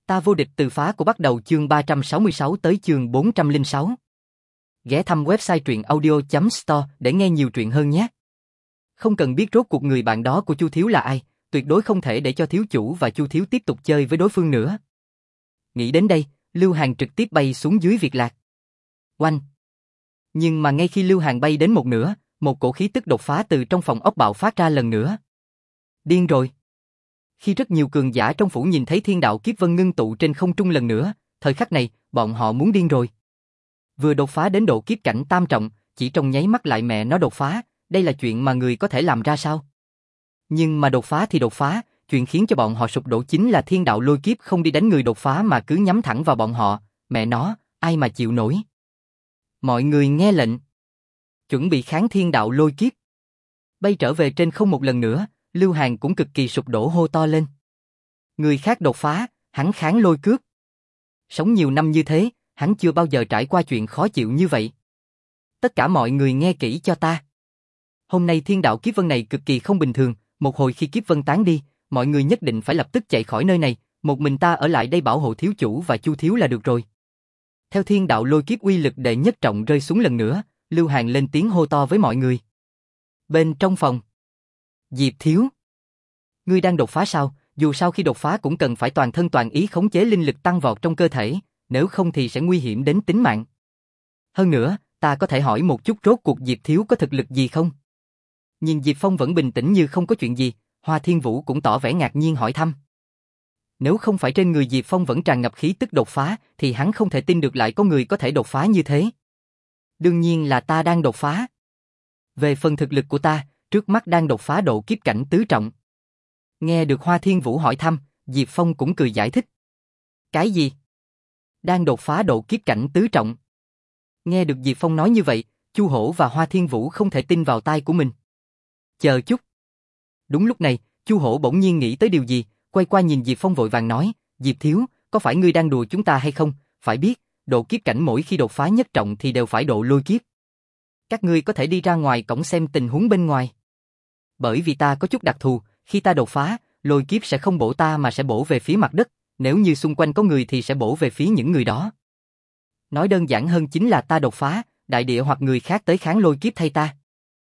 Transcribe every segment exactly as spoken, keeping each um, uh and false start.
Ta vô địch từ phá của bắt đầu chương ba trăm sáu mươi sáu tới chương bốn trăm lẻ sáu. Ghé thăm website truyện audio chấm store để nghe nhiều truyện hơn nhé. Không cần biết rốt cuộc người bạn đó của Chu Thiếu là ai, tuyệt đối không thể để cho thiếu chủ và Chu Thiếu tiếp tục chơi với đối phương nữa. Nghĩ đến đây, Lưu Hàn trực tiếp bay xuống dưới Việt Lạc. Oanh! Nhưng mà ngay khi Lưu Hàn bay đến một nửa, một cổ khí tức đột phá từ trong phòng ốc bạo phát ra lần nữa. Điên rồi! Khi rất nhiều cường giả trong phủ nhìn thấy thiên đạo kiếp vân ngưng tụ trên không trung lần nữa, thời khắc này, bọn họ muốn điên rồi. Vừa đột phá đến độ kiếp cảnh tam trọng, chỉ trong nháy mắt lại mẹ nó đột phá, đây là chuyện mà người có thể làm ra sao? Nhưng mà đột phá thì đột phá, chuyện khiến cho bọn họ sụp đổ chính là thiên đạo lôi kiếp không đi đánh người đột phá mà cứ nhắm thẳng vào bọn họ, mẹ nó, ai mà chịu nổi. Mọi người nghe lệnh. Chuẩn bị kháng thiên đạo lôi kiếp. Bay trở về trên không một lần nữa, Lưu Hàn cũng cực kỳ sụp đổ hô to lên. Người khác đột phá, hắn kháng lôi cước. Sống nhiều năm như thế, hắn chưa bao giờ trải qua chuyện khó chịu như vậy. Tất cả mọi người nghe kỹ cho ta. Hôm nay thiên đạo kiếp vân này cực kỳ không bình thường, một hồi khi kiếp vân tán đi, mọi người nhất định phải lập tức chạy khỏi nơi này, một mình ta ở lại đây bảo hộ thiếu chủ và Chu Thiếu là được rồi. Theo thiên đạo lôi kiếp uy lực đệ nhất trọng rơi xuống lần nữa, Lưu Hàn lên tiếng hô to với mọi người. Bên trong phòng. Diệp Thiếu. Ngươi đang đột phá sao? Dù sao khi đột phá cũng cần phải toàn thân toàn ý khống chế linh lực tăng vọt trong cơ thể, nếu không thì sẽ nguy hiểm đến tính mạng. Hơn nữa, ta có thể hỏi một chút rốt cuộc Diệp Thiếu có thực lực gì không? Nhìn Diệp Phong vẫn bình tĩnh như không có chuyện gì, Hoa Thiên Vũ cũng tỏ vẻ ngạc nhiên hỏi thăm. Nếu không phải trên người Diệp Phong vẫn tràn ngập khí tức đột phá, thì hắn không thể tin được lại có người có thể đột phá như thế. Đương nhiên là ta đang đột phá. Về phần thực lực của ta, trước mắt đang đột phá độ kiếp cảnh tứ trọng. Nghe được Hoa Thiên Vũ hỏi thăm, Diệp Phong cũng cười giải thích. Cái gì? Đang đột phá độ kiếp cảnh tứ trọng. Nghe được Diệp Phong nói như vậy, Chu Hổ và Hoa Thiên Vũ không thể tin vào tai của mình. Chờ chút. Đúng lúc này, Chu Hổ bỗng nhiên nghĩ tới điều gì, quay qua nhìn Diệp Phong vội vàng nói, Diệp Thiếu, có phải ngươi đang đùa chúng ta hay không? Phải biết, độ kiếp cảnh mỗi khi đột phá nhất trọng thì đều phải độ lôi kiếp. Các ngươi có thể đi ra ngoài cổng xem tình huống bên ngoài. Bởi vì ta có chút đặc thù, khi ta đột phá, lôi kiếp sẽ không bổ ta mà sẽ bổ về phía mặt đất, nếu như xung quanh có người thì sẽ bổ về phía những người đó. Nói đơn giản hơn chính là ta đột phá, đại địa hoặc người khác tới kháng lôi kiếp thay ta.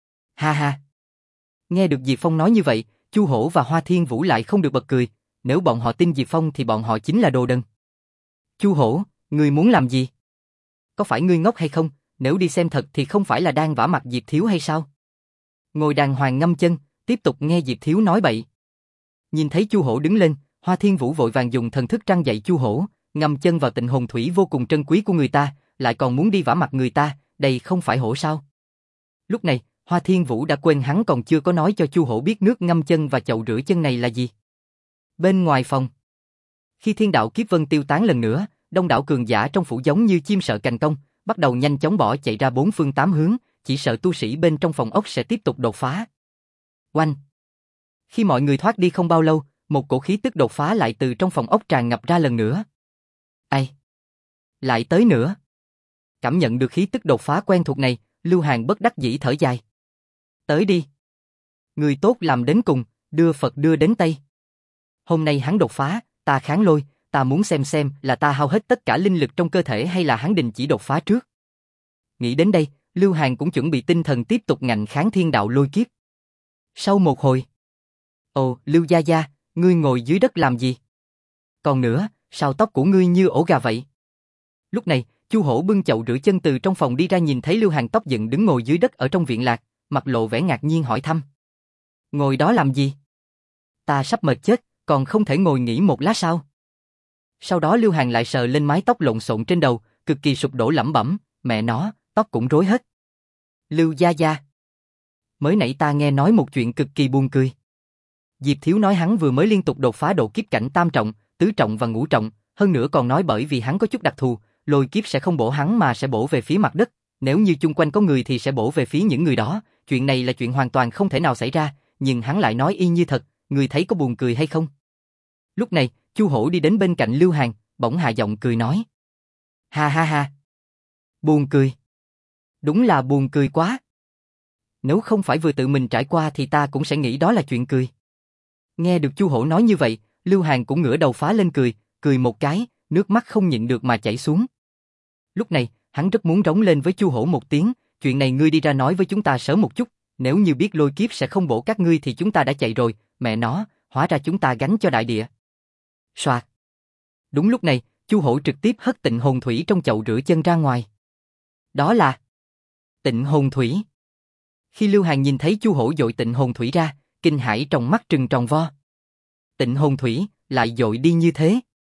Ha ha. Nghe được Diệp Phong nói như vậy, Chu Hổ và Hoa Thiên Vũ lại không được bật cười, nếu bọn họ tin Diệp Phong thì bọn họ chính là đồ đần. Chu Hổ, ngươi muốn làm gì? Có phải ngươi ngốc hay không? Nếu đi xem thật thì không phải là đang vả mặt Diệp Thiếu hay sao? Ngồi đàng hoàng ngâm chân, tiếp tục nghe Diệp Thiếu nói bậy. Nhìn thấy Chu Hổ đứng lên, Hoa Thiên Vũ vội vàng dùng thần thức răng dạy Chu Hổ, ngâm chân vào tịnh hồn thủy vô cùng trân quý của người ta, lại còn muốn đi vả mặt người ta, đây không phải hổ sao? Lúc này, Hoa Thiên Vũ đã quên hắn còn chưa có nói cho Chu Hổ biết nước ngâm chân và chậu rửa chân này là gì. Bên ngoài phòng, khi thiên đạo kiếp vân tiêu tán lần nữa, đông đảo cường giả trong phủ giống như chim sợ cành cong, bắt đầu nhanh chóng bỏ chạy ra bốn phương tám hướng, chỉ sợ tu sĩ bên trong phòng ốc sẽ tiếp tục đột phá. Oanh! Khi mọi người thoát đi không bao lâu, một cổ khí tức đột phá lại từ trong phòng ốc tràn ngập ra lần nữa. Ai? Lại tới nữa. Cảm nhận được khí tức đột phá quen thuộc này, Lưu Hàn bất đắc dĩ thở dài. Tới đi. Người tốt làm đến cùng, đưa Phật đưa đến Tây. Hôm nay hắn đột phá, ta kháng lôi, ta muốn xem xem là ta hao hết tất cả linh lực trong cơ thể hay là hắn đình chỉ đột phá trước. Nghĩ đến đây, Lưu Hàn cũng chuẩn bị tinh thần tiếp tục ngạnh kháng thiên đạo lôi kiếp. Sau một hồi. Ồ, Lưu Gia Gia, ngươi ngồi dưới đất làm gì? Còn nữa, sao tóc của ngươi như ổ gà vậy? Lúc này, Chu Hổ bưng chậu rửa chân từ trong phòng đi ra nhìn thấy Lưu Hàn tóc dựng đứng ngồi dưới đất ở trong viện lạc, mặt lộ vẻ ngạc nhiên hỏi thăm. Ngồi đó làm gì? Ta sắp mệt chết, còn không thể ngồi nghỉ một lát sao? Sau đó Lưu Hàn lại sờ lên mái tóc lộn xộn trên đầu, cực kỳ sụp đổ lẩm bẩm, mẹ nó, tóc cũng rối hết. Lưu Gia Gia. Mới nãy ta nghe nói một chuyện cực kỳ buồn cười. Diệp Thiếu nói hắn vừa mới liên tục đột phá độ kiếp cảnh tam trọng, tứ trọng và ngũ trọng, hơn nữa còn nói bởi vì hắn có chút đặc thù, lôi kiếp sẽ không bổ hắn mà sẽ bổ về phía mặt đất, nếu như chung quanh có người thì sẽ bổ về phía những người đó, chuyện này là chuyện hoàn toàn không thể nào xảy ra, nhưng hắn lại nói y như thật, người thấy có buồn cười hay không? Lúc này, Chu Hổ đi đến bên cạnh Lưu Hàn, bỗng hạ giọng cười nói. Ha ha ha. Buồn cười. Đúng là buồn cười quá. Nếu không phải vừa tự mình trải qua thì ta cũng sẽ nghĩ đó là chuyện cười. Nghe được Chu Hổ nói như vậy, Lưu Hàn cũng ngửa đầu phá lên cười, cười một cái, nước mắt không nhịn được mà chảy xuống. Lúc này, hắn rất muốn rống lên với Chu Hổ một tiếng, chuyện này ngươi đi ra nói với chúng ta sớm một chút, nếu như biết lôi kiếp sẽ không bổ các ngươi thì chúng ta đã chạy rồi, mẹ nó, hóa ra chúng ta gánh cho đại địa. Soạt. Đúng lúc này, Chu Hổ trực tiếp hất Tịnh Hồn Thủy trong chậu rửa chân ra ngoài. Đó là Tịnh Hồn Thủy. Khi Lưu Hàn nhìn thấy Chu Hổ dội Tịnh Hồn Thủy ra, kinh hãi trong mắt trừng tròn vo. Tịnh Hồn Thủy lại dội đi như thế.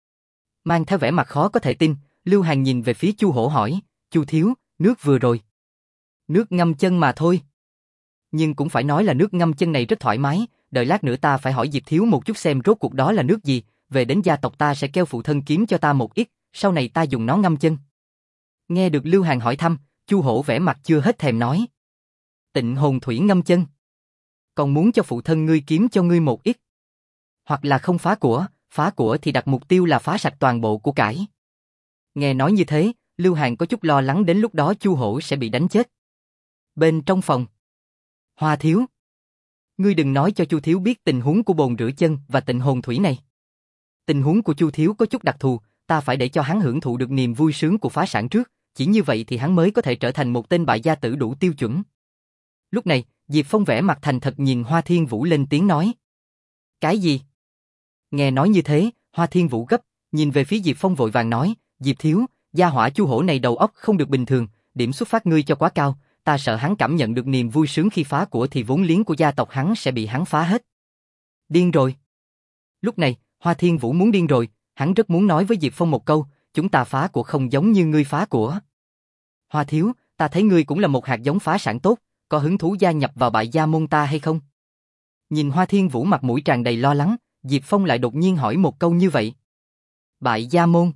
Mang theo vẻ mặt khó có thể tin, Lưu Hàn nhìn về phía Chu Hổ hỏi, Chu thiếu, nước vừa rồi. Nước ngâm chân mà thôi. Nhưng cũng phải nói là nước ngâm chân này rất thoải mái, đợi lát nữa ta phải hỏi Diệp thiếu một chút xem rốt cuộc đó là nước gì, về đến gia tộc ta sẽ kêu phụ thân kiếm cho ta một ít, sau này ta dùng nó ngâm chân. Nghe được Lưu Hàn hỏi thăm, Chu Hổ vẻ mặt chưa hết thèm nói. Tịnh Hồn Thủy ngâm chân. Còn muốn cho phụ thân ngươi kiếm cho ngươi một ít. Hoặc là không phá của, phá của thì đặt mục tiêu là phá sạch toàn bộ của cải. Nghe nói như thế, Lưu Hàn có chút lo lắng đến lúc đó Chu Hổ sẽ bị đánh chết. Bên trong phòng. Hoa thiếu. Ngươi đừng nói cho Chu thiếu biết tình huống của bồn rửa chân và Tịnh Hồn Thủy này. Tình huống của Chu thiếu có chút đặc thù, ta phải để cho hắn hưởng thụ được niềm vui sướng của phá sản trước, chỉ như vậy thì hắn mới có thể trở thành một tên bại gia tử đủ tiêu chuẩn. Lúc này, Diệp Phong vẻ mặt thành thật nhìn Hoa Thiên Vũ lên tiếng nói. Cái gì? Nghe nói như thế, Hoa Thiên Vũ gấp, nhìn về phía Diệp Phong vội vàng nói, Diệp thiếu, gia hỏa Chu Hổ này đầu óc không được bình thường, điểm xuất phát ngươi cho quá cao, ta sợ hắn cảm nhận được niềm vui sướng khi phá của thì vốn liếng của gia tộc hắn sẽ bị hắn phá hết. Điên rồi. Lúc này, Hoa Thiên Vũ muốn điên rồi, hắn rất muốn nói với Diệp Phong một câu, chúng ta phá của không giống như ngươi phá của. Hoa thiếu, ta thấy ngươi cũng là một hạt giống phá sản tốt, có hứng thú gia nhập vào bại gia môn ta hay không? Nhìn Hoa Thiên Vũ mặt mũi tràn đầy lo lắng, Diệp Phong lại đột nhiên hỏi một câu như vậy. Bại gia môn?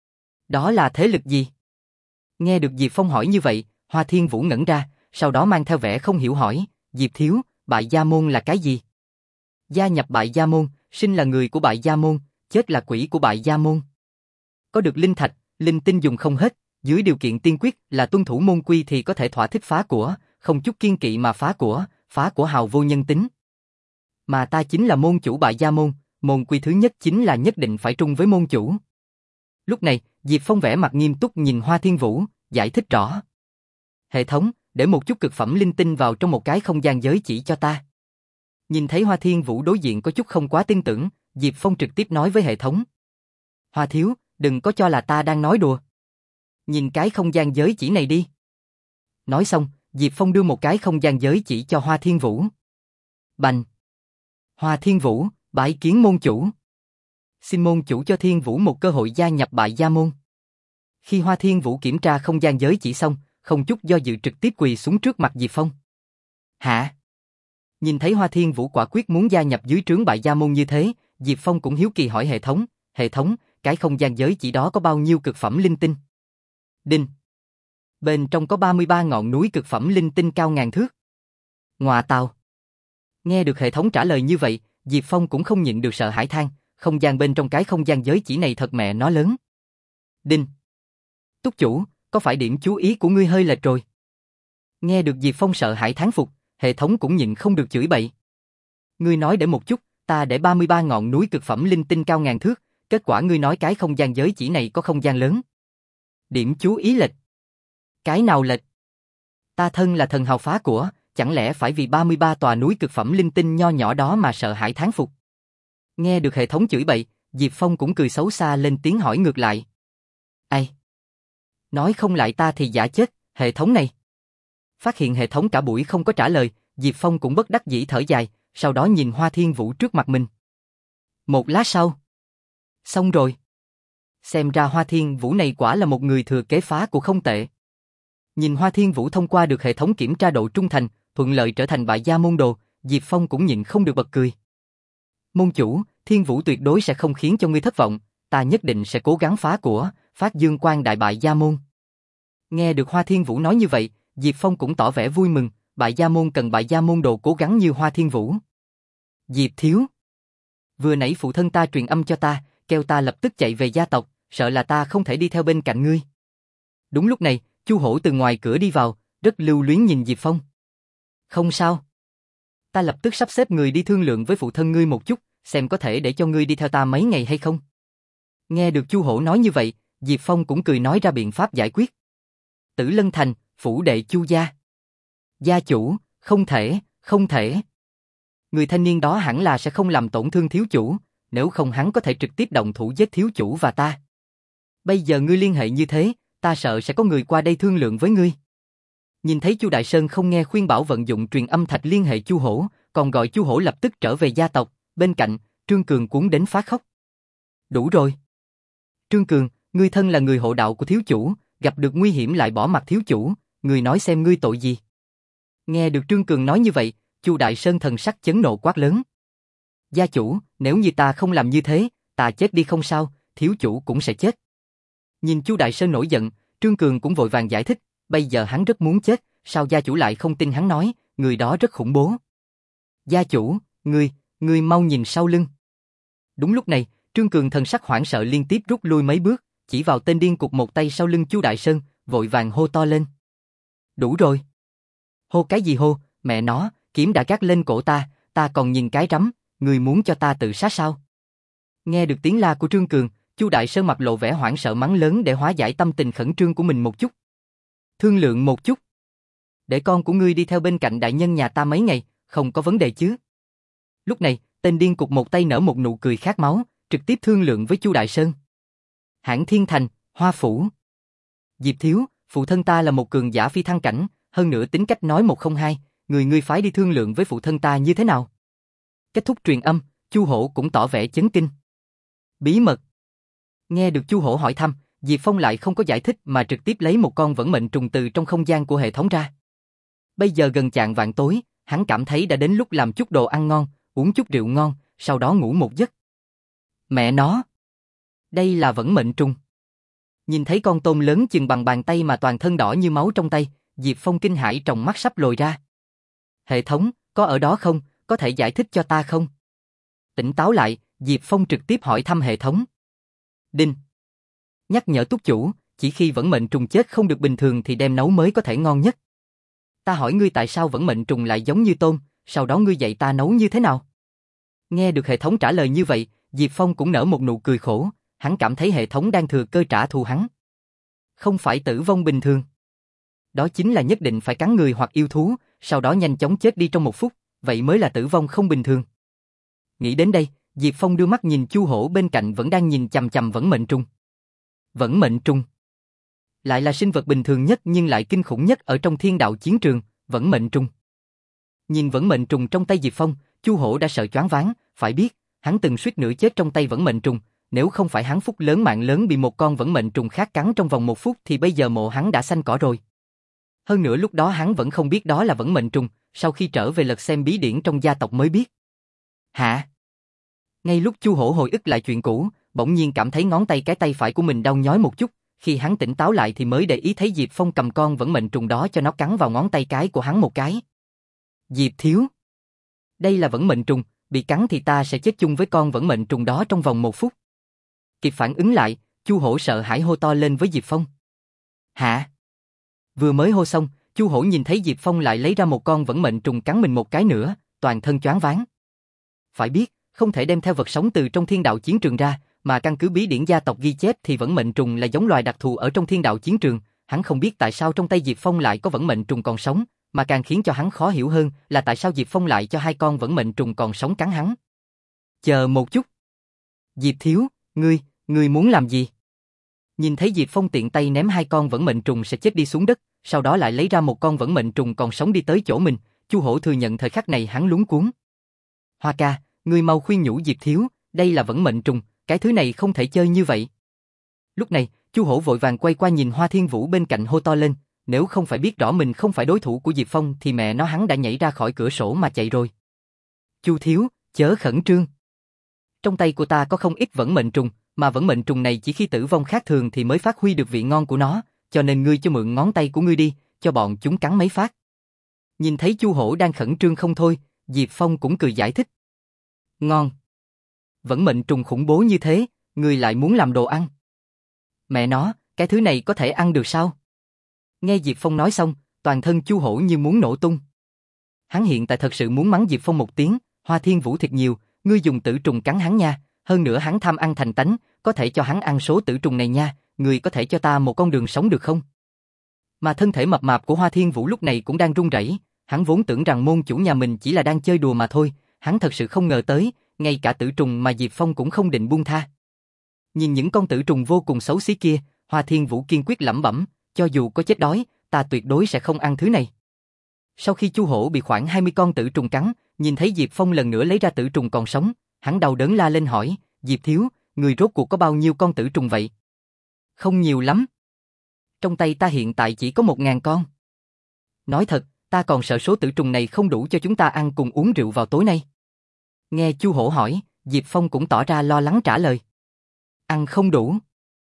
Đó là thế lực gì? Nghe được Diệp Phong hỏi như vậy, Hoa Thiên Vũ ngẩn ra, sau đó mang theo vẻ không hiểu hỏi, Diệp thiếu, bại gia môn là cái gì? Gia nhập bại gia môn, sinh là người của bại gia môn, chết là quỷ của bại gia môn. Có được linh thạch, linh tinh dùng không hết, dưới điều kiện tiên quyết là tuân thủ môn quy thì có thể thỏa thích phá của, không chút kiên kỵ mà phá của, phá của hào vô nhân tính. Mà ta chính là môn chủ bại gia môn, môn quy thứ nhất chính là nhất định phải trung với môn chủ. Lúc này, Diệp Phong vẻ mặt nghiêm túc nhìn Hoa Thiên Vũ, giải thích rõ. Hệ thống, để một chút cực phẩm linh tinh vào trong một cái không gian giới chỉ cho ta. Nhìn thấy Hoa Thiên Vũ đối diện có chút không quá tin tưởng, Diệp Phong trực tiếp nói với hệ thống. Hoa thiếu, đừng có cho là ta đang nói đùa. Nhìn cái không gian giới chỉ này đi. Nói xong, Diệp Phong đưa một cái không gian giới chỉ cho Hoa Thiên Vũ. Bành! Hoa Thiên Vũ, bái kiến môn chủ. Xin môn chủ cho Thiên Vũ một cơ hội gia nhập bại gia môn. Khi Hoa Thiên Vũ kiểm tra không gian giới chỉ xong, không chút do dự trực tiếp quỳ xuống trước mặt Diệp Phong. Hả? Nhìn thấy Hoa Thiên Vũ quả quyết muốn gia nhập dưới trướng bại gia môn như thế, Diệp Phong cũng hiếu kỳ hỏi hệ thống, hệ thống, cái không gian giới chỉ đó có bao nhiêu cực phẩm linh tinh? Đinh! Bên trong có ba mươi ba ngọn núi cực phẩm linh tinh cao ngàn thước. Ngoà tào! Nghe được hệ thống trả lời như vậy, Diệp Phong cũng không nhịn được sợ hãi than, không gian bên trong cái không gian giới chỉ này thật mẹ nó lớn. Đinh! Túc chủ, có phải điểm chú ý của ngươi hơi lệch rồi? Nghe được Diệp Phong sợ hãi thán phục, hệ thống cũng nhịn không được chửi bậy. Ngươi nói để một chút, ta để ba mươi ba ngọn núi cực phẩm linh tinh cao ngàn thước, kết quả ngươi nói cái không gian giới chỉ này có không gian lớn. Điểm chú ý lệch. Cái nào lệch? Ta thân là thần hào phá của, chẳng lẽ phải vì ba mươi ba tòa núi cực phẩm linh tinh nho nhỏ đó mà sợ hãi thán phục? Nghe được hệ thống chửi bậy, Diệp Phong cũng cười xấu xa lên tiếng hỏi ngược lại. Ai? Nói không lại ta thì giả chết, hệ thống này. Phát hiện hệ thống cả buổi không có trả lời, Diệp Phong cũng bất đắc dĩ thở dài, sau đó nhìn Hoa Thiên Vũ trước mặt mình. Một lát sau. Xong rồi. Xem ra Hoa Thiên Vũ này quả là một người thừa kế phá của không tệ. Nhìn Hoa Thiên Vũ thông qua được hệ thống kiểm tra độ trung thành, thuận lợi trở thành bại gia môn đồ, Diệp Phong cũng nhịn không được bật cười. Môn chủ, Thiên Vũ tuyệt đối sẽ không khiến cho ngươi thất vọng, ta nhất định sẽ cố gắng phá của, phát dương quang đại bại gia môn. Nghe được Hoa Thiên Vũ nói như vậy, Diệp Phong cũng tỏ vẻ vui mừng, bại gia môn cần bại gia môn đồ cố gắng như Hoa Thiên Vũ. Diệp thiếu. Vừa nãy phụ thân ta truyền âm cho ta, kêu ta lập tức chạy về gia tộc, sợ là ta không thể đi theo bên cạnh ngươi. Đúng lúc này, Chu Hổ từ ngoài cửa đi vào, rất lưu luyến nhìn Diệp Phong. Không sao. Ta lập tức sắp xếp người đi thương lượng với phụ thân ngươi một chút, xem có thể để cho ngươi đi theo ta mấy ngày hay không. Nghe được Chu Hổ nói như vậy, Diệp Phong cũng cười nói ra biện pháp giải quyết. Tử Lân Thành, phủ đệ Chu gia. Gia chủ, không thể, không thể. Người thanh niên đó hẳn là sẽ không làm tổn thương thiếu chủ, nếu không hắn có thể trực tiếp động thủ giết thiếu chủ và ta. Bây giờ ngươi liên hệ như thế, ta sợ sẽ có người qua đây thương lượng với ngươi. Nhìn thấy Chu Đại Sơn không nghe khuyên bảo vận dụng truyền âm thạch liên hệ Chu Hổ, còn gọi Chu Hổ lập tức trở về gia tộc, bên cạnh, Trương Cường cuống đến phát khóc. Đủ rồi. Trương Cường, ngươi thân là người hộ đạo của thiếu chủ, gặp được nguy hiểm lại bỏ mặt thiếu chủ, ngươi nói xem ngươi tội gì. Nghe được Trương Cường nói như vậy, Chu Đại Sơn thần sắc chấn nộ quát lớn. Gia chủ, nếu như ta không làm như thế, ta chết đi không sao, thiếu chủ cũng sẽ chết. Nhìn Chu Đại Sơn nổi giận, Trương Cường cũng vội vàng giải thích, bây giờ hắn rất muốn chết, sao gia chủ lại không tin hắn nói, người đó rất khủng bố. Gia chủ, ngươi, ngươi mau nhìn sau lưng. Đúng lúc này, Trương Cường thần sắc hoảng sợ liên tiếp rút lui mấy bước, chỉ vào tên điên cục một tay sau lưng Chu Đại Sơn, vội vàng hô to lên. Đủ rồi. Hô cái gì hô, mẹ nó, kiếm đã gác lên cổ ta, ta còn nhìn cái rắm, ngươi muốn cho ta tự sát sao? Nghe được tiếng la của Trương Cường, Chu Đại Sơn mặt lộ vẻ hoảng sợ mắng lớn để hóa giải tâm tình khẩn trương của mình một chút. Thương lượng một chút. Để con của ngươi đi theo bên cạnh đại nhân nhà ta mấy ngày, không có vấn đề chứ? Lúc này, tên điên cục một tay nở một nụ cười khát máu, trực tiếp thương lượng với Chu Đại Sơn. Hãng Thiên Thành, Hoa Phủ. Diệp Thiếu, phụ thân ta là một cường giả phi thăng cảnh, hơn nữa tính cách nói một không hai, người ngươi phái đi thương lượng với phụ thân ta như thế nào? Kết thúc truyền âm, Chu Hổ cũng tỏ vẻ chấn kinh. Bí mật. Nghe được Chu Hổ hỏi thăm, Diệp Phong lại không có giải thích mà trực tiếp lấy một con vẫn mệnh trùng từ trong không gian của hệ thống ra. Bây giờ gần chạng vạng tối, hắn cảm thấy đã đến lúc làm chút đồ ăn ngon, uống chút rượu ngon, sau đó ngủ một giấc. Mẹ nó! Đây là vẫn mệnh trùng. Nhìn thấy con tôm lớn chừng bằng bàn tay mà toàn thân đỏ như máu trong tay, Diệp Phong kinh hãi trong mắt sắp lồi ra. Hệ thống, có ở đó không? Có thể giải thích cho ta không? Tỉnh táo lại, Diệp Phong trực tiếp hỏi thăm hệ thống. Đinh. Nhắc nhở túc chủ, chỉ khi vẫn mệnh trùng chết không được bình thường thì đem nấu mới có thể ngon nhất. Ta hỏi ngươi tại sao vẫn mệnh trùng lại giống như tôm, sau đó ngươi dạy ta nấu như thế nào? Nghe được hệ thống trả lời như vậy, Diệp Phong cũng nở một nụ cười khổ, hắn cảm thấy hệ thống đang thừa cơ trả thù hắn. Không phải tử vong bình thường. Đó chính là nhất định phải cắn người hoặc yêu thú, sau đó nhanh chóng chết đi trong một phút, vậy mới là tử vong không bình thường. Nghĩ đến đây, Diệp Phong đưa mắt nhìn Chu Hổ bên cạnh vẫn đang nhìn chằm chằm vẫn mệnh trùng. Vẫn mệnh trùng. Lại là sinh vật bình thường nhất nhưng lại kinh khủng nhất ở trong thiên đạo chiến trường, vẫn mệnh trùng. Nhìn vẫn mệnh trùng trong tay Diệp Phong, Chu Hổ đã sợ choáng váng, phải biết, hắn từng suýt nữa chết trong tay vẫn mệnh trùng, nếu không phải hắn phúc lớn mạng lớn bị một con vẫn mệnh trùng khác cắn trong vòng một phút thì bây giờ mộ hắn đã xanh cỏ rồi. Hơn nữa lúc đó hắn vẫn không biết đó là vẫn mệnh trùng, sau khi trở về lật xem bí điển trong gia tộc mới biết. Hả? Ngay lúc Chu Hổ hồi ức lại chuyện cũ, bỗng nhiên cảm thấy ngón tay cái tay phải của mình đau nhói một chút, khi hắn tỉnh táo lại thì mới để ý thấy Diệp Phong cầm con vẫn mệnh trùng đó cho nó cắn vào ngón tay cái của hắn một cái. Diệp Thiếu. Đây là vẫn mệnh trùng, bị cắn thì ta sẽ chết chung với con vẫn mệnh trùng đó trong vòng một phút. Kịp phản ứng lại, Chu Hổ sợ hãi hô to lên với Diệp Phong. Hả? Vừa mới hô xong, Chu Hổ nhìn thấy Diệp Phong lại lấy ra một con vẫn mệnh trùng cắn mình một cái nữa, toàn thân choáng váng. Phải biết, không thể đem theo vật sống từ trong thiên đạo chiến trường ra, mà căn cứ bí điển gia tộc ghi chép thì vẫn mệnh trùng là giống loài đặc thù ở trong thiên đạo chiến trường, hắn không biết tại sao trong tay Diệp Phong lại có vẫn mệnh trùng còn sống, mà càng khiến cho hắn khó hiểu hơn là tại sao Diệp Phong lại cho hai con vẫn mệnh trùng còn sống cắn hắn. Chờ một chút. Diệp Thiếu, ngươi, ngươi muốn làm gì? Nhìn thấy Diệp Phong tiện tay ném hai con vẫn mệnh trùng sẽ chết đi xuống đất, sau đó lại lấy ra một con vẫn mệnh trùng còn sống đi tới chỗ mình, Chu Hổ thừa nhận thời khắc này hắn luống cuống. Hoa ca, ngươi mau khuyên nhủ Diệp Thiếu, đây là vẫn mệnh trùng, cái thứ này không thể chơi như vậy. Lúc này, Chu Hổ vội vàng quay qua nhìn Hoa Thiên Vũ bên cạnh hô to lên, nếu không phải biết rõ mình không phải đối thủ của Diệp Phong thì mẹ nó hắn đã nhảy ra khỏi cửa sổ mà chạy rồi. Chu Thiếu, chớ khẩn trương. Trong tay của ta có không ít vẫn mệnh trùng, mà vẫn mệnh trùng này chỉ khi tử vong khác thường thì mới phát huy được vị ngon của nó, cho nên ngươi cho mượn ngón tay của ngươi đi, cho bọn chúng cắn mấy phát. Nhìn thấy Chu Hổ đang khẩn trương không thôi, Diệp Phong cũng cười giải thích. Ngon. Vẫn mệnh trùng khủng bố như thế, ngươi lại muốn làm đồ ăn. Mẹ nó, cái thứ này có thể ăn được sao? Nghe Diệp Phong nói xong, toàn thân Chu Hổ như muốn nổ tung. Hắn hiện tại thật sự muốn mắng Diệp Phong một tiếng, Hoa Thiên Vũ thiệt nhiều, ngươi dùng tử trùng cắn hắn nha, hơn nữa hắn tham ăn thành tánh, có thể cho hắn ăn số tử trùng này nha, người có thể cho ta một con đường sống được không? Mà thân thể mập mạp của Hoa Thiên Vũ lúc này cũng đang run rẩy, hắn vốn tưởng rằng môn chủ nhà mình chỉ là đang chơi đùa mà thôi, hắn thật sự không ngờ tới, ngay cả tử trùng mà Diệp Phong cũng không định buông tha. Nhìn những con tử trùng vô cùng xấu xí kia, Hoa Thiên Vũ kiên quyết lẩm bẩm, cho dù có chết đói, ta tuyệt đối sẽ không ăn thứ này. Sau khi Chu Hổ bị khoảng hai mươi con tử trùng cắn, nhìn thấy Diệp Phong lần nữa lấy ra tử trùng còn sống, hắn đau đớn la lên hỏi, Diệp thiếu, người rốt cuộc có bao nhiêu con tử trùng vậy? Không nhiều lắm. Trong tay ta hiện tại chỉ có một ngàn con. Nói thật, ta còn sợ số tử trùng này không đủ cho chúng ta ăn cùng uống rượu vào tối nay. Nghe Chu Hổ hỏi, Diệp Phong cũng tỏ ra lo lắng trả lời. Ăn không đủ.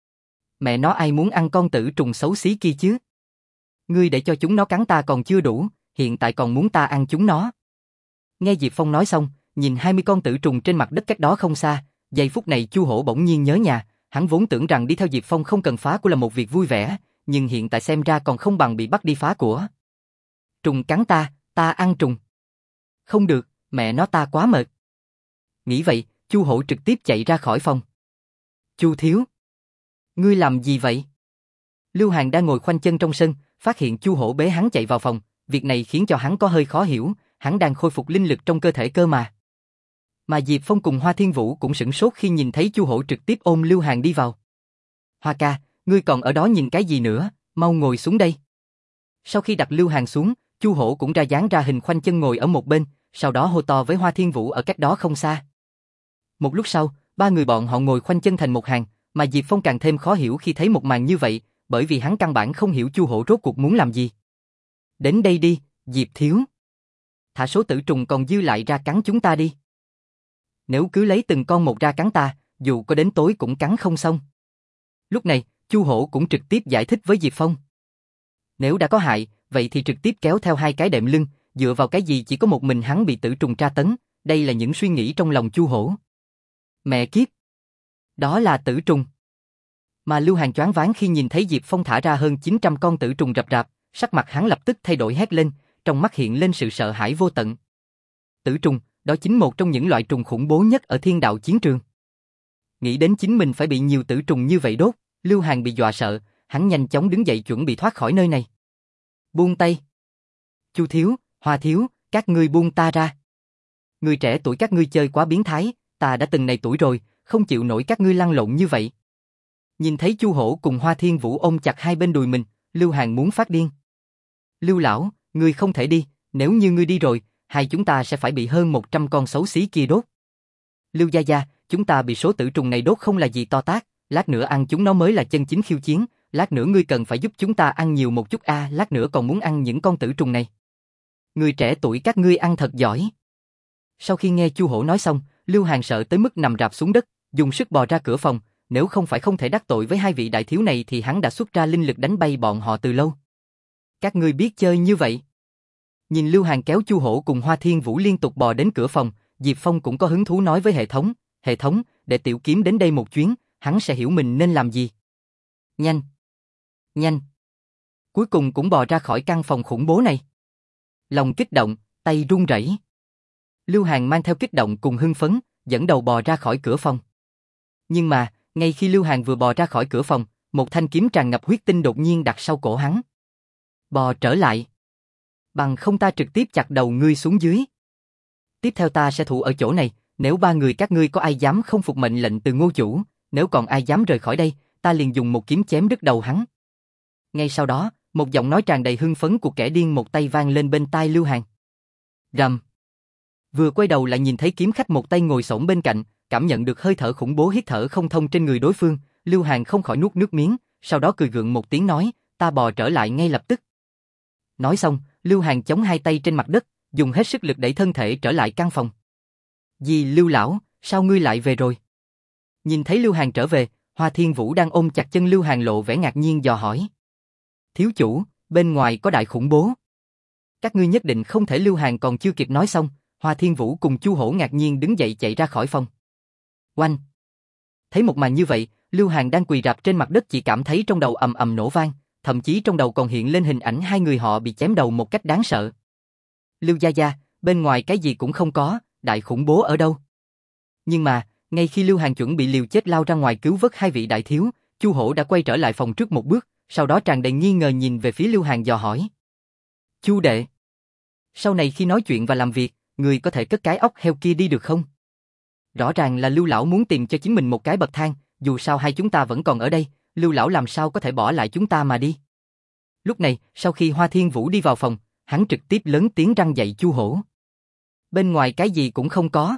Mẹ nó ai muốn ăn con tử trùng xấu xí kia chứ? Ngươi để cho chúng nó cắn ta còn chưa đủ, hiện tại còn muốn ta ăn chúng nó. Nghe Diệp Phong nói xong, nhìn hai mươi con tử trùng trên mặt đất cách đó không xa, giây phút này Chu Hổ bỗng nhiên nhớ nhà, hắn vốn tưởng rằng đi theo Diệp Phong không cần phá của là một việc vui vẻ, nhưng hiện tại xem ra còn không bằng bị bắt đi phá của. Trùng cắn ta, ta ăn trùng. Không được, mẹ nó ta quá mệt. Nghĩ vậy, Chu Hổ trực tiếp chạy ra khỏi phòng. Chu thiếu, ngươi làm gì vậy? Lưu Hàn đang ngồi khoanh chân trong sân, phát hiện Chu Hổ bế hắn chạy vào phòng, việc này khiến cho hắn có hơi khó hiểu, hắn đang khôi phục linh lực trong cơ thể cơ mà. Mà Diệp Phong cùng Hoa Thiên Vũ cũng sửng sốt khi nhìn thấy Chu Hổ trực tiếp ôm Lưu Hàn đi vào. Hoa ca, ngươi còn ở đó nhìn cái gì nữa, mau ngồi xuống đây. Sau khi đặt Lưu Hàn xuống, Chu Hổ cũng ra dáng ra hình khoanh chân ngồi ở một bên, sau đó hô to với Hoa Thiên Vũ ở cách đó không xa. Một lúc sau, ba người bọn họ ngồi khoanh chân thành một hàng, mà Diệp Phong càng thêm khó hiểu khi thấy một màn như vậy, bởi vì hắn căn bản không hiểu Chu Hổ rốt cuộc muốn làm gì. Đến đây đi, Diệp thiếu. Thả số tử trùng còn dư lại ra cắn chúng ta đi. Nếu cứ lấy từng con một ra cắn ta, dù có đến tối cũng cắn không xong. Lúc này, Chu Hổ cũng trực tiếp giải thích với Diệp Phong. Nếu đã có hại, vậy thì trực tiếp kéo theo hai cái đệm lưng, dựa vào cái gì chỉ có một mình hắn bị tử trùng tra tấn, đây là những suy nghĩ trong lòng Chu Hổ. Mẹ kiếp! Đó là tử trùng. Mà Lưu Hàn choáng váng khi nhìn thấy Diệp Phong thả ra hơn chín trăm con tử trùng rập rạp, sắc mặt hắn lập tức thay đổi hét lên, trong mắt hiện lên sự sợ hãi vô tận. Tử trùng, đó chính một trong những loại trùng khủng bố nhất ở thiên đạo chiến trường. Nghĩ đến chính mình phải bị nhiều tử trùng như vậy đốt, Lưu Hàn bị dọa sợ, hắn nhanh chóng đứng dậy chuẩn bị thoát khỏi nơi này. Buông tay. Chu thiếu, Hoa thiếu, các ngươi buông ta ra. Người trẻ tuổi các ngươi chơi quá biến thái, ta đã từng này tuổi rồi, không chịu nổi các ngươi lăn lộn như vậy. Nhìn thấy Chu Hổ cùng Hoa Thiên Vũ ôm chặt hai bên đùi mình, Lưu Hàn muốn phát điên. Lưu lão, ngươi không thể đi, nếu như ngươi đi rồi, hai chúng ta sẽ phải bị hơn một trăm con xấu xí kia đốt. Lưu gia gia, chúng ta bị số tử trùng này đốt không là gì to tát, lát nữa ăn chúng nó mới là chân chính khiêu chiến, lát nữa ngươi cần phải giúp chúng ta ăn nhiều một chút a, à, lát nữa còn muốn ăn những con tử trùng này. Người trẻ tuổi các ngươi ăn thật giỏi. Sau khi nghe Chu Hổ nói xong, Lưu Hàn sợ tới mức nằm rạp xuống đất, dùng sức bò ra cửa phòng, nếu không phải không thể đắc tội với hai vị đại thiếu này thì hắn đã xuất ra linh lực đánh bay bọn họ từ lâu. Các ngươi biết chơi như vậy. Nhìn Lưu Hàn kéo Chu Hổ cùng Hoa Thiên Vũ liên tục bò đến cửa phòng, Diệp Phong cũng có hứng thú nói với hệ thống, hệ thống, để Tiểu Kiếm đến đây một chuyến, hắn sẽ hiểu mình nên làm gì. Nhanh! Nhanh! Cuối cùng cũng bò ra khỏi căn phòng khủng bố này. Lòng kích động, tay run rẩy. Lưu Hàn mang theo kích động cùng hưng phấn, dẫn đầu bò ra khỏi cửa phòng. Nhưng mà, ngay khi Lưu Hàn vừa bò ra khỏi cửa phòng, một thanh kiếm tràn ngập huyết tinh đột nhiên đặt sau cổ hắn. Bò trở lại. Bằng không ta trực tiếp chặt đầu ngươi xuống dưới. Tiếp theo ta sẽ thủ ở chỗ này, nếu ba người các ngươi có ai dám không phục mệnh lệnh từ Ngô chủ, nếu còn ai dám rời khỏi đây, ta liền dùng một kiếm chém đứt đầu hắn. Ngay sau đó, một giọng nói tràn đầy hưng phấn của kẻ điên một tay vang lên bên tai Lưu Hàn. Rầm. Vừa quay đầu lại nhìn thấy kiếm khách một tay ngồi xổm bên cạnh, cảm nhận được hơi thở khủng bố hít thở không thông trên người đối phương, Lưu Hàn không khỏi nuốt nước miếng, sau đó cười gượng một tiếng nói, ta bò trở lại ngay lập tức. Nói xong, Lưu Hàn chống hai tay trên mặt đất, dùng hết sức lực đẩy thân thể trở lại căn phòng. Dì Lưu lão, sao ngươi lại về rồi? Nhìn thấy Lưu Hàn trở về, Hoa Thiên Vũ đang ôm chặt chân Lưu Hàn lộ vẻ ngạc nhiên dò hỏi. Thiếu chủ, bên ngoài có đại khủng bố. Các ngươi nhất định không thể. Lưu Hàn còn chưa kịp nói xong, Hoa Thiên Vũ cùng Chu Hổ ngạc nhiên đứng dậy chạy ra khỏi phòng. Oanh! Thấy một màn như vậy, Lưu Hàn đang quỳ rạp trên mặt đất chỉ cảm thấy trong đầu ầm ầm nổ vang, thậm chí trong đầu còn hiện lên hình ảnh hai người họ bị chém đầu một cách đáng sợ. Lưu gia gia, bên ngoài cái gì cũng không có, đại khủng bố ở đâu? Nhưng mà, Ngay khi Lưu Hàn chuẩn bị liều chết lao ra ngoài cứu vớt hai vị đại thiếu, Chu Hổ đã quay trở lại phòng trước một bước, sau đó tràn đầy nghi ngờ nhìn về phía Lưu Hàn dò hỏi. Chu đệ, sau này khi nói chuyện và làm việc, người có thể cất cái óc heo kia đi được không? Rõ ràng là Lưu lão muốn tìm cho chính mình một cái bậc thang, dù sao hai chúng ta vẫn còn ở đây, Lưu lão làm sao có thể bỏ lại chúng ta mà đi. Lúc này, sau khi Hoa Thiên Vũ đi vào phòng, hắn trực tiếp lớn tiếng răn dạy Chu Hổ. Bên ngoài cái gì cũng không có.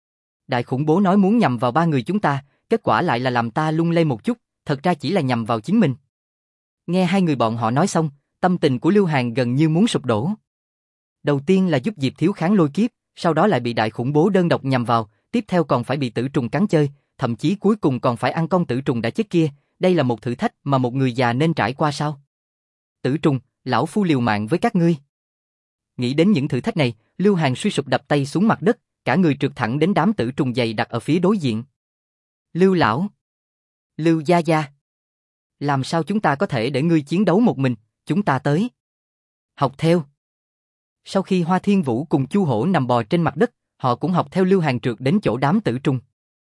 Đại khủng bố nói muốn nhằm vào ba người chúng ta, kết quả lại là làm ta lung lay một chút, thật ra chỉ là nhằm vào chính mình. Nghe hai người bọn họ nói xong, tâm tình của Lưu Hàn gần như muốn sụp đổ. Đầu tiên là giúp Diệp Thiếu kháng lôi kiếp, sau đó lại bị đại khủng bố đơn độc nhằm vào, tiếp theo còn phải bị tử trùng cắn chơi, thậm chí cuối cùng còn phải ăn con tử trùng đã chết kia, đây là một thử thách mà một người già nên trải qua sao? Tử trùng, lão phu liều mạng với các ngươi. Nghĩ đến những thử thách này, Lưu Hàn suy sụp đập tay xuống mặt đất, cả người trượt thẳng đến đám tử trùng dày đặc ở phía đối diện. Lưu lão, Lưu gia gia, làm sao chúng ta có thể để ngươi chiến đấu một mình, chúng ta tới. Học theo. Sau khi Hoa Thiên Vũ cùng Chu Hổ nằm bò trên mặt đất, họ cũng học theo Lưu Hàn trượt đến chỗ đám tử trùng.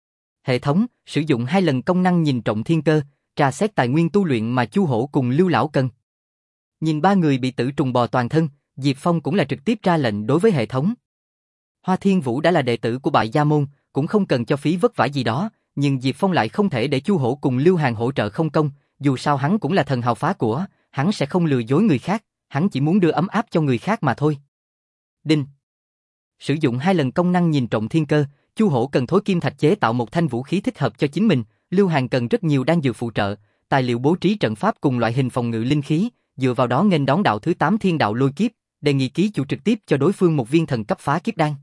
Hệ thống sử dụng hai lần công năng nhìn trộm thiên cơ, tra xét tài nguyên tu luyện mà Chu Hổ cùng Lưu lão cần. Nhìn ba người bị tử trùng bò toàn thân, Diệp Phong cũng là trực tiếp ra lệnh đối với hệ thống. Hoa Thiên Vũ đã là đệ tử của Bại Gia môn, cũng không cần cho phí vất vả gì đó, nhưng Diệp Phong lại không thể để Chu Hổ cùng Lưu Hàn hỗ trợ không công, dù sao hắn cũng là thần hào phá của, hắn sẽ không lừa dối người khác, hắn chỉ muốn đưa ấm áp cho người khác mà thôi. Đinh. Sử dụng hai lần công năng nhìn trộm thiên cơ, Chu Hổ cần thối kim thạch chế tạo một thanh vũ khí thích hợp cho chính mình, Lưu Hàn cần rất nhiều đan dược phụ trợ, tài liệu bố trí trận pháp cùng loại hình phòng ngự linh khí, dựa vào đó nghênh đón đạo thứ tám thiên đạo lôi kiếp, đề nghị ký chủ trực tiếp cho đối phương một viên thần cấp phá kiếp đan.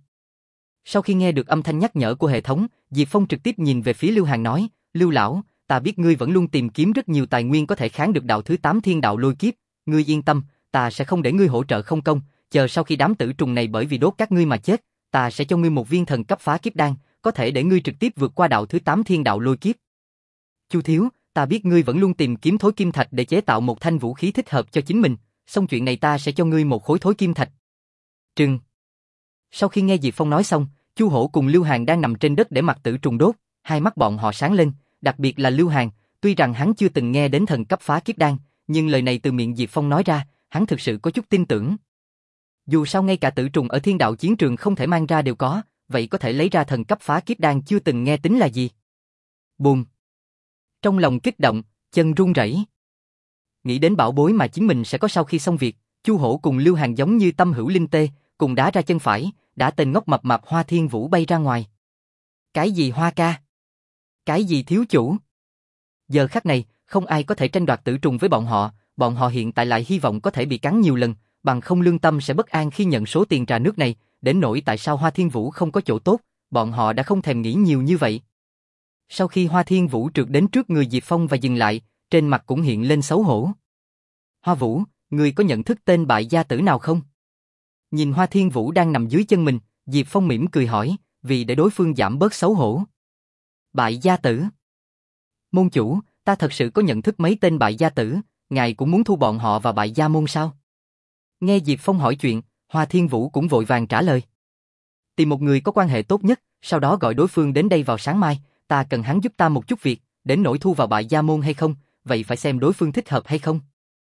Sau khi nghe được âm thanh nhắc nhở của hệ thống, Diệp Phong trực tiếp nhìn về phía Lưu Hàn nói, Lưu lão, ta biết ngươi vẫn luôn tìm kiếm rất nhiều tài nguyên có thể kháng được đạo thứ tám thiên đạo lôi kiếp, ngươi yên tâm, ta sẽ không để ngươi hỗ trợ không công, chờ sau khi đám tử trùng này bởi vì đốt các ngươi mà chết, ta sẽ cho ngươi một viên thần cấp phá kiếp đan, có thể để ngươi trực tiếp vượt qua đạo thứ tám thiên đạo lôi kiếp. Chu thiếu, ta biết ngươi vẫn luôn tìm kiếm thối kim thạch để chế tạo một thanh vũ khí thích hợp cho chính mình, xong chuyện này ta sẽ cho ngươi một khối thối kim thạch. Trừng. Sau khi nghe Diệp Phong nói xong, Chu Hổ cùng Lưu Hàn đang nằm trên đất để mặc tử trùng đốt, hai mắt bọn họ sáng lên, đặc biệt là Lưu Hàn, tuy rằng hắn chưa từng nghe đến thần cấp phá kiếp đan, nhưng lời này từ miệng Diệp Phong nói ra, hắn thực sự có chút tin tưởng. Dù sao ngay cả tử trùng ở thiên đạo chiến trường không thể mang ra đều có, vậy có thể lấy ra thần cấp phá kiếp đan chưa từng nghe tính là gì? Bùm. Trong lòng kích động, chân run rẩy. Nghĩ đến bảo bối mà chính mình sẽ có sau khi xong việc, Chu Hổ cùng Lưu Hàn giống như tâm hữu linh tê, cùng đá ra chân phải, đã tên ngốc mập mạp Hoa Thiên Vũ bay ra ngoài. Cái gì Hoa ca? Cái gì thiếu chủ? Giờ khắc này, không ai có thể tranh đoạt tử trùng với bọn họ, bọn họ hiện tại lại hy vọng có thể bị cắn nhiều lần, bằng không lương tâm sẽ bất an khi nhận số tiền trà nước này, đến nỗi tại sao Hoa Thiên Vũ không có chỗ tốt, bọn họ đã không thèm nghĩ nhiều như vậy. Sau khi Hoa Thiên Vũ trượt đến trước người Diệp Phong và dừng lại, trên mặt cũng hiện lên xấu hổ. Hoa Vũ, ngươi có nhận thức tên bại gia tử nào không? Nhìn Hoa Thiên Vũ đang nằm dưới chân mình, Diệp Phong mỉm cười hỏi, vì để đối phương giảm bớt xấu hổ. Bại gia tử. Môn chủ, ta thật sự có nhận thức mấy tên bại gia tử, ngài cũng muốn thu bọn họ vào bại gia môn sao? Nghe Diệp Phong hỏi chuyện, Hoa Thiên Vũ cũng vội vàng trả lời. Tìm một người có quan hệ tốt nhất, sau đó gọi đối phương đến đây vào sáng mai, ta cần hắn giúp ta một chút việc, đến nỗi thu vào bại gia môn hay không, vậy phải xem đối phương thích hợp hay không.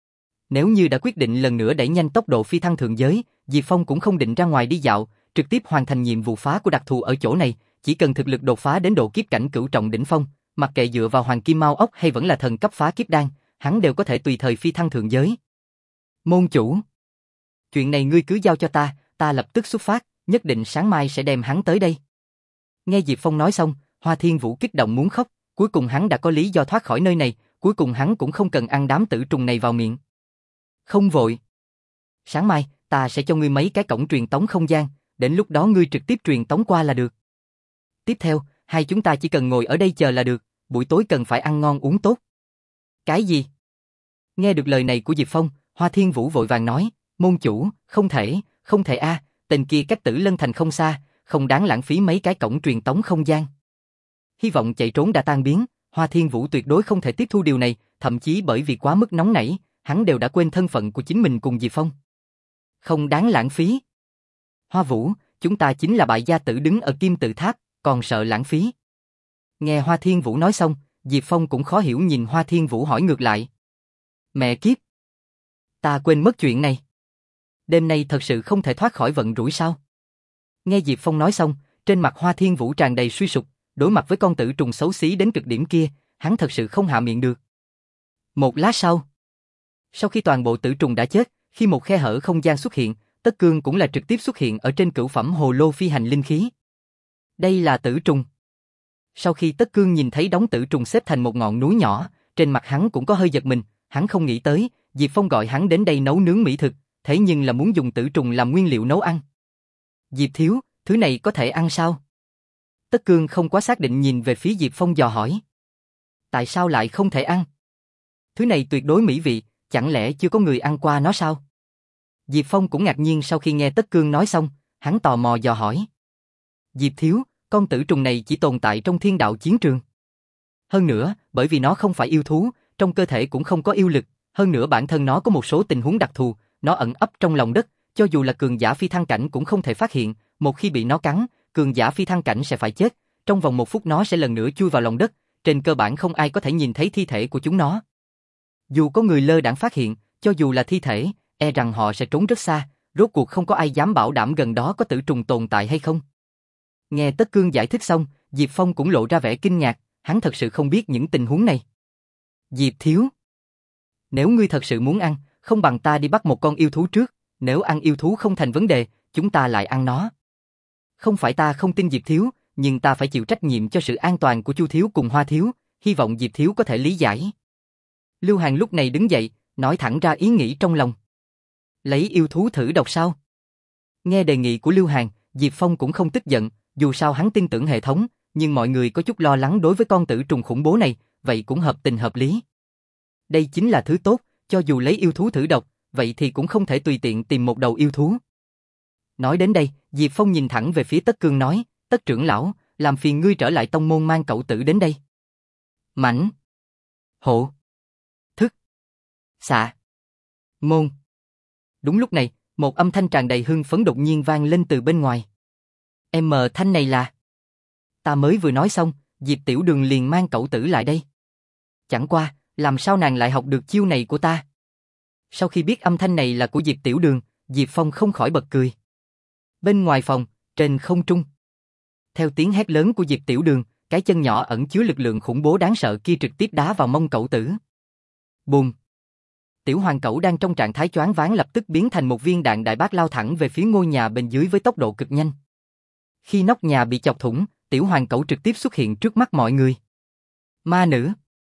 Nếu như đã quyết định lần nữa đẩy nhanh tốc độ phi thăng thượng giới, Diệp Phong cũng không định ra ngoài đi dạo, trực tiếp hoàn thành nhiệm vụ phá của đặc thù ở chỗ này, chỉ cần thực lực đột phá đến độ kiếp cảnh cửu trọng đỉnh phong, mặc kệ dựa vào hoàng kim mao ốc hay vẫn là thần cấp phá kiếp đan, hắn đều có thể tùy thời phi thăng thượng giới. Môn chủ, chuyện này ngươi cứ giao cho ta, ta lập tức xuất phát, nhất định sáng mai sẽ đem hắn tới đây. Nghe Diệp Phong nói xong, Hoa Thiên Vũ kích động muốn khóc, cuối cùng hắn đã có lý do thoát khỏi nơi này, cuối cùng hắn cũng không cần ăn đám tử trùng này vào miệng. Không vội. Sáng mai, ta sẽ cho ngươi mấy cái cổng truyền tống không gian, đến lúc đó ngươi trực tiếp truyền tống qua là được. Tiếp theo, hai chúng ta chỉ cần ngồi ở đây chờ là được, buổi tối cần phải ăn ngon uống tốt. Cái gì? Nghe được lời này của Diệp Phong, Hoa Thiên Vũ vội vàng nói, môn chủ, không thể, không thể a, à, tên kia cách Tử Lân Thành không xa, không đáng lãng phí mấy cái cổng truyền tống không gian. Hy vọng chạy trốn đã tan biến, Hoa Thiên Vũ tuyệt đối không thể tiếp thu điều này, thậm chí bởi vì quá mức nóng nảy, hắn đều đã quên thân phận của chính mình cùng Diệp Phong. Không đáng lãng phí. Hoa Vũ, chúng ta chính là bại gia tử đứng ở kim tự tháp, còn sợ lãng phí. Nghe Hoa Thiên Vũ nói xong, Diệp Phong cũng khó hiểu nhìn Hoa Thiên Vũ hỏi ngược lại. Mẹ kiếp! Ta quên mất chuyện này. Đêm nay thật sự không thể thoát khỏi vận rủi sao? Nghe Diệp Phong nói xong, trên mặt Hoa Thiên Vũ tràn đầy suy sụp, đối mặt với con tử trùng xấu xí đến cực điểm kia, hắn thật sự không hạ miệng được. Một lát sau, sau khi toàn bộ tử trùng đã chết, khi một khe hở không gian xuất hiện, Tất Cương cũng là trực tiếp xuất hiện ở trên cửu phẩm hồ lô phi hành linh khí. Đây là tử trùng. Sau khi Tất Cương nhìn thấy đống tử trùng xếp thành một ngọn núi nhỏ, trên mặt hắn cũng có hơi giật mình, hắn không nghĩ tới, Diệp Phong gọi hắn đến đây nấu nướng mỹ thực, thế nhưng là muốn dùng tử trùng làm nguyên liệu nấu ăn. Diệp thiếu, thứ này có thể ăn sao? Tất Cương không quá xác định nhìn về phía Diệp Phong dò hỏi. Tại sao lại không thể ăn? Thứ này tuyệt đối mỹ vị, chẳng lẽ chưa có người ăn qua nó sao? Diệp Phong cũng ngạc nhiên sau khi nghe Tất Cương nói xong, hắn tò mò dò hỏi. Diệp thiếu, con tử trùng này chỉ tồn tại trong thiên đạo chiến trường. Hơn nữa, bởi vì nó không phải yêu thú, trong cơ thể cũng không có yêu lực, hơn nữa bản thân nó có một số tình huống đặc thù, nó ẩn ấp trong lòng đất, cho dù là cường giả phi thăng cảnh cũng không thể phát hiện, một khi bị nó cắn, cường giả phi thăng cảnh sẽ phải chết, trong vòng một phút nó sẽ lần nữa chui vào lòng đất, trên cơ bản không ai có thể nhìn thấy thi thể của chúng nó. Dù có người lơ đãng phát hiện, cho dù là thi thể, e rằng họ sẽ trốn rất xa, rốt cuộc không có ai dám bảo đảm gần đó có tử trùng tồn tại hay không. Nghe Tất Cương giải thích xong, Diệp Phong cũng lộ ra vẻ kinh ngạc, hắn thật sự không biết những tình huống này. Diệp thiếu, nếu ngươi thật sự muốn ăn, không bằng ta đi bắt một con yêu thú trước, nếu ăn yêu thú không thành vấn đề, chúng ta lại ăn nó. Không phải ta không tin Diệp thiếu, nhưng ta phải chịu trách nhiệm cho sự an toàn của Chu thiếu cùng Hoa thiếu, hy vọng Diệp thiếu có thể lý giải. Lưu Hàn lúc này đứng dậy, nói thẳng ra ý nghĩ trong lòng. Lấy yêu thú thử độc sao? Nghe đề nghị của Lưu Hàn, Diệp Phong cũng không tức giận, dù sao hắn tin tưởng hệ thống, nhưng mọi người có chút lo lắng đối với con tử trùng khủng bố này, vậy cũng hợp tình hợp lý. Đây chính là thứ tốt, cho dù lấy yêu thú thử độc, vậy thì cũng không thể tùy tiện tìm một đầu yêu thú. Nói đến đây, Diệp Phong nhìn thẳng về phía Tất Cương nói, Tất trưởng lão, làm phiền ngươi trở lại tông môn mang cậu tử đến đây. Mãnh, hộ, thức, xạ, môn. Đúng lúc này, một âm thanh tràn đầy hưng phấn đột nhiên vang lên từ bên ngoài. Em thanh này là... Ta mới vừa nói xong, Diệp Tiểu Đường liền mang cậu tử lại đây. Chẳng qua, làm sao nàng lại học được chiêu này của ta? Sau khi biết âm thanh này là của Diệp Tiểu Đường, Diệp Phong không khỏi bật cười. Bên ngoài phòng, trên không trung. Theo tiếng hét lớn của Diệp Tiểu Đường, cái chân nhỏ ẩn chứa lực lượng khủng bố đáng sợ kia trực tiếp đá vào mông cậu tử. Bùm! Tiểu hoàng cẩu đang trong trạng thái choáng váng lập tức biến thành một viên đạn đại bác lao thẳng về phía ngôi nhà bên dưới với tốc độ cực nhanh. Khi nóc nhà bị chọc thủng, tiểu hoàng cẩu trực tiếp xuất hiện trước mắt mọi người. Ma nữ!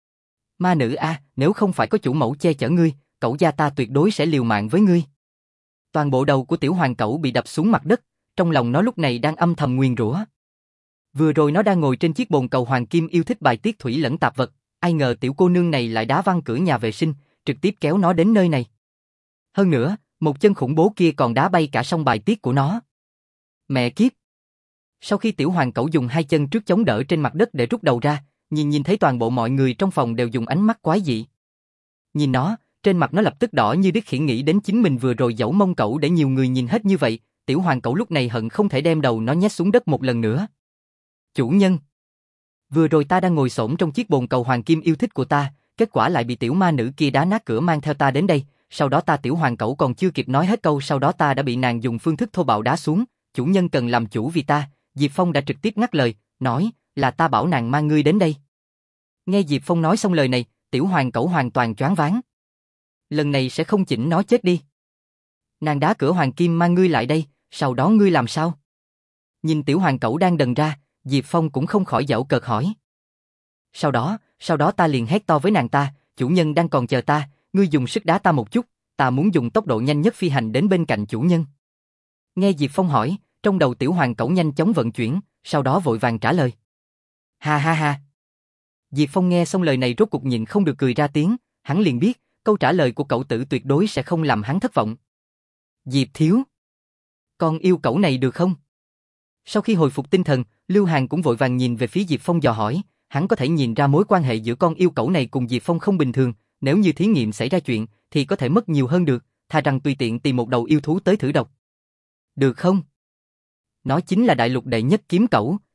Ma nữ a, nếu không phải có chủ mẫu che chở ngươi, cẩu gia ta tuyệt đối sẽ liều mạng với ngươi. Toàn bộ đầu của tiểu hoàng cẩu bị đập xuống mặt đất, trong lòng nó lúc này đang âm thầm nguyền rủa. Vừa rồi nó đang ngồi trên chiếc bồn cầu hoàng kim yêu thích bài tiết thủy lẫn tạp vật, ai ngờ tiểu cô nương này lại đá văng cửa nhà vệ sinh, trực tiếp kéo nó đến nơi này. Hơn nữa, một chân khủng bố kia còn đá bay cả song bài tiết của nó. Mẹ kiếp! Sau khi tiểu hoàng cẩu dùng hai chân trước chống đỡ trên mặt đất để rút đầu ra, nhìn nhìn thấy toàn bộ mọi người trong phòng đều dùng ánh mắt quái dị. Nhìn nó, trên mặt nó lập tức đỏ như đít khỉ, nghĩ đến chính mình vừa rồi dẫu mông cẩu để nhiều người nhìn hết như vậy, tiểu hoàng cẩu lúc này hận không thể đem đầu nó nhét xuống đất một lần nữa. Chủ nhân! Vừa rồi ta đang ngồi xổm trong chiếc bồn cầu hoàng kim yêu thích của ta, kết quả lại bị tiểu ma nữ kia đá nát cửa mang theo ta đến đây, sau đó ta tiểu hoàng cẩu còn chưa kịp nói hết câu sau đó ta đã bị nàng dùng phương thức thô bạo đá xuống, chủ nhân cần làm chủ vì ta. Diệp Phong đã trực tiếp ngắt lời, nói, là ta bảo nàng mang ngươi đến đây. Nghe Diệp Phong nói xong lời này, tiểu hoàng cẩu hoàn toàn choáng váng. Lần này sẽ không chỉnh nó chết đi. Nàng đá cửa hoàng kim mang ngươi lại đây, sau đó ngươi làm sao? Nhìn tiểu hoàng cẩu đang đần ra, Diệp Phong cũng không khỏi giễu cợt hỏi. Sau đó, sau đó ta liền hét to với nàng ta, chủ nhân đang còn chờ ta, ngươi dùng sức đá ta một chút, ta muốn dùng tốc độ nhanh nhất phi hành đến bên cạnh chủ nhân. Nghe Diệp Phong hỏi, trong đầu tiểu hoàng cẩu nhanh chóng vận chuyển, sau đó vội vàng trả lời. Ha ha ha. Diệp Phong nghe xong lời này rốt cục nhịn không được cười ra tiếng, hắn liền biết, câu trả lời của cậu tử tuyệt đối sẽ không làm hắn thất vọng. Diệp thiếu, con yêu cẩu này được không? Sau khi hồi phục tinh thần, Lưu Hàn cũng vội vàng nhìn về phía Diệp Phong dò hỏi, hắn có thể nhìn ra mối quan hệ giữa con yêu cẩu này cùng Diệp Phong không bình thường, nếu như thí nghiệm xảy ra chuyện, thì có thể mất nhiều hơn được, thà rằng tùy tiện tìm một đầu yêu thú tới thử độc. Được không? Nó chính là đại lục đệ nhất kiếm cẩu,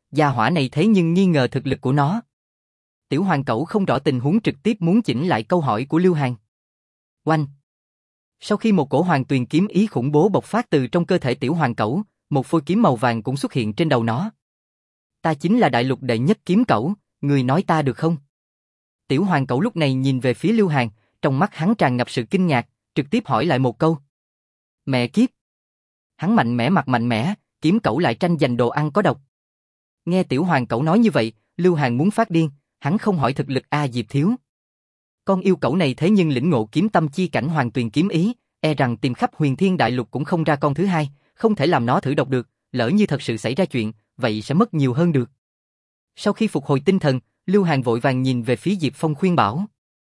gia hỏa này thế nhưng nghi ngờ thực lực của nó. Tiểu Hoàng Cẩu không rõ tình huống trực tiếp muốn chỉnh lại câu hỏi của Lưu Hàn. Oanh! Sau khi một cổ hoàng tuyền kiếm ý khủng bố bộc phát từ trong cơ thể Tiểu Hoàng Cẩu, một phôi kiếm màu vàng cũng xuất hiện trên đầu nó. Ta chính là đại lục đệ nhất kiếm cẩu, người nói ta được không? Tiểu Hoàng Cẩu lúc này nhìn về phía Lưu Hàn, trong mắt hắn tràn ngập sự kinh ngạc, trực tiếp hỏi lại một câu. Mẹ kiếp! Hắn mạnh mẽ mặt mạnh mẽ, kiếm cẩu lại tranh giành đồ ăn có độc. Nghe Tiểu Hoàng Cẩu nói như vậy, Lưu Hàn muốn phát điên, hắn không hỏi thực lực A Diệp Thiếu. Con yêu cẩu này thế nhưng lĩnh ngộ kiếm tâm chi cảnh hoàng tuyền kiếm ý, e rằng tìm khắp huyền thiên đại lục cũng không ra con thứ hai, không thể làm nó thử độc được, lỡ như thật sự xảy ra chuyện, vậy sẽ mất nhiều hơn được. Sau khi phục hồi tinh thần, Lưu Hàn vội vàng nhìn về phía Diệp Phong khuyên bảo.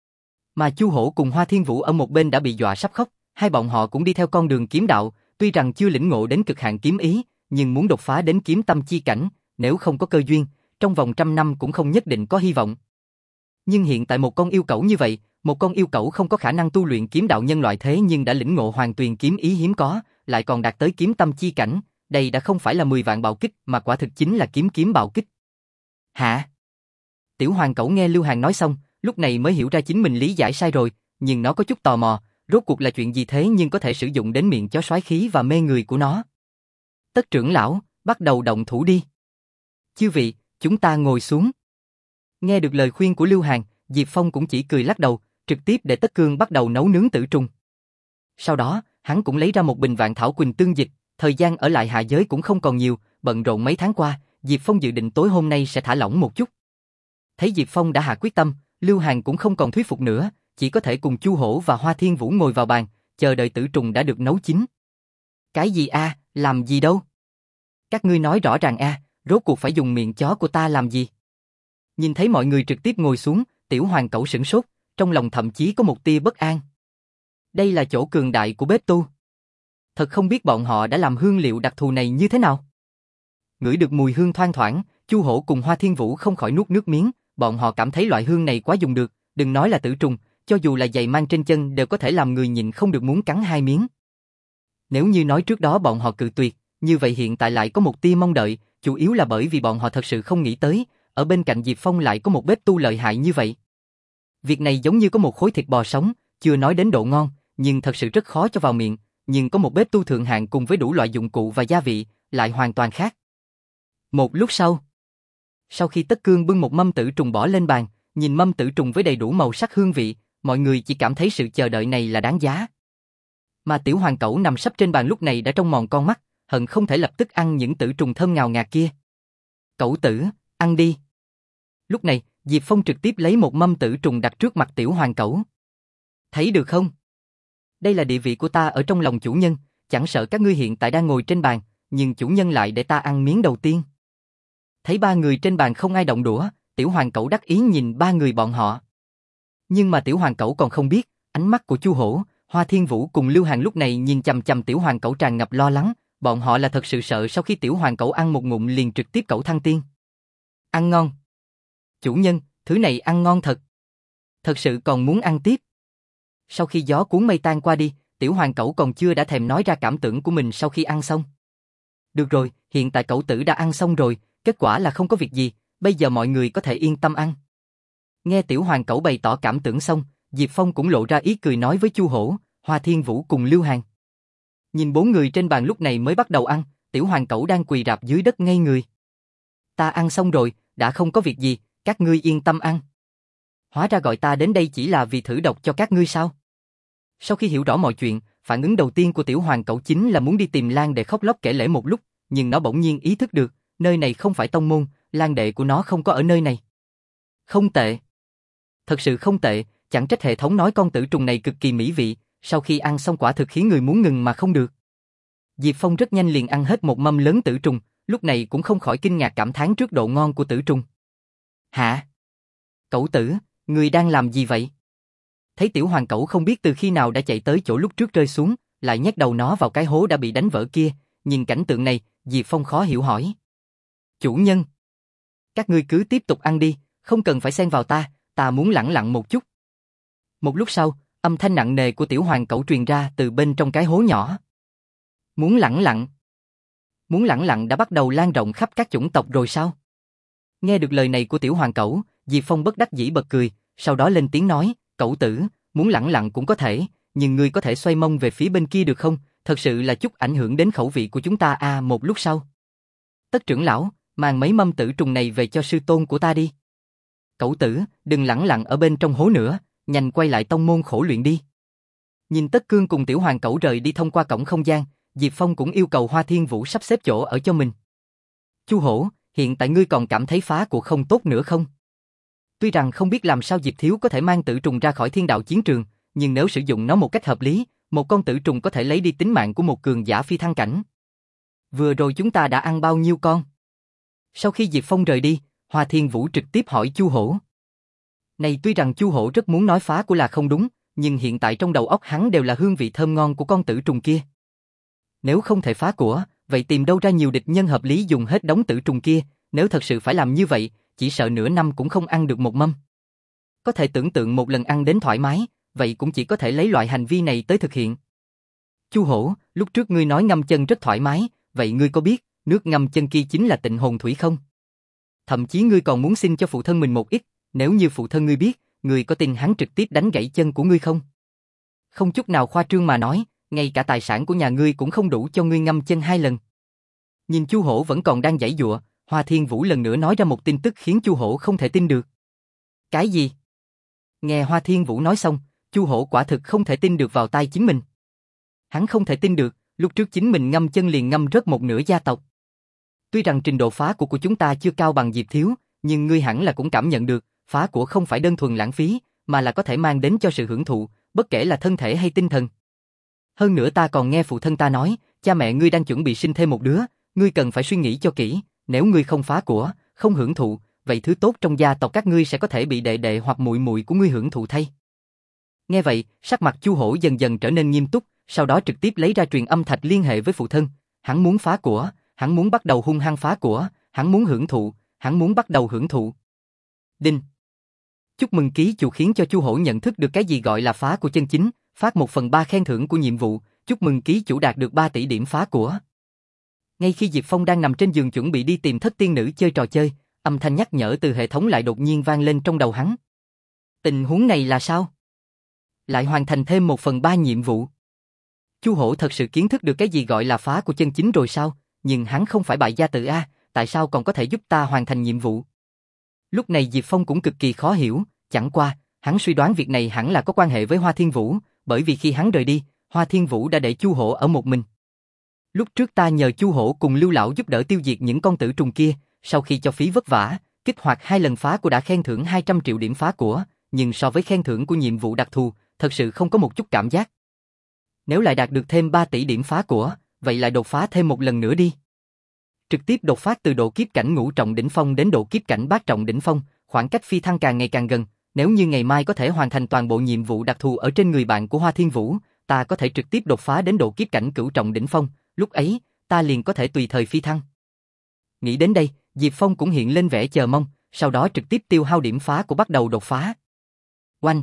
Mà Chu Hổ cùng Hoa Thiên Vũ ở một bên đã bị dọa sắp khóc, hai bọn họ cũng đi theo con đường kiếm đạo, tuy rằng chưa lĩnh ngộ đến cực hạn kiếm ý, nhưng muốn đột phá đến kiếm tâm chi cảnh, nếu không có cơ duyên, trong vòng trăm năm cũng không nhất định có hy vọng. Nhưng hiện tại một con yêu cẩu như vậy, một con yêu cẩu không có khả năng tu luyện kiếm đạo nhân loại thế nhưng đã lĩnh ngộ hoàng tuyền kiếm ý hiếm có, lại còn đạt tới kiếm tâm chi cảnh, đây đã không phải là mười vạn bạo kích mà quả thực chính là kiếm kiếm bạo kích. Hả? Tiểu Hoàng Cẩu nghe Lưu Hàn nói xong, lúc này mới hiểu ra chính mình lý giải sai rồi, nhưng nó có chút tò mò, rốt cuộc là chuyện gì thế nhưng có thể sử dụng đến miệng chó soái khí và mê người của nó. Tất trưởng lão, bắt đầu động thủ đi. Chư vị, chúng ta ngồi xuống. Nghe được lời khuyên của Lưu Hàn, Diệp Phong cũng chỉ cười lắc đầu, trực tiếp để Tất Cương bắt đầu nấu nướng tử trùng. Sau đó, hắn cũng lấy ra một bình vạn thảo quỳnh tương dịch, thời gian ở lại hạ giới cũng không còn nhiều, bận rộn mấy tháng qua, Diệp Phong dự định tối hôm nay sẽ thả lỏng một chút. Thấy Diệp Phong đã hạ quyết tâm, Lưu Hàn cũng không còn thuyết phục nữa, chỉ có thể cùng Chu Hổ và Hoa Thiên Vũ ngồi vào bàn, chờ đợi tử trùng đã được nấu chín. Cái gì a, à, làm gì đâu? Các ngươi nói rõ ràng a, à, rốt cuộc phải dùng miệng chó của ta làm gì? Nhìn thấy mọi người trực tiếp ngồi xuống, Tiểu Hoàng Cẩu sửng sốt, trong lòng thậm chí có một tia bất an. Đây là chỗ cường đại của bếp tu. Thật không biết bọn họ đã làm hương liệu đặc thù này như thế nào. Ngửi được mùi hương thoang thoảng, Chu Hổ cùng Hoa Thiên Vũ không khỏi nuốt nước miếng, bọn họ cảm thấy loại hương này quá dùng được, đừng nói là tử trùng, cho dù là giày mang trên chân đều có thể làm người nhịn không được muốn cắn hai miếng. Nếu như nói trước đó bọn họ cự tuyệt, như vậy hiện tại lại có một tia mong đợi, chủ yếu là bởi vì bọn họ thật sự không nghĩ tới, ở bên cạnh Diệp Phong lại có một bếp tu lợi hại như vậy. Việc này giống như có một khối thịt bò sống, chưa nói đến độ ngon, nhưng thật sự rất khó cho vào miệng, nhưng có một bếp tu thượng hạng cùng với đủ loại dụng cụ và gia vị, lại hoàn toàn khác. Một lúc sau, sau khi Tất Cương bưng một mâm tử trùng bỏ lên bàn, nhìn mâm tử trùng với đầy đủ màu sắc hương vị, mọi người chỉ cảm thấy sự chờ đợi này là đáng giá. Mà Tiểu Hoàng Cẩu nằm sấp trên bàn lúc này đã trông mòn con mắt, hận không thể lập tức ăn những tử trùng thơm ngào ngạt kia. Cẩu tử, ăn đi. Lúc này, Diệp Phong trực tiếp lấy một mâm tử trùng đặt trước mặt Tiểu Hoàng Cẩu. Thấy được không? Đây là địa vị của ta ở trong lòng chủ nhân, chẳng sợ các ngươi hiện tại đang ngồi trên bàn, nhưng chủ nhân lại để ta ăn miếng đầu tiên. Thấy ba người trên bàn không ai động đũa, Tiểu Hoàng Cẩu đắc ý nhìn ba người bọn họ. Nhưng mà Tiểu Hoàng Cẩu còn không biết, ánh mắt của Chu Hổ, Hoa Thiên Vũ cùng Lưu Hàn lúc này nhìn chằm chằm Tiểu Hoàng Cẩu tràn ngập lo lắng, bọn họ là thật sự sợ sau khi Tiểu Hoàng Cẩu ăn một ngụm liền trực tiếp cẩu thăng tiên. Ăn ngon. Chủ nhân, thứ này ăn ngon thật. Thật sự còn muốn ăn tiếp. Sau khi gió cuốn mây tan qua đi, Tiểu Hoàng Cẩu còn chưa đã thèm nói ra cảm tưởng của mình sau khi ăn xong. Được rồi, hiện tại cẩu tử đã ăn xong rồi, kết quả là không có việc gì, bây giờ mọi người có thể yên tâm ăn. Nghe Tiểu Hoàng Cẩu bày tỏ cảm tưởng xong, Diệp Phong cũng lộ ra ý cười nói với Chu Hổ, Hoa Thiên Vũ cùng Lưu Hàn. Nhìn bốn người trên bàn lúc này mới bắt đầu ăn, Tiểu Hoàng Cẩu đang quỳ rạp dưới đất ngây người. Ta ăn xong rồi, đã không có việc gì, các ngươi yên tâm ăn. Hóa ra gọi ta đến đây chỉ là vì thử độc cho các ngươi sao? Sau khi hiểu rõ mọi chuyện, phản ứng đầu tiên của Tiểu Hoàng Cẩu chính là muốn đi tìm Lan Đệ khóc lóc kể lể một lúc, nhưng nó bỗng nhiên ý thức được, nơi này không phải tông môn, Lan Đệ của nó không có ở nơi này. Không tệ. Thật sự không tệ, chẳng trách hệ thống nói con tử trùng này cực kỳ mỹ vị, sau khi ăn xong quả thực khiến người muốn ngừng mà không được. Diệp Phong rất nhanh liền ăn hết một mâm lớn tử trùng, lúc này cũng không khỏi kinh ngạc cảm thán trước độ ngon của tử trùng. Hả? Cẩu tử, người đang làm gì vậy? Thấy Tiểu Hoàng Cẩu không biết từ khi nào đã chạy tới chỗ lúc trước rơi xuống, lại nhét đầu nó vào cái hố đã bị đánh vỡ kia, nhìn cảnh tượng này, Diệp Phong khó hiểu hỏi. Chủ nhân, các ngươi cứ tiếp tục ăn đi, không cần phải xen vào ta, ta muốn lẳng lặng một chút. Một lúc sau, âm thanh nặng nề của Tiểu Hoàng Cẩu truyền ra từ bên trong cái hố nhỏ. Muốn lẳng lặng? Muốn lẳng lặng đã bắt đầu lan rộng khắp các chủng tộc rồi sao? Nghe được lời này của tiểu hoàng cẩu, Diệp Phong bất đắc dĩ bật cười, sau đó lên tiếng nói, cẩu tử, muốn lẳng lặng cũng có thể, nhưng ngươi có thể xoay mông về phía bên kia được không? Thật sự là chút ảnh hưởng đến khẩu vị của chúng ta à. Một lúc sau. Tất trưởng lão, mang mấy mâm tử trùng này về cho sư tôn của ta đi. Cẩu tử, đừng lẳng lặng ở bên trong hố nữa, nhanh quay lại tông môn khổ luyện đi. Nhìn Tất Cương cùng tiểu hoàng cẩu rời đi thông qua cổng không gian, Diệp Phong cũng yêu cầu Hoa Thiên Vũ sắp xếp chỗ ở cho mình. Chu Hổ, hiện tại ngươi còn cảm thấy phá của không tốt nữa không? Tuy rằng không biết làm sao Diệp Thiếu có thể mang tử trùng ra khỏi thiên đạo chiến trường, nhưng nếu sử dụng nó một cách hợp lý, một con tử trùng có thể lấy đi tính mạng của một cường giả phi thăng cảnh. Vừa rồi chúng ta đã ăn bao nhiêu con? Sau khi Diệp Phong rời đi, Hoa Thiên Vũ trực tiếp hỏi Chu Hổ. Này tuy rằng Chu Hổ rất muốn nói phá của là không đúng, nhưng hiện tại trong đầu óc hắn đều là hương vị thơm ngon của con tử trùng kia. Nếu không thể phá của, vậy tìm đâu ra nhiều địch nhân hợp lý dùng hết đống tử trùng kia, nếu thật sự phải làm như vậy, chỉ sợ nửa năm cũng không ăn được một mâm. Có thể tưởng tượng một lần ăn đến thoải mái, vậy cũng chỉ có thể lấy loại hành vi này tới thực hiện. Chu Hổ, lúc trước ngươi nói ngâm chân rất thoải mái, vậy ngươi có biết, nước ngâm chân kia chính là tịnh hồn thủy không? Thậm chí ngươi còn muốn xin cho phụ thân mình một ít, nếu như phụ thân ngươi biết, ngươi có tin hắn trực tiếp đánh gãy chân của ngươi không? Không chút nào khoa trương mà nói, ngay cả tài sản của nhà ngươi cũng không đủ cho ngươi ngâm chân hai lần. Nhìn Chu Hổ vẫn còn đang giãy giụa, Hoa Thiên Vũ lần nữa nói ra một tin tức khiến Chu Hổ không thể tin được. Cái gì? Nghe Hoa Thiên Vũ nói xong, Chu Hổ quả thực không thể tin được vào tai chính mình. Hắn không thể tin được, lúc trước chính mình ngâm chân liền ngâm rớt một nửa gia tộc. Tuy rằng trình độ phá của của chúng ta chưa cao bằng Diệp Thiếu, nhưng ngươi hẳn là cũng cảm nhận được, phá của không phải đơn thuần lãng phí, mà là có thể mang đến cho sự hưởng thụ, bất kể là thân thể hay tinh thần. Hơn nữa ta còn nghe phụ thân ta nói, cha mẹ ngươi đang chuẩn bị sinh thêm một đứa, ngươi cần phải suy nghĩ cho kỹ, nếu ngươi không phá của, không hưởng thụ, vậy thứ tốt trong gia tộc các ngươi sẽ có thể bị đệ đệ hoặc muội muội của ngươi hưởng thụ thay. Nghe vậy, sắc mặt Chu Hổ dần dần trở nên nghiêm túc, sau đó trực tiếp lấy ra truyền âm thạch liên hệ với phụ thân, hắn muốn phá của, hắn muốn bắt đầu hung hăng phá của, hắn muốn hưởng thụ, hắn muốn bắt đầu hưởng thụ. Đinh. Chúc mừng ký chủ khiến cho Chu Hổ nhận thức được cái gì gọi là phá của chân chính, phát một phần ba khen thưởng của nhiệm vụ, chúc mừng ký chủ đạt được ba tỷ điểm phá của. Ngay khi Diệp Phong đang nằm trên giường chuẩn bị đi tìm thất tiên nữ chơi trò chơi, âm thanh nhắc nhở từ hệ thống lại đột nhiên vang lên trong đầu hắn. Tình huống này là sao? Lại hoàn thành thêm một phần ba nhiệm vụ. Chu Hổ thật sự kiến thức được cái gì gọi là phá của chân chính rồi sao? Nhưng hắn không phải bại gia tử a, tại sao còn có thể giúp ta hoàn thành nhiệm vụ? Lúc này Diệp Phong cũng cực kỳ khó hiểu, chẳng qua, hắn suy đoán việc này hẳn là có quan hệ với Hoa Thiên Vũ, bởi vì khi hắn rời đi, Hoa Thiên Vũ đã để Chu Hổ ở một mình. Lúc trước ta nhờ Chu Hổ cùng Lưu lão giúp đỡ tiêu diệt những con tử trùng kia, sau khi cho phí vất vả, kích hoạt hai lần phá của đã khen thưởng hai trăm triệu điểm phá của, nhưng so với khen thưởng của nhiệm vụ đặc thù, thật sự không có một chút cảm giác. Nếu lại đạt được thêm ba tỷ điểm phá của, vậy lại đột phá thêm một lần nữa đi. Trực tiếp đột phá từ độ kiếp cảnh ngũ trọng đỉnh phong đến độ kiếp cảnh bát trọng đỉnh phong, khoảng cách phi thăng càng ngày càng gần, nếu như ngày mai có thể hoàn thành toàn bộ nhiệm vụ đặc thù ở trên người bạn của Hoa Thiên Vũ, ta có thể trực tiếp đột phá đến độ kiếp cảnh cửu trọng đỉnh phong, lúc ấy, ta liền có thể tùy thời phi thăng. Nghĩ đến đây, Diệp Phong cũng hiện lên vẻ chờ mong, sau đó trực tiếp tiêu hao điểm phá của bắt đầu đột phá. Oanh!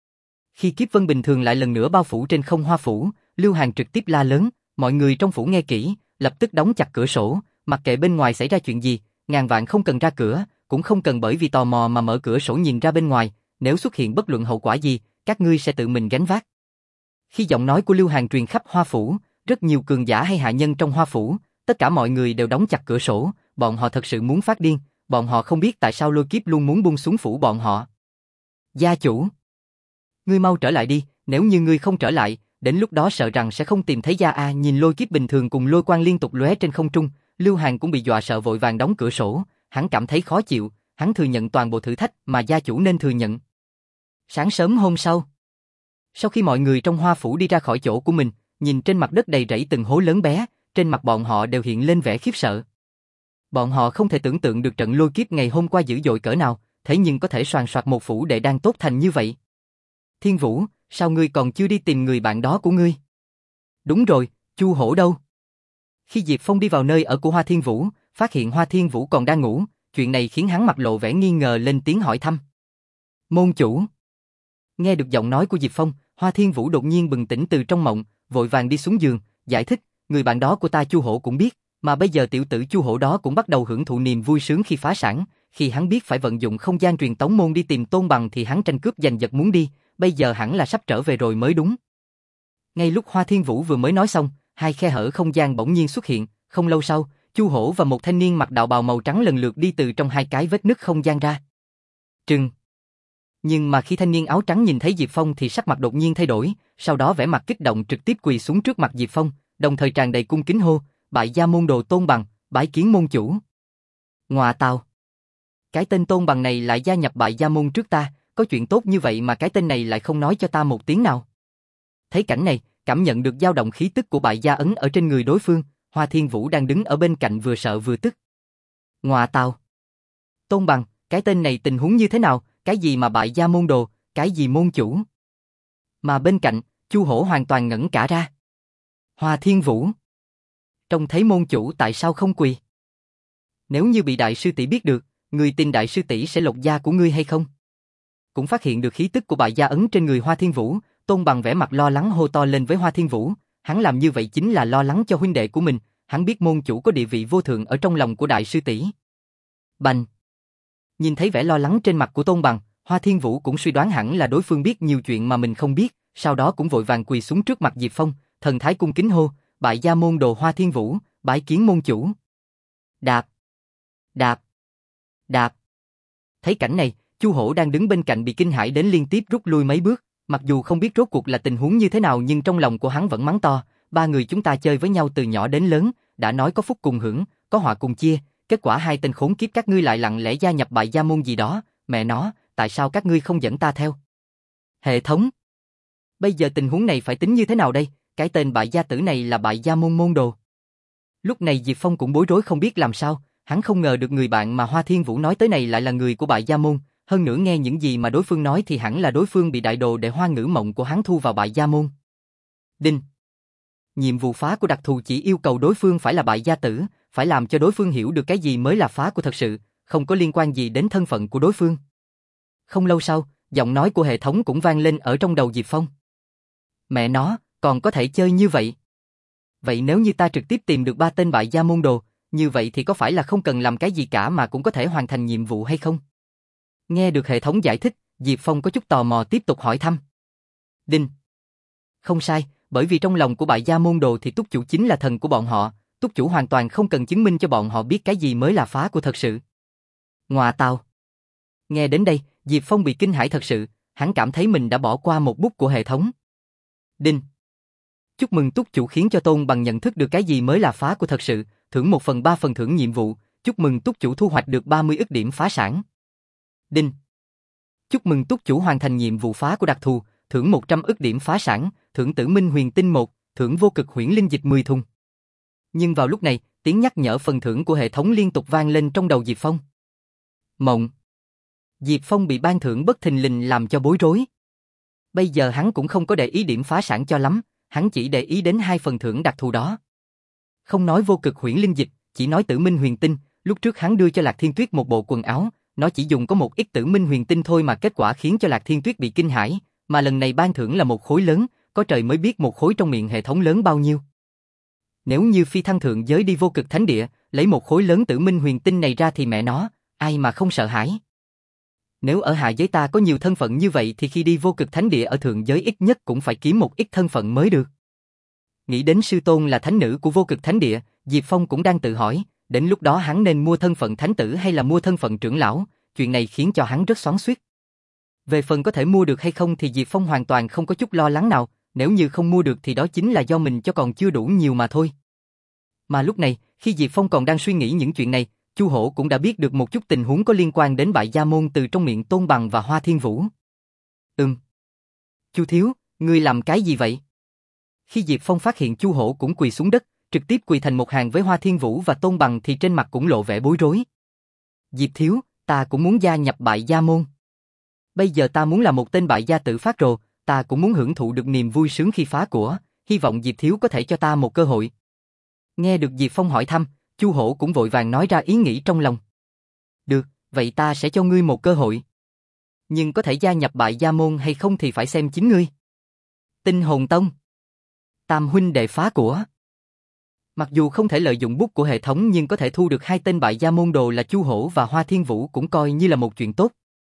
Khi kiếp vân bình thường lại lần nữa bao phủ trên không hoa phủ, Lưu Hàn trực tiếp la lớn, mọi người trong phủ nghe kỹ, lập tức đóng chặt cửa sổ, mặc kệ bên ngoài xảy ra chuyện gì, ngàn vạn không cần ra cửa, cũng không cần bởi vì tò mò mà mở cửa sổ nhìn ra bên ngoài, nếu xuất hiện bất luận hậu quả gì, các ngươi sẽ tự mình gánh vác. Khi giọng nói của Lưu Hàn truyền khắp hoa phủ, rất nhiều cường giả hay hạ nhân trong hoa phủ, tất cả mọi người đều đóng chặt cửa sổ, bọn họ thật sự muốn phát điên, bọn họ không biết tại sao lôi kiếp luôn muốn buông xuống phủ bọn họ. Gia chủ, ngươi mau trở lại đi, nếu như ngươi không trở lại, đến lúc đó sợ rằng sẽ không tìm thấy Gia A. Nhìn lôi kiếp bình thường cùng lôi quang liên tục lóe trên không trung, Lưu Hàn cũng bị dọa sợ vội vàng đóng cửa sổ, hắn cảm thấy khó chịu, hắn thừa nhận toàn bộ thử thách mà gia chủ nên thừa nhận. Sáng sớm hôm sau, sau khi mọi người trong hoa phủ đi ra khỏi chỗ của mình, nhìn trên mặt đất đầy rẫy từng hố lớn bé, trên mặt bọn họ đều hiện lên vẻ khiếp sợ. Bọn họ không thể tưởng tượng được trận lôi kiếp ngày hôm qua dữ dội cỡ nào, thế nhưng có thể soàn soạt một phủ đệ đang tốt thành như vậy. Thiên Vũ, sao ngươi còn chưa đi tìm người bạn đó của ngươi? Đúng rồi, Chu Hổ đâu? Khi Diệp Phong đi vào nơi ở của Hoa Thiên Vũ, phát hiện Hoa Thiên Vũ còn đang ngủ, chuyện này khiến hắn mặt lộ vẻ nghi ngờ lên tiếng hỏi thăm. Môn chủ. Nghe được giọng nói của Diệp Phong, Hoa Thiên Vũ đột nhiên bừng tỉnh từ trong mộng, vội vàng đi xuống giường, giải thích, người bạn đó của ta Chu Hổ cũng biết, Mà bây giờ tiểu tử Chu Hổ đó cũng bắt đầu hưởng thụ niềm vui sướng khi phá sản, khi hắn biết phải vận dụng không gian truyền tống môn đi tìm Tôn Bằng thì hắn tranh cướp giành giật muốn đi, bây giờ hẳn là sắp trở về rồi mới đúng. Ngay lúc Hoa Thiên Vũ vừa mới nói xong, hai khe hở không gian bỗng nhiên xuất hiện, không lâu sau, Chu Hổ và một thanh niên mặc đạo bào màu trắng lần lượt đi từ trong hai cái vết nứt không gian ra. Trừng. Nhưng mà khi thanh niên áo trắng nhìn thấy Diệp Phong thì sắc mặt đột nhiên thay đổi, sau đó vẻ mặt kích động trực tiếp quỳ xuống trước mặt Diệp Phong, đồng thời tràn đầy cung kính hô, bại gia môn đồ Tôn Bằng, bái kiến môn chủ. Ngoà tào. Cái tên Tôn Bằng này lại gia nhập bại gia môn trước ta, có chuyện tốt như vậy mà cái tên này lại không nói cho ta một tiếng nào. Thấy cảnh này, cảm nhận được dao động khí tức của bại gia ấn ở trên người đối phương, Hoa Thiên Vũ đang đứng ở bên cạnh vừa sợ vừa tức. Ngoà tào. Tôn Bằng, cái tên này tình huống như thế nào, cái gì mà bại gia môn đồ, cái gì môn chủ. Mà bên cạnh, Chu Hổ hoàn toàn ngẩn cả ra. Hoa Thiên Vũ. Trông thấy môn chủ tại sao không quỳ? Nếu như bị đại sư tỷ biết được, người tin đại sư tỷ sẽ lột da của ngươi hay không? Cũng phát hiện được khí tức của bại gia ấn trên người Hoa Thiên Vũ, Tôn Bằng vẻ mặt lo lắng hô to lên với Hoa Thiên Vũ, hắn làm như vậy chính là lo lắng cho huynh đệ của mình, hắn biết môn chủ có địa vị vô thượng ở trong lòng của đại sư tỷ. Bành. Nhìn thấy vẻ lo lắng trên mặt của Tôn Bằng, Hoa Thiên Vũ cũng suy đoán hẳn là đối phương biết nhiều chuyện mà mình không biết, sau đó cũng vội vàng quỳ xuống trước mặt Diệp Phong, thần thái cung kính hô, bại gia môn đồ Hoa Thiên Vũ, bái kiến môn chủ. Đạp. Đạp. Đạp. Thấy cảnh này, Chu Hổ đang đứng bên cạnh bị kinh hãi đến liên tiếp rút lui mấy bước, mặc dù không biết rốt cuộc là tình huống như thế nào nhưng trong lòng của hắn vẫn mắng to, ba người chúng ta chơi với nhau từ nhỏ đến lớn, đã nói có phúc cùng hưởng, có họa cùng chia, kết quả hai tên khốn kiếp các ngươi lại lặng lẽ gia nhập bại gia môn gì đó, mẹ nó, tại sao các ngươi không dẫn ta theo? Hệ thống. Bây giờ tình huống này phải tính như thế nào đây, cái tên bại gia tử này là bại gia môn môn đồ. Lúc này Diệp Phong cũng bối rối không biết làm sao, hắn không ngờ được người bạn mà Hoa Thiên Vũ nói tới này lại là người của bại gia môn, hơn nữa nghe những gì mà đối phương nói thì hẳn là đối phương bị đại đồ đệ Hoa Ngữ Mộng của hắn thu vào bại gia môn. Đinh. Nhiệm vụ phá của đặc thù chỉ yêu cầu đối phương phải là bại gia tử, phải làm cho đối phương hiểu được cái gì mới là phá của thật sự, không có liên quan gì đến thân phận của đối phương. Không lâu sau, giọng nói của hệ thống cũng vang lên ở trong đầu Diệp Phong. Mẹ nó, còn có thể chơi như vậy. Vậy nếu như ta trực tiếp tìm được ba tên bại gia môn đồ, như vậy thì có phải là không cần làm cái gì cả mà cũng có thể hoàn thành nhiệm vụ hay không? Nghe được hệ thống giải thích, Diệp Phong có chút tò mò tiếp tục hỏi thăm. Đinh. Không sai, bởi vì trong lòng của bại gia môn đồ thì túc chủ chính là thần của bọn họ, túc chủ hoàn toàn không cần chứng minh cho bọn họ biết cái gì mới là phá của thật sự. Ngoà tào. Nghe đến đây, Diệp Phong bị kinh hãi thật sự, hắn cảm thấy mình đã bỏ qua một bút của hệ thống. Đinh. Chúc mừng túc chủ khiến cho Tôn Bằng nhận thức được cái gì mới là phá của thật sự, thưởng một phần ba phần thưởng nhiệm vụ, chúc mừng túc chủ thu hoạch được ba mươi ức điểm phá sản. Đinh. Chúc mừng túc chủ hoàn thành nhiệm vụ phá của đặc thù, thưởng một trăm ức điểm phá sản, thưởng Tử Minh Huyền Tinh một, thưởng vô cực huyễn linh dịch mười thùng. Nhưng vào lúc này, tiếng nhắc nhở phần thưởng của hệ thống liên tục vang lên trong đầu Diệp Phong. Mộng. Diệp Phong bị ban thưởng bất thình lình làm cho bối rối. Bây giờ hắn cũng không có để ý điểm phá sản cho lắm, hắn chỉ để ý đến hai phần thưởng đặc thù đó. Không nói vô cực huyễn linh dịch, chỉ nói Tử Minh Huyền Tinh, lúc trước hắn đưa cho Lạc Thiên Tuyết một bộ quần áo, nó chỉ dùng có một ít Tử Minh Huyền Tinh thôi mà kết quả khiến cho Lạc Thiên Tuyết bị kinh hãi, mà lần này ban thưởng là một khối lớn, có trời mới biết một khối trong miệng hệ thống lớn bao nhiêu. Nếu như phi thăng thượng giới đi vô cực thánh địa, lấy một khối lớn Tử Minh Huyền Tinh này ra thì mẹ nó, ai mà không sợ hãi. Nếu ở hạ giới ta có nhiều thân phận như vậy thì khi đi vô cực thánh địa ở thượng giới ít nhất cũng phải kiếm một ít thân phận mới được. Nghĩ đến sư tôn là thánh nữ của vô cực thánh địa, Diệp Phong cũng đang tự hỏi, đến lúc đó hắn nên mua thân phận thánh tử hay là mua thân phận trưởng lão, chuyện này khiến cho hắn rất xoắn xuýt. Về phần có thể mua được hay không thì Diệp Phong hoàn toàn không có chút lo lắng nào, nếu như không mua được thì đó chính là do mình cho còn chưa đủ nhiều mà thôi. Mà lúc này, khi Diệp Phong còn đang suy nghĩ những chuyện này, Chu Hổ cũng đã biết được một chút tình huống có liên quan đến bại gia môn từ trong miệng Tôn Bằng và Hoa Thiên Vũ. Ừm. Chu thiếu, ngươi làm cái gì vậy? Khi Diệp Phong phát hiện Chu Hổ cũng quỳ xuống đất, trực tiếp quỳ thành một hàng với Hoa Thiên Vũ và Tôn Bằng thì trên mặt cũng lộ vẻ bối rối. Diệp thiếu, ta cũng muốn gia nhập bại gia môn. Bây giờ ta muốn là một tên bại gia tử phát rồ, ta cũng muốn hưởng thụ được niềm vui sướng khi phá của, hy vọng Diệp thiếu có thể cho ta một cơ hội. Nghe được Diệp Phong hỏi thăm, Chu Hổ cũng vội vàng nói ra ý nghĩ trong lòng. Được, vậy ta sẽ cho ngươi một cơ hội. Nhưng có thể gia nhập bại gia môn hay không thì phải xem chính ngươi. Tinh Hồn Tông. Tam huynh đệ phá của. Mặc dù không thể lợi dụng bút của hệ thống nhưng có thể thu được hai tên bại gia môn đồ là Chu Hổ và Hoa Thiên Vũ cũng coi như là một chuyện tốt.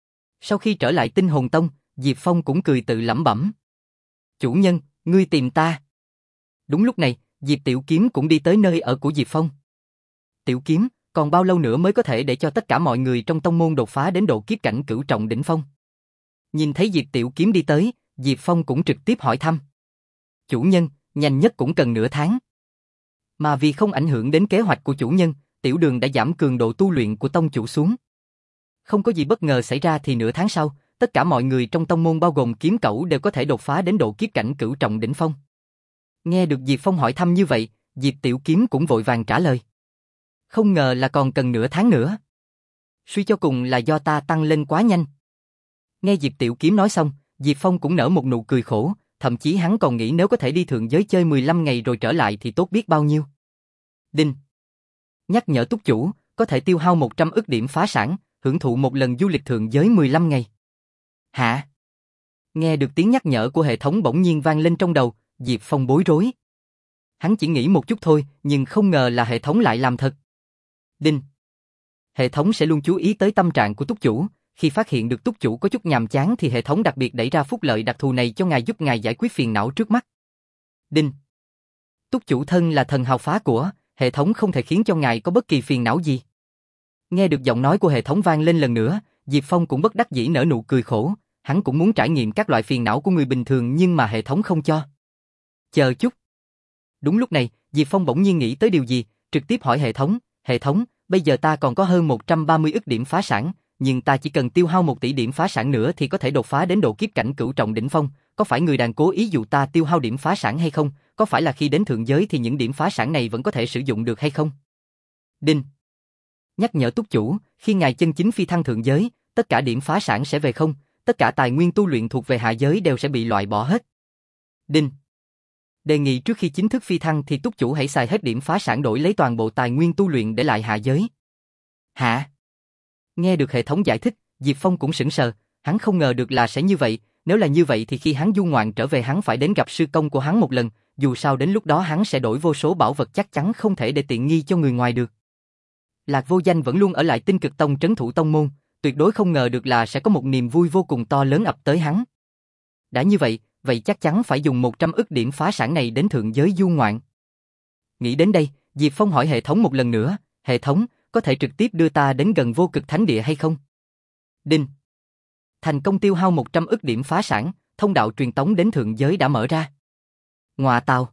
Sau khi trở lại Tinh Hồn Tông, Diệp Phong cũng cười tự lẩm bẩm. Chủ nhân, ngươi tìm ta. Đúng lúc này, Diệp Tiểu Kiếm cũng đi tới nơi ở của Diệp Phong. Tiểu Kiếm, còn bao lâu nữa mới có thể để cho tất cả mọi người trong tông môn đột phá đến độ kiếp cảnh cửu trọng đỉnh phong? Nhìn thấy Diệp Tiểu Kiếm đi tới, Diệp Phong cũng trực tiếp hỏi thăm. Chủ nhân, nhanh nhất cũng cần nửa tháng. Mà vì không ảnh hưởng đến kế hoạch của chủ nhân, Tiểu Đường đã giảm cường độ tu luyện của tông chủ xuống. Không có gì bất ngờ xảy ra thì nửa tháng sau, tất cả mọi người trong tông môn bao gồm Kiếm Cẩu đều có thể đột phá đến độ kiếp cảnh cửu trọng đỉnh phong. Nghe được Diệp Phong hỏi thăm như vậy, Diệp Tiểu Kiếm cũng vội vàng trả lời. Không ngờ là còn cần nửa tháng nữa. Suy cho cùng là do ta tăng lên quá nhanh. Nghe Diệp Tiểu Kiếm nói xong, Diệp Phong cũng nở một nụ cười khổ, thậm chí hắn còn nghĩ nếu có thể đi thượng giới chơi mười lăm ngày rồi trở lại thì tốt biết bao nhiêu. Đinh. Nhắc nhở túc chủ, có thể tiêu hao một trăm ức điểm phá sản, hưởng thụ một lần du lịch thượng giới mười lăm ngày. Hả? Nghe được tiếng nhắc nhở của hệ thống bỗng nhiên vang lên trong đầu, Diệp Phong bối rối. Hắn chỉ nghĩ một chút thôi, nhưng không ngờ là hệ thống lại làm thật. Đinh. Hệ thống sẽ luôn chú ý tới tâm trạng của túc chủ, khi phát hiện được túc chủ có chút nhàm chán thì hệ thống đặc biệt đẩy ra phúc lợi đặc thù này cho ngài giúp ngài giải quyết phiền não trước mắt. Đinh. Túc chủ thân là thần hào phá của, hệ thống không thể khiến cho ngài có bất kỳ phiền não gì. Nghe được giọng nói của hệ thống vang lên lần nữa, Diệp Phong cũng bất đắc dĩ nở nụ cười khổ, hắn cũng muốn trải nghiệm các loại phiền não của người bình thường nhưng mà hệ thống không cho. Chờ chút. Đúng lúc này, Diệp Phong bỗng nhiên nghĩ tới điều gì, trực tiếp hỏi hệ thống, hệ thống, bây giờ ta còn có hơn một trăm ba mươi ức điểm phá sản, nhưng ta chỉ cần tiêu hao một tỷ điểm phá sản nữa thì có thể đột phá đến độ kiếp cảnh cửu trọng đỉnh phong, có phải người đàn cố ý dụ ta tiêu hao điểm phá sản hay không, có phải là khi đến thượng giới thì những điểm phá sản này vẫn có thể sử dụng được hay không? Đinh. Nhắc nhở túc chủ, khi ngài chân chính phi thăng thượng giới, tất cả điểm phá sản sẽ về không, tất cả tài nguyên tu luyện thuộc về hạ giới đều sẽ bị loại bỏ hết. Đinh. Đề nghị trước khi chính thức phi thăng thì túc chủ hãy xài hết điểm phá sản đổi lấy toàn bộ tài nguyên tu luyện để lại hạ giới. Hả? Nghe được hệ thống giải thích, Diệp Phong cũng sững sờ, hắn không ngờ được là sẽ như vậy, nếu là như vậy thì khi hắn du ngoạn trở về hắn phải đến gặp sư công của hắn một lần, dù sao đến lúc đó hắn sẽ đổi vô số bảo vật chắc chắn không thể để tiện nghi cho người ngoài được. Lạc Vô Danh vẫn luôn ở lại Tinh Cực Tông trấn thủ tông môn, tuyệt đối không ngờ được là sẽ có một niềm vui vô cùng to lớn ập tới hắn. Đã như vậy, vậy chắc chắn phải dùng một trăm ức điểm phá sản này đến thượng giới du ngoạn. Nghĩ đến đây, Diệp Phong hỏi hệ thống một lần nữa, hệ thống, có thể trực tiếp đưa ta đến gần vô cực thánh địa hay không? Đinh. Thành công tiêu hao một trăm ức điểm phá sản, thông đạo truyền tống đến thượng giới đã mở ra. Ngoà tào.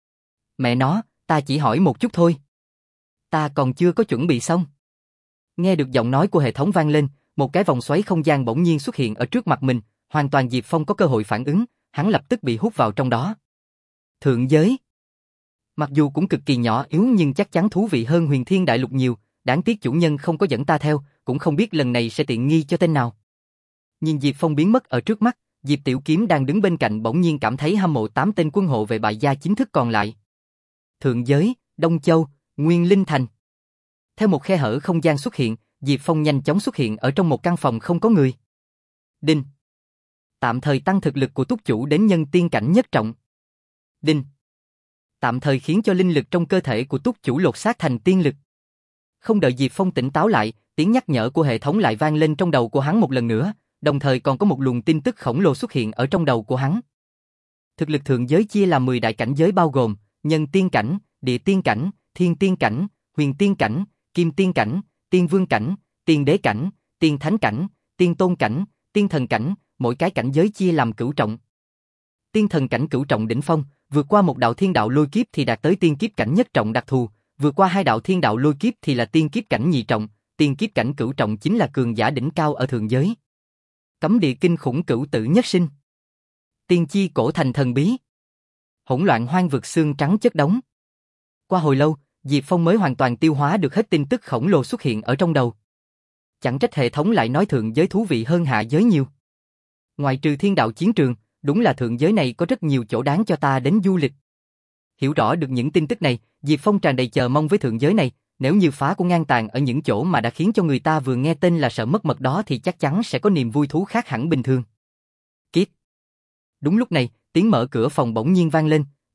Mẹ nó, ta chỉ hỏi một chút thôi. Ta còn chưa có chuẩn bị xong. Nghe được giọng nói của hệ thống vang lên, một cái vòng xoáy không gian bỗng nhiên xuất hiện ở trước mặt mình, hoàn toàn Diệp Phong có cơ hội phản ứng, hắn lập tức bị hút vào trong đó. Thượng giới. Mặc dù cũng cực kỳ nhỏ yếu nhưng chắc chắn thú vị hơn Huyền Thiên Đại Lục nhiều, đáng tiếc chủ nhân không có dẫn ta theo, cũng không biết lần này sẽ tiện nghi cho tên nào. Nhìn Diệp Phong biến mất ở trước mắt, Diệp Tiểu Kiếm đang đứng bên cạnh bỗng nhiên cảm thấy hâm mộ tám tên quân hộ vệ bại gia chính thức còn lại. Thượng giới, Đông Châu, Nguyên Linh Thành. Theo một khe hở không gian xuất hiện, Diệp Phong nhanh chóng xuất hiện ở trong một căn phòng không có người. Đinh. Tạm thời tăng thực lực của túc chủ đến nhân tiên cảnh nhất trọng. Đinh. Tạm thời khiến cho linh lực trong cơ thể của túc chủ lột xác thành tiên lực. Không đợi Diệp Phong tỉnh táo lại, tiếng nhắc nhở của hệ thống lại vang lên trong đầu của hắn một lần nữa, đồng thời còn có một luồng tin tức khổng lồ xuất hiện ở trong đầu của hắn. Thực lực thượng giới chia làm mười đại cảnh giới bao gồm nhân tiên cảnh, địa tiên cảnh, thiên tiên cảnh, huyền tiên cảnh, kim tiên cảnh, tiên vương cảnh, tiên đế cảnh, tiên thánh cảnh, tiên tôn cảnh, tiên thần cảnh, mỗi cái cảnh giới chia làm cửu trọng. Tiên thần cảnh cửu trọng đỉnh phong, vượt qua một đạo thiên đạo lôi kiếp thì đạt tới tiên kiếp cảnh nhất trọng đặc thù, vượt qua hai đạo thiên đạo lôi kiếp thì là tiên kiếp cảnh nhị trọng, tiên kiếp cảnh cửu trọng chính là cường giả đỉnh cao ở thượng giới. Cấm địa kinh khủng cửu tử nhất sinh. Tiên chi cổ thành thần bí. Hỗn loạn hoang vực xương trắng chất đống. Qua hồi lâu, Diệp Phong mới hoàn toàn tiêu hóa được hết tin tức khổng lồ xuất hiện ở trong đầu. Chẳng trách hệ thống lại nói thượng giới thú vị hơn hạ giới nhiều. Ngoài trừ thiên đạo chiến trường, đúng là thượng giới này có rất nhiều chỗ đáng cho ta đến du lịch. Hiểu rõ được những tin tức này, Diệp Phong tràn đầy chờ mong với thượng giới này, nếu như phá của ngang tàn ở những chỗ mà đã khiến cho người ta vừa nghe tên là sợ mất mật đó thì chắc chắn sẽ có niềm vui thú khác hẳn bình thường. Kiết. Đúng lúc này, tiếng mở cửa phòng bỗng nhiên vang lên,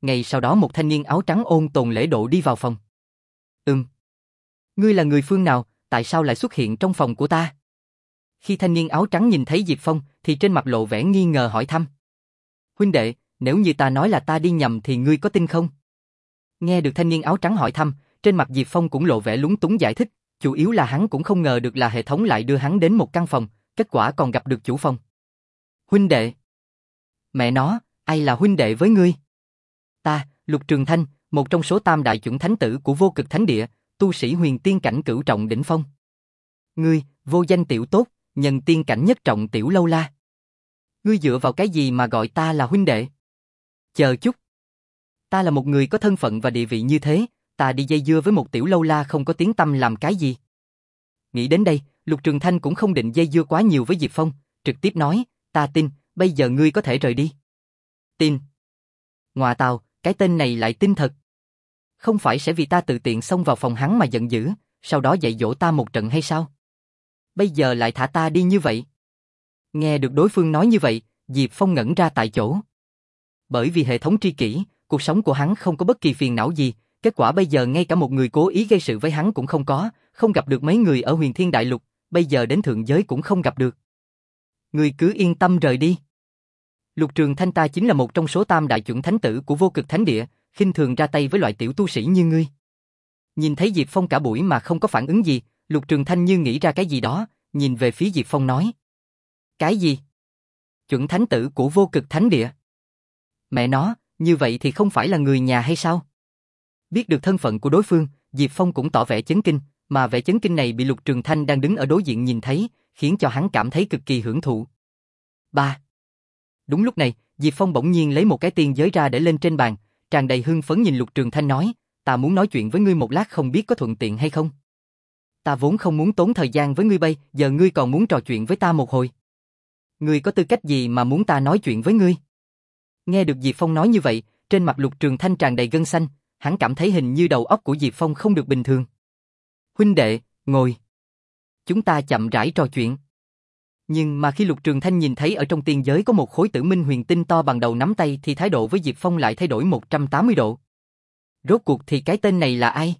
Ngay sau đó một thanh niên áo trắng ôn tồn lễ độ đi vào phòng. Ừm. Ngươi là người phương nào, tại sao lại xuất hiện trong phòng của ta? Khi thanh niên áo trắng nhìn thấy Diệp Phong thì trên mặt lộ vẻ nghi ngờ hỏi thăm. Huynh đệ, nếu như ta nói là ta đi nhầm thì ngươi có tin không? Nghe được thanh niên áo trắng hỏi thăm, trên mặt Diệp Phong cũng lộ vẻ lúng túng giải thích, chủ yếu là hắn cũng không ngờ được là hệ thống lại đưa hắn đến một căn phòng, kết quả còn gặp được chủ phòng. Huynh đệ. Mẹ nó, ai là huynh đệ với ngươi? Ta, Lục Trường Thanh, một trong số tam đại chuẩn thánh tử của vô cực thánh địa, tu sĩ huyền tiên cảnh cửu trọng đỉnh phong. Ngươi, vô danh tiểu tốt, nhân tiên cảnh nhất trọng tiểu lâu la. Ngươi dựa vào cái gì mà gọi ta là huynh đệ? Chờ chút. Ta là một người có thân phận và địa vị như thế, ta đi dây dưa với một tiểu lâu la không có tiếng tăm làm cái gì? Nghĩ đến đây, Lục Trường Thanh cũng không định dây dưa quá nhiều với Diệp Phong, trực tiếp nói, ta tin, bây giờ ngươi có thể rời đi. Tin? Ngoà tào, cái tên này lại tin thật. Không phải sẽ vì ta tự tiện xông vào phòng hắn mà giận dữ, sau đó dạy dỗ ta một trận hay sao? Bây giờ lại thả ta đi như vậy? Nghe được đối phương nói như vậy, Diệp Phong ngẩn ra tại chỗ. Bởi vì hệ thống tri kỷ, cuộc sống của hắn không có bất kỳ phiền não gì, kết quả bây giờ ngay cả một người cố ý gây sự với hắn cũng không có, không gặp được mấy người ở Huyền Thiên Đại Lục, bây giờ đến thượng giới cũng không gặp được. Ngươi cứ yên tâm rời đi. Lục Trường Thanh ta chính là một trong số tam đại chuẩn thánh tử của vô cực thánh địa, khinh thường ra tay với loại tiểu tu sĩ như ngươi. Nhìn thấy Diệp Phong cả buổi mà không có phản ứng gì, Lục Trường Thanh như nghĩ ra cái gì đó, nhìn về phía Diệp Phong nói. Cái gì? Chuẩn thánh tử của vô cực thánh địa? Mẹ nó, như vậy thì không phải là người nhà hay sao? Biết được thân phận của đối phương, Diệp Phong cũng tỏ vẻ chấn kinh, mà vẻ chấn kinh này bị Lục Trường Thanh đang đứng ở đối diện nhìn thấy, khiến cho hắn cảm thấy cực kỳ hưởng thụ. Ba. Đúng lúc này, Diệp Phong bỗng nhiên lấy một cái tiên giới ra để lên trên bàn, tràn đầy hưng phấn nhìn Lục Trường Thanh nói, ta muốn nói chuyện với ngươi một lát không biết có thuận tiện hay không? Ta vốn không muốn tốn thời gian với ngươi bây, giờ ngươi còn muốn trò chuyện với ta một hồi. Ngươi có tư cách gì mà muốn ta nói chuyện với ngươi? Nghe được Diệp Phong nói như vậy, trên mặt Lục Trường Thanh tràn đầy gân xanh, hắn cảm thấy hình như đầu óc của Diệp Phong không được bình thường. Huynh đệ, ngồi. Chúng ta chậm rãi trò chuyện. Nhưng mà khi Lục Trường Thanh nhìn thấy ở trong tiên giới có một khối tử minh huyền tinh to bằng đầu nắm tay thì thái độ với Diệp Phong lại thay đổi một trăm tám mươi độ. Rốt cuộc thì cái tên này là ai?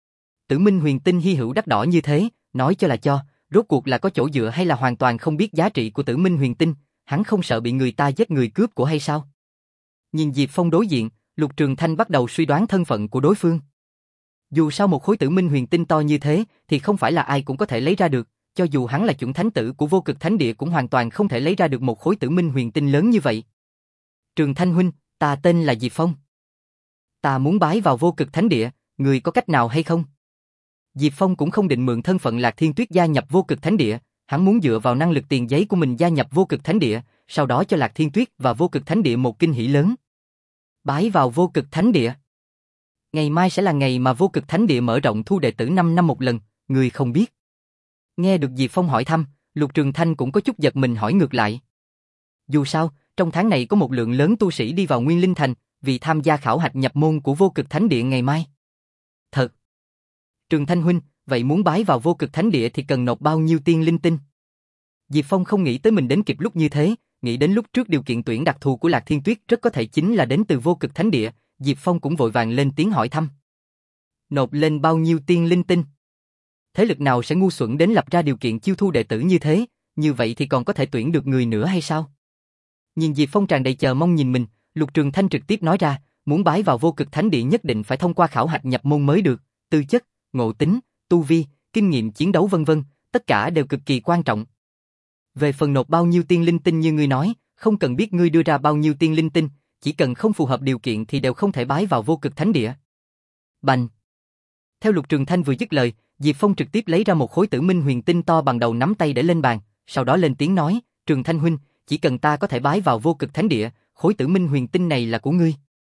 Tử minh huyền tinh hy hữu đắt đỏ như thế, nói cho là cho, rốt cuộc là có chỗ dựa hay là hoàn toàn không biết giá trị của tử minh huyền tinh, hắn không sợ bị người ta giết người cướp của hay sao? Nhìn Diệp Phong đối diện, Lục Trường Thanh bắt đầu suy đoán thân phận của đối phương. Dù sao một khối tử minh huyền tinh to như thế thì không phải là ai cũng có thể lấy ra được, cho dù hắn là chuẩn thánh tử của vô cực thánh địa cũng hoàn toàn không thể lấy ra được một khối tử minh huyền tinh lớn như vậy. Trường Thanh huynh, ta tên là Diệp Phong. Ta muốn bái vào vô cực thánh địa, người có cách nào hay không? Diệp Phong cũng không định mượn thân phận Lạc Thiên Tuyết gia nhập vô cực thánh địa, hắn muốn dựa vào năng lực tiền giấy của mình gia nhập vô cực thánh địa, sau đó cho Lạc Thiên Tuyết và vô cực thánh địa một kinh hỉ lớn. Bái vào vô cực thánh địa. Ngày mai sẽ là ngày mà vô cực thánh địa mở rộng thu đệ tử năm năm một lần, người không biết. Nghe được Diệp Phong hỏi thăm, Lục Trường Thanh cũng có chút giật mình hỏi ngược lại. Dù sao, trong tháng này có một lượng lớn tu sĩ đi vào Nguyên Linh Thành, vì tham gia khảo hạch nhập môn của vô cực thánh địa ngày mai. Thật. Trường Thanh huynh, vậy muốn bái vào vô cực thánh địa thì cần nộp bao nhiêu tiên linh tinh? Diệp Phong không nghĩ tới mình đến kịp lúc như thế, nghĩ đến lúc trước điều kiện tuyển đặc thù của Lạc Thiên Tuyết rất có thể chính là đến từ vô cực thánh địa, Diệp Phong cũng vội vàng lên tiếng hỏi thăm. Nộp lên bao nhiêu tiên linh tinh? Thế lực nào sẽ ngu xuẩn đến lập ra điều kiện chiêu thu đệ tử như thế, như vậy thì còn có thể tuyển được người nữa hay sao? Nhìn Diệp Phong tràn đầy chờ mong nhìn mình, Lục Trường Thanh trực tiếp nói ra, muốn bái vào vô cực thánh địa nhất định phải thông qua khảo hạch nhập môn mới được, tư chất, ngộ tính, tu vi, kinh nghiệm chiến đấu vân vân, tất cả đều cực kỳ quan trọng. Về phần nộp bao nhiêu tiên linh tinh như ngươi nói, không cần biết ngươi đưa ra bao nhiêu tiên linh tinh, chỉ cần không phù hợp điều kiện thì đều không thể bái vào vô cực thánh địa. Bành! Theo Lục Trường Thanh vừa dứt lời, Diệp Phong trực tiếp lấy ra một khối tử minh huyền tinh to bằng đầu nắm tay để lên bàn, sau đó lên tiếng nói, Trường Thanh huynh, chỉ cần ta có thể bái vào vô cực thánh địa, khối tử minh huyền tinh này là của ngươi.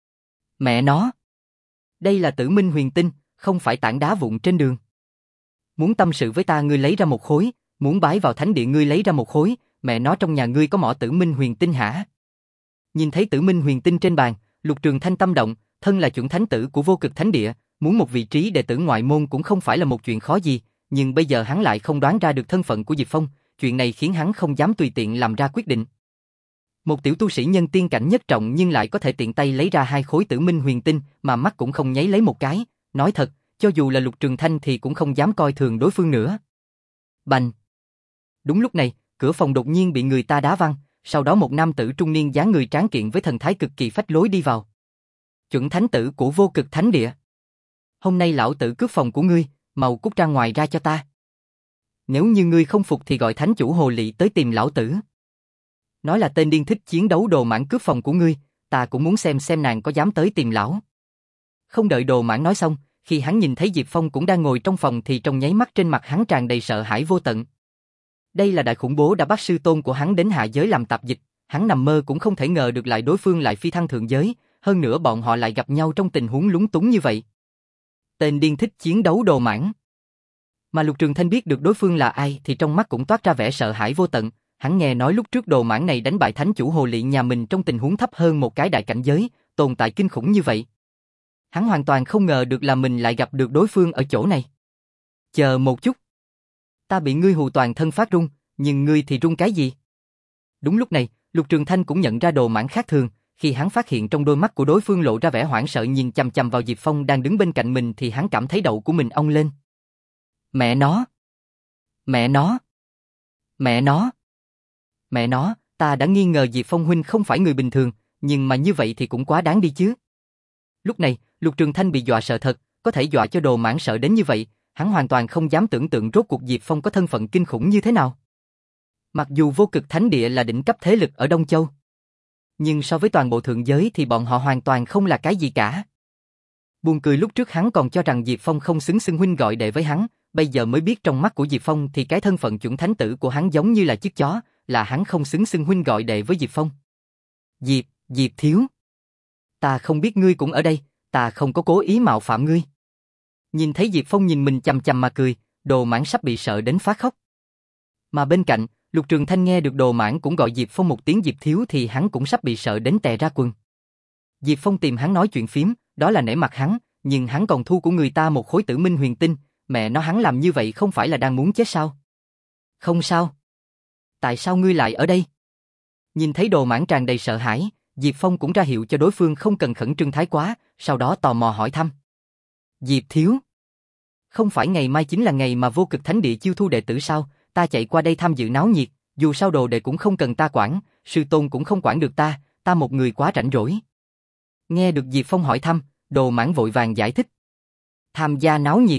Mẹ nó! Đây là tử minh huyền tinh, không phải tảng đá vụn trên đường. Muốn tâm sự với ta ngươi lấy ra một khối, muốn bái vào thánh địa ngươi lấy ra một khối, mẹ nó trong nhà ngươi có mỏ tử minh huyền tinh hả? Nhìn thấy tử minh huyền tinh trên bàn, Lục Trường Thanh tâm động, thân là chuẩn thánh tử của vô cực thánh địa, muốn một vị trí đệ tử ngoại môn cũng không phải là một chuyện khó gì, nhưng bây giờ hắn lại không đoán ra được thân phận của Diệp Phong, chuyện này khiến hắn không dám tùy tiện làm ra quyết định. Một tiểu tu sĩ nhân tiên cảnh nhất trọng nhưng lại có thể tiện tay lấy ra hai khối tử minh huyền tinh mà mắt cũng không nháy lấy một cái, nói thật, cho dù là Lục Trường Thanh thì cũng không dám coi thường đối phương nữa. Bành! Đúng lúc này, cửa phòng đột nhiên bị người ta đá văng, sau đó một nam tử trung niên dáng người tráng kiện với thần thái cực kỳ phách lối đi vào. Chuẩn thánh tử của Vô Cực Thánh Địa. Hôm nay lão tử cướp phòng của ngươi, mau cút ra ngoài ra cho ta. Nếu như ngươi không phục thì gọi thánh chủ hồ lị tới tìm lão tử. Nói là tên điên thích chiến đấu Đồ Mãng cướp phòng của ngươi, ta cũng muốn xem xem nàng có dám tới tìm lão. Không đợi Đồ Mãng nói xong, khi hắn nhìn thấy Diệp Phong cũng đang ngồi trong phòng thì trong nháy mắt trên mặt hắn tràn đầy sợ hãi vô tận. Đây là đại khủng bố đã bắt sư tôn của hắn đến hạ giới làm tạp dịch, hắn nằm mơ cũng không thể ngờ được lại đối phương lại phi thăng thượng giới, hơn nữa bọn họ lại gặp nhau trong tình huống lúng túng như vậy. Tên điên thích chiến đấu Đồ Mãng. Mà Lục Trường Thanh biết được đối phương là ai thì trong mắt cũng toát ra vẻ sợ hãi vô tận, hắn nghe nói lúc trước Đồ Mãng này đánh bại thánh chủ hồ lị nhà mình trong tình huống thấp hơn một cái đại cảnh giới, tồn tại kinh khủng như vậy. Hắn hoàn toàn không ngờ được là mình lại gặp được đối phương ở chỗ này. Chờ một chút. Ta bị ngươi hù toàn thân phát run, nhưng ngươi thì run cái gì? Đúng lúc này, Lục Trường Thanh cũng nhận ra Đồ Mãng khác thường, khi hắn phát hiện trong đôi mắt của đối phương lộ ra vẻ hoảng sợ nhìn chằm chằm vào Diệp Phong đang đứng bên cạnh mình thì hắn cảm thấy đầu của mình ong lên. Mẹ nó! Mẹ nó! Mẹ nó! Mẹ nó, ta đã nghi ngờ Diệp Phong huynh không phải người bình thường, nhưng mà như vậy thì cũng quá đáng đi chứ. Lúc này, Lục Trường Thanh bị dọa sợ thật, có thể dọa cho Đồ Mãng sợ đến như vậy, hắn hoàn toàn không dám tưởng tượng rốt cuộc Diệp Phong có thân phận kinh khủng như thế nào. Mặc dù Vô Cực Thánh Địa là đỉnh cấp thế lực ở Đông Châu, nhưng so với toàn bộ thượng giới thì bọn họ hoàn toàn không là cái gì cả. Buồn cười lúc trước hắn còn cho rằng Diệp Phong không xứng xưng huynh gọi đệ với hắn, bây giờ mới biết trong mắt của Diệp Phong thì cái thân phận chuẩn thánh tử của hắn giống như là chiếc chó, là hắn không xứng xưng huynh gọi đệ với Diệp Phong. Diệp, Diệp thiếu. Ta không biết ngươi cũng ở đây, ta không có cố ý mạo phạm ngươi. Nhìn thấy Diệp Phong nhìn mình chằm chằm mà cười, Đồ Mãng sắp bị sợ đến phát khóc. Mà bên cạnh, Lục Trường Thanh nghe được Đồ Mãng cũng gọi Diệp Phong một tiếng Diệp thiếu thì hắn cũng sắp bị sợ đến tè ra quần. Diệp Phong tìm hắn nói chuyện phím, đó là nể mặt hắn, nhưng hắn còn thu của người ta một khối tử minh huyền tinh, mẹ nó hắn làm như vậy không phải là đang muốn chết sao? Không sao. Tại sao ngươi lại ở đây? Nhìn thấy Đồ Mãng tràn đầy sợ hãi, Diệp Phong cũng ra hiệu cho đối phương không cần khẩn trương thái quá, sau đó tò mò hỏi thăm. Diệp thiếu, không phải ngày mai chính là ngày mà Vô Cực Thánh Địa chiêu thu đệ tử sao? Ta chạy qua đây tham dự náo nhiệt, dù sao đồ đệ cũng không cần ta quản, sư tôn cũng không quản được ta, ta một người quá rảnh rỗi. Nghe được Diệp Phong hỏi thăm, Đồ Mãng vội vàng giải thích. Tham gia náo nhiệt.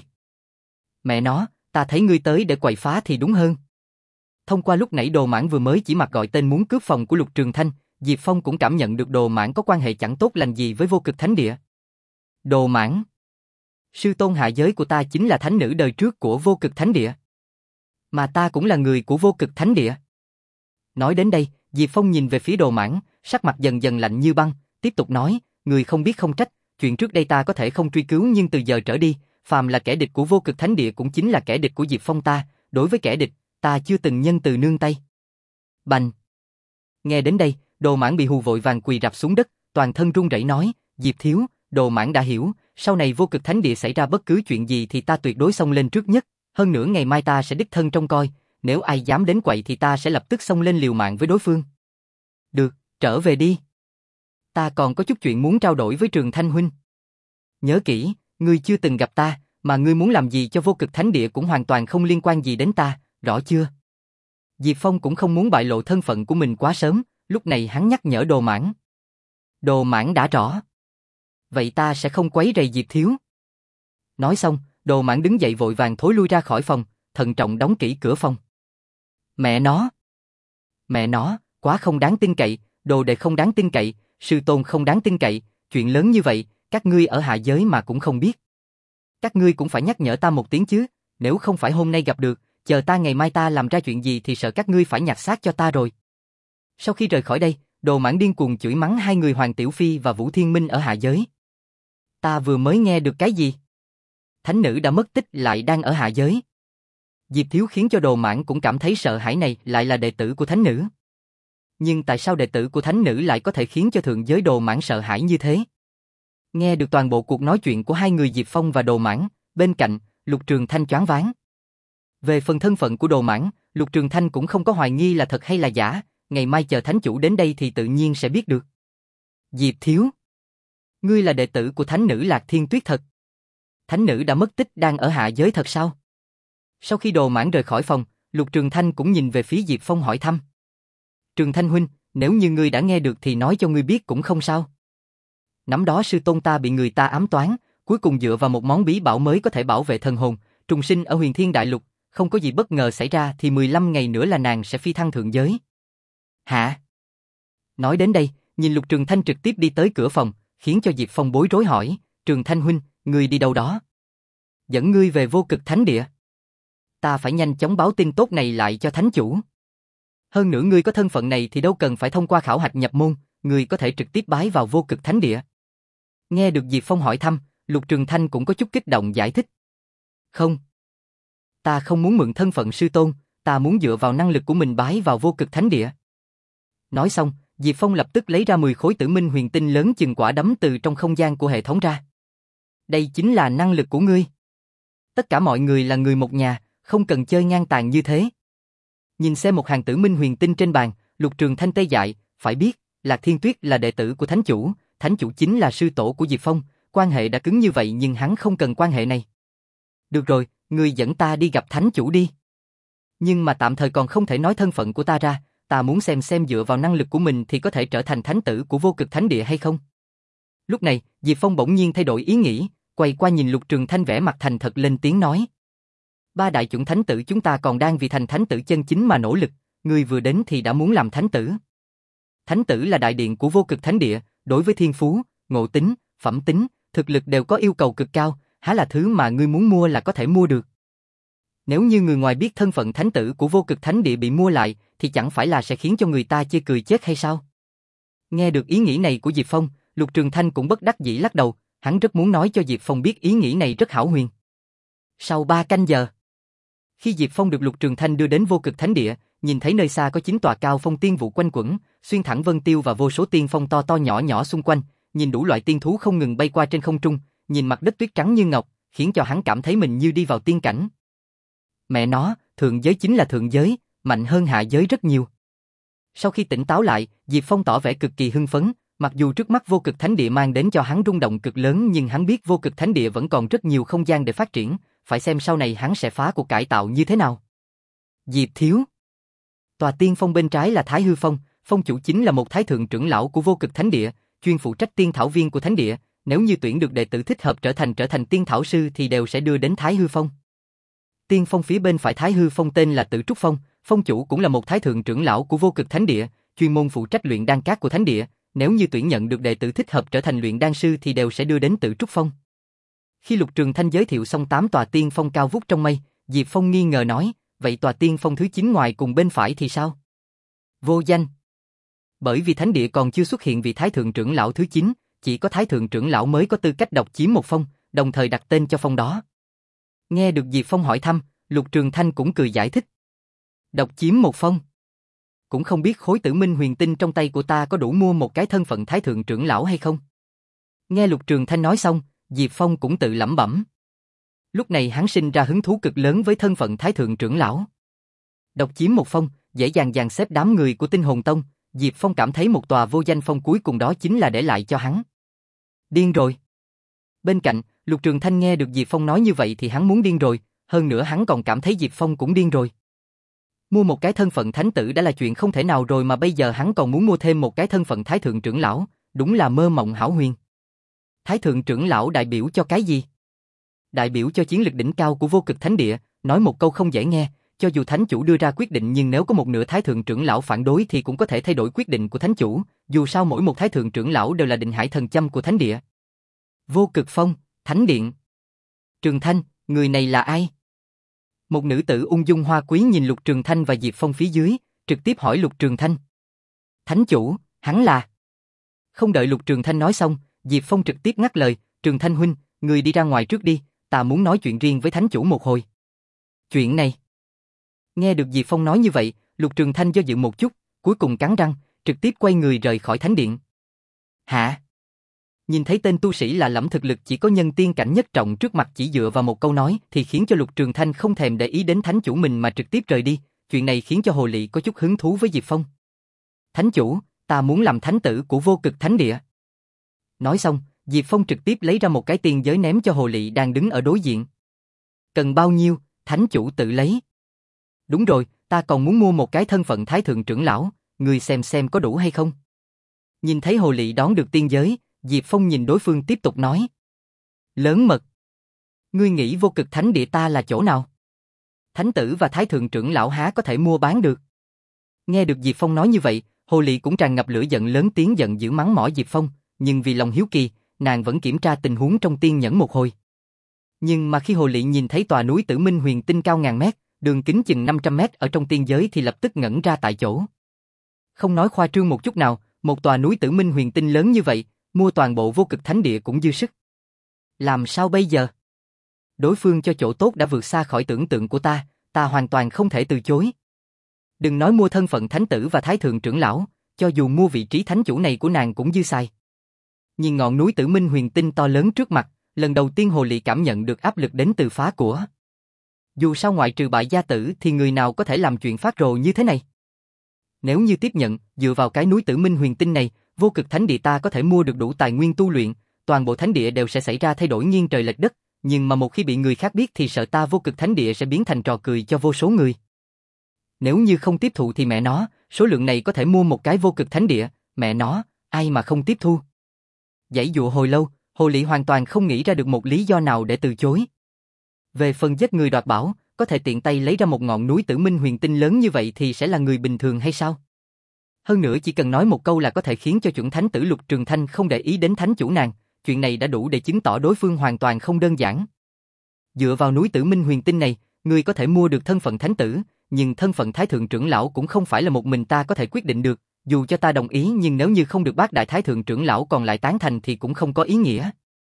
Mẹ nó, ta thấy ngươi tới để quậy phá thì đúng hơn. Thông qua lúc nãy Đồ Mãng vừa mới chỉ mặt gọi tên muốn cướp phòng của Lục Trường Thanh, Diệp Phong cũng cảm nhận được Đồ Mãng có quan hệ chẳng tốt lành gì với Vô Cực Thánh Địa. Đồ Mãng, sư tôn hạ giới của ta chính là thánh nữ đời trước của Vô Cực Thánh Địa. Mà ta cũng là người của Vô Cực Thánh Địa. Nói đến đây, Diệp Phong nhìn về phía Đồ Mãng, sắc mặt dần dần lạnh như băng, tiếp tục nói, người không biết không trách, chuyện trước đây ta có thể không truy cứu nhưng từ giờ trở đi, phàm là kẻ địch của Vô Cực Thánh Địa cũng chính là kẻ địch của Diệp Phong ta, đối với kẻ địch, ta chưa từng nhân từ nương tay. Bành! Nghe đến đây, Đồ Mãng bị hù vội vàng quỳ rạp xuống đất, toàn thân run rẩy nói, Diệp thiếu, Đồ Mãng đã hiểu, sau này Vô Cực Thánh Địa xảy ra bất cứ chuyện gì thì ta tuyệt đối xông lên trước nhất, hơn nữa ngày mai ta sẽ đích thân trông coi, nếu ai dám đến quậy thì ta sẽ lập tức xông lên liều mạng với đối phương. Được, trở về đi. Ta còn có chút chuyện muốn trao đổi với Trường Thanh huynh. Nhớ kỹ, ngươi chưa từng gặp ta, mà ngươi muốn làm gì cho Vô Cực Thánh Địa cũng hoàn toàn không liên quan gì đến ta, rõ chưa? Diệp Phong cũng không muốn bại lộ thân phận của mình quá sớm, lúc này hắn nhắc nhở Đồ Mãng. Đồ Mãng đã rõ. Vậy ta sẽ không quấy rầy Diệp thiếu. Nói xong, Đồ Mãng đứng dậy vội vàng thối lui ra khỏi phòng, thận trọng đóng kỹ cửa phòng. Mẹ nó! Mẹ nó, quá không đáng tin cậy, đồ đệ không đáng tin cậy, sư tôn không đáng tin cậy, chuyện lớn như vậy, các ngươi ở hạ giới mà cũng không biết. Các ngươi cũng phải nhắc nhở ta một tiếng chứ, nếu không phải hôm nay gặp được, chờ ta ngày mai ta làm ra chuyện gì thì sợ các ngươi phải nhặt xác cho ta rồi. Sau khi rời khỏi đây, Đồ Mãng điên cuồng chửi mắng hai người Hoàng Tiểu Phi và Vũ Thiên Minh ở hạ giới. Ta vừa mới nghe được cái gì? Thánh nữ đã mất tích lại đang ở hạ giới. Diệp thiếu khiến cho Đồ Mãng cũng cảm thấy sợ hãi, này lại là đệ tử của thánh nữ. Nhưng tại sao đệ tử của thánh nữ lại có thể khiến cho thượng giới Đồ Mãng sợ hãi như thế? Nghe được toàn bộ cuộc nói chuyện của hai người Diệp Phong và Đồ Mãng, bên cạnh, Lục Trường Thanh choáng váng. Về phần thân phận của Đồ Mãng, Lục Trường Thanh cũng không có hoài nghi là thật hay là giả, ngày mai chờ thánh chủ đến đây thì tự nhiên sẽ biết được. Diệp Thiếu, ngươi là đệ tử của thánh nữ Lạc Thiên Tuyết thật? Thánh nữ đã mất tích đang ở hạ giới thật sao? Sau khi Đồ Mãn rời khỏi phòng, Lục Trường Thanh cũng nhìn về phía Diệp Phong hỏi thăm. Trường Thanh huynh, nếu như ngươi đã nghe được thì nói cho ngươi biết cũng không sao. Năm đó sư tôn ta bị người ta ám toán, cuối cùng dựa vào một món bí bảo mới có thể bảo vệ thần hồn, trùng sinh ở Huyền Thiên Đại Lục, không có gì bất ngờ xảy ra thì mười lăm ngày nữa là nàng sẽ phi thăng thượng giới. Hả? Nói đến đây, nhìn Lục Trường Thanh trực tiếp đi tới cửa phòng, khiến cho Diệp Phong bối rối hỏi, Trường Thanh huynh, ngươi đi đâu đó? Dẫn ngươi về Vô Cực Thánh Địa. Ta phải nhanh chóng báo tin tốt này lại cho thánh chủ. Hơn nữa ngươi có thân phận này thì đâu cần phải thông qua khảo hạch nhập môn, ngươi có thể trực tiếp bái vào Vô Cực Thánh Địa. Nghe được Diệp Phong hỏi thăm, Lục Trường Thanh cũng có chút kích động giải thích. Không. Ta không muốn mượn thân phận sư tôn, ta muốn dựa vào năng lực của mình bái vào Vô Cực Thánh Địa. Nói xong, Diệp Phong lập tức lấy ra mười khối tử minh huyền tinh lớn chừng quả đấm từ trong không gian của hệ thống ra. Đây chính là năng lực của ngươi. Tất cả mọi người là người một nhà, không cần chơi ngang tàn như thế. Nhìn xem một hàng tử minh huyền tinh trên bàn, Lục Trường Thanh tê dại, phải biết, Lạc Thiên Tuyết là đệ tử của thánh chủ, thánh chủ chính là sư tổ của Diệp Phong, quan hệ đã cứng như vậy nhưng hắn không cần quan hệ này. Được rồi, ngươi dẫn ta đi gặp thánh chủ đi. Nhưng mà tạm thời còn không thể nói thân phận của ta ra, ta muốn xem xem dựa vào năng lực của mình thì có thể trở thành thánh tử của Vô Cực Thánh Địa hay không. Lúc này, Diệp Phong bỗng nhiên thay đổi ý nghĩ, quay qua nhìn Lục Trường Thanh vẻ mặt thành thật lên tiếng nói. Ba đại chủng thánh tử chúng ta còn đang vì thành thánh tử chân chính mà nỗ lực, ngươi vừa đến thì đã muốn làm thánh tử. Thánh tử là đại điện của Vô Cực Thánh Địa, đối với thiên phú, ngộ tính, phẩm tính, thực lực đều có yêu cầu cực cao, há là thứ mà ngươi muốn mua là có thể mua được. Nếu như người ngoài biết thân phận thánh tử của Vô Cực Thánh Địa bị mua lại, thì chẳng phải là sẽ khiến cho người ta chê cười chết hay sao? Nghe được ý nghĩ này của Diệp Phong, Lục Trường Thanh cũng bất đắc dĩ lắc đầu, hắn rất muốn nói cho Diệp Phong biết ý nghĩ này rất hão huyền. Sau ba canh giờ, khi Diệp Phong được Lục Trường Thanh đưa đến Vô Cực Thánh Địa, nhìn thấy nơi xa có chín tòa cao phong tiên vụ quanh quẩn, xuyên thẳng vân tiêu và vô số tiên phong to to nhỏ nhỏ xung quanh, nhìn đủ loại tiên thú không ngừng bay qua trên không trung, nhìn mặt đất tuyết trắng như ngọc, khiến cho hắn cảm thấy mình như đi vào tiên cảnh. Mẹ nó, thượng giới chính là thượng giới, mạnh hơn hạ giới rất nhiều. Sau khi tỉnh táo lại, Diệp Phong tỏ vẻ cực kỳ hưng phấn, mặc dù trước mắt Vô Cực Thánh Địa mang đến cho hắn rung động cực lớn nhưng hắn biết Vô Cực Thánh Địa vẫn còn rất nhiều không gian để phát triển, phải xem sau này hắn sẽ phá cuộc cải tạo như thế nào. Diệp Thiếu. Tòa tiên phong bên trái là Thái Hư Phong, phong chủ chính là một thái thượng trưởng lão của Vô Cực Thánh Địa, chuyên phụ trách tiên thảo viên của Thánh Địa, nếu như tuyển được đệ tử thích hợp trở thành trở thành tiên thảo sư thì đều sẽ đưa đến Thái Hư Phong. Tiên phong phía bên phải Thái Hư Phong tên là Tử Trúc Phong, phong chủ cũng là một thái thượng trưởng lão của Vô Cực Thánh Địa, chuyên môn phụ trách luyện đan cát của Thánh Địa, nếu như tuyển nhận được đệ tử thích hợp trở thành luyện đan sư thì đều sẽ đưa đến Tử Trúc Phong. Khi Lục Trường Thanh giới thiệu xong tám tòa tiên phong cao vút trong mây, Diệp Phong nghi ngờ nói, vậy tòa tiên phong thứ chín ngoài cùng bên phải thì sao? Vô danh. Bởi vì Thánh Địa còn chưa xuất hiện vị thái thượng trưởng lão thứ chín, chỉ có thái thượng trưởng lão mới có tư cách độc chiếm một phong, đồng thời đặt tên cho phong đó. Nghe được Diệp Phong hỏi thăm, Lục Trường Thanh cũng cười giải thích. Độc chiếm một phong. Cũng không biết khối tử minh huyền tinh trong tay của ta có đủ mua một cái thân phận thái thượng trưởng lão hay không? Nghe Lục Trường Thanh nói xong, Diệp Phong cũng tự lẩm bẩm. Lúc này hắn sinh ra hứng thú cực lớn với thân phận thái thượng trưởng lão. Độc chiếm một phong, dễ dàng dàn xếp đám người của Tinh Hồn Tông, Diệp Phong cảm thấy một tòa vô danh phong cuối cùng đó chính là để lại cho hắn. Điên rồi. Bên cạnh, Lục Trường Thanh nghe được Diệp Phong nói như vậy thì hắn muốn điên rồi, hơn nữa hắn còn cảm thấy Diệp Phong cũng điên rồi. Mua một cái thân phận thánh tử đã là chuyện không thể nào rồi mà bây giờ hắn còn muốn mua thêm một cái thân phận thái thượng trưởng lão, đúng là mơ mộng hão huyền. Thái thượng trưởng lão đại biểu cho cái gì? Đại biểu cho chiến lực đỉnh cao của Vô Cực Thánh Địa, nói một câu không dễ nghe, cho dù thánh chủ đưa ra quyết định nhưng nếu có một nửa thái thượng trưởng lão phản đối thì cũng có thể thay đổi quyết định của thánh chủ, dù sao mỗi một thái thượng trưởng lão đều là định hải thần châm của Thánh Địa. Vô Cực Phong, Thánh Điện. Trường Thanh, người này là ai? Một nữ tử ung dung hoa quý nhìn Lục Trường Thanh và Diệp Phong phía dưới, trực tiếp hỏi Lục Trường Thanh. Thánh chủ, hắn là... Không đợi Lục Trường Thanh nói xong, Diệp Phong trực tiếp ngắt lời, Trường Thanh huynh, người đi ra ngoài trước đi, ta muốn nói chuyện riêng với thánh chủ một hồi. Chuyện này... Nghe được Diệp Phong nói như vậy, Lục Trường Thanh do dự một chút, cuối cùng cắn răng, trực tiếp quay người rời khỏi thánh điện. Hả? Nhìn thấy tên tu sĩ lạ lẫm thực lực chỉ có nhân tiên cảnh nhất trọng trước mặt chỉ dựa vào một câu nói thì khiến cho Lục Trường Thanh không thèm để ý đến thánh chủ mình mà trực tiếp rời đi, chuyện này khiến cho Hồ Lị có chút hứng thú với Diệp Phong. Thánh chủ, ta muốn làm thánh tử của vô cực thánh địa. Nói xong, Diệp Phong trực tiếp lấy ra một cái tiên giới ném cho hồ lị đang đứng ở đối diện. Cần bao nhiêu, thánh chủ tự lấy. Đúng rồi, ta còn muốn mua một cái thân phận thái thượng trưởng lão, ngươi xem xem có đủ hay không. Nhìn thấy hồ lị đón được tiên giới, Diệp Phong nhìn đối phương tiếp tục nói. Lớn mật. Ngươi nghĩ vô cực thánh địa ta là chỗ nào? Thánh tử và thái thượng trưởng lão há có thể mua bán được? Nghe được Diệp Phong nói như vậy, hồ lị cũng tràn ngập lửa giận lớn tiếng giận dữ mắng mỏ Diệp Phong, nhưng vì lòng hiếu kỳ, nàng vẫn kiểm tra tình huống trong tiên nhẫn một hồi. Nhưng mà khi hồ lị nhìn thấy tòa núi Tử Minh Huyền Tinh cao ngàn mét, đường kính chừng năm trăm mét ở trong tiên giới thì lập tức ngẩn ra tại chỗ. Không nói khoa trương một chút nào, một tòa núi Tử Minh Huyền Tinh lớn như vậy, mua toàn bộ vô cực thánh địa cũng dư sức. Làm sao bây giờ? Đối phương cho chỗ tốt đã vượt xa khỏi tưởng tượng của ta, ta hoàn toàn không thể từ chối. Đừng nói mua thân phận thánh tử và thái thượng trưởng lão, cho dù mua vị trí thánh chủ này của nàng cũng dư xài. Nhìn ngọn núi Tử Minh Huyền Tinh to lớn trước mặt, lần đầu tiên hồ lị cảm nhận được áp lực đến từ phá của. Dù sao ngoại trừ bại gia tử thì người nào có thể làm chuyện phát rồ như thế này. Nếu như tiếp nhận, dựa vào cái núi Tử Minh Huyền Tinh này, vô cực thánh địa ta có thể mua được đủ tài nguyên tu luyện, toàn bộ thánh địa đều sẽ xảy ra thay đổi nghiêng trời lệch đất, nhưng mà một khi bị người khác biết thì sợ ta vô cực thánh địa sẽ biến thành trò cười cho vô số người. Nếu như không tiếp thụ thì mẹ nó, số lượng này có thể mua một cái vô cực thánh địa, mẹ nó, ai mà không tiếp thu. Giãy dụa hồi lâu, hồ lị hoàn toàn không nghĩ ra được một lý do nào để từ chối. Về phần giết người đoạt bảo, có thể tiện tay lấy ra một ngọn núi Tử Minh Huyền Tinh lớn như vậy thì sẽ là người bình thường hay sao? Hơn nữa chỉ cần nói một câu là có thể khiến cho chuẩn thánh tử Lục Trường Thanh không để ý đến thánh chủ nàng, chuyện này đã đủ để chứng tỏ đối phương hoàn toàn không đơn giản. Dựa vào núi Tử Minh Huyền Tinh này, người có thể mua được thân phận thánh tử, nhưng thân phận thái thượng trưởng lão cũng không phải là một mình ta có thể quyết định được, dù cho ta đồng ý nhưng nếu như không được bác đại thái thượng trưởng lão còn lại tán thành thì cũng không có ý nghĩa.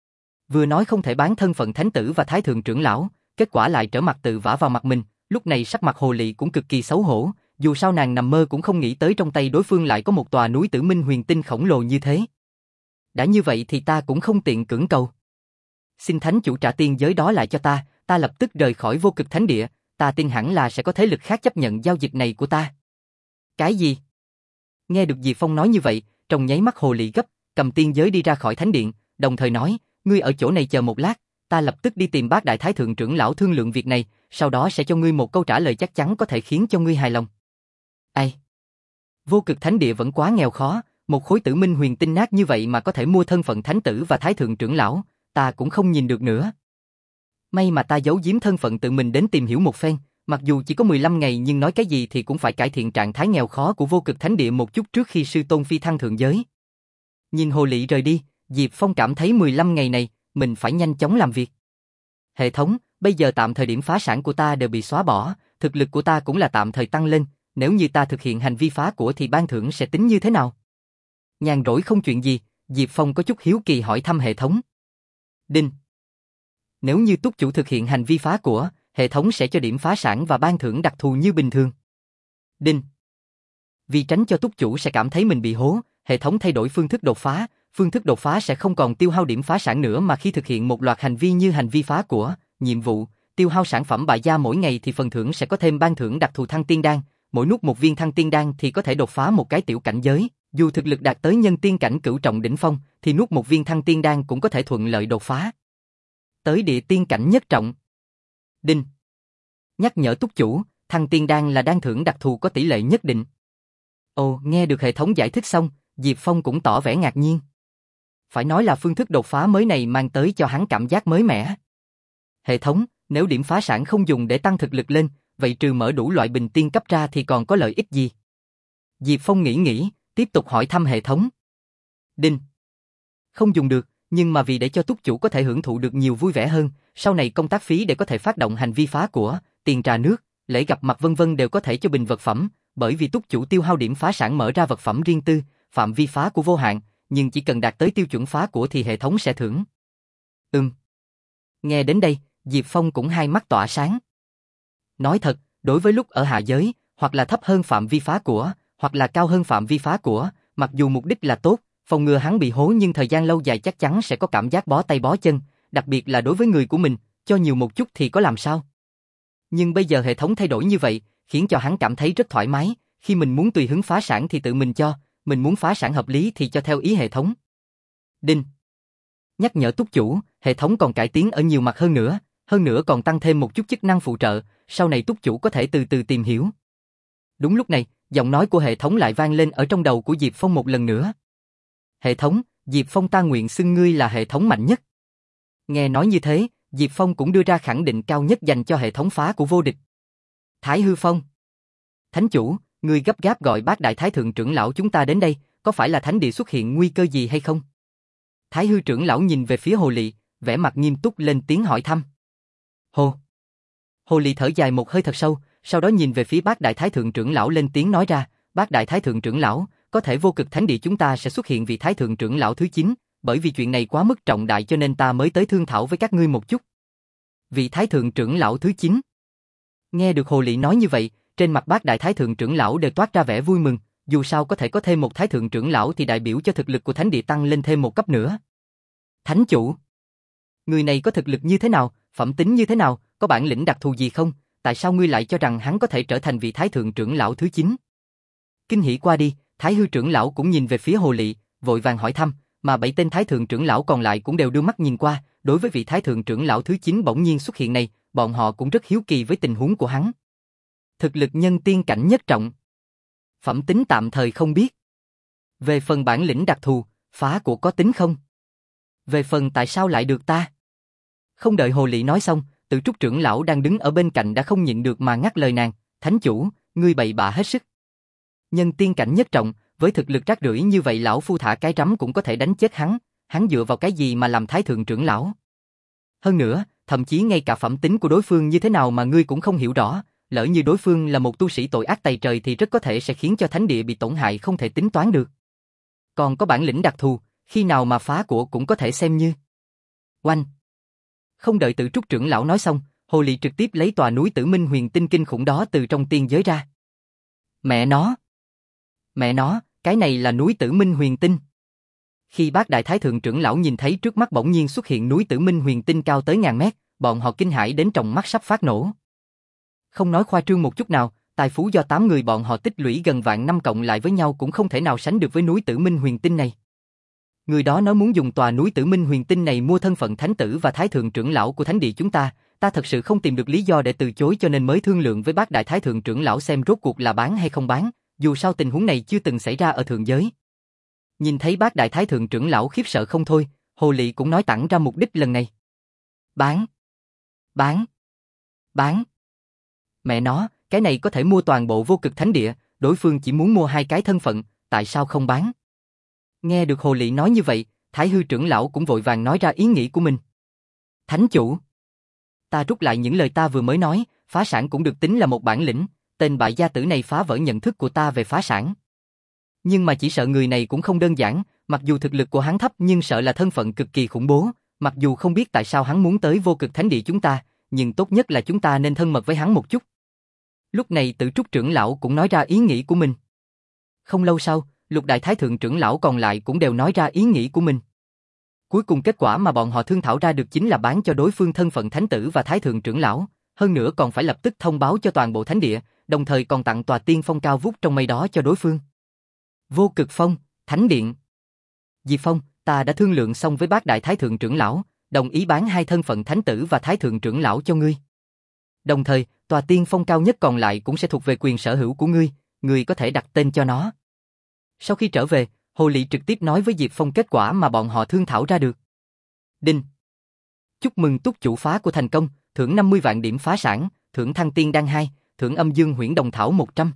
Vừa nói không thể bán thân phận thánh tử và thái thượng trưởng lão, kết quả lại trở mặt tự vả vào mặt mình, lúc này sắc mặt hồ lị cũng cực kỳ xấu hổ, dù sao nàng nằm mơ cũng không nghĩ tới trong tay đối phương lại có một tòa núi Tử Minh Huyền Tinh khổng lồ như thế. Đã như vậy thì ta cũng không tiện cưỡng cầu. Xin thánh chủ trả tiên giới đó lại cho ta, ta lập tức rời khỏi vô cực thánh địa, ta tin hẳn là sẽ có thế lực khác chấp nhận giao dịch này của ta. Cái gì? Nghe được Diệp Phong nói như vậy, trong nháy mắt hồ lị gấp, cầm tiên giới đi ra khỏi thánh điện, đồng thời nói, ngươi ở chỗ này chờ một lát, ta lập tức đi tìm bác đại thái thượng trưởng lão thương lượng việc này, sau đó sẽ cho ngươi một câu trả lời chắc chắn có thể khiến cho ngươi hài lòng. Ai? Vô cực thánh địa vẫn quá nghèo khó, một khối Tử Minh Huyền Tinh nát như vậy mà có thể mua thân phận thánh tử và thái thượng trưởng lão, ta cũng không nhìn được nữa. May mà ta giấu giếm thân phận tự mình đến tìm hiểu một phen, mặc dù chỉ có mười lăm ngày nhưng nói cái gì thì cũng phải cải thiện trạng thái nghèo khó của vô cực thánh địa một chút trước khi sư tôn phi thăng thượng giới. Nhìn hồ lị rời đi, Diệp Phong cảm thấy mười lăm ngày này, mình phải nhanh chóng làm việc. Hệ thống, bây giờ tạm thời điểm phá sản của ta đều bị xóa bỏ, thực lực của ta cũng là tạm thời tăng lên, nếu như ta thực hiện hành vi phá của thì ban thưởng sẽ tính như thế nào? Nhàn rỗi không chuyện gì, Diệp Phong có chút hiếu kỳ hỏi thăm hệ thống. Đinh. Nếu như túc chủ thực hiện hành vi phá của, hệ thống sẽ cho điểm phá sản và ban thưởng đặc thù như bình thường. Đinh. Vì tránh cho túc chủ sẽ cảm thấy mình bị hố, hệ thống thay đổi phương thức đột phá, phương thức đột phá sẽ không còn tiêu hao điểm phá sản nữa mà khi thực hiện một loạt hành vi như hành vi phá của, nhiệm vụ, tiêu hao sản phẩm bại gia mỗi ngày thì phần thưởng sẽ có thêm ban thưởng đặc thù thăng tiên đan, mỗi nuốt một viên thăng tiên đan thì có thể đột phá một cái tiểu cảnh giới, dù thực lực đạt tới nhân tiên cảnh cửu trọng đỉnh phong thì nuốt một viên thăng tiên đan cũng có thể thuận lợi đột phá tới địa tiên cảnh nhất trọng. Đinh. Nhắc nhở túc chủ, thăng tiên đan là đan thưởng đặc thù có tỷ lệ nhất định. Ồ, nghe được hệ thống giải thích xong, Diệp Phong cũng tỏ vẻ ngạc nhiên. Phải nói là phương thức đột phá mới này mang tới cho hắn cảm giác mới mẻ. Hệ thống, nếu điểm phá sản không dùng để tăng thực lực lên, vậy trừ mở đủ loại bình tiên cấp ra thì còn có lợi ích gì? Diệp Phong nghĩ nghĩ, tiếp tục hỏi thăm hệ thống. Đinh. Không dùng được, nhưng mà vì để cho túc chủ có thể hưởng thụ được nhiều vui vẻ hơn, sau này công tác phí để có thể phát động hành vi phá của, tiền trà nước, lễ gặp mặt vân vân đều có thể cho bình vật phẩm, bởi vì túc chủ tiêu hao điểm phá sản mở ra vật phẩm riêng tư, phạm vi phá của vô hạn, nhưng chỉ cần đạt tới tiêu chuẩn phá của thì hệ thống sẽ thưởng. Ừm. Nghe đến đây, Diệp Phong cũng hai mắt tỏa sáng. Nói thật, đối với lúc ở hạ giới, hoặc là thấp hơn phạm vi phá của, hoặc là cao hơn phạm vi phá của, mặc dù mục đích là tốt, phòng ngừa hắn bị hố nhưng thời gian lâu dài chắc chắn sẽ có cảm giác bó tay bó chân, đặc biệt là đối với người của mình, cho nhiều một chút thì có làm sao. Nhưng bây giờ hệ thống thay đổi như vậy, khiến cho hắn cảm thấy rất thoải mái, khi mình muốn tùy hứng phá sản thì tự mình cho, mình muốn phá sản hợp lý thì cho theo ý hệ thống. Đinh. Nhắc nhở túc chủ, hệ thống còn cải tiến ở nhiều mặt hơn nữa, hơn nữa còn tăng thêm một chút chức năng phụ trợ, sau này túc chủ có thể từ từ tìm hiểu. Đúng lúc này, giọng nói của hệ thống lại vang lên ở trong đầu của Diệp Phong một lần nữa. Hệ thống, Diệp Phong ta nguyện xưng ngươi là hệ thống mạnh nhất. Nghe nói như thế, Diệp Phong cũng đưa ra khẳng định cao nhất dành cho hệ thống phá của vô địch. Thái Hư Phong. Thánh chủ, ngươi gấp gáp gọi bác đại thái thượng trưởng lão chúng ta đến đây, có phải là thánh địa xuất hiện nguy cơ gì hay không? Thái Hư trưởng lão nhìn về phía Hồ Lị, vẻ mặt nghiêm túc lên tiếng hỏi thăm. Hồ. Hồ Lị thở dài một hơi thật sâu, sau đó nhìn về phía bác đại thái thượng trưởng lão lên tiếng nói ra, bác đại thái thượng trưởng lão, có thể vô cực thánh địa chúng ta sẽ xuất hiện vị thái thượng trưởng lão thứ chín, bởi vì chuyện này quá mức trọng đại cho nên ta mới tới thương thảo với các ngươi một chút. Vị thái thượng trưởng lão thứ chín. Nghe được Hồ Lị nói như vậy, trên mặt bác đại thái thượng trưởng lão đều toát ra vẻ vui mừng, dù sao có thể có thêm một thái thượng trưởng lão thì đại biểu cho thực lực của thánh địa tăng lên thêm một cấp nữa. Thánh chủ, người này có thực lực như thế nào, phẩm tính như thế nào, có bản lĩnh đặc thù gì không, tại sao ngươi lại cho rằng hắn có thể trở thành vị thái thượng trưởng lão thứ chín? Kinh hỉ qua đi, Thái Hư trưởng lão cũng nhìn về phía Hồ Lị, vội vàng hỏi thăm, mà bảy tên thái thượng trưởng lão còn lại cũng đều đưa mắt nhìn qua, đối với vị thái thượng trưởng lão thứ chín bỗng nhiên xuất hiện này, bọn họ cũng rất hiếu kỳ với tình huống của hắn. Thực lực nhân tiên cảnh nhất trọng. Phẩm tính tạm thời không biết. Về phần bản lĩnh đặc thù, phá của có tính không? Về phần tại sao lại được ta? Không đợi Hồ Lị nói xong, Tự Trúc trưởng lão đang đứng ở bên cạnh đã không nhịn được mà ngắt lời nàng, thánh chủ, ngươi bậy bạ hết sức. Nhân tiên cảnh nhất trọng, với thực lực rác rưởi như vậy lão phu thả cái rắm cũng có thể đánh chết hắn, hắn dựa vào cái gì mà làm thái thượng trưởng lão? Hơn nữa, thậm chí ngay cả phẩm tính của đối phương như thế nào mà ngươi cũng không hiểu rõ, lỡ như đối phương là một tu sĩ tội ác tày trời thì rất có thể sẽ khiến cho thánh địa bị tổn hại không thể tính toán được. Còn có bản lĩnh đặc thù, khi nào mà phá của cũng có thể xem như. Oanh! Không đợi Tự Trúc trưởng lão nói xong, Hồ Lị trực tiếp lấy tòa núi Tử Minh huyền tinh kinh khủng đó từ trong tiên giới ra. Mẹ nó! Mẹ nó, cái này là núi Tử Minh huyền tinh. Khi bác đại thái thượng trưởng lão nhìn thấy trước mắt bỗng nhiên xuất hiện núi Tử Minh huyền tinh cao tới ngàn mét, bọn họ kinh hãi đến tròng mắt sắp phát nổ. Không nói khoa trương một chút nào, tài phú do tám người bọn họ tích lũy gần vạn năm cộng lại với nhau cũng không thể nào sánh được với núi Tử Minh huyền tinh này. Người đó nói muốn dùng tòa núi Tử Minh huyền tinh này mua thân phận thánh tử và thái thượng trưởng lão của thánh địa chúng ta, ta thật sự không tìm được lý do để từ chối cho nên mới thương lượng với bác đại thái thượng trưởng lão xem rốt cuộc là bán hay không bán, dù sao tình huống này chưa từng xảy ra ở thượng giới. Nhìn thấy bác đại thái thượng trưởng lão khiếp sợ không thôi, Hồ Lị cũng nói thẳng ra mục đích lần này. Bán! Bán! Bán! Mẹ nó, cái này có thể mua toàn bộ vô cực thánh địa, đối phương chỉ muốn mua hai cái thân phận, tại sao không bán? Nghe được Hồ Lị nói như vậy, Thái Hư trưởng lão cũng vội vàng nói ra ý nghĩ của mình. Thánh chủ! Ta rút lại những lời ta vừa mới nói, phá sản cũng được tính là một bản lĩnh, tên bại gia tử này phá vỡ nhận thức của ta về phá sản. Nhưng mà chỉ sợ người này cũng không đơn giản, mặc dù thực lực của hắn thấp nhưng sợ là thân phận cực kỳ khủng bố, mặc dù không biết tại sao hắn muốn tới vô cực thánh địa chúng ta, nhưng tốt nhất là chúng ta nên thân mật với hắn một chút. Lúc này Tự Trúc trưởng lão cũng nói ra ý nghĩ của mình. Không lâu sau, lục đại thái thượng trưởng lão còn lại cũng đều nói ra ý nghĩ của mình. Cuối cùng kết quả mà bọn họ thương thảo ra được chính là bán cho đối phương thân phận thánh tử và thái thượng trưởng lão, hơn nữa còn phải lập tức thông báo cho toàn bộ thánh địa, đồng thời còn tặng tòa tiên phong cao vút trong mây đó cho đối phương. Vô Cực Phong, Thánh Điện. Diệp Phong, ta đã thương lượng xong với bác đại thái thượng trưởng lão, đồng ý bán hai thân phận thánh tử và thái thượng trưởng lão cho ngươi. Đồng thời, tòa tiên phong cao nhất còn lại cũng sẽ thuộc về quyền sở hữu của ngươi, ngươi có thể đặt tên cho nó. Sau khi trở về, Hồ Lị trực tiếp nói với Diệp Phong kết quả mà bọn họ thương thảo ra được. Đinh. Chúc mừng túc chủ phá của thành công, thưởng năm mươi vạn điểm phá sản, thưởng thăng tiên đan hai, thưởng âm dương huyễn đồng thảo một trăm.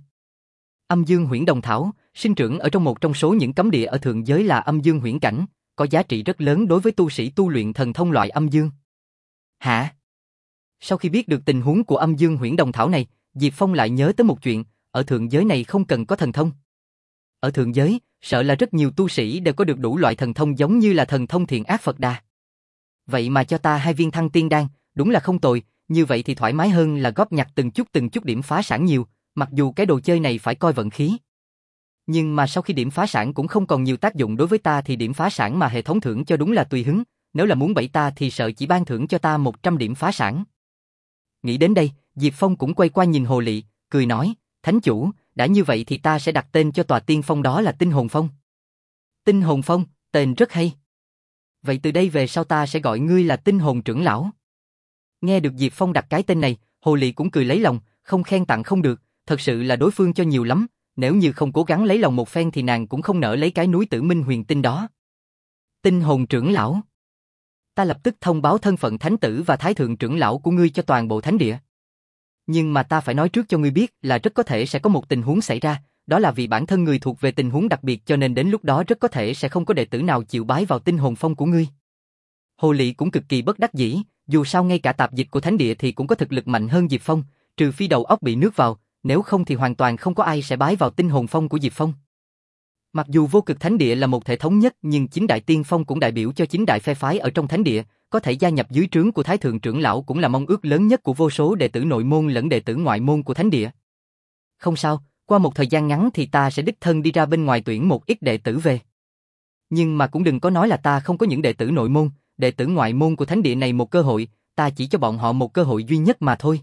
Âm dương huyễn đồng thảo, sinh trưởng ở trong một trong số những cấm địa ở thượng giới là âm dương huyễn cảnh, có giá trị rất lớn đối với tu sĩ tu luyện thần thông loại âm dương. Hả? Sau khi biết được tình huống của âm dương huyễn đồng thảo này, Diệp Phong lại nhớ tới một chuyện, ở thượng giới này không cần có thần thông. Ở thượng giới, sợ là rất nhiều tu sĩ đều có được đủ loại thần thông giống như là thần thông thiện ác Phật Đà. Vậy mà cho ta hai viên thăng tiên đan, đúng là không tồi, như vậy thì thoải mái hơn là góp nhặt từng chút từng chút điểm phá sản nhiều, mặc dù cái đồ chơi này phải coi vận khí. Nhưng mà sau khi điểm phá sản cũng không còn nhiều tác dụng đối với ta thì điểm phá sản mà hệ thống thưởng cho đúng là tùy hứng, nếu là muốn bẫy ta thì sợ chỉ ban thưởng cho ta một trăm điểm phá sản. Nghĩ đến đây, Diệp Phong cũng quay qua nhìn Hồ Lị, cười nói, thánh chủ, đã như vậy thì ta sẽ đặt tên cho tòa tiên phong đó là Tinh Hồn Phong. Tinh Hồn Phong, tên rất hay. Vậy từ đây về sau ta sẽ gọi ngươi là Tinh Hồn trưởng lão. Nghe được Diệp Phong đặt cái tên này, Hồ Ly cũng cười lấy lòng, không khen tặng không được, thật sự là đối phương cho nhiều lắm, nếu như không cố gắng lấy lòng một phen thì nàng cũng không nỡ lấy cái núi Tử Minh huyền tinh đó. Tinh Hồn trưởng lão. Ta lập tức thông báo thân phận thánh tử và thái thượng trưởng lão của ngươi cho toàn bộ thánh địa. Nhưng mà ta phải nói trước cho ngươi biết là rất có thể sẽ có một tình huống xảy ra, đó là vì bản thân ngươi thuộc về tình huống đặc biệt cho nên đến lúc đó rất có thể sẽ không có đệ tử nào chịu bái vào Tinh Hồn Phong của ngươi. Hồ Ly cũng cực kỳ bất đắc dĩ, dù sao ngay cả tạp dịch của thánh địa thì cũng có thực lực mạnh hơn Diệp Phong, trừ phi đầu óc bị nước vào, nếu không thì hoàn toàn không có ai sẽ bái vào Tinh Hồn Phong của Diệp Phong. Mặc dù vô cực thánh địa là một thể thống nhất nhưng chín đại tiên phong cũng đại biểu cho chín đại phe phái ở trong thánh địa, có thể gia nhập dưới trướng của thái thượng trưởng lão cũng là mong ước lớn nhất của vô số đệ tử nội môn lẫn đệ tử ngoại môn của thánh địa. Không sao, qua một thời gian ngắn thì ta sẽ đích thân đi ra bên ngoài tuyển một ít đệ tử về. Nhưng mà cũng đừng có nói là ta không có những đệ tử nội môn, đệ tử ngoại môn của thánh địa này một cơ hội, ta chỉ cho bọn họ một cơ hội duy nhất mà thôi.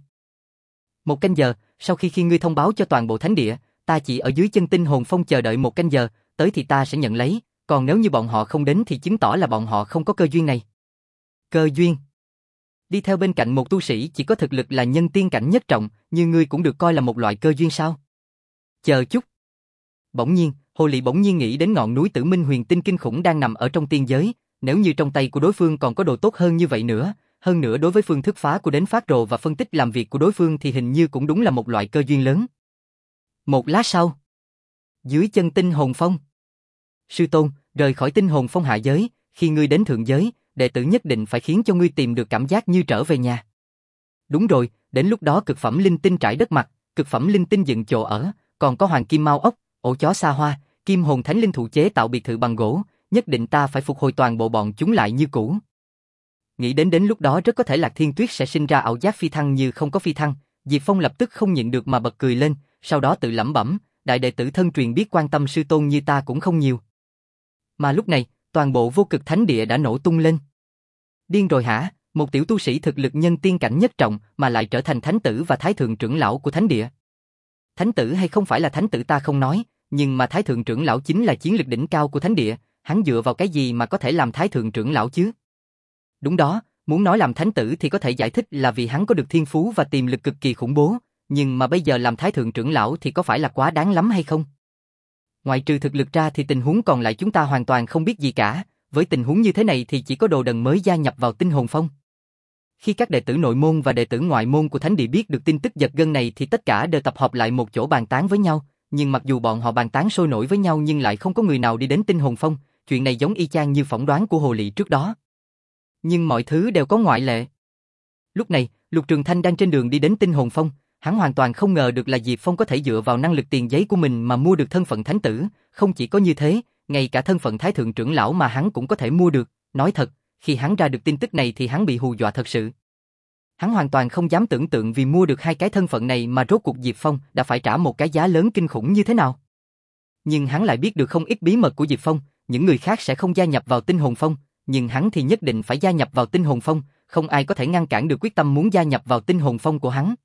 Một canh giờ, sau khi khi ngươi thông báo cho toàn bộ thánh địa, ta chỉ ở dưới chân Tinh Hồn Phong chờ đợi một canh giờ, tới thì ta sẽ nhận lấy, còn nếu như bọn họ không đến thì chứng tỏ là bọn họ không có cơ duyên này. Cơ duyên? Đi theo bên cạnh một tu sĩ chỉ có thực lực là nhân tiên cảnh nhất trọng, như ngươi cũng được coi là một loại cơ duyên sao? Chờ chút. Bỗng nhiên, Hồ Ly bỗng nhiên nghĩ đến ngọn núi Tử Minh huyền tinh kinh khủng đang nằm ở trong tiên giới, nếu như trong tay của đối phương còn có đồ tốt hơn như vậy nữa, hơn nữa đối với phương thức phá của đến phát rồ và phân tích làm việc của đối phương thì hình như cũng đúng là một loại cơ duyên lớn. Một lát sau, dưới chân Tinh Hồn Phong. Sư tôn, rời khỏi Tinh Hồn Phong hạ giới, khi ngươi đến thượng giới, đệ tử nhất định phải khiến cho ngươi tìm được cảm giác như trở về nhà. Đúng rồi, đến lúc đó cực phẩm linh tinh trải đất mặt, cực phẩm linh tinh dựng chỗ ở, còn có hoàng kim mao ốc, ổ chó xa hoa, kim hồn thánh linh thụ chế tạo biệt thự bằng gỗ, nhất định ta phải phục hồi toàn bộ bọn chúng lại như cũ. Nghĩ đến đến lúc đó rất có thể Lạc Thiên Tuyết sẽ sinh ra ảo giác phi thăng như không có phi thăng, Diệp Phong lập tức không nhịn được mà bật cười lên, sau đó tự lẩm bẩm, đại đệ tử thân truyền biết quan tâm sư tôn như ta cũng không nhiều. Mà lúc này, toàn bộ vô cực thánh địa đã nổ tung lên. Điên rồi hả, một tiểu tu sĩ thực lực nhân tiên cảnh nhất trọng mà lại trở thành thánh tử và thái thượng trưởng lão của thánh địa. Thánh tử hay không phải là thánh tử ta không nói, nhưng mà thái thượng trưởng lão chính là chiến lực đỉnh cao của thánh địa, hắn dựa vào cái gì mà có thể làm thái thượng trưởng lão chứ? Đúng đó, muốn nói làm thánh tử thì có thể giải thích là vì hắn có được thiên phú và tiềm lực cực kỳ khủng bố, nhưng mà bây giờ làm thái thượng trưởng lão thì có phải là quá đáng lắm hay không? Ngoại trừ thực lực ra thì tình huống còn lại chúng ta hoàn toàn không biết gì cả, với tình huống như thế này thì chỉ có đồ đần mới gia nhập vào Tinh Hồn Phong. Khi các đệ tử nội môn và đệ tử ngoại môn của thánh địa biết được tin tức giật gân này thì tất cả đều tập hợp lại một chỗ bàn tán với nhau, nhưng mặc dù bọn họ bàn tán sôi nổi với nhau nhưng lại không có người nào đi đến Tinh Hồn Phong, chuyện này giống y chang như phỏng đoán của Hồ Ly trước đó. Nhưng mọi thứ đều có ngoại lệ. Lúc này, Lục Trường Thanh đang trên đường đi đến Tinh Hồn Phong, hắn hoàn toàn không ngờ được là Diệp Phong có thể dựa vào năng lực tiền giấy của mình mà mua được thân phận thánh tử, không chỉ có như thế, ngay cả thân phận thái thượng trưởng lão mà hắn cũng có thể mua được, nói thật, khi hắn ra được tin tức này thì hắn bị hù dọa thật sự. Hắn hoàn toàn không dám tưởng tượng vì mua được hai cái thân phận này mà rốt cuộc Diệp Phong đã phải trả một cái giá lớn kinh khủng như thế nào. Nhưng hắn lại biết được không ít bí mật của Diệp Phong, những người khác sẽ không gia nhập vào Tinh Hồn Phong, nhưng hắn thì nhất định phải gia nhập vào Tinh Hồn Phong, không ai có thể ngăn cản được quyết tâm muốn gia nhập vào Tinh Hồn Phong của hắn.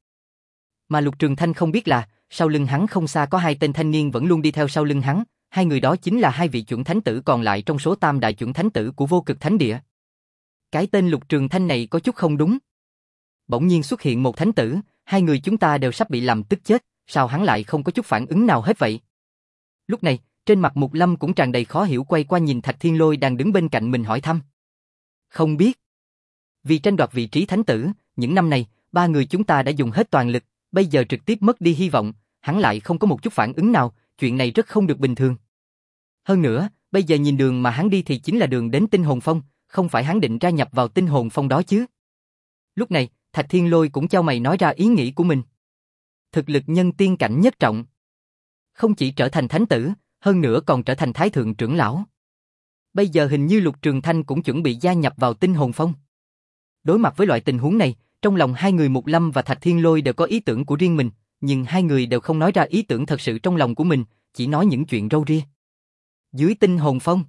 Mà Lục Trường Thanh không biết là, sau lưng hắn không xa có hai tên thanh niên vẫn luôn đi theo sau lưng hắn, hai người đó chính là hai vị chuẩn thánh tử còn lại trong số tam đại chuẩn thánh tử của vô cực thánh địa. Cái tên Lục Trường Thanh này có chút không đúng. Bỗng nhiên xuất hiện một thánh tử, hai người chúng ta đều sắp bị làm tức chết, sao hắn lại không có chút phản ứng nào hết vậy? Lúc này, trên mặt Mục Lâm cũng tràn đầy khó hiểu quay qua nhìn Thạch Thiên Lôi đang đứng bên cạnh mình hỏi thăm. Không biết. Vì tranh đoạt vị trí thánh tử, những năm này, ba người chúng ta đã dùng hết toàn lực, bây giờ trực tiếp mất đi hy vọng, hắn lại không có một chút phản ứng nào, chuyện này rất không được bình thường. Hơn nữa, bây giờ nhìn đường mà hắn đi thì chính là đường đến Tinh Hồn Phong, không phải hắn định gia nhập vào Tinh Hồn Phong đó chứ. Lúc này, Thạch Thiên Lôi cũng chau mày nói ra ý nghĩ của mình. Thực lực nhân tiên cảnh nhất trọng. Không chỉ trở thành thánh tử, hơn nữa còn trở thành thái thượng trưởng lão. Bây giờ hình như Lục Trường Thanh cũng chuẩn bị gia nhập vào Tinh Hồn Phong. Đối mặt với loại tình huống này, trong lòng hai người Mục Lâm và Thạch Thiên Lôi đều có ý tưởng của riêng mình, nhưng hai người đều không nói ra ý tưởng thật sự trong lòng của mình, chỉ nói những chuyện râu ria. Dưới Tinh Hồn Phong,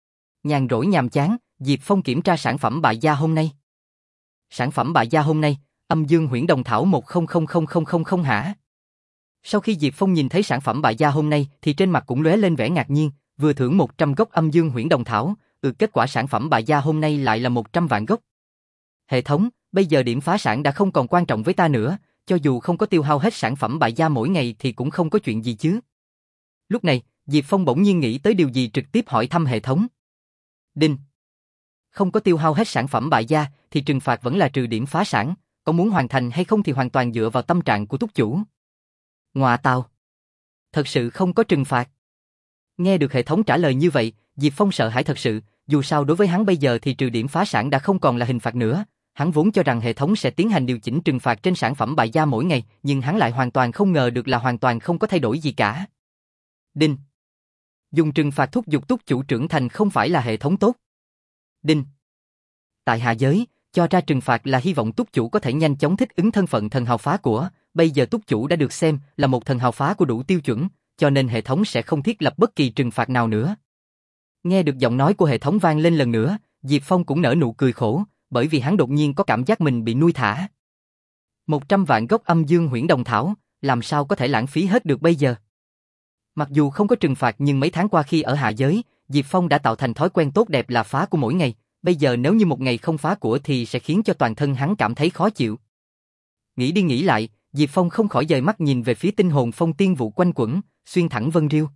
nhàn rỗi nhàm chán, Diệp Phong kiểm tra sản phẩm bại gia hôm nay. Sản phẩm bại gia hôm nay, âm dương huyễn đồng thảo một không không không không không không hả? Sau khi Diệp Phong nhìn thấy sản phẩm bại gia hôm nay thì trên mặt cũng lóe lên vẻ ngạc nhiên, vừa thưởng một trăm gốc âm dương huyễn đồng thảo, ừ kết quả sản phẩm bại gia hôm nay lại là một trăm vạn gốc. Hệ thống, bây giờ điểm phá sản đã không còn quan trọng với ta nữa, cho dù không có tiêu hao hết sản phẩm bại gia mỗi ngày thì cũng không có chuyện gì chứ. Lúc này, Diệp Phong bỗng nhiên nghĩ tới điều gì trực tiếp hỏi thăm hệ thống. Đinh. Không có tiêu hao hết sản phẩm bại gia thì trừng phạt vẫn là trừ điểm phá sản, có muốn hoàn thành hay không thì hoàn toàn dựa vào tâm trạng của túc chủ. Ngoạ tào. Thật sự không có trừng phạt. Nghe được hệ thống trả lời như vậy, Diệp Phong sợ hãi thật sự, dù sao đối với hắn bây giờ thì trừ điểm phá sản đã không còn là hình phạt nữa. Hắn vốn cho rằng hệ thống sẽ tiến hành điều chỉnh trừng phạt trên sản phẩm bại gia mỗi ngày, nhưng hắn lại hoàn toàn không ngờ được là hoàn toàn không có thay đổi gì cả. Đinh. Dùng trừng phạt thúc giục túc chủ trưởng thành không phải là hệ thống tốt. Đinh. Tại hạ giới, cho ra trừng phạt là hy vọng túc chủ có thể nhanh chóng thích ứng thân phận thần hào phá của, bây giờ túc chủ đã được xem là một thần hào phá của đủ tiêu chuẩn, cho nên hệ thống sẽ không thiết lập bất kỳ trừng phạt nào nữa. Nghe được giọng nói của hệ thống vang lên lần nữa, Diệp Phong cũng nở nụ cười khổ, bởi vì hắn đột nhiên có cảm giác mình bị nuôi thả. Một trăm vạn gốc âm dương huyễn đồng thảo, làm sao có thể lãng phí hết được bây giờ? Mặc dù không có trừng phạt nhưng mấy tháng qua khi ở hạ giới, Diệp Phong đã tạo thành thói quen tốt đẹp là phá của mỗi ngày, bây giờ nếu như một ngày không phá của thì sẽ khiến cho toàn thân hắn cảm thấy khó chịu. Nghĩ đi nghĩ lại, Diệp Phong không khỏi dời mắt nhìn về phía tinh hồn phong tiên vụ quanh quẩn, xuyên thẳng vân riêu.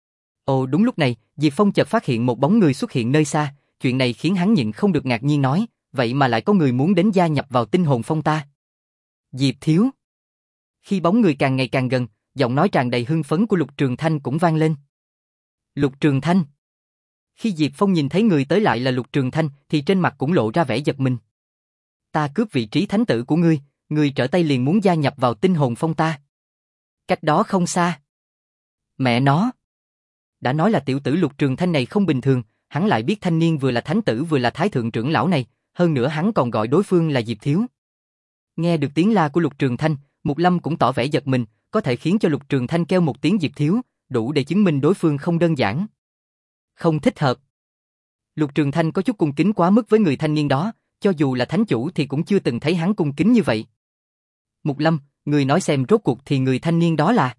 Ồ đúng lúc này, Diệp Phong chợt phát hiện một bóng người xuất hiện nơi xa, chuyện này khiến hắn nhịn không được ngạc nhiên nói, vậy mà lại có người muốn đến gia nhập vào tinh hồn phong ta. Diệp thiếu. Khi bóng người càng ngày càng gần, giọng nói tràn đầy hưng phấn của Lục Trường Thanh cũng vang lên. Lục Trường Thanh. Khi Diệp Phong nhìn thấy người tới lại là Lục Trường Thanh thì trên mặt cũng lộ ra vẻ giật mình. Ta cướp vị trí thánh tử của ngươi, ngươi trở tay liền muốn gia nhập vào tinh hồn phong ta. Cách đó không xa. Mẹ nó. Đã nói là tiểu tử Lục Trường Thanh này không bình thường, hắn lại biết thanh niên vừa là thánh tử vừa là thái thượng trưởng lão này, hơn nữa hắn còn gọi đối phương là Diệp thiếu. Nghe được tiếng la của Lục Trường Thanh, Mục Lâm cũng tỏ vẻ giật mình, có thể khiến cho Lục Trường Thanh kêu một tiếng Diệp thiếu, đủ để chứng minh đối phương không đơn giản. Không thích hợp. Lục Trường Thanh có chút cung kính quá mức với người thanh niên đó, cho dù là thánh chủ thì cũng chưa từng thấy hắn cung kính như vậy. Mục Lâm, người nói xem rốt cuộc thì người thanh niên đó là...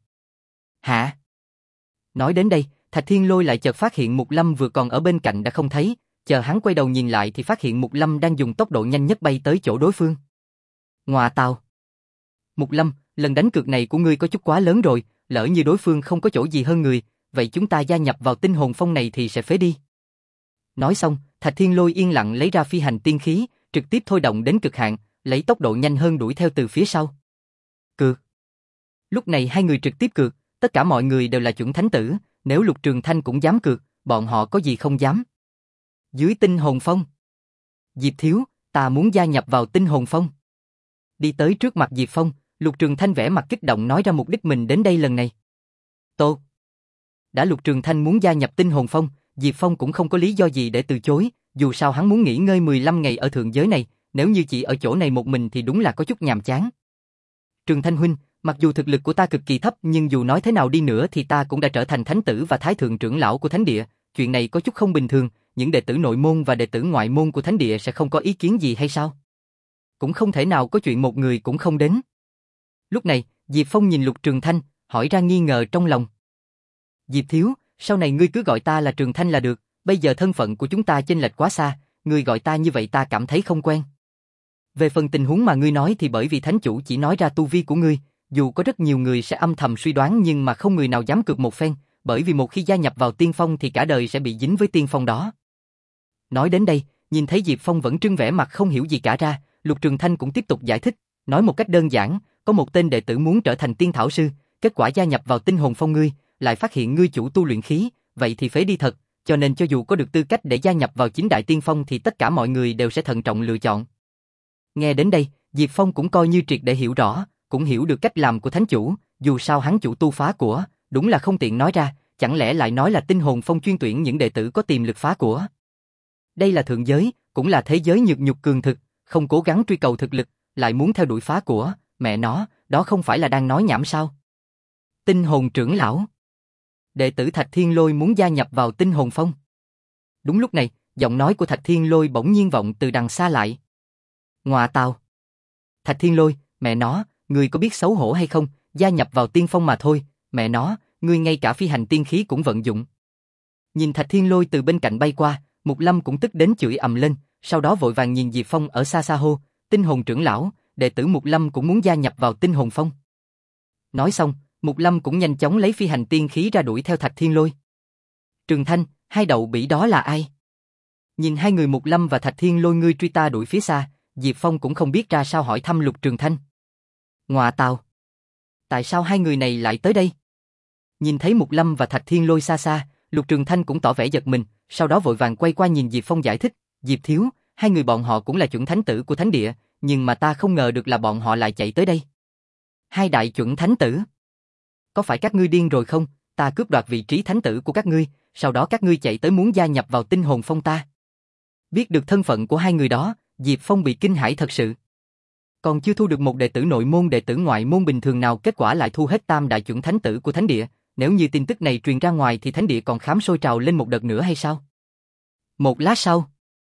Hả? Nói đến đây, Thạch Thiên Lôi lại chợt phát hiện Mục Lâm vừa còn ở bên cạnh đã không thấy, chờ hắn quay đầu nhìn lại thì phát hiện Mục Lâm đang dùng tốc độ nhanh nhất bay tới chỗ đối phương. Ngoạ tào. Mục Lâm, lần đánh cược này của ngươi có chút quá lớn rồi, lỡ như đối phương không có chỗ gì hơn người, vậy chúng ta gia nhập vào tinh hồn phong này thì sẽ phế đi. Nói xong, Thạch Thiên Lôi yên lặng lấy ra phi hành tiên khí, trực tiếp thôi động đến cực hạn, lấy tốc độ nhanh hơn đuổi theo từ phía sau. Cược. Lúc này hai người trực tiếp cược, tất cả mọi người đều là chuẩn thánh tử, nếu Lục Trường Thanh cũng dám cược, bọn họ có gì không dám. Dưới tinh hồn phong. Diệp thiếu, ta muốn gia nhập vào tinh hồn phong. Đi tới trước mặt Diệp Phong, Lục Trường Thanh vẻ mặt kích động nói ra mục đích mình đến đây lần này. Tốt. Đã Lục Trường Thanh muốn gia nhập tinh hồn phong, Diệp Phong cũng không có lý do gì để từ chối, dù sao hắn muốn nghỉ ngơi mười lăm ngày ở thượng giới này, nếu như chỉ ở chỗ này một mình thì đúng là có chút nhàm chán. Trường Thanh huynh, mặc dù thực lực của ta cực kỳ thấp nhưng dù nói thế nào đi nữa thì ta cũng đã trở thành thánh tử và thái thượng trưởng lão của thánh địa, chuyện này có chút không bình thường, những đệ tử nội môn và đệ tử ngoại môn của thánh địa sẽ không có ý kiến gì hay sao? Cũng không thể nào có chuyện một người cũng không đến. Lúc này, Diệp Phong nhìn Lục Trường Thanh, hỏi ra nghi ngờ trong lòng. Diệp thiếu, sau này ngươi cứ gọi ta là Trường Thanh là được, bây giờ thân phận của chúng ta chênh lệch quá xa, ngươi gọi ta như vậy ta cảm thấy không quen. Về phần tình huống mà ngươi nói thì bởi vì thánh chủ chỉ nói ra tu vi của ngươi, dù có rất nhiều người sẽ âm thầm suy đoán nhưng mà không người nào dám cược một phen, bởi vì một khi gia nhập vào tiên phong thì cả đời sẽ bị dính với tiên phong đó. Nói đến đây, nhìn thấy Diệp Phong vẫn trưng vẻ mặt không hiểu gì cả ra, Lục Trường Thanh cũng tiếp tục giải thích, nói một cách đơn giản, có một tên đệ tử muốn trở thành tiên thảo sư, kết quả gia nhập vào tinh hồn phong ngươi, lại phát hiện ngươi chủ tu luyện khí, vậy thì phế đi thật, cho nên cho dù có được tư cách để gia nhập vào chính đại tiên phong thì tất cả mọi người đều sẽ thận trọng lựa chọn. Nghe đến đây, Diệp Phong cũng coi như triệt để hiểu rõ, cũng hiểu được cách làm của thánh chủ, dù sao hắn chủ tu phá của, đúng là không tiện nói ra, chẳng lẽ lại nói là tinh hồn phong chuyên tuyển những đệ tử có tiềm lực phá của. Đây là thượng giới, cũng là thế giới nhược nhục cường thực, không cố gắng truy cầu thực lực, lại muốn theo đuổi phá của, mẹ nó, đó không phải là đang nói nhảm sao? Tinh hồn trưởng lão. Đệ tử Thạch Thiên Lôi muốn gia nhập vào tinh hồn phong. Đúng lúc này, giọng nói của Thạch Thiên Lôi bỗng nhiên vọng từ đằng xa lại. Ngoạ tào. Thạch Thiên Lôi, mẹ nó, ngươi có biết xấu hổ hay không, gia nhập vào tiên phong mà thôi, mẹ nó, ngươi ngay cả phi hành tiên khí cũng vận dụng. Nhìn Thạch Thiên Lôi từ bên cạnh bay qua, Mục Lâm cũng tức đến chửi ầm lên, sau đó vội vàng nhìn Diệp Phong ở xa xa hô, Tinh Hồn trưởng lão, đệ tử Mục Lâm cũng muốn gia nhập vào Tinh Hồn Phong. Nói xong, Mục Lâm cũng nhanh chóng lấy phi hành tiên khí ra đuổi theo Thạch Thiên Lôi. Trường Thanh, hai đậu bỉ đó là ai? Nhìn hai người Mục Lâm và Thạch Thiên Lôi ngươi truy ta đuổi phía xa, Diệp Phong cũng không biết ra sao hỏi thăm Lục Trường Thanh. Ngọa tào, tại sao hai người này lại tới đây? Nhìn thấy Mục Lâm và Thạch Thiên Lôi xa xa, Lục Trường Thanh cũng tỏ vẻ giật mình, sau đó vội vàng quay qua nhìn Diệp Phong giải thích, Diệp thiếu, hai người bọn họ cũng là chuẩn thánh tử của thánh địa, nhưng mà ta không ngờ được là bọn họ lại chạy tới đây. Hai đại chuẩn thánh tử? Có phải các ngươi điên rồi không? Ta cướp đoạt vị trí thánh tử của các ngươi, sau đó các ngươi chạy tới muốn gia nhập vào Tinh Hồn Phong ta. Biết được thân phận của hai người đó, Diệp Phong bị kinh hãi thật sự. Còn chưa thu được một đệ tử nội môn đệ tử ngoại môn bình thường nào, kết quả lại thu hết tam đại chuẩn thánh tử của thánh địa, nếu như tin tức này truyền ra ngoài thì thánh địa còn khám sôi trào lên một đợt nữa hay sao? Một lát sau,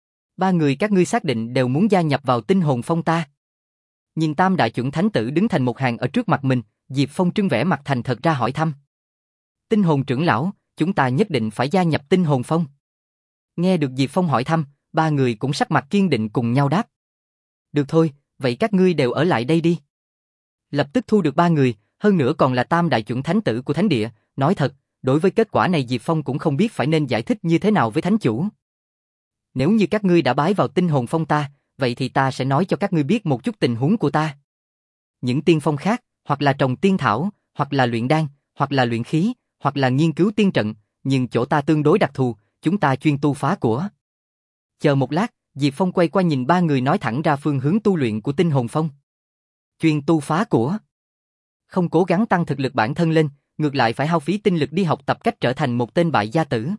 ba người các ngươi xác định đều muốn gia nhập vào Tinh Hồn Phong ta. Nhìn tam đại chuẩn thánh tử đứng thành một hàng ở trước mặt mình, Diệp Phong trưng vẻ mặt thành thật ra hỏi thăm. Tinh Hồn trưởng lão, chúng ta nhất định phải gia nhập Tinh Hồn Phong. Nghe được Diệp Phong hỏi thăm, ba người cũng sắc mặt kiên định cùng nhau đáp. Được thôi, vậy các ngươi đều ở lại đây đi. Lập tức thu được ba người, hơn nữa còn là tam đại chuẩn thánh tử của thánh địa, nói thật, đối với kết quả này Diệp Phong cũng không biết phải nên giải thích như thế nào với thánh chủ. Nếu như các ngươi đã bái vào Tinh Hồn Phong ta, vậy thì ta sẽ nói cho các ngươi biết một chút tình huống của ta. Những tiên phong khác, hoặc là trồng tiên thảo, hoặc là luyện đan, hoặc là luyện khí, hoặc là nghiên cứu tiên trận, nhưng chỗ ta tương đối đặc thù, chúng ta chuyên tu phá của. Chờ một lát, Diệp Phong quay qua nhìn ba người nói thẳng ra phương hướng tu luyện của Tinh Hồn Phong. Chuyên tu phá của. Không cố gắng tăng thực lực bản thân lên, ngược lại phải hao phí tinh lực đi học tập cách trở thành một tên bại gia tử.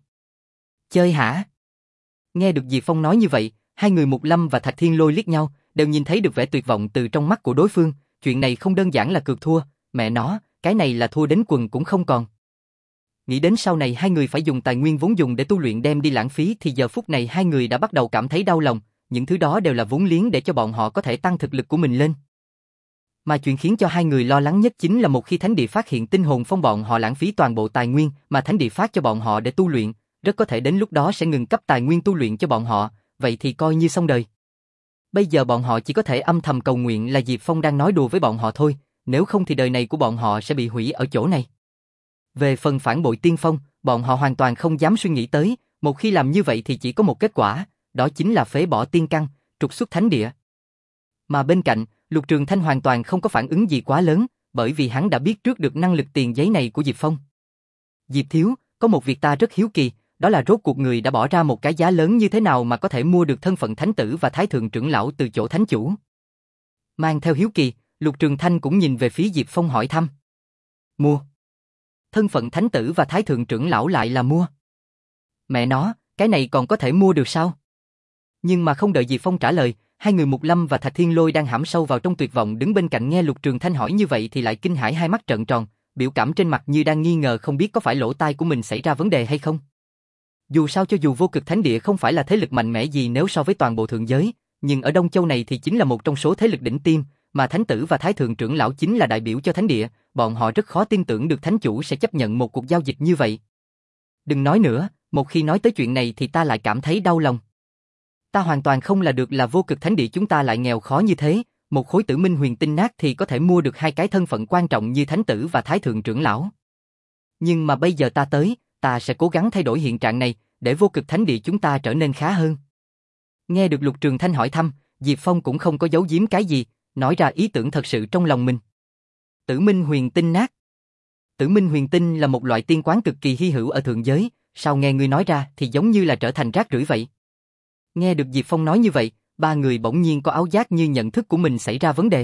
Chơi hả? Nghe được Diệp Phong nói như vậy, hai người Mục Lâm và Thạch Thiên Lôi liếc nhau, đều nhìn thấy được vẻ tuyệt vọng từ trong mắt của đối phương, chuyện này không đơn giản là cược thua, mẹ nó, cái này là thua đến quần cũng không còn. Nghĩ đến sau này hai người phải dùng tài nguyên vốn dùng để tu luyện đem đi lãng phí thì giờ phút này hai người đã bắt đầu cảm thấy đau lòng, những thứ đó đều là vốn liếng để cho bọn họ có thể tăng thực lực của mình lên. Mà chuyện khiến cho hai người lo lắng nhất chính là một khi thánh địa phát hiện Tinh Hồn Phong bọn họ lãng phí toàn bộ tài nguyên mà thánh địa phát cho bọn họ để tu luyện, rất có thể đến lúc đó sẽ ngừng cấp tài nguyên tu luyện cho bọn họ, vậy thì coi như xong đời. Bây giờ bọn họ chỉ có thể âm thầm cầu nguyện là Diệp Phong đang nói đùa với bọn họ thôi, nếu không thì đời này của bọn họ sẽ bị hủy ở chỗ này. Về phần phản bội tiên phong, bọn họ hoàn toàn không dám suy nghĩ tới, một khi làm như vậy thì chỉ có một kết quả, đó chính là phế bỏ tiên căn, trục xuất thánh địa. Mà bên cạnh, Lục Trường Thanh hoàn toàn không có phản ứng gì quá lớn, bởi vì hắn đã biết trước được năng lực tiền giấy này của Diệp Phong. Diệp thiếu, có một việc ta rất hiếu kỳ, đó là rốt cuộc người đã bỏ ra một cái giá lớn như thế nào mà có thể mua được thân phận thánh tử và thái thượng trưởng lão từ chỗ thánh chủ. Mang theo hiếu kỳ, Lục Trường Thanh cũng nhìn về phía Diệp Phong hỏi thăm. Mua? Thân phận thánh tử và thái thượng trưởng lão lại là mua? Mẹ nó, cái này còn có thể mua được sao? Nhưng mà không đợi Diệp Phong trả lời, hai người Mục Lâm và Thạch Thiên Lôi đang hãm sâu vào trong tuyệt vọng đứng bên cạnh nghe Lục Trường Thanh hỏi như vậy thì lại kinh hãi hai mắt trợn tròn, biểu cảm trên mặt như đang nghi ngờ không biết có phải lỗ tai của mình xảy ra vấn đề hay không. Dù sao cho dù Vô Cực Thánh Địa không phải là thế lực mạnh mẽ gì nếu so với toàn bộ thượng giới, nhưng ở Đông Châu này thì chính là một trong số thế lực đỉnh tiêm, mà thánh tử và thái thượng trưởng lão chính là đại biểu cho thánh địa, bọn họ rất khó tin tưởng được thánh chủ sẽ chấp nhận một cuộc giao dịch như vậy. Đừng nói nữa, một khi nói tới chuyện này thì ta lại cảm thấy đau lòng. Ta hoàn toàn không là được là Vô Cực Thánh Địa chúng ta lại nghèo khó như thế, một khối tử minh huyền tinh nát thì có thể mua được hai cái thân phận quan trọng như thánh tử và thái thượng trưởng lão. Nhưng mà bây giờ ta tới, ta sẽ cố gắng thay đổi hiện trạng này, để Vô Cực Thánh Địa chúng ta trở nên khá hơn. Nghe được Lục Trường Thanh hỏi thăm, Diệp Phong cũng không có giấu giếm cái gì, nói ra ý tưởng thật sự trong lòng mình. Tử minh huyền tinh nát. Tử minh huyền tinh là một loại tiên quán cực kỳ hy hữu ở thượng giới, sao nghe ngươi nói ra thì giống như là trở thành rác rưởi vậy. Nghe được Diệp Phong nói như vậy, ba người bỗng nhiên có áo giác như nhận thức của mình xảy ra vấn đề.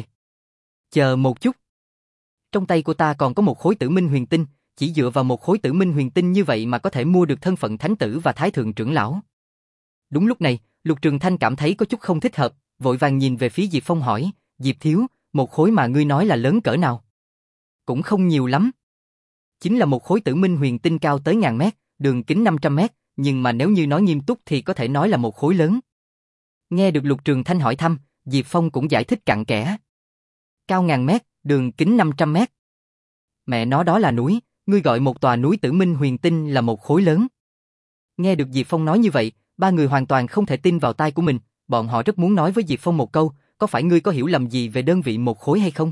Chờ một chút. Trong tay của ta còn có một khối tử minh huyền tinh, chỉ dựa vào một khối tử minh huyền tinh như vậy mà có thể mua được thân phận thánh tử và thái thượng trưởng lão. Đúng lúc này, Lục Trường Thanh cảm thấy có chút không thích hợp, vội vàng nhìn về phía Diệp Phong hỏi, Diệp thiếu, một khối mà ngươi nói là lớn cỡ nào? Cũng không nhiều lắm. Chính là một khối tử minh huyền tinh cao tới ngàn mét, đường kính năm trăm mét, nhưng mà nếu như nói nghiêm túc thì có thể nói là một khối lớn. Nghe được Lục Trường Thanh hỏi thăm, Diệp Phong cũng giải thích cặn kẽ. Cao ngàn mét, đường kính năm trăm mét. Mẹ nó đó là núi, ngươi gọi một tòa núi Tử Minh Huyền Tinh là một khối lớn. Nghe được Diệp Phong nói như vậy, ba người hoàn toàn không thể tin vào tai của mình, bọn họ rất muốn nói với Diệp Phong một câu, có phải ngươi có hiểu lầm gì về đơn vị một khối hay không?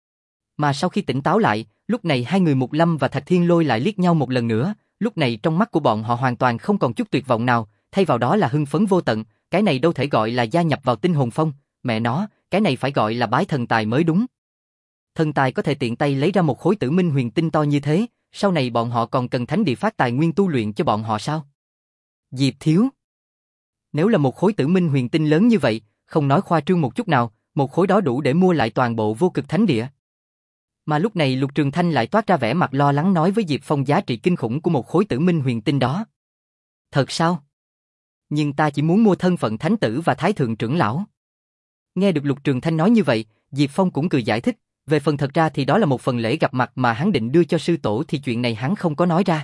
Mà sau khi tỉnh táo lại, lúc này hai người Mục Lâm và Thạch Thiên Lôi lại liếc nhau một lần nữa, lúc này trong mắt của bọn họ hoàn toàn không còn chút tuyệt vọng nào, thay vào đó là hưng phấn vô tận, cái này đâu thể gọi là gia nhập vào Tinh Hồn Phong, mẹ nó, cái này phải gọi là bái thần tài mới đúng. Thần tài có thể tiện tay lấy ra một khối Tử Minh Huyền Tinh to như thế, sau này bọn họ còn cần thánh địa phát tài nguyên tu luyện cho bọn họ sao? Diệp thiếu. Nếu là một khối Tử Minh Huyền Tinh lớn như vậy, không nói khoa trương một chút nào, một khối đó đủ để mua lại toàn bộ Vô Cực Thánh Địa. Mà lúc này Lục Trường Thanh lại toát ra vẻ mặt lo lắng nói với Diệp Phong giá trị kinh khủng của một khối Tử Minh Huyền Tinh đó. Thật sao? Nhưng ta chỉ muốn mua thân phận thánh tử và thái thượng trưởng lão. Nghe được Lục Trường Thanh nói như vậy, Diệp Phong cũng cười giải thích, về phần thật ra thì đó là một phần lễ gặp mặt mà hắn định đưa cho sư tổ thì chuyện này hắn không có nói ra.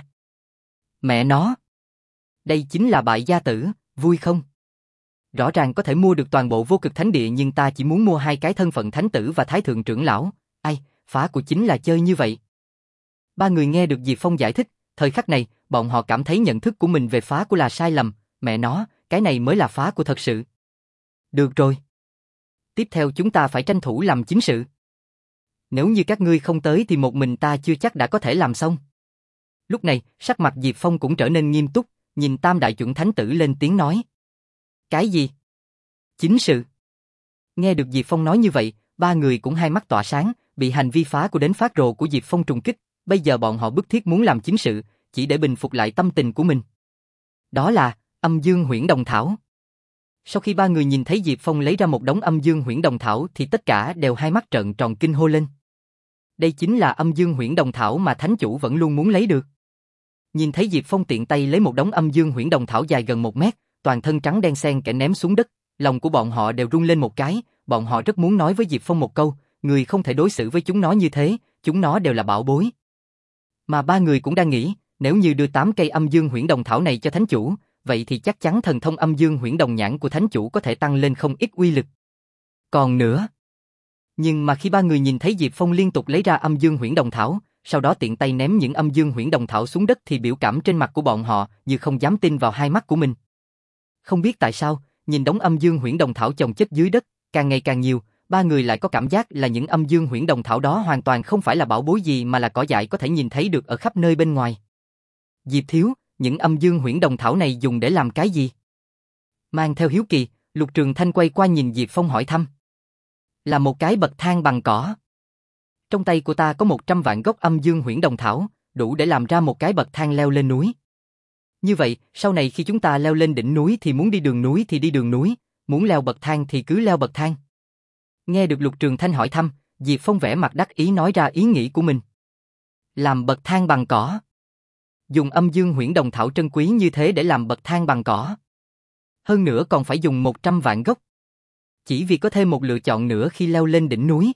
Mẹ nó! Đây chính là bại gia tử, vui không? Rõ ràng có thể mua được toàn bộ Vô Cực Thánh Địa nhưng ta chỉ muốn mua hai cái thân phận thánh tử và thái thượng trưởng lão. Ai, phá của chính là chơi như vậy. Ba người nghe được Diệp Phong giải thích, thời khắc này, bọn họ cảm thấy nhận thức của mình về phá của là sai lầm, mẹ nó, cái này mới là phá của thật sự. Được rồi. Tiếp theo chúng ta phải tranh thủ làm chính sự. Nếu như các ngươi không tới thì một mình ta chưa chắc đã có thể làm xong. Lúc này, sắc mặt Diệp Phong cũng trở nên nghiêm túc, nhìn Tam Đại Chuẩn Thánh Tử lên tiếng nói. Cái gì? Chính sự. Nghe được Diệp Phong nói như vậy, ba người cũng hai mắt tỏa sáng, bị hành vi phá của đến phát rồ của Diệp Phong trùng kích, bây giờ bọn họ bức thiết muốn làm chính sự, chỉ để bình phục lại tâm tình của mình. Đó là Âm Dương Huyễn Đồng Thảo. Sau khi ba người nhìn thấy Diệp Phong lấy ra một đống Âm Dương Huyễn Đồng Thảo thì tất cả đều hai mắt trợn tròn kinh hô lên. Đây chính là Âm Dương Huyễn Đồng Thảo mà thánh chủ vẫn luôn muốn lấy được. Nhìn thấy Diệp Phong tiện tay lấy một đống Âm Dương Huyễn Đồng Thảo dài gần một mét, toàn thân trắng đen xen kẽ ném xuống đất, lòng của bọn họ đều rung lên một cái, bọn họ rất muốn nói với Diệp Phong một câu, người không thể đối xử với chúng nó như thế, chúng nó đều là bảo bối. Mà ba người cũng đang nghĩ, nếu như đưa tám cây Âm Dương Huyễn Đồng Thảo này cho thánh chủ, vậy thì chắc chắn thần thông Âm Dương Huyễn Đồng Nhãn của thánh chủ có thể tăng lên không ít uy lực. Còn nữa, nhưng mà khi ba người nhìn thấy Diệp Phong liên tục lấy ra Âm Dương Huyễn Đồng Thảo, sau đó tiện tay ném những Âm Dương Huyễn Đồng Thảo xuống đất thì biểu cảm trên mặt của bọn họ như không dám tin vào hai mắt của mình. Không biết tại sao, nhìn đống Âm Dương Huyễn Đồng Thảo chồng chất dưới đất, càng ngày càng nhiều, ba người lại có cảm giác là những Âm Dương Huyễn Đồng Thảo đó hoàn toàn không phải là bảo bối gì mà là cỏ dại có thể nhìn thấy được ở khắp nơi bên ngoài. Diệp thiếu, những Âm Dương Huyễn Đồng Thảo này dùng để làm cái gì? Mang theo hiếu kỳ, Lục Trường Thanh quay qua nhìn Diệp Phong hỏi thăm. Là một cái bậc thang bằng cỏ. Trong tay của ta có một trăm vạn gốc Âm Dương Huyễn Đồng Thảo, đủ để làm ra một cái bậc thang leo lên núi. Như vậy, sau này khi chúng ta leo lên đỉnh núi thì muốn đi đường núi thì đi đường núi, muốn leo bậc thang thì cứ leo bậc thang. Nghe được Lục Trường Thanh hỏi thăm, Diệp Phong vẻ mặt đắc ý nói ra ý nghĩ của mình. Làm bậc thang bằng cỏ. Dùng Âm Dương Huyễn Đồng Thảo trân quý như thế để làm bậc thang bằng cỏ. Hơn nữa còn phải dùng một trăm vạn gốc. Chỉ vì có thêm một lựa chọn nữa khi leo lên đỉnh núi.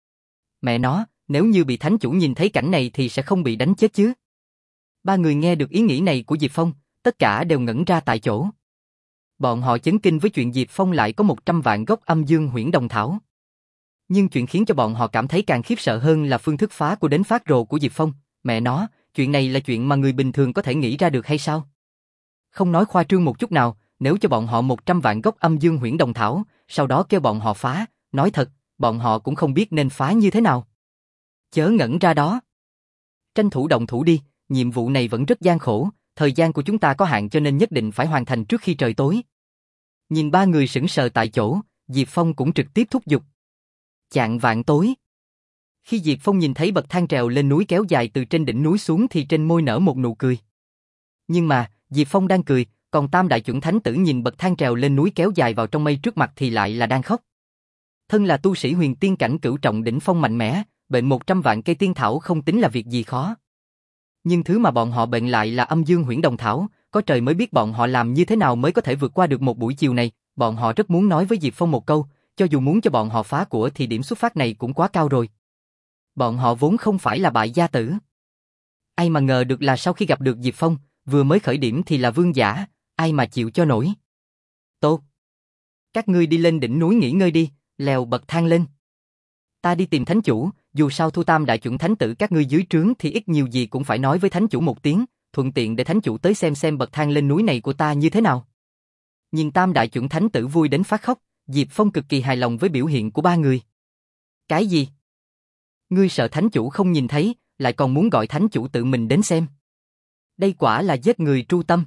Mẹ nó, nếu như bị thánh chủ nhìn thấy cảnh này thì sẽ không bị đánh chết chứ. Ba người nghe được ý nghĩ này của Diệp Phong, tất cả đều ngẩn ra tại chỗ. Bọn họ chấn kinh với chuyện Diệp Phong lại có một trăm vạn gốc Âm Dương Huyễn Đồng Thảo. Nhưng chuyện khiến cho bọn họ cảm thấy càng khiếp sợ hơn là phương thức phá của đến phát rồ của Diệp Phong. Mẹ nó, chuyện này là chuyện mà người bình thường có thể nghĩ ra được hay sao? Không nói khoa trương một chút nào, nếu cho bọn họ một trăm vạn gốc Âm Dương Huyễn Đồng Thảo, sau đó kêu bọn họ phá, nói thật, bọn họ cũng không biết nên phá như thế nào. Chớ ngẩn ra đó. Tranh thủ động thủ đi, nhiệm vụ này vẫn rất gian khổ, thời gian của chúng ta có hạn cho nên nhất định phải hoàn thành trước khi trời tối. Nhìn ba người sững sờ tại chỗ, Diệp Phong cũng trực tiếp thúc giục. Chạng vạn tối. Khi Diệp Phong nhìn thấy bậc thang trèo lên núi kéo dài từ trên đỉnh núi xuống thì trên môi nở một nụ cười. Nhưng mà, Diệp Phong đang cười, còn Tam Đại Chuẩn Thánh Tử nhìn bậc thang trèo lên núi kéo dài vào trong mây trước mặt thì lại là đang khóc. Thân là tu sĩ huyền tiên cảnh cửu trọng đỉnh phong mạnh mẽ, bệnh một trăm vạn cây tiên thảo không tính là việc gì khó. Nhưng thứ mà bọn họ bệnh lại là Âm Dương Huyễn Đồng Thảo, có trời mới biết bọn họ làm như thế nào mới có thể vượt qua được một buổi chiều này, bọn họ rất muốn nói với Diệp Phong một câu, cho dù muốn cho bọn họ phá của thì điểm xuất phát này cũng quá cao rồi. Bọn họ vốn không phải là bại gia tử. Ai mà ngờ được là sau khi gặp được Diệp Phong, vừa mới khởi điểm thì là vương giả, ai mà chịu cho nổi. Tốt. Các ngươi đi lên đỉnh núi nghỉ ngơi đi, leo bậc thang lên. Ta đi tìm thánh chủ, Dù sao thu tam đại chuẩn thánh tử các ngươi dưới trướng thì ít nhiều gì cũng phải nói với thánh chủ một tiếng, thuận tiện để thánh chủ tới xem xem bậc thang lên núi này của ta như thế nào. Nhìn tam đại chuẩn thánh tử vui đến phát khóc, Diệp Phong cực kỳ hài lòng với biểu hiện của ba người. Cái gì? Ngươi sợ thánh chủ không nhìn thấy, lại còn muốn gọi thánh chủ tự mình đến xem. Đây quả là giết người tru tâm.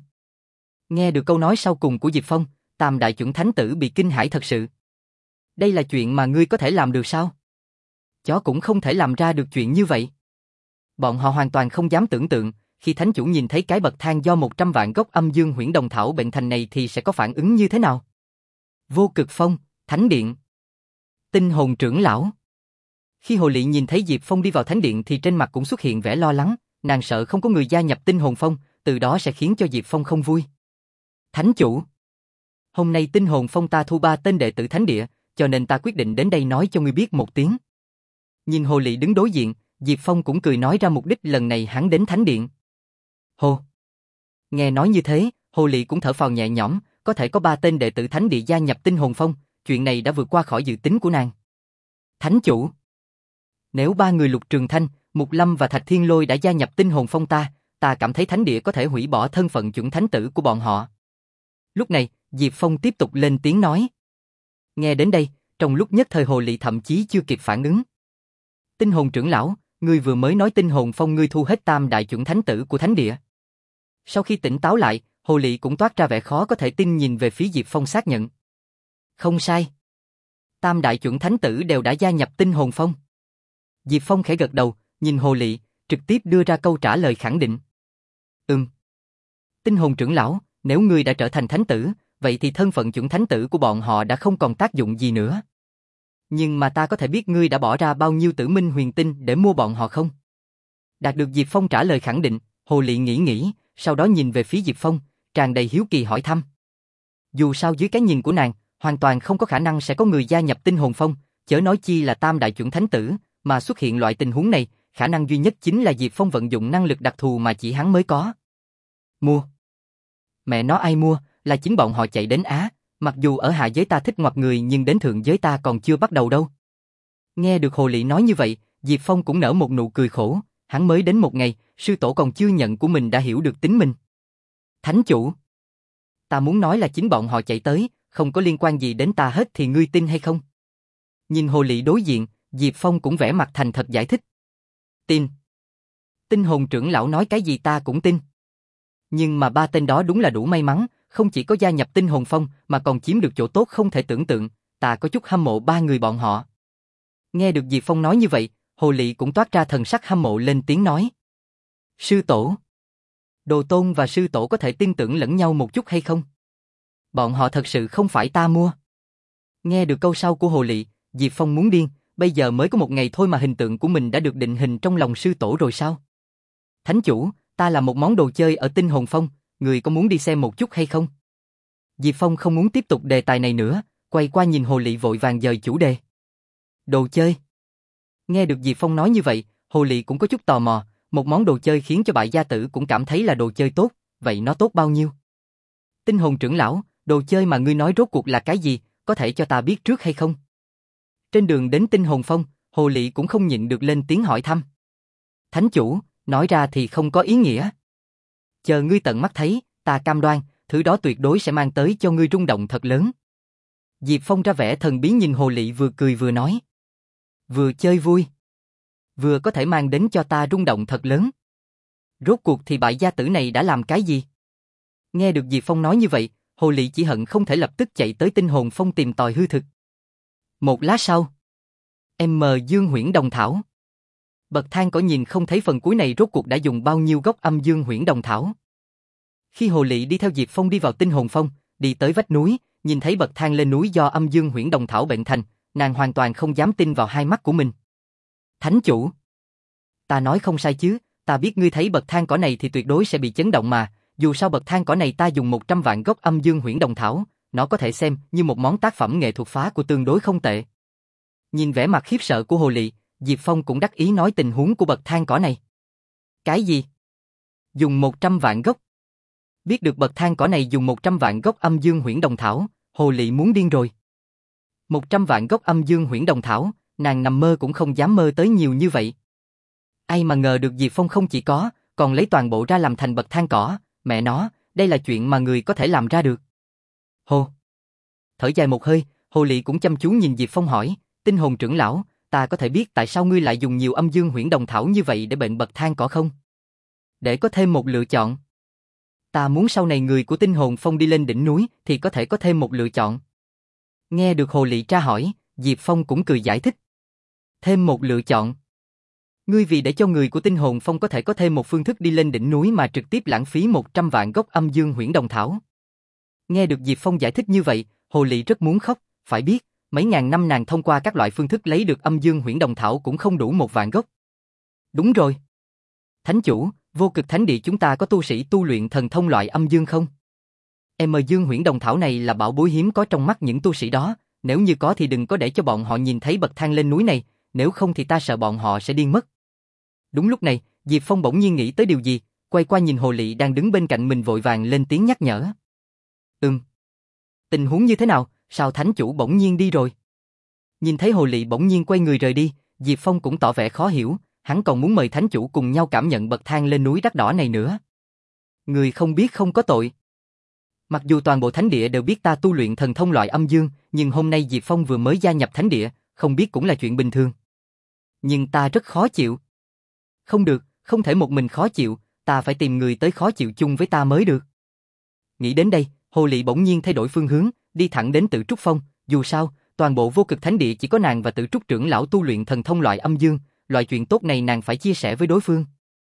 Nghe được câu nói sau cùng của Diệp Phong, tam đại chuẩn thánh tử bị kinh hãi thật sự. Đây là chuyện mà ngươi có thể làm được sao? Chó cũng không thể làm ra được chuyện như vậy. Bọn họ hoàn toàn không dám tưởng tượng, khi thánh chủ nhìn thấy cái bậc thang do một trăm vạn gốc âm dương huyễn đồng thảo bệnh thành này thì sẽ có phản ứng như thế nào. Vô Cực Phong, Thánh Điện. Tinh hồn trưởng lão. Khi Hồ Lị nhìn thấy Diệp Phong đi vào thánh điện thì trên mặt cũng xuất hiện vẻ lo lắng, nàng sợ không có người gia nhập tinh hồn phong, từ đó sẽ khiến cho Diệp Phong không vui. Thánh chủ. Hôm nay tinh hồn phong ta thu ba tên đệ tử thánh địa, cho nên ta quyết định đến đây nói cho ngươi biết một tiếng. Nhìn Hồ Lị đứng đối diện, Diệp Phong cũng cười nói ra mục đích lần này hắn đến thánh điện. Hồ. Nghe nói như thế, Hồ Lị cũng thở phào nhẹ nhõm, có thể có ba tên đệ tử thánh địa gia nhập tinh hồn phong, chuyện này đã vượt qua khỏi dự tính của nàng. Thánh chủ. Nếu ba người Lục Trường Thanh, Mục Lâm và Thạch Thiên Lôi đã gia nhập tinh hồn phong ta, ta cảm thấy thánh địa có thể hủy bỏ thân phận chuẩn thánh tử của bọn họ. Lúc này, Diệp Phong tiếp tục lên tiếng nói. Nghe đến đây, trong lúc nhất thời Hồ Lị thậm chí chưa kịp phản ứng. Tinh hồn trưởng lão, ngươi vừa mới nói tinh hồn phong ngươi thu hết tam đại chuẩn thánh tử của thánh địa. Sau khi tỉnh táo lại, Hồ Lị cũng toát ra vẻ khó có thể tin nhìn về phía Diệp Phong xác nhận. Không sai. Tam đại chuẩn thánh tử đều đã gia nhập tinh hồn phong. Diệp Phong khẽ gật đầu, nhìn Hồ Lị, trực tiếp đưa ra câu trả lời khẳng định. Ừm. Tinh hồn trưởng lão, nếu ngươi đã trở thành thánh tử, vậy thì thân phận chuẩn thánh tử của bọn họ đã không còn tác dụng gì nữa. Nhưng mà ta có thể biết ngươi đã bỏ ra bao nhiêu tử minh huyền tinh để mua bọn họ không? Đạt được Diệp Phong trả lời khẳng định, Hồ Lị nghĩ nghĩ, sau đó nhìn về phía Diệp Phong, tràn đầy hiếu kỳ hỏi thăm. Dù sao dưới cái nhìn của nàng, hoàn toàn không có khả năng sẽ có người gia nhập tinh hồn phong, chớ nói chi là tam đại chuẩn thánh tử, mà xuất hiện loại tình huống này, khả năng duy nhất chính là Diệp Phong vận dụng năng lực đặc thù mà chỉ hắn mới có. Mua. Mẹ nó ai mua, là chính bọn họ chạy đến Á, mặc dù ở hạ giới ta thích ngoặt người nhưng đến thượng giới ta còn chưa bắt đầu đâu. Nghe được Hồ Lị nói như vậy, Diệp Phong cũng nở một nụ cười khổ, hắn mới đến một ngày, sư tổ còn chưa nhận của mình đã hiểu được tính mình. Thánh chủ. Ta muốn nói là chính bọn họ chạy tới, không có liên quan gì đến ta hết thì ngươi tin hay không? Nhìn Hồ Lị đối diện, Diệp Phong cũng vẻ mặt thành thật giải thích. Tin. Tinh hồn trưởng lão nói cái gì ta cũng tin. Nhưng mà ba tên đó đúng là đủ may mắn, không chỉ có gia nhập tinh hồn phong mà còn chiếm được chỗ tốt không thể tưởng tượng, ta có chút hâm mộ ba người bọn họ. Nghe được Diệp Phong nói như vậy, Hồ Lị cũng toát ra thần sắc hâm mộ lên tiếng nói. Sư tổ. Đồ tôn và sư tổ có thể tin tưởng lẫn nhau một chút hay không? Bọn họ thật sự không phải ta mua. Nghe được câu sau của Hồ Lị, Diệp Phong muốn điên, bây giờ mới có một ngày thôi mà hình tượng của mình đã được định hình trong lòng sư tổ rồi sao? Thánh chủ, ta là một món đồ chơi ở tinh hồn phong, người có muốn đi xem một chút hay không? Diệp Phong không muốn tiếp tục đề tài này nữa, quay qua nhìn Hồ Lị vội vàng dời chủ đề. Đồ chơi. Nghe được Diệp Phong nói như vậy, Hồ Lị cũng có chút tò mò, một món đồ chơi khiến cho bại gia tử cũng cảm thấy là đồ chơi tốt, vậy nó tốt bao nhiêu? Tinh hồn trưởng lão, đồ chơi mà ngươi nói rốt cuộc là cái gì, có thể cho ta biết trước hay không? Trên đường đến tinh hồn phong, Hồ Lị cũng không nhịn được lên tiếng hỏi thăm. Thánh chủ, nói ra thì không có ý nghĩa. Chờ ngươi tận mắt thấy, ta cam đoan, thứ đó tuyệt đối sẽ mang tới cho ngươi rung động thật lớn. Diệp Phong ra vẻ thần bí nhìn Hồ Lị vừa cười vừa nói. Vừa chơi vui, vừa có thể mang đến cho ta rung động thật lớn. Rốt cuộc thì bại gia tử này đã làm cái gì? Nghe được Diệp Phong nói như vậy, Hồ Lị chỉ hận không thể lập tức chạy tới tinh hồn phong tìm tòi hư thực. Một lát sau, M Dương Huyễn Đồng Thảo. Bậc thang có nhìn không thấy phần cuối này rốt cuộc đã dùng bao nhiêu gốc âm dương huyễn đồng thảo. Khi Hồ Lị đi theo Diệp Phong đi vào tinh hồn phong, đi tới vách núi, nhìn thấy bậc thang lên núi do âm dương huyễn đồng thảo bệnh thành, nàng hoàn toàn không dám tin vào hai mắt của mình. Thánh chủ, ta nói không sai chứ, ta biết ngươi thấy bậc thang cỏ này thì tuyệt đối sẽ bị chấn động mà, dù sao bậc thang cỏ này ta dùng một trăm vạn gốc âm dương huyễn đồng thảo, nó có thể xem như một món tác phẩm nghệ thuật phá của tương đối không tệ. Nhìn vẻ mặt khiếp sợ của Hồ Lị, Diệp Phong cũng đắc ý nói tình huống của bậc thang cỏ này. Cái gì? Dùng một trăm vạn gốc? Biết được bậc thang cỏ này dùng một trăm vạn gốc âm dương huyễn đồng thảo, Hồ Lị muốn điên rồi. một trăm vạn gốc âm dương huyễn đồng thảo, Nàng nằm mơ cũng không dám mơ tới nhiều như vậy. Ai mà ngờ được Diệp Phong không chỉ có, còn lấy toàn bộ ra làm thành bậc thang cỏ, mẹ nó, đây là chuyện mà người có thể làm ra được. Hồ. Thở dài một hơi, Hồ Lị cũng chăm chú nhìn Diệp Phong hỏi, tinh hồn trưởng lão, ta có thể biết tại sao ngươi lại dùng nhiều âm dương huyễn đồng thảo như vậy để bệnh bậc thang cỏ không? Để có thêm một lựa chọn. Ta muốn sau này người của tinh hồn phong đi lên đỉnh núi thì có thể có thêm một lựa chọn. Nghe được Hồ Lị tra hỏi, Diệp Phong cũng cười giải thích. Thêm một lựa chọn. Ngươi vì để cho người của tinh hồn phong có thể có thêm một phương thức đi lên đỉnh núi mà trực tiếp lãng phí một trăm vạn gốc âm dương huyễn đồng thảo. Nghe được Diệp Phong giải thích như vậy, Hồ Lị rất muốn khóc, phải biết, mấy ngàn năm nàng thông qua các loại phương thức lấy được âm dương huyễn đồng thảo cũng không đủ một vạn gốc. Đúng rồi. Thánh chủ, vô cực thánh địa chúng ta có tu sĩ tu luyện thần thông loại âm dương không? Em âm dương huyễn đồng thảo này là bảo bối hiếm có trong mắt những tu sĩ đó, nếu như có thì đừng có để cho bọn họ nhìn thấy bậc thang lên núi này, nếu không thì ta sợ bọn họ sẽ điên mất. Đúng lúc này, Diệp Phong bỗng nhiên nghĩ tới điều gì, quay qua nhìn Hồ Lị đang đứng bên cạnh mình vội vàng lên tiếng nhắc nhở. Ừm. Tình huống như thế nào, sao thánh chủ bỗng nhiên đi rồi? Nhìn thấy Hồ Lị bỗng nhiên quay người rời đi, Diệp Phong cũng tỏ vẻ khó hiểu, hắn còn muốn mời thánh chủ cùng nhau cảm nhận bậc thang lên núi đắt đỏ này nữa. Người không biết không có tội. Mặc dù toàn bộ thánh địa đều biết ta tu luyện thần thông loại âm dương, nhưng hôm nay Diệp Phong vừa mới gia nhập thánh địa, không biết cũng là chuyện bình thường. Nhưng ta rất khó chịu. Không được, không thể một mình khó chịu, ta phải tìm người tới khó chịu chung với ta mới được. Nghĩ đến đây, Hồ Lị bỗng nhiên thay đổi phương hướng, đi thẳng đến Tử Trúc Phong, dù sao, toàn bộ vô cực thánh địa chỉ có nàng và Tử Trúc trưởng lão tu luyện thần thông loại âm dương, loại chuyện tốt này nàng phải chia sẻ với đối phương.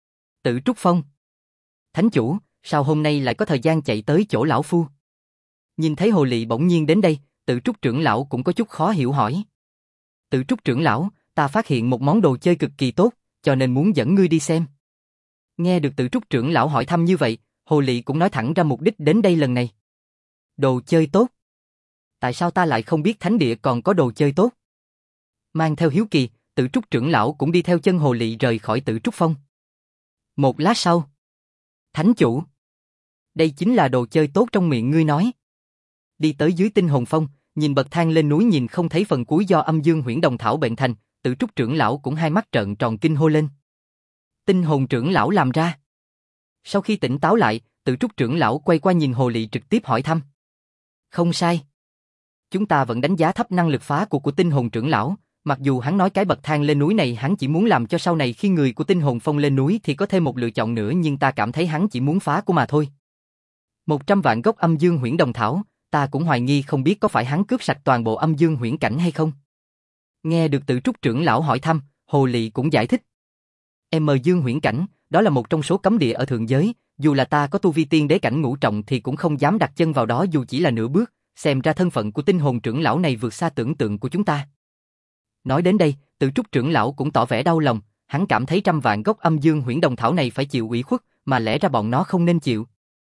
Tử Trúc Phong. Thánh chủ, sao hôm nay lại có thời gian chạy tới chỗ lão phu? Nhìn thấy Hồ Lị bỗng nhiên đến đây, Tử Trúc trưởng lão cũng có chút khó hiểu hỏi. Tử Trúc trưởng lão, ta phát hiện một món đồ chơi cực kỳ tốt, cho nên muốn dẫn ngươi đi xem. Nghe được Tử Trúc trưởng lão hỏi thăm như vậy, Hồ Lị cũng nói thẳng ra mục đích đến đây lần này. Đồ chơi tốt? Tại sao ta lại không biết thánh địa còn có đồ chơi tốt? Mang theo hiếu kỳ, Tử Trúc trưởng lão cũng đi theo chân Hồ Lị rời khỏi Tử Trúc Phong. Một lát sau. Thánh chủ. Đây chính là đồ chơi tốt trong miệng ngươi nói. Đi tới dưới tinh hồn phong, nhìn bậc thang lên núi nhìn không thấy phần cuối do âm dương huyễn đồng thảo bệnh thành, Tử Trúc trưởng lão cũng hai mắt trợn tròn kinh hô lên. Tinh hồn trưởng lão làm ra. Sau khi tỉnh táo lại, Tử Trúc trưởng lão quay qua nhìn Hồ Lị trực tiếp hỏi thăm. Không sai. Chúng ta vẫn đánh giá thấp năng lực phá cuộc của tinh hồn trưởng lão, mặc dù hắn nói cái bậc thang lên núi này hắn chỉ muốn làm cho sau này khi người của tinh hồn phong lên núi thì có thêm một lựa chọn nữa, nhưng ta cảm thấy hắn chỉ muốn phá của mà thôi. Một trăm vạn gốc âm dương huyễn đồng thảo, ta cũng hoài nghi không biết có phải hắn cướp sạch toàn bộ âm dương huyễn cảnh hay không. Nghe được Tử Trúc trưởng lão hỏi thăm, Hồ Lị cũng giải thích. Âm dương huyễn cảnh, đó là một trong số cấm địa ở thượng giới, dù là ta có tu vi tiên đế cảnh ngũ trọng thì cũng không dám đặt chân vào đó dù chỉ là nửa bước, xem ra thân phận của tinh hồn trưởng lão này vượt xa tưởng tượng của chúng ta. Nói đến đây, Tử Trúc trưởng lão cũng tỏ vẻ đau lòng, hắn cảm thấy trăm vạn gốc âm dương huyễn đồng thảo này phải chịu ủy khuất, mà lẽ ra bọn nó không nên chịu.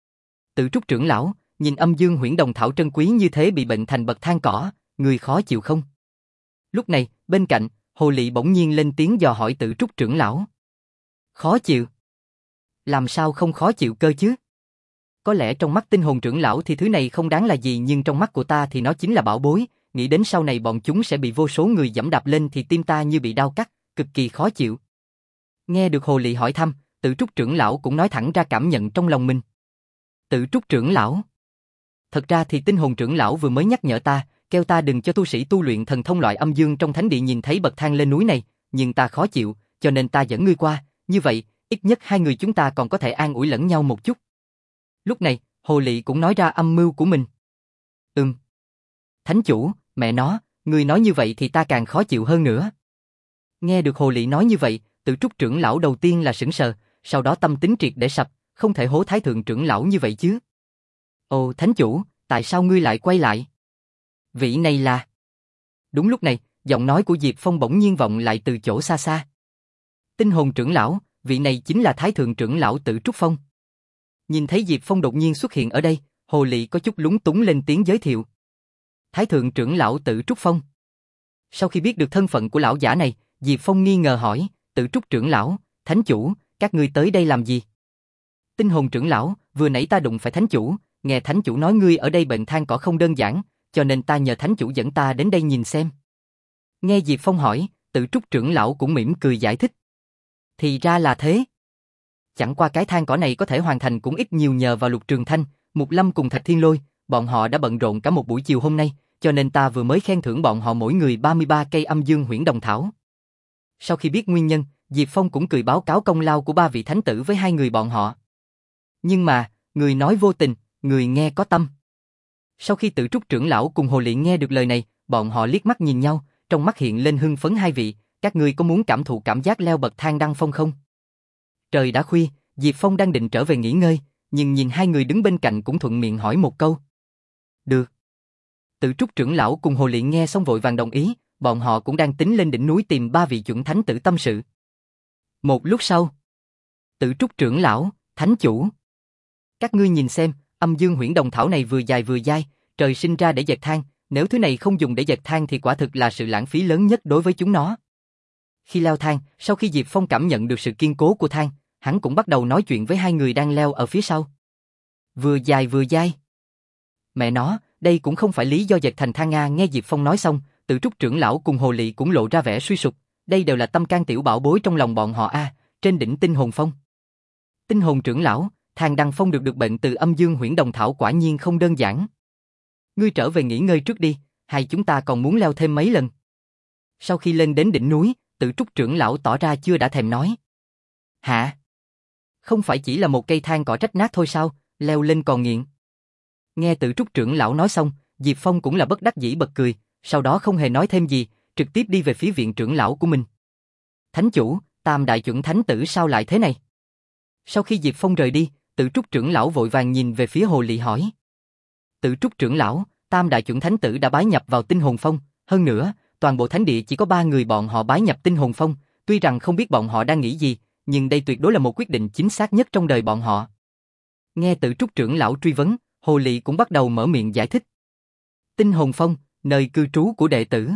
Tử Trúc trưởng lão, nhìn âm dương huyễn đồng thảo trân quý như thế bị bệnh thành bậc thang cỏ, người khó chịu không? Lúc này, bên cạnh, Hồ Lị bỗng nhiên lên tiếng dò hỏi Tử Trúc trưởng lão. Khó chịu? Làm sao không khó chịu cơ chứ? Có lẽ trong mắt tinh hồn trưởng lão thì thứ này không đáng là gì, nhưng trong mắt của ta thì nó chính là bảo bối, nghĩ đến sau này bọn chúng sẽ bị vô số người giẫm đạp lên thì tim ta như bị đau cắt, cực kỳ khó chịu. Nghe được Hồ Lị hỏi thăm, Tử Trúc trưởng lão cũng nói thẳng ra cảm nhận trong lòng mình. Tử Trúc trưởng lão. Thật ra thì tinh hồn trưởng lão vừa mới nhắc nhở ta, kêu ta đừng cho tu sĩ tu luyện thần thông loại âm dương trong thánh địa nhìn thấy bậc thang lên núi này, nhưng ta khó chịu, cho nên ta dẫn ngươi qua, như vậy, ít nhất hai người chúng ta còn có thể an ủi lẫn nhau một chút. Lúc này, Hồ Lị cũng nói ra âm mưu của mình. Ừm. Thánh chủ, mẹ nó, ngươi nói như vậy thì ta càng khó chịu hơn nữa. Nghe được Hồ Lị nói như vậy, Tử Trúc trưởng lão đầu tiên là sững sờ, sau đó tâm tính triệt để sập, không thể hố thái thượng trưởng lão như vậy chứ. Ồ, thánh chủ, tại sao ngươi lại quay lại? Vị này là... Đúng lúc này, giọng nói của Diệp Phong bỗng nhiên vọng lại từ chỗ xa xa. Tinh hồn trưởng lão, vị này chính là thái thượng trưởng lão Tử Trúc Phong. Nhìn thấy Diệp Phong đột nhiên xuất hiện ở đây, Hồ Lị có chút lúng túng lên tiếng giới thiệu. Thái thượng trưởng lão Tử Trúc Phong. Sau khi biết được thân phận của lão giả này, Diệp Phong nghi ngờ hỏi, Tử Trúc trưởng lão, thánh chủ, các ngươi tới đây làm gì? Tinh hồn trưởng lão, vừa nãy ta đụng phải thánh chủ, nghe thánh chủ nói ngươi ở đây bệnh than cỏ không đơn giản, cho nên ta nhờ thánh chủ dẫn ta đến đây nhìn xem. Nghe Diệp Phong hỏi, Tự Trúc trưởng lão cũng mỉm cười giải thích. Thì ra là thế. Chẳng qua cái thang cỏ này có thể hoàn thành cũng ít nhiều nhờ vào Lục Trường Thanh, Mục Lâm cùng Thạch Thiên Lôi, bọn họ đã bận rộn cả một buổi chiều hôm nay, cho nên ta vừa mới khen thưởng bọn họ mỗi người ba mươi ba cây âm dương huyễn đồng thảo. Sau khi biết nguyên nhân, Diệp Phong cũng cười báo cáo công lao của ba vị thánh tử với hai người bọn họ. Nhưng mà, người nói vô tình, người nghe có tâm. Sau khi Tự Trúc trưởng lão cùng Hồ Liện nghe được lời này, bọn họ liếc mắt nhìn nhau, trong mắt hiện lên hưng phấn hai vị, các ngươi có muốn cảm thụ cảm giác leo bậc thang đăng phong không? Trời đã khuya, Diệp Phong đang định trở về nghỉ ngơi, nhưng nhìn hai người đứng bên cạnh cũng thuận miệng hỏi một câu. Được. Tự Trúc trưởng lão cùng Hồ Liện nghe xong vội vàng đồng ý, bọn họ cũng đang tính lên đỉnh núi tìm ba vị chuẩn thánh tử tâm sự. Một lúc sau, Tự Trúc trưởng lão, thánh chủ. Các ngươi nhìn xem, âm dương huyễn đồng thảo này vừa dài vừa dai, trời sinh ra để dệt thang, nếu thứ này không dùng để dệt thang thì quả thực là sự lãng phí lớn nhất đối với chúng nó. Khi leo thang, sau khi Diệp Phong cảm nhận được sự kiên cố của thang, hắn cũng bắt đầu nói chuyện với hai người đang leo ở phía sau. Vừa dài vừa dai. Mẹ nó, đây cũng không phải lý do dệt thành thang Nga. Nghe Diệp Phong nói xong, Tự Trúc trưởng lão cùng Hồ Lị cũng lộ ra vẻ suy sụp, đây đều là tâm can tiểu bảo bối trong lòng bọn họ a, trên đỉnh Tinh Hồn Phong. Tinh Hồn trưởng lão, thang đăng phong được được bệnh từ âm dương huyễn đồng thảo quả nhiên không đơn giản. Ngươi trở về nghỉ ngơi trước đi, hay chúng ta còn muốn leo thêm mấy lần. Sau khi lên đến đỉnh núi, Tự Trúc trưởng lão tỏ ra chưa đã thèm nói. Hả? Không phải chỉ là một cây thang cỏ rách nát thôi sao, leo lên còn nghiện. Nghe Tự Trúc trưởng lão nói xong, Diệp Phong cũng là bất đắc dĩ bật cười, sau đó không hề nói thêm gì, trực tiếp đi về phía viện trưởng lão của mình. Thánh chủ, Tam đại chuẩn thánh tử sao lại thế này? Sau khi Diệp Phong rời đi, Tự Trúc trưởng lão vội vàng nhìn về phía Hồ Lị hỏi. Tự Trúc trưởng lão, Tam đại chuẩn thánh tử đã bái nhập vào Tinh Hồn Phong, hơn nữa, toàn bộ thánh địa chỉ có ba người bọn họ bái nhập Tinh Hồn Phong, tuy rằng không biết bọn họ đang nghĩ gì, nhưng đây tuyệt đối là một quyết định chính xác nhất trong đời bọn họ. Nghe Tự Trúc trưởng lão truy vấn, Hồ Lị cũng bắt đầu mở miệng giải thích. Tinh Hồn Phong, nơi cư trú của đệ tử.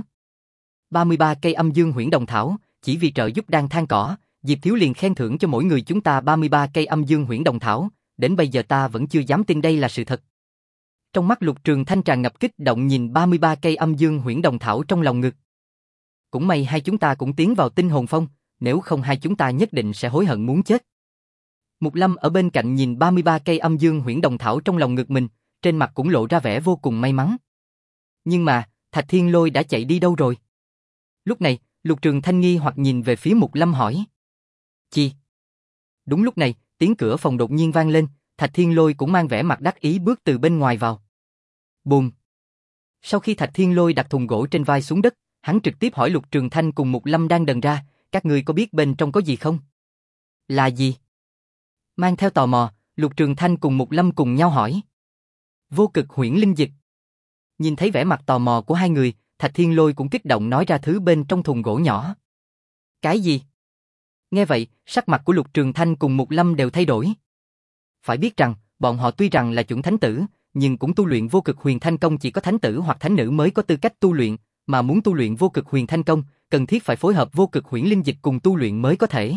ba mươi ba cây âm dương huyễn đồng thảo, chỉ vì trợ giúp đang than cỏ, Diệp Thiếu liền khen thưởng cho mỗi người chúng ta ba mươi ba cây âm dương huyễn đồng thảo, đến bây giờ ta vẫn chưa dám tin đây là sự thật. Trong mắt Lục Trường Thanh tràn ngập kích động nhìn ba mươi ba cây âm dương huyễn đồng thảo trong lòng ngực. Cũng may hai chúng ta cũng tiến vào Tinh Hồn Phong, nếu không hai chúng ta nhất định sẽ hối hận muốn chết. Mục Lâm ở bên cạnh nhìn ba mươi ba cây âm dương huyễn đồng thảo trong lòng ngực mình, trên mặt cũng lộ ra vẻ vô cùng may mắn. Nhưng mà, Thạch Thiên Lôi đã chạy đi đâu rồi? Lúc này, Lục Trường Thanh nghi hoặc nhìn về phía Mục Lâm hỏi. Chi? Đúng lúc này, tiếng cửa phòng đột nhiên vang lên, Thạch Thiên Lôi cũng mang vẻ mặt đắc ý bước từ bên ngoài vào. Bùm! Sau khi Thạch Thiên Lôi đặt thùng gỗ trên vai xuống đất, hắn trực tiếp hỏi Lục Trường Thanh cùng Mục Lâm đang đần ra, các ngươi có biết bên trong có gì không? Là gì? Mang theo tò mò, Lục Trường Thanh cùng Mục Lâm cùng nhau hỏi. Vô cực huyễn linh dịch. Nhìn thấy vẻ mặt tò mò của hai người, Thạch Thiên Lôi cũng kích động nói ra thứ bên trong thùng gỗ nhỏ. Cái gì? Nghe vậy, sắc mặt của Lục Trường Thanh cùng Mục Lâm đều thay đổi. Phải biết rằng, bọn họ tuy rằng là chuẩn thánh tử, nhưng cũng tu luyện vô cực huyền thanh công chỉ có thánh tử hoặc thánh nữ mới có tư cách tu luyện, mà muốn tu luyện vô cực huyền thanh công, cần thiết phải phối hợp vô cực huyễn linh dịch cùng tu luyện mới có thể.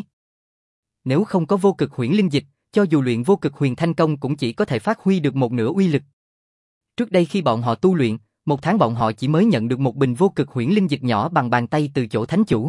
Nếu không có vô cực huyễn linh dịch, cho dù luyện vô cực huyền thanh công cũng chỉ có thể phát huy được một nửa uy lực. Trước đây khi bọn họ tu luyện, một tháng bọn họ chỉ mới nhận được một bình vô cực huyễn linh dịch nhỏ bằng bàn tay từ chỗ thánh chủ.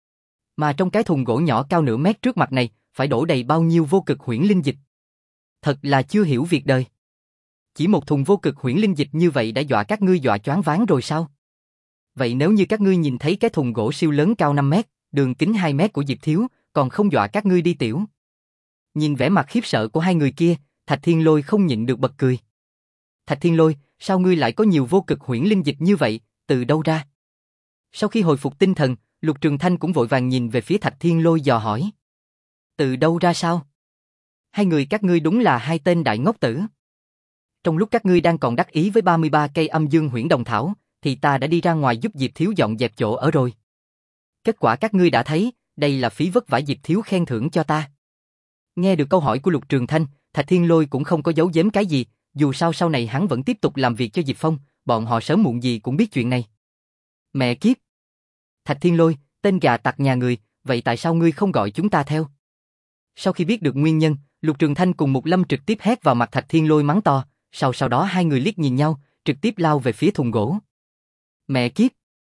Mà trong cái thùng gỗ nhỏ cao nửa mét trước mặt này, phải đổ đầy bao nhiêu vô cực huyễn linh dịch. Thật là chưa hiểu việc đời. Chỉ một thùng vô cực huyễn linh dịch như vậy đã dọa các ngươi dọa choáng váng rồi sao? Vậy nếu như các ngươi nhìn thấy cái thùng gỗ siêu lớn cao năm mét, đường kính hai mét của Diệp Thiếu, còn không dọa các ngươi đi tiểu? Nhìn vẻ mặt khiếp sợ của hai người kia, Thạch Thiên Lôi không nhịn được bật cười. Thạch Thiên Lôi, sao ngươi lại có nhiều vô cực huyễn linh dịch như vậy, từ đâu ra? Sau khi hồi phục tinh thần, Lục Trường Thanh cũng vội vàng nhìn về phía Thạch Thiên Lôi dò hỏi. Từ đâu ra sao? Hai người các ngươi đúng là hai tên đại ngốc tử. Trong lúc các ngươi đang còn đắc ý với ba mươi ba cây âm dương huyễn đồng thảo, thì ta đã đi ra ngoài giúp Diệp Thiếu dọn dẹp chỗ ở rồi. Kết quả các ngươi đã thấy, đây là phí vất vả Diệp Thiếu khen thưởng cho ta. Nghe được câu hỏi của Lục Trường Thanh, Thạch Thiên Lôi cũng không có giấu giếm cái gì, dù sao sau này hắn vẫn tiếp tục làm việc cho Diệp Phong, bọn họ sớm muộn gì cũng biết chuyện này. Mẹ kiếp! Thạch Thiên Lôi, tên gà tặc nhà người, vậy tại sao ngươi không gọi chúng ta theo? Sau khi biết được nguyên nhân, Lục Trường Thanh cùng Mục Lâm trực tiếp hét vào mặt Thạch Thiên Lôi mắng to, sau sau đó hai người liếc nhìn nhau, trực tiếp lao về phía thùng gỗ. Mẹ kiếp!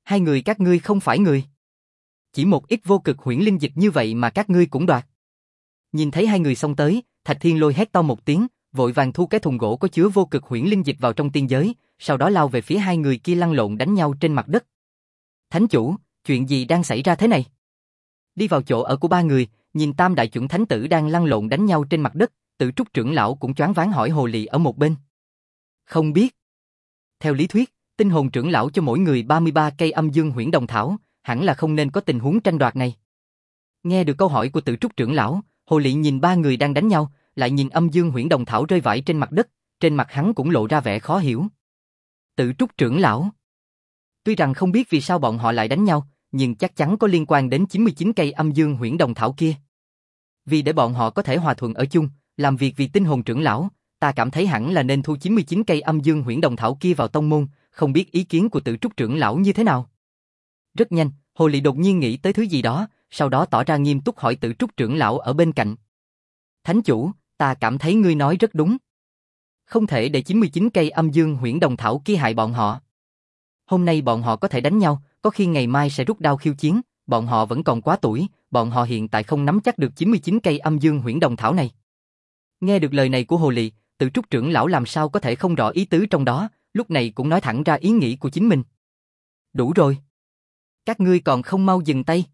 Hai người các ngươi không phải người. Chỉ một ít vô cực huyễn linh dịch như vậy mà các ngươi cũng đoạt. Nhìn thấy hai người xông tới, Thạch Thiên Lôi hét to một tiếng, vội vàng thu cái thùng gỗ có chứa vô cực huyễn linh dịch vào trong tiên giới, sau đó lao về phía hai người kia lăn lộn đánh nhau trên mặt đất. Thánh chủ, chuyện gì đang xảy ra thế này? Đi vào chỗ ở của ba người, nhìn tam đại chuẩn thánh tử đang lăn lộn đánh nhau trên mặt đất, Tử Trúc trưởng lão cũng choáng váng hỏi Hồ Lị ở một bên. Không biết. Theo lý thuyết, tinh hồn trưởng lão cho mỗi người ba mươi ba cây âm dương huyễn đồng thảo, hẳn là không nên có tình huống tranh đoạt này. Nghe được câu hỏi của Tử Trúc trưởng lão, Hồ Lị nhìn ba người đang đánh nhau, lại nhìn âm dương huyễn đồng thảo rơi vãi trên mặt đất, trên mặt hắn cũng lộ ra vẻ khó hiểu. Tử Trúc trưởng lão. Tuy rằng không biết vì sao bọn họ lại đánh nhau, nhưng chắc chắn có liên quan đến chín mươi chín cây âm dương huyễn đồng thảo kia. Vì để bọn họ có thể hòa thuận ở chung, làm việc vì tinh hồn trưởng lão, ta cảm thấy hẳn là nên thu chín mươi chín cây âm dương huyễn đồng thảo kia vào tông môn, không biết ý kiến của Tử Trúc trưởng lão như thế nào. Rất nhanh, Hồ Lị đột nhiên nghĩ tới thứ gì đó, sau đó tỏ ra nghiêm túc hỏi Tử Trúc trưởng lão ở bên cạnh. Thánh chủ, ta cảm thấy ngươi nói rất đúng. Không thể để chín mươi chín cây âm dương huyễn đồng thảo kia hại bọn họ. Hôm nay bọn họ có thể đánh nhau, có khi ngày mai sẽ rút đao khiêu chiến, bọn họ vẫn còn quá tuổi, bọn họ hiện tại không nắm chắc được chín mươi chín cây âm dương huyễn đồng thảo này. Nghe được lời này của Hồ Lị, Tử Trúc trưởng lão làm sao có thể không rõ ý tứ trong đó, lúc này cũng nói thẳng ra ý nghĩ của chính mình. Đủ rồi. Các ngươi còn không mau dừng tay.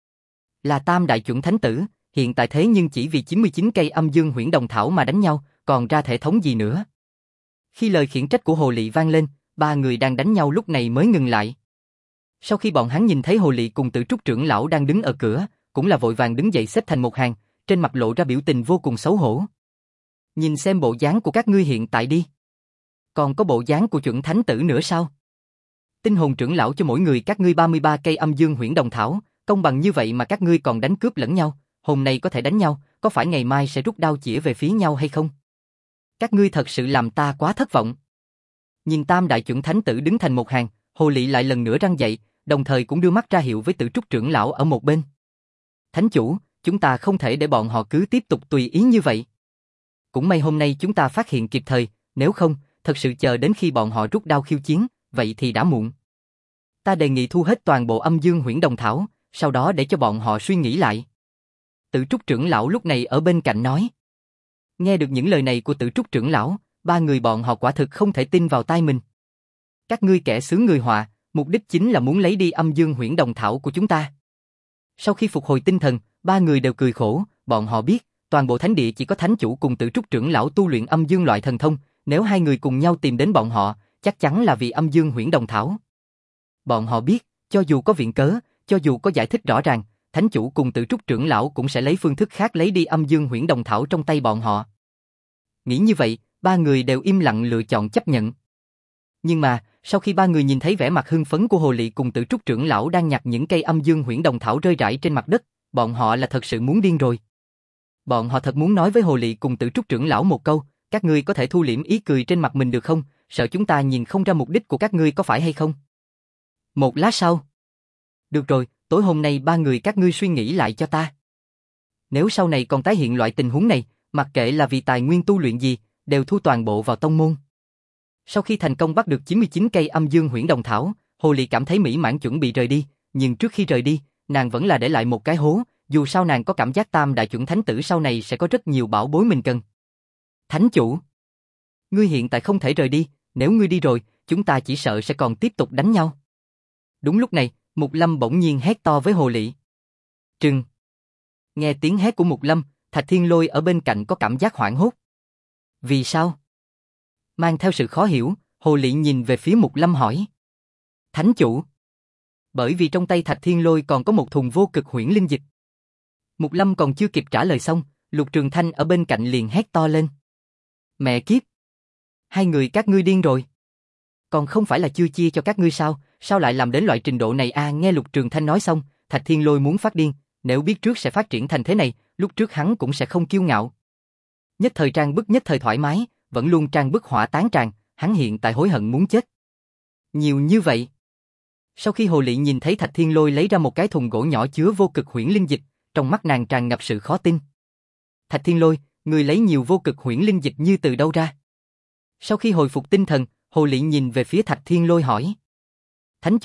Là tam đại chuẩn thánh tử, hiện tại thế nhưng chỉ vì chín mươi chín cây âm dương huyễn đồng thảo mà đánh nhau, còn ra thể thống gì nữa. Khi lời khiển trách của Hồ Lị vang lên, ba người đang đánh nhau lúc này mới ngừng lại. Sau khi bọn hắn nhìn thấy Hồ Lị cùng Tử Trúc trưởng lão đang đứng ở cửa, cũng là vội vàng đứng dậy xếp thành một hàng, trên mặt lộ ra biểu tình vô cùng xấu hổ. Nhìn xem bộ dáng của các ngươi hiện tại đi. Còn có bộ dáng của chuẩn thánh tử nữa sao? Tinh hồn trưởng lão cho mỗi người các ngươi ba mươi ba cây âm dương huyễn đồng thảo, công bằng như vậy mà các ngươi còn đánh cướp lẫn nhau, hôm nay có thể đánh nhau, có phải ngày mai sẽ rút đao chĩa về phía nhau hay không? Các ngươi thật sự làm ta quá thất vọng. Nhìn tam đại chuẩn thánh tử đứng thành một hàng, Hồ Lị lại lần nữa răng dậy, đồng thời cũng đưa mắt ra hiệu với Tử Trúc trưởng lão ở một bên. Thánh chủ, chúng ta không thể để bọn họ cứ tiếp tục tùy ý như vậy. Cũng may hôm nay chúng ta phát hiện kịp thời, nếu không, thật sự chờ đến khi bọn họ rút đao khiêu chiến, vậy thì đã muộn. Ta đề nghị thu hết toàn bộ âm dương huyễn đồng thảo, sau đó để cho bọn họ suy nghĩ lại. Tử Trúc trưởng lão lúc này ở bên cạnh nói. Nghe được những lời này của Tử Trúc trưởng lão, ba người bọn họ quả thực không thể tin vào tai mình. Các ngươi kẻ xứ người họa, mục đích chính là muốn lấy đi âm dương huyễn đồng thảo của chúng ta. Sau khi phục hồi tinh thần, ba người đều cười khổ, bọn họ biết, toàn bộ thánh địa chỉ có thánh chủ cùng Tử Trúc trưởng lão tu luyện âm dương loại thần thông, nếu hai người cùng nhau tìm đến bọn họ, chắc chắn là vì âm dương huyễn đồng thảo. Bọn họ biết, cho dù có viện cớ, cho dù có giải thích rõ ràng, thánh chủ cùng Tử Trúc trưởng lão cũng sẽ lấy phương thức khác lấy đi âm dương huyễn đồng thảo trong tay bọn họ. Nghĩ như vậy, ba người đều im lặng lựa chọn chấp nhận. Nhưng mà, sau khi ba người nhìn thấy vẻ mặt hưng phấn của Hồ Lị cùng Tử Trúc trưởng lão đang nhặt những cây âm dương huyễn đồng thảo rơi rải trên mặt đất, bọn họ là thật sự muốn điên rồi. Bọn họ thật muốn nói với Hồ Lị cùng Tử Trúc trưởng lão một câu, các ngươi có thể thu liễm ý cười trên mặt mình được không, sợ chúng ta nhìn không ra mục đích của các ngươi có phải hay không. Một lát sau. Được rồi, tối hôm nay ba người các ngươi suy nghĩ lại cho ta. Nếu sau này còn tái hiện loại tình huống này, mặc kệ là vì tài nguyên tu luyện gì, đều thu toàn bộ vào tông môn. Sau khi thành công bắt được chín mươi chín cây âm dương huyễn đồng thảo, Hồ Lị cảm thấy mỹ mãn chuẩn bị rời đi, nhưng trước khi rời đi, nàng vẫn là để lại một cái hố, dù sao nàng có cảm giác tam đại chuẩn thánh tử sau này sẽ có rất nhiều bảo bối mình cần. Thánh chủ, ngươi hiện tại không thể rời đi, nếu ngươi đi rồi, chúng ta chỉ sợ sẽ còn tiếp tục đánh nhau. Đúng lúc này, Mục Lâm bỗng nhiên hét to với Hồ Lị. Trừng. Nghe tiếng hét của Mục Lâm, Thạch Thiên Lôi ở bên cạnh có cảm giác hoảng hốt. Vì sao? Mang theo sự khó hiểu, Hồ Lị nhìn về phía Mục Lâm hỏi. Thánh chủ. Bởi vì trong tay Thạch Thiên Lôi còn có một thùng vô cực huyễn linh dịch. Mục Lâm còn chưa kịp trả lời xong, Lục Trường Thanh ở bên cạnh liền hét to lên. Mẹ kiếp! Hai người các ngươi điên rồi. Còn không phải là chưa chia cho các ngươi sao, sao lại làm đến loại trình độ này à? Nghe Lục Trường Thanh nói xong, Thạch Thiên Lôi muốn phát điên, nếu biết trước sẽ phát triển thành thế này, lúc trước hắn cũng sẽ không kiêu ngạo. Nhất thời trang bức nhất thời thoải mái, vẫn luôn trang bức hỏa tán tràn, hắn hiện tại hối hận muốn chết. Nhiều như vậy. Sau khi Hồ Lị nhìn thấy Thạch Thiên Lôi lấy ra một cái thùng gỗ nhỏ chứa vô cực huyễn linh dịch, trong mắt nàng tràn ngập sự khó tin. Thạch Thiên Lôi, người lấy nhiều vô cực huyễn linh dịch như từ đâu ra? Sau khi hồi phục tinh thần, Hồ Lị nhìn về phía Thạch Thiên Lôi hỏi. Thánh chủ,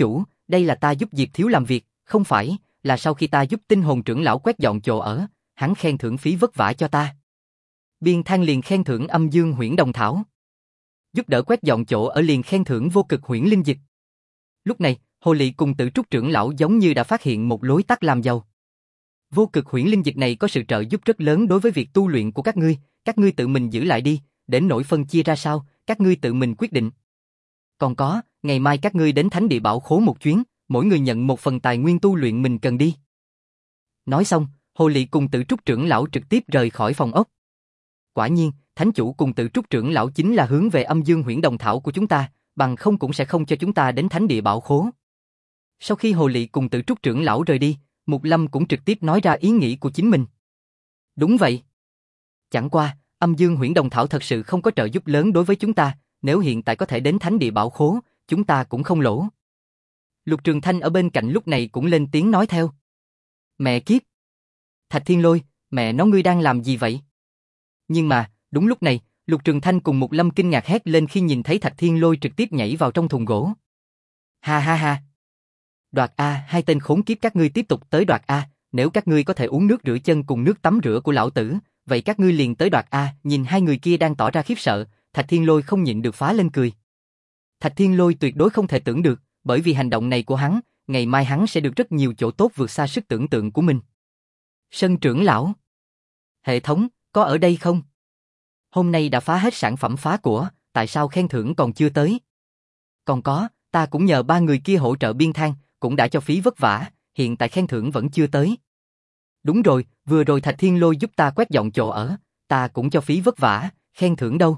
đây là ta giúp Diệp Thiếu làm việc, không phải là sau khi ta giúp tinh hồn trưởng lão quét dọn chỗ ở, hắn khen thưởng phí vất vả cho ta. Biên Thang liền khen thưởng âm dương huyễn đồng thảo. Giúp đỡ quét dọn chỗ ở liền khen thưởng vô cực huyễn linh dịch. Lúc này, Hồ Lị cùng Tử Trúc trưởng lão giống như đã phát hiện một lối tắt làm giàu. Vô cực huyễn linh dịch này có sự trợ giúp rất lớn đối với việc tu luyện của các ngươi, các ngươi tự mình giữ lại đi, đến nỗi phân chia ra sao, các ngươi tự mình quyết định. Còn có, ngày mai các ngươi đến Thánh Địa Bảo Khố một chuyến, mỗi người nhận một phần tài nguyên tu luyện mình cần đi. Nói xong, Hồ Lị cùng Tử Trúc trưởng lão trực tiếp rời khỏi phòng ốc. Quả nhiên, Thánh chủ cùng Tử Trúc trưởng lão chính là hướng về âm dương huyễn đồng thảo của chúng ta, bằng không cũng sẽ không cho chúng ta đến Thánh Địa Bảo Khố. Sau khi Hồ Lị cùng Tử Trúc trưởng lão rời đi, Mục Lâm cũng trực tiếp nói ra ý nghĩ của chính mình. Đúng vậy. Chẳng qua, âm dương huyễn đồng thảo thật sự không có trợ giúp lớn đối với chúng ta, nếu hiện tại có thể đến Thánh Địa Bảo Khố, chúng ta cũng không lỗ. Lục Trường Thanh ở bên cạnh lúc này cũng lên tiếng nói theo. Mẹ kiếp! Thạch Thiên Lôi, mẹ nó ngươi đang làm gì vậy? Nhưng mà, đúng lúc này, Lục Trường Thanh cùng Mục Lâm kinh ngạc hét lên khi nhìn thấy Thạch Thiên Lôi trực tiếp nhảy vào trong thùng gỗ. Ha ha ha! Đoạt A, hai tên khốn kiếp các ngươi tiếp tục tới đoạt A, nếu các ngươi có thể uống nước rửa chân cùng nước tắm rửa của lão tử, vậy các ngươi liền tới đoạt A. Nhìn hai người kia đang tỏ ra khiếp sợ, Thạch Thiên Lôi không nhịn được phá lên cười. Thạch Thiên Lôi tuyệt đối không thể tưởng được, bởi vì hành động này của hắn, ngày mai hắn sẽ được rất nhiều chỗ tốt vượt xa sức tưởng tượng của mình. Sân trưởng lão. Hệ thống, có ở đây không? Hôm nay đã phá hết sản phẩm phá của, tại sao khen thưởng còn chưa tới? Còn có, ta cũng nhờ ba người kia hỗ trợ Biên Thang, cũng đã cho phí vất vả, hiện tại khen thưởng vẫn chưa tới. Đúng rồi, vừa rồi Thạch Thiên Lôi giúp ta quét dọn chỗ ở, ta cũng cho phí vất vả, khen thưởng đâu?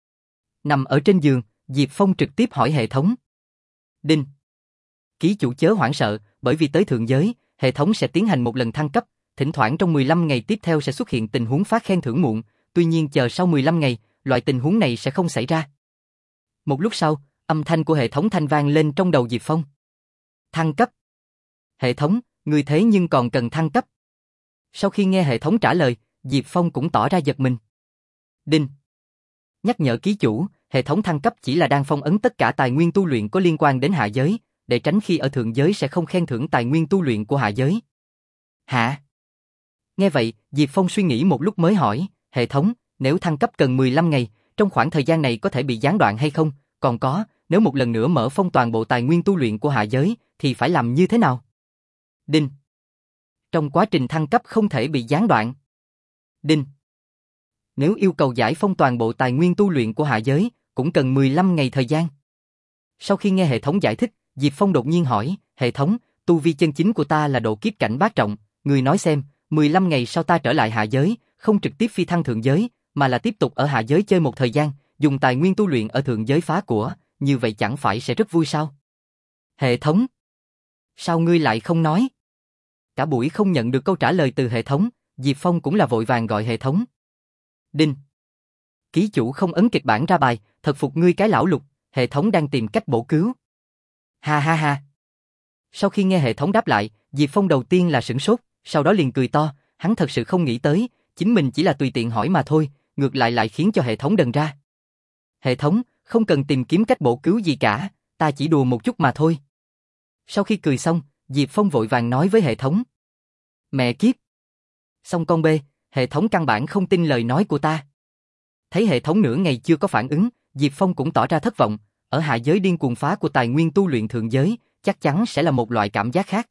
Nằm ở trên giường, Diệp Phong trực tiếp hỏi hệ thống. Đinh. Ký chủ chớ hoảng sợ, bởi vì tới thượng giới, hệ thống sẽ tiến hành một lần thăng cấp, thỉnh thoảng trong mười lăm ngày tiếp theo sẽ xuất hiện tình huống phát khen thưởng muộn, tuy nhiên chờ sau mười lăm ngày, loại tình huống này sẽ không xảy ra. Một lúc sau, âm thanh của hệ thống thanh vang lên trong đầu Diệp Phong. Thăng cấp. Hệ thống, người thế nhưng còn cần thăng cấp. Sau khi nghe hệ thống trả lời, Diệp Phong cũng tỏ ra giật mình. Đinh. Nhắc nhở ký chủ, hệ thống thăng cấp chỉ là đang phong ấn tất cả tài nguyên tu luyện có liên quan đến hạ giới, để tránh khi ở thượng giới sẽ không khen thưởng tài nguyên tu luyện của hạ giới. Hả? Nghe vậy, Diệp Phong suy nghĩ một lúc mới hỏi, hệ thống, nếu thăng cấp cần mười lăm ngày, trong khoảng thời gian này có thể bị gián đoạn hay không? Còn có, nếu một lần nữa mở phong toàn bộ tài nguyên tu luyện của hạ giới, thì phải làm như thế nào? Đinh. Trong quá trình thăng cấp không thể bị gián đoạn. Đinh. Nếu yêu cầu giải phong toàn bộ tài nguyên tu luyện của hạ giới, cũng cần mười lăm ngày thời gian. Sau khi nghe hệ thống giải thích, Diệp Phong đột nhiên hỏi, hệ thống, tu vi chân chính của ta là độ kiếp cảnh bát trọng, người nói xem, mười lăm ngày sau ta trở lại hạ giới, không trực tiếp phi thăng thượng giới, mà là tiếp tục ở hạ giới chơi một thời gian, dùng tài nguyên tu luyện ở thượng giới phá của, như vậy chẳng phải sẽ rất vui sao? Hệ thống. Sao ngươi lại không nói? Cả buổi không nhận được câu trả lời từ hệ thống, Diệp Phong cũng là vội vàng gọi hệ thống. Đinh. Ký chủ không ấn kịch bản ra bài, thật phục ngươi cái lão Lục, hệ thống đang tìm cách bổ cứu. Ha ha ha. Sau khi nghe hệ thống đáp lại, Diệp Phong đầu tiên là sửng sốt, sau đó liền cười to, hắn thật sự không nghĩ tới, chính mình chỉ là tùy tiện hỏi mà thôi, ngược lại lại khiến cho hệ thống đần ra. Hệ thống, không cần tìm kiếm cách bổ cứu gì cả, ta chỉ đùa một chút mà thôi. Sau khi cười xong, Diệp Phong vội vàng nói với hệ thống. Mẹ kiếp. Xong con bê, hệ thống căn bản không tin lời nói của ta. Thấy hệ thống nửa ngày chưa có phản ứng, Diệp Phong cũng tỏ ra thất vọng, ở hạ giới điên cuồng phá của tài nguyên tu luyện thượng giới, chắc chắn sẽ là một loại cảm giác khác.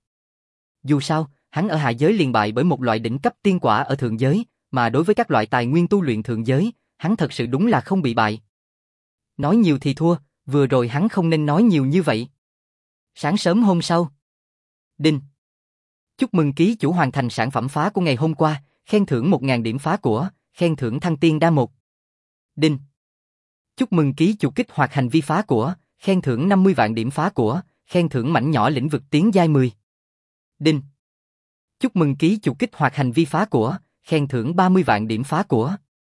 Dù sao, hắn ở hạ giới liền bại bởi một loại đỉnh cấp tiên quả ở thượng giới, mà đối với các loại tài nguyên tu luyện thượng giới, hắn thật sự đúng là không bị bại. Nói nhiều thì thua, vừa rồi hắn không nên nói nhiều như vậy. Sáng sớm hôm sau. Đinh. Chúc mừng ký chủ hoàn thành sản phẩm phá của ngày hôm qua, khen thưởng một nghìn điểm phá của, khen thưởng thăng tiên đa một. Đinh. Chúc mừng ký chủ kích hoạt hành vi phá của, khen thưởng năm mươi vạn điểm phá của, khen thưởng mảnh nhỏ lĩnh vực tiến giai mười. Đinh. Chúc mừng ký chủ kích hoạt hành vi phá của, khen thưởng ba mươi vạn điểm phá của.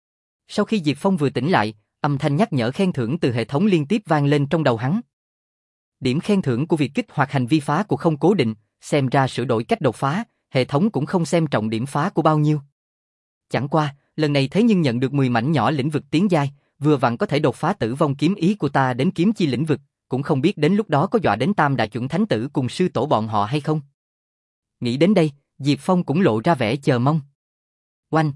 Sau khi Diệp Phong vừa tỉnh lại, âm thanh nhắc nhở khen thưởng từ hệ thống liên tiếp vang lên trong đầu hắn. Điểm khen thưởng của việc kích hoạt hành vi phá của không cố định, xem ra sửa đổi cách đột phá, hệ thống cũng không xem trọng điểm phá của bao nhiêu. Chẳng qua, lần này thế nhưng nhận được mười mảnh nhỏ lĩnh vực tiến giai, vừa vặn có thể đột phá tử vong kiếm ý của ta đến kiếm chi lĩnh vực, cũng không biết đến lúc đó có dọa đến tam đại chuẩn thánh tử cùng sư tổ bọn họ hay không. Nghĩ đến đây, Diệp Phong cũng lộ ra vẻ chờ mong. Oanh!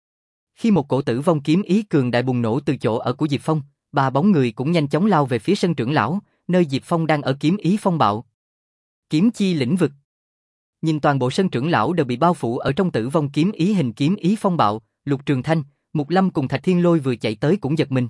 Khi một cổ tử vong kiếm ý cường đại bùng nổ từ chỗ ở của Diệp Phong, ba bóng người cũng nhanh chóng lao về phía sân trưởng lão, nơi Diệp Phong đang ở kiếm ý phong bạo. Kiếm chi lĩnh vực. Nhìn toàn bộ sân trưởng lão đều bị bao phủ ở trong tử vong kiếm ý hình kiếm ý phong bạo, Lục Trường Thanh, Mục Lâm cùng Thạch Thiên Lôi vừa chạy tới cũng giật mình.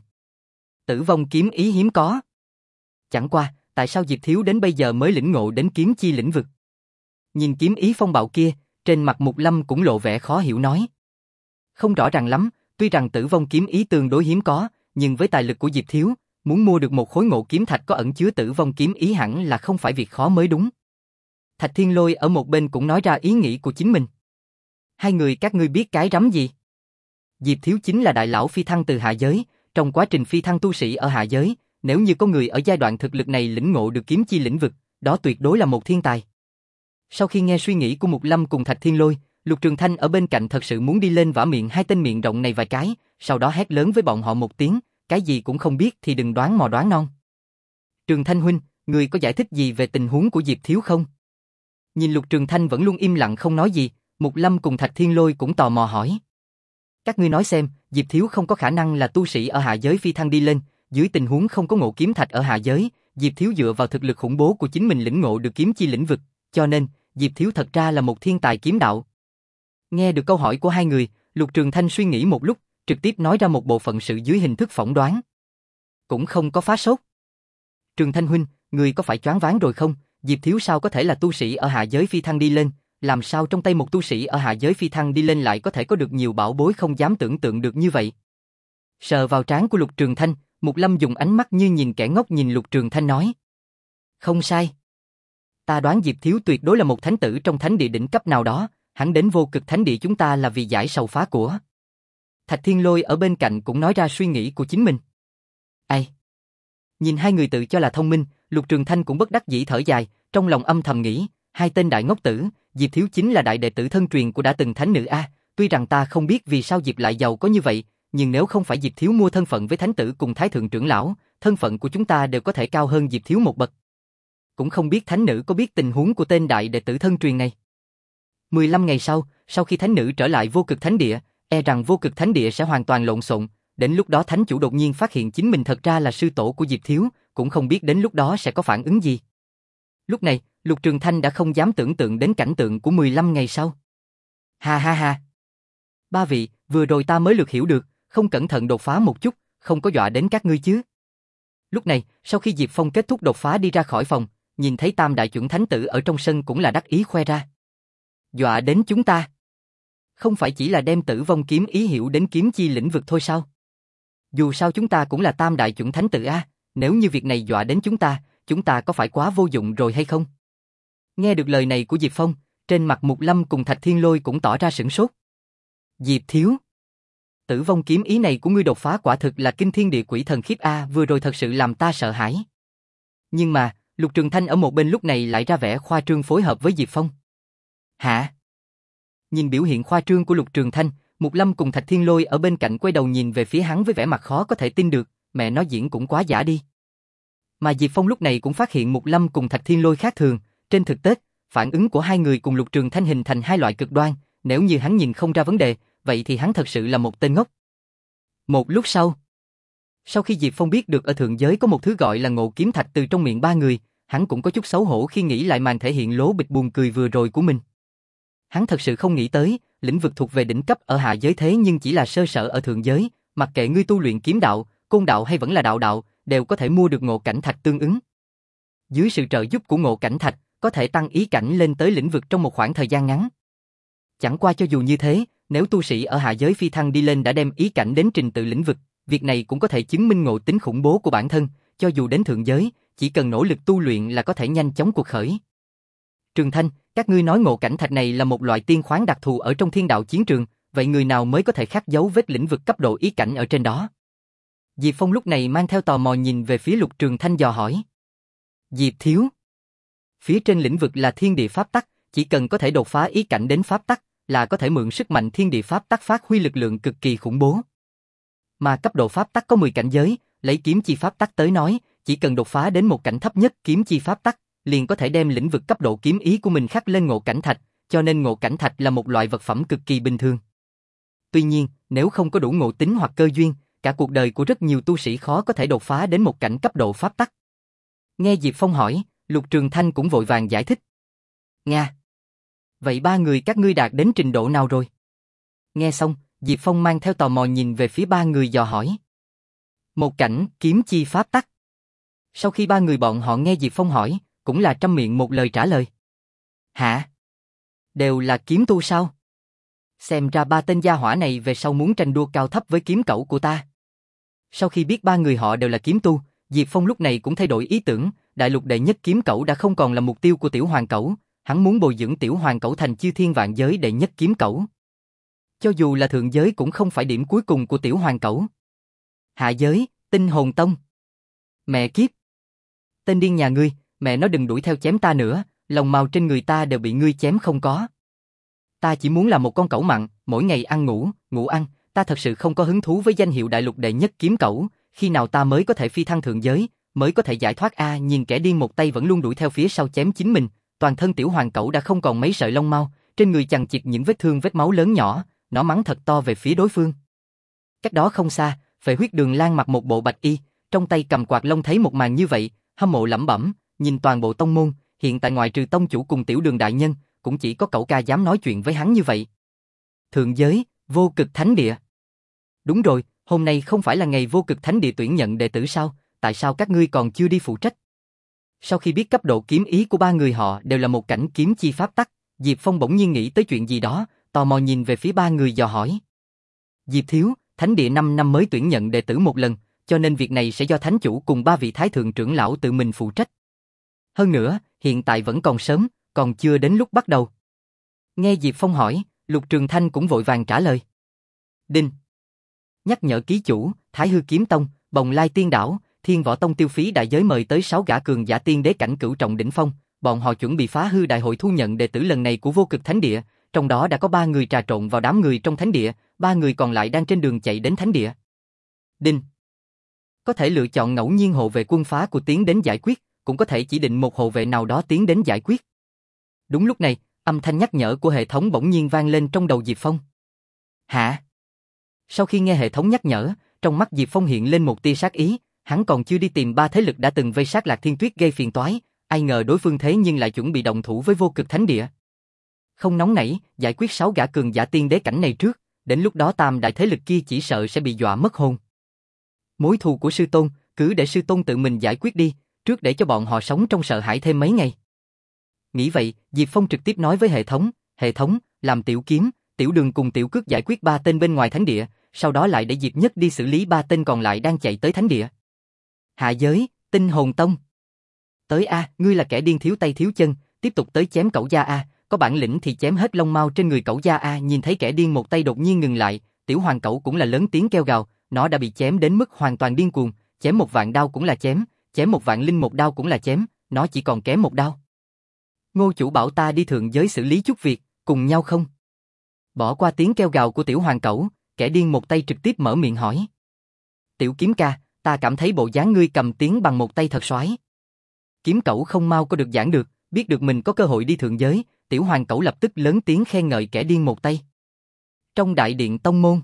Tử vong kiếm ý hiếm có. Chẳng qua, tại sao Diệp Thiếu đến bây giờ mới lĩnh ngộ đến kiếm chi lĩnh vực? Nhìn kiếm ý phong bạo kia, trên mặt Mục Lâm cũng lộ vẻ khó hiểu nói. Không rõ ràng lắm, tuy rằng tử vong kiếm ý tương đối hiếm có, nhưng với tài lực của Diệp Thiếu, muốn mua được một khối ngộ kiếm thạch có ẩn chứa tử vong kiếm ý hẳn là không phải việc khó mới đúng. Thạch Thiên Lôi ở một bên cũng nói ra ý nghĩ của chính mình. Hai người các ngươi biết cái rắm gì? Diệp Thiếu chính là đại lão phi thăng từ hạ giới, trong quá trình phi thăng tu sĩ ở hạ giới, nếu như có người ở giai đoạn thực lực này lĩnh ngộ được kiếm chi lĩnh vực, đó tuyệt đối là một thiên tài. Sau khi nghe suy nghĩ của Mục Lâm cùng Thạch Thiên Lôi, Lục Trường Thanh ở bên cạnh thật sự muốn đi lên vả miệng hai tên miệng rộng này vài cái, sau đó hét lớn với bọn họ một tiếng, cái gì cũng không biết thì đừng đoán mò đoán non. Trường Thanh huynh, người có giải thích gì về tình huống của Diệp Thiếu không? Nhìn Lục Trường Thanh vẫn luôn im lặng không nói gì, Mục Lâm cùng Thạch Thiên Lôi cũng tò mò hỏi. Các ngươi nói xem, Diệp Thiếu không có khả năng là tu sĩ ở hạ giới phi thăng đi lên, dưới tình huống không có ngộ kiếm thạch ở hạ giới, Diệp Thiếu dựa vào thực lực khủng bố của chính mình lĩnh ngộ được kiếm chi lĩnh vực, cho nên, Diệp Thiếu thật ra là một thiên tài kiếm đạo. Nghe được câu hỏi của hai người, Lục Trường Thanh suy nghĩ một lúc, trực tiếp nói ra một bộ phận sự dưới hình thức phỏng đoán. Cũng không có phá sốt. Trường Thanh huynh, người có phải choáng váng rồi không? Diệp Thiếu sao có thể là tu sĩ ở hạ giới phi thăng đi lên, làm sao trong tay một tu sĩ ở hạ giới phi thăng đi lên lại có thể có được nhiều bảo bối không dám tưởng tượng được như vậy. Sờ vào trán của Lục Trường Thanh, Mục Lâm dùng ánh mắt như nhìn kẻ ngốc nhìn Lục Trường Thanh nói. Không sai. Ta đoán Diệp Thiếu tuyệt đối là một thánh tử trong thánh địa đỉnh cấp nào đó, hắn đến vô cực thánh địa chúng ta là vì giải sầu phá của. Thạch Thiên Lôi ở bên cạnh cũng nói ra suy nghĩ của chính mình. Ai? Nhìn hai người tự cho là thông minh, Lục Trường Thanh cũng bất đắc dĩ thở dài, trong lòng âm thầm nghĩ, hai tên đại ngốc tử, Diệp Thiếu chính là đại đệ tử thân truyền của đã từng thánh nữ a, tuy rằng ta không biết vì sao Diệp lại giàu có như vậy, nhưng nếu không phải Diệp Thiếu mua thân phận với thánh tử cùng thái thượng trưởng lão, thân phận của chúng ta đều có thể cao hơn Diệp Thiếu một bậc. Cũng không biết thánh nữ có biết tình huống của tên đại đệ tử thân truyền này. mười lăm ngày sau, sau khi thánh nữ trở lại vô cực thánh địa, e rằng vô cực thánh địa sẽ hoàn toàn lộn xộn, đến lúc đó thánh chủ đột nhiên phát hiện chính mình thật ra là sư tổ của Diệp Thiếu, cũng không biết đến lúc đó sẽ có phản ứng gì. Lúc này, Lục Trường Thanh đã không dám tưởng tượng đến cảnh tượng của mười lăm ngày sau. Ha ha ha. Ba vị, vừa rồi ta mới lược hiểu được, không cẩn thận đột phá một chút, không có dọa đến các ngươi chứ. Lúc này, sau khi Diệp Phong kết thúc đột phá đi ra khỏi phòng, nhìn thấy tam đại chuẩn thánh tử ở trong sân cũng là đắc ý khoe ra. Dọa đến chúng ta. Không phải chỉ là đem tử vong kiếm ý hiểu đến kiếm chi lĩnh vực thôi sao? Dù sao chúng ta cũng là tam đại chuẩn thánh tử a, nếu như việc này dọa đến chúng ta, chúng ta có phải quá vô dụng rồi hay không? Nghe được lời này của Diệp Phong, trên mặt Mục Lâm cùng Thạch Thiên Lôi cũng tỏ ra sửng sốt. Diệp Thiếu, tử vong kiếm ý này của ngươi đột phá quả thực là kinh thiên địa quỷ thần khiếp a, vừa rồi thật sự làm ta sợ hãi. Nhưng mà, Lục Trường Thanh ở một bên lúc này lại ra vẻ khoa trương phối hợp với Diệp Phong. Hả? Nhìn biểu hiện khoa trương của Lục Trường Thanh, Mục Lâm cùng Thạch Thiên Lôi ở bên cạnh quay đầu nhìn về phía hắn với vẻ mặt khó có thể tin được, mẹ nói diễn cũng quá giả đi. Mà Diệp Phong lúc này cũng phát hiện Mục Lâm cùng Thạch Thiên Lôi khác thường, trên thực tế, phản ứng của hai người cùng Lục Trường Thanh hình thành hai loại cực đoan, nếu như hắn nhìn không ra vấn đề, vậy thì hắn thật sự là một tên ngốc. Một lúc sau, sau khi Diệp Phong biết được ở thượng giới có một thứ gọi là ngộ kiếm thạch từ trong miệng ba người, hắn cũng có chút xấu hổ khi nghĩ lại màn thể hiện lố bịch buồn cười vừa rồi của mình. Hắn thật sự không nghĩ tới, lĩnh vực thuộc về đỉnh cấp ở hạ giới thế nhưng chỉ là sơ sở ở thượng giới, mặc kệ ngươi tu luyện kiếm đạo, côn đạo hay vẫn là đạo đạo, đều có thể mua được ngộ cảnh thạch tương ứng. Dưới sự trợ giúp của ngộ cảnh thạch, có thể tăng ý cảnh lên tới lĩnh vực trong một khoảng thời gian ngắn. Chẳng qua cho dù như thế, nếu tu sĩ ở hạ giới phi thăng đi lên đã đem ý cảnh đến trình tự lĩnh vực, việc này cũng có thể chứng minh ngộ tính khủng bố của bản thân, cho dù đến thượng giới, chỉ cần nỗ lực tu luyện là có thể nhanh chóng cuộc khởi. Trường Thanh, các ngươi nói ngộ cảnh thạch này là một loại tiên khoáng đặc thù ở trong thiên đạo chiến trường, vậy người nào mới có thể khắc dấu vết lĩnh vực cấp độ ý cảnh ở trên đó? Diệp Phong lúc này mang theo tò mò nhìn về phía Lục Trường Thanh dò hỏi. Diệp Thiếu. Phía trên lĩnh vực là thiên địa pháp tắc, chỉ cần có thể đột phá ý cảnh đến pháp tắc, là có thể mượn sức mạnh thiên địa pháp tắc phát huy lực lượng cực kỳ khủng bố. Mà cấp độ pháp tắc có mười cảnh giới, lấy kiếm chi pháp tắc tới nói, chỉ cần đột phá đến một cảnh thấp nhất kiếm chi pháp tắc, liền có thể đem lĩnh vực cấp độ kiếm ý của mình khắc lên ngộ cảnh thạch, cho nên ngộ cảnh thạch là một loại vật phẩm cực kỳ bình thường. Tuy nhiên, nếu không có đủ ngộ tính hoặc cơ duyên, cả cuộc đời của rất nhiều tu sĩ khó có thể đột phá đến một cảnh cấp độ pháp tắc. Nghe Diệp Phong hỏi, Lục Trường Thanh cũng vội vàng giải thích. Nga! Vậy ba người các ngươi đạt đến trình độ nào rồi? Nghe xong, Diệp Phong mang theo tò mò nhìn về phía ba người dò hỏi. Một cảnh, kiếm chi pháp tắc. Sau khi ba người bọn họ nghe Diệp Phong hỏi, cũng là trăm miệng một lời trả lời. Hả? Đều là kiếm tu sao? Xem ra ba tên gia hỏa này về sau muốn tranh đua cao thấp với kiếm cẩu của ta. Sau khi biết ba người họ đều là kiếm tu, Diệp Phong lúc này cũng thay đổi ý tưởng, đại lục đệ nhất kiếm cẩu đã không còn là mục tiêu của tiểu hoàng cẩu, hắn muốn bồi dưỡng tiểu hoàng cẩu thành chư thiên vạn giới đệ nhất kiếm cẩu. Cho dù là thượng giới cũng không phải điểm cuối cùng của tiểu hoàng cẩu. Hạ giới, Tinh Hồn Tông. Mẹ kiếp! Tên điên nhà ngươi, mẹ nó đừng đuổi theo chém ta nữa, lòng màu trên người ta đều bị ngươi chém không có. Ta chỉ muốn là một con cẩu mặn, mỗi ngày ăn ngủ, ngủ ăn, ta thật sự không có hứng thú với danh hiệu đại lục đệ nhất kiếm cẩu, khi nào ta mới có thể phi thăng thượng giới, mới có thể giải thoát a? Nhìn kẻ điên một tay vẫn luôn đuổi theo phía sau chém chính mình, toàn thân tiểu hoàng cẩu đã không còn mấy sợi lông mao, trên người chằng chịt những vết thương vết máu lớn nhỏ, nó mắng thật to về phía đối phương. Cách đó không xa, Phệ Huyết Đường Lan mặc một bộ bạch y, trong tay cầm quạt lông thấy một màn như vậy, hâm mộ lẩm bẩm, nhìn toàn bộ tông môn, hiện tại ngoại trừ tông chủ cùng Tiểu Đường đại nhân, cũng chỉ có cậu ca dám nói chuyện với hắn như vậy. Thượng giới, Vô Cực Thánh Địa. Đúng rồi, hôm nay không phải là ngày Vô Cực Thánh Địa tuyển nhận đệ tử sao, tại sao các ngươi còn chưa đi phụ trách? Sau khi biết cấp độ kiếm ý của ba người họ đều là một cảnh kiếm chi pháp tắc, Diệp Phong bỗng nhiên nghĩ tới chuyện gì đó, tò mò nhìn về phía ba người dò hỏi. Diệp thiếu, Thánh Địa năm năm mới tuyển nhận đệ tử một lần, cho nên việc này sẽ do Thánh chủ cùng ba vị Thái thượng trưởng lão tự mình phụ trách. Hơn nữa, hiện tại vẫn còn sớm, còn chưa đến lúc bắt đầu. Nghe Diệp Phong hỏi, Lục Trường Thanh cũng vội vàng trả lời. Đinh! Nhắc nhở ký chủ, Thái Hư Kiếm Tông, Bồng Lai Tiên Đảo, Thiên Võ Tông tiêu phí đại giới mời tới sáu gã cường giả tiên đế cảnh cửu trọng đỉnh phong, bọn họ chuẩn bị phá hư đại hội thu nhận đệ tử lần này của Vô Cực Thánh Địa, trong đó đã có ba người trà trộn vào đám người trong Thánh Địa, ba người còn lại đang trên đường chạy đến Thánh Địa. Đinh! Có thể lựa chọn ngẫu nhiên hộ vệ quân phá của tiến đến giải quyết, cũng có thể chỉ định một hộ vệ nào đó tiến đến giải quyết. Đúng lúc này, âm thanh nhắc nhở của hệ thống bỗng nhiên vang lên trong đầu Diệp Phong. Hả? Sau khi nghe hệ thống nhắc nhở, trong mắt Diệp Phong hiện lên một tia sát ý, hắn còn chưa đi tìm ba thế lực đã từng vây sát Lạc Thiên Tuyết gây phiền toái, ai ngờ đối phương thế nhưng lại chuẩn bị động thủ với Vô Cực Thánh Địa. Không nóng nảy, giải quyết sáu gã cường giả tiên đế cảnh này trước, đến lúc đó tam đại thế lực kia chỉ sợ sẽ bị dọa mất hồn. Mối thù của sư tôn, cứ để sư tôn tự mình giải quyết đi, trước để cho bọn họ sống trong sợ hãi thêm mấy ngày. Nghĩ vậy, Diệp Phong trực tiếp nói với hệ thống, hệ thống, làm Tiểu Kiếm, Tiểu Đường cùng Tiểu Cước giải quyết ba tên bên ngoài Thánh Địa, sau đó lại để Diệp Nhất đi xử lý ba tên còn lại đang chạy tới Thánh Địa. Hạ giới, Tinh Hồn Tông. Tới a, ngươi là kẻ điên thiếu tay thiếu chân, tiếp tục tới chém cẩu gia a, có bản lĩnh thì chém hết lông mao trên người cẩu gia a. Nhìn thấy kẻ điên một tay đột nhiên ngừng lại, tiểu hoàng cẩu cũng là lớn tiếng kêu gào, nó đã bị chém đến mức hoàn toàn điên cuồng, chém một vạn đao cũng là chém, chém một vạn linh một đao cũng là chém, nó chỉ còn kém một đao. Ngô chủ bảo ta đi thượng giới xử lý chút việc, cùng nhau không? Bỏ qua tiếng kêu gào của tiểu hoàng cẩu, kẻ điên một tay trực tiếp mở miệng hỏi. Tiểu Kiếm ca, ta cảm thấy bộ dáng ngươi cầm tiếng bằng một tay thật soái. Kiếm cẩu không mau có được giảng được, biết được mình có cơ hội đi thượng giới, tiểu hoàng cẩu lập tức lớn tiếng khen ngợi kẻ điên một tay. Trong đại điện tông môn.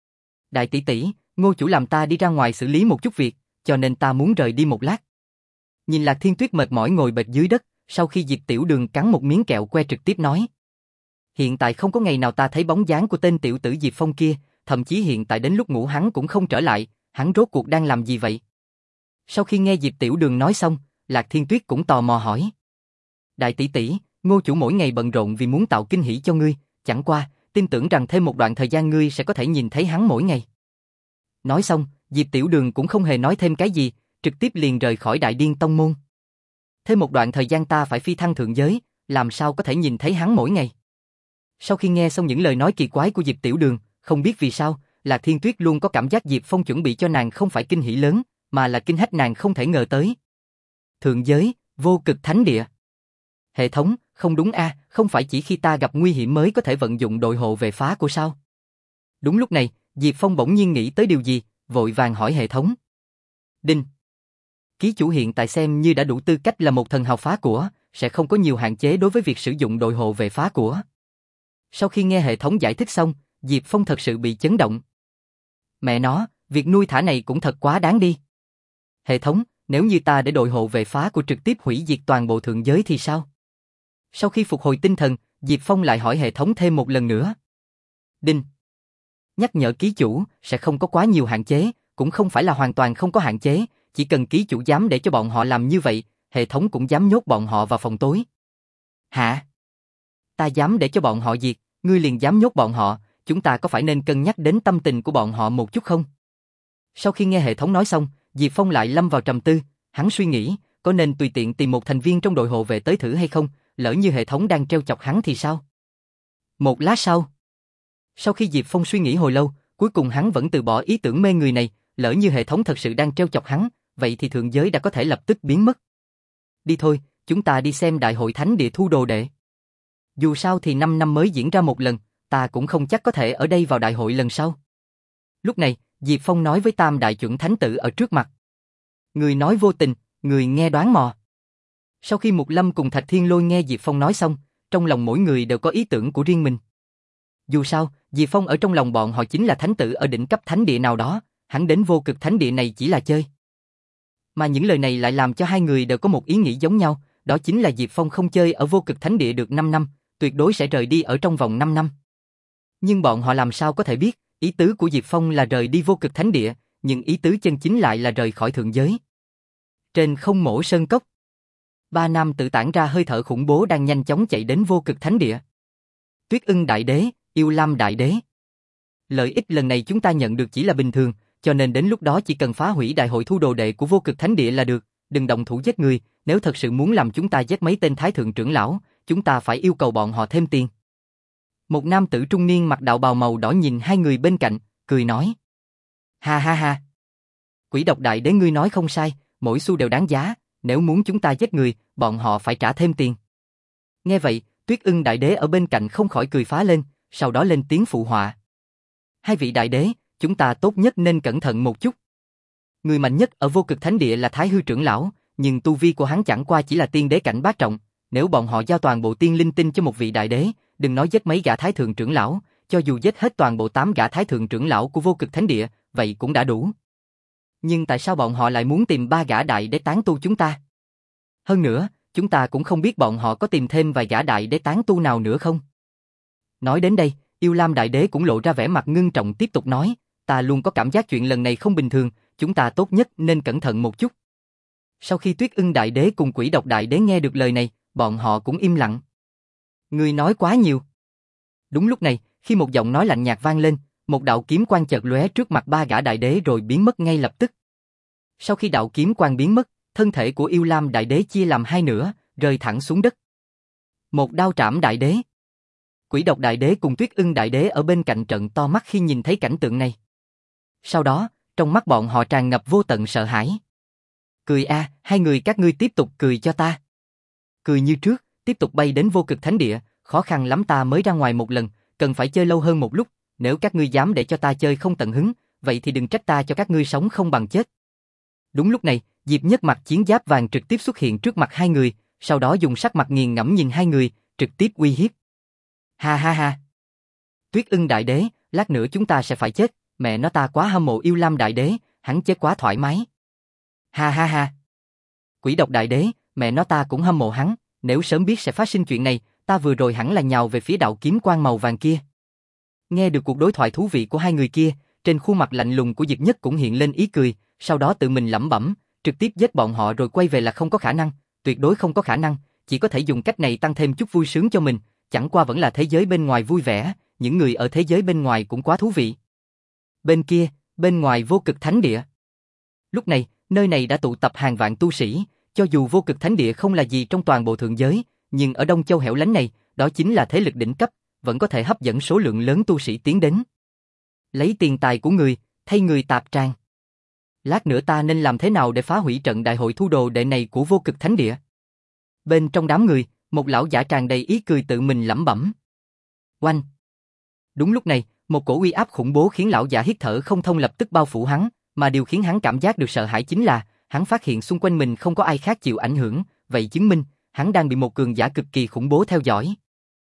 Đại tỷ tỷ, Ngô chủ làm ta đi ra ngoài xử lý một chút việc, cho nên ta muốn rời đi một lát. Nhìn Lạc Thiên Tuyết mệt mỏi ngồi bệt dưới đất, sau khi Diệp Tiểu Đường cắn một miếng kẹo que trực tiếp nói. Hiện tại không có ngày nào ta thấy bóng dáng của tên tiểu tử Diệp Phong kia, thậm chí hiện tại đến lúc ngủ hắn cũng không trở lại, hắn rốt cuộc đang làm gì vậy? Sau khi nghe Diệp Tiểu Đường nói xong, Lạc Thiên Tuyết cũng tò mò hỏi. Đại tỷ tỷ, Ngô chủ mỗi ngày bận rộn vì muốn tạo kinh hỉ cho ngươi, chẳng qua, tin tưởng rằng thêm một đoạn thời gian ngươi sẽ có thể nhìn thấy hắn mỗi ngày. Nói xong, Diệp Tiểu Đường cũng không hề nói thêm cái gì, trực tiếp liền rời khỏi Đại Điên Tông Môn. Thêm một đoạn thời gian ta phải phi thăng thượng giới, làm sao có thể nhìn thấy hắn mỗi ngày? Sau khi nghe xong những lời nói kỳ quái của Diệp Tiểu Đường, không biết vì sao, Lạc Thiên Tuyết luôn có cảm giác Diệp Phong chuẩn bị cho nàng không phải kinh hỉ lớn, mà là kinh hách nàng không thể ngờ tới. Thượng giới, Vô Cực Thánh Địa. Hệ thống, không đúng a, không phải chỉ khi ta gặp nguy hiểm mới có thể vận dụng đội hộ vệ phá của sao? Đúng lúc này, Diệp Phong bỗng nhiên nghĩ tới điều gì, vội vàng hỏi hệ thống. Đinh. Ký chủ hiện tại xem như đã đủ tư cách là một thần hào phá của, sẽ không có nhiều hạn chế đối với việc sử dụng đội hộ vệ phá của. Sau khi nghe hệ thống giải thích xong, Diệp Phong thật sự bị chấn động. Mẹ nó, việc nuôi thả này cũng thật quá đáng đi. Hệ thống, nếu như ta để đội hộ vệ phá của trực tiếp hủy diệt toàn bộ thượng giới thì sao? Sau khi phục hồi tinh thần, Diệp Phong lại hỏi hệ thống thêm một lần nữa. Đinh. Nhắc nhở ký chủ, sẽ không có quá nhiều hạn chế, cũng không phải là hoàn toàn không có hạn chế, chỉ cần ký chủ dám để cho bọn họ làm như vậy, hệ thống cũng dám nhốt bọn họ vào phòng tối. Hả? Ta dám để cho bọn họ diệt, ngươi liền dám nhốt bọn họ, chúng ta có phải nên cân nhắc đến tâm tình của bọn họ một chút không? Sau khi nghe hệ thống nói xong, Diệp Phong lại lâm vào trầm tư, hắn suy nghĩ, có nên tùy tiện tìm một thành viên trong đội hộ vệ tới thử hay không, lỡ như hệ thống đang trêu chọc hắn thì sao? Một lát sau, sau khi Diệp Phong suy nghĩ hồi lâu, cuối cùng hắn vẫn từ bỏ ý tưởng mê người này, lỡ như hệ thống thật sự đang trêu chọc hắn, vậy thì thượng giới đã có thể lập tức biến mất. Đi thôi, chúng ta đi xem đại hội thánh địa thu đồ đệ. Dù sao thì năm năm mới diễn ra một lần, ta cũng không chắc có thể ở đây vào đại hội lần sau. Lúc này, Diệp Phong nói với tam đại chuẩn thánh tử ở trước mặt. Người nói vô tình, người nghe đoán mò. Sau khi Mục Lâm cùng Thạch Thiên Lôi nghe Diệp Phong nói xong, trong lòng mỗi người đều có ý tưởng của riêng mình. Dù sao, Diệp Phong ở trong lòng bọn họ chính là thánh tử ở đỉnh cấp thánh địa nào đó, hắn đến vô cực thánh địa này chỉ là chơi. Mà những lời này lại làm cho hai người đều có một ý nghĩ giống nhau, đó chính là Diệp Phong không chơi ở vô cực thánh địa được năm năm, tuyệt đối sẽ rời đi ở trong vòng năm năm. Nhưng bọn họ làm sao có thể biết, ý tứ của Diệp Phong là rời đi vô cực thánh địa, nhưng ý tứ chân chính lại là rời khỏi thượng giới. Trên không mổ sơn cốc, ba nam tự tản ra hơi thở khủng bố đang nhanh chóng chạy đến vô cực thánh địa. Tuyết Ưng Đại Đế, Yêu Lam Đại Đế. Lợi ích lần này chúng ta nhận được chỉ là bình thường, cho nên đến lúc đó chỉ cần phá hủy đại hội thu đồ đệ của vô cực thánh địa là được, đừng động thủ giết người, nếu thật sự muốn làm chúng ta giết mấy tên thái thượng trưởng lão, chúng ta phải yêu cầu bọn họ thêm tiền. Một nam tử trung niên mặc đạo bào màu đỏ nhìn hai người bên cạnh, cười nói. Ha ha ha. Quỷ độc đại đế ngươi nói không sai, mỗi xu đều đáng giá, nếu muốn chúng ta giết người, bọn họ phải trả thêm tiền. Nghe vậy, Tuyết Ưng Đại Đế ở bên cạnh không khỏi cười phá lên, sau đó lên tiếng phụ họa. Hai vị đại đế, chúng ta tốt nhất nên cẩn thận một chút. Người mạnh nhất ở vô cực thánh địa là Thái Hư trưởng lão, nhưng tu vi của hắn chẳng qua chỉ là tiên đế cảnh bát trọng, nếu bọn họ giao toàn bộ tiên linh tinh cho một vị đại đế, đừng nói giết mấy gã thái thượng trưởng lão, cho dù giết hết toàn bộ tám gã thái thượng trưởng lão của vô cực thánh địa, vậy cũng đã đủ. Nhưng tại sao bọn họ lại muốn tìm ba gã đại đế tán tu chúng ta? Hơn nữa, chúng ta cũng không biết bọn họ có tìm thêm vài gã đại đế tán tu nào nữa không? Nói đến đây, Yêu Lam Đại Đế cũng lộ ra vẻ mặt ngưng trọng tiếp tục nói, ta luôn có cảm giác chuyện lần này không bình thường, chúng ta tốt nhất nên cẩn thận một chút. Sau khi Tuyết Ưng Đại Đế cùng Quỷ Độc Đại Đế nghe được lời này, bọn họ cũng im lặng. Ngươi nói quá nhiều. Đúng lúc này, khi một giọng nói lạnh nhạt vang lên, một đạo kiếm quang chợt lóe trước mặt ba gã đại đế rồi biến mất ngay lập tức. Sau khi đạo kiếm quang biến mất, thân thể của Yêu Lam Đại Đế chia làm hai nửa, rơi thẳng xuống đất. Một đao trảm Đại Đế. Quỷ Độc Đại Đế cùng Tuyết Ưng Đại Đế ở bên cạnh trợn to mắt khi nhìn thấy cảnh tượng này. Sau đó, trong mắt bọn họ tràn ngập vô tận sợ hãi. Cười a, hai người các ngươi tiếp tục cười cho ta. Cười như trước, tiếp tục bay đến vô cực thánh địa, khó khăn lắm ta mới ra ngoài một lần, cần phải chơi lâu hơn một lúc, nếu các ngươi dám để cho ta chơi không tận hứng, vậy thì đừng trách ta cho các ngươi sống không bằng chết. Đúng lúc này, Diệp Nhất mặc chiến giáp vàng trực tiếp xuất hiện trước mặt hai người, sau đó dùng sắc mặt nghiền ngẫm nhìn hai người, trực tiếp uy hiếp. Ha ha ha. Tuyết Ưng Đại Đế, lát nữa chúng ta sẽ phải chết, mẹ nó ta quá hâm mộ Yêu Lam Đại Đế, hắn chết quá thoải mái. Ha ha ha. Quỷ Độc Đại Đế, mẹ nó ta cũng hâm mộ hắn, nếu sớm biết sẽ phát sinh chuyện này, ta vừa rồi hẳn là nhào về phía đạo kiếm quang màu vàng kia. Nghe được cuộc đối thoại thú vị của hai người kia, trên khuôn mặt lạnh lùng của Diệp Nhất cũng hiện lên ý cười, sau đó tự mình lẩm bẩm, trực tiếp giết bọn họ rồi quay về là không có khả năng, tuyệt đối không có khả năng, chỉ có thể dùng cách này tăng thêm chút vui sướng cho mình, chẳng qua vẫn là thế giới bên ngoài vui vẻ, những người ở thế giới bên ngoài cũng quá thú vị. Bên kia, bên ngoài vô cực thánh địa. Lúc này, nơi này đã tụ tập hàng vạn tu sĩ, cho dù vô cực thánh địa không là gì trong toàn bộ thượng giới, nhưng ở Đông Châu hẻo lánh này, đó chính là thế lực đỉnh cấp, vẫn có thể hấp dẫn số lượng lớn tu sĩ tiến đến. Lấy tiền tài của người, thay người tạp tràng. Lát nữa ta nên làm thế nào để phá hủy trận đại hội thu đồ đệ này của vô cực thánh địa? Bên trong đám người, một lão giả tràn đầy ý cười tự mình lẩm bẩm. Oanh! Đúng lúc này, một cổ uy áp khủng bố khiến lão giả hít thở không thông lập tức bao phủ hắn, mà điều khiến hắn cảm giác được sợ hãi chính là, hắn phát hiện xung quanh mình không có ai khác chịu ảnh hưởng, vậy chứng minh, hắn đang bị một cường giả cực kỳ khủng bố theo dõi.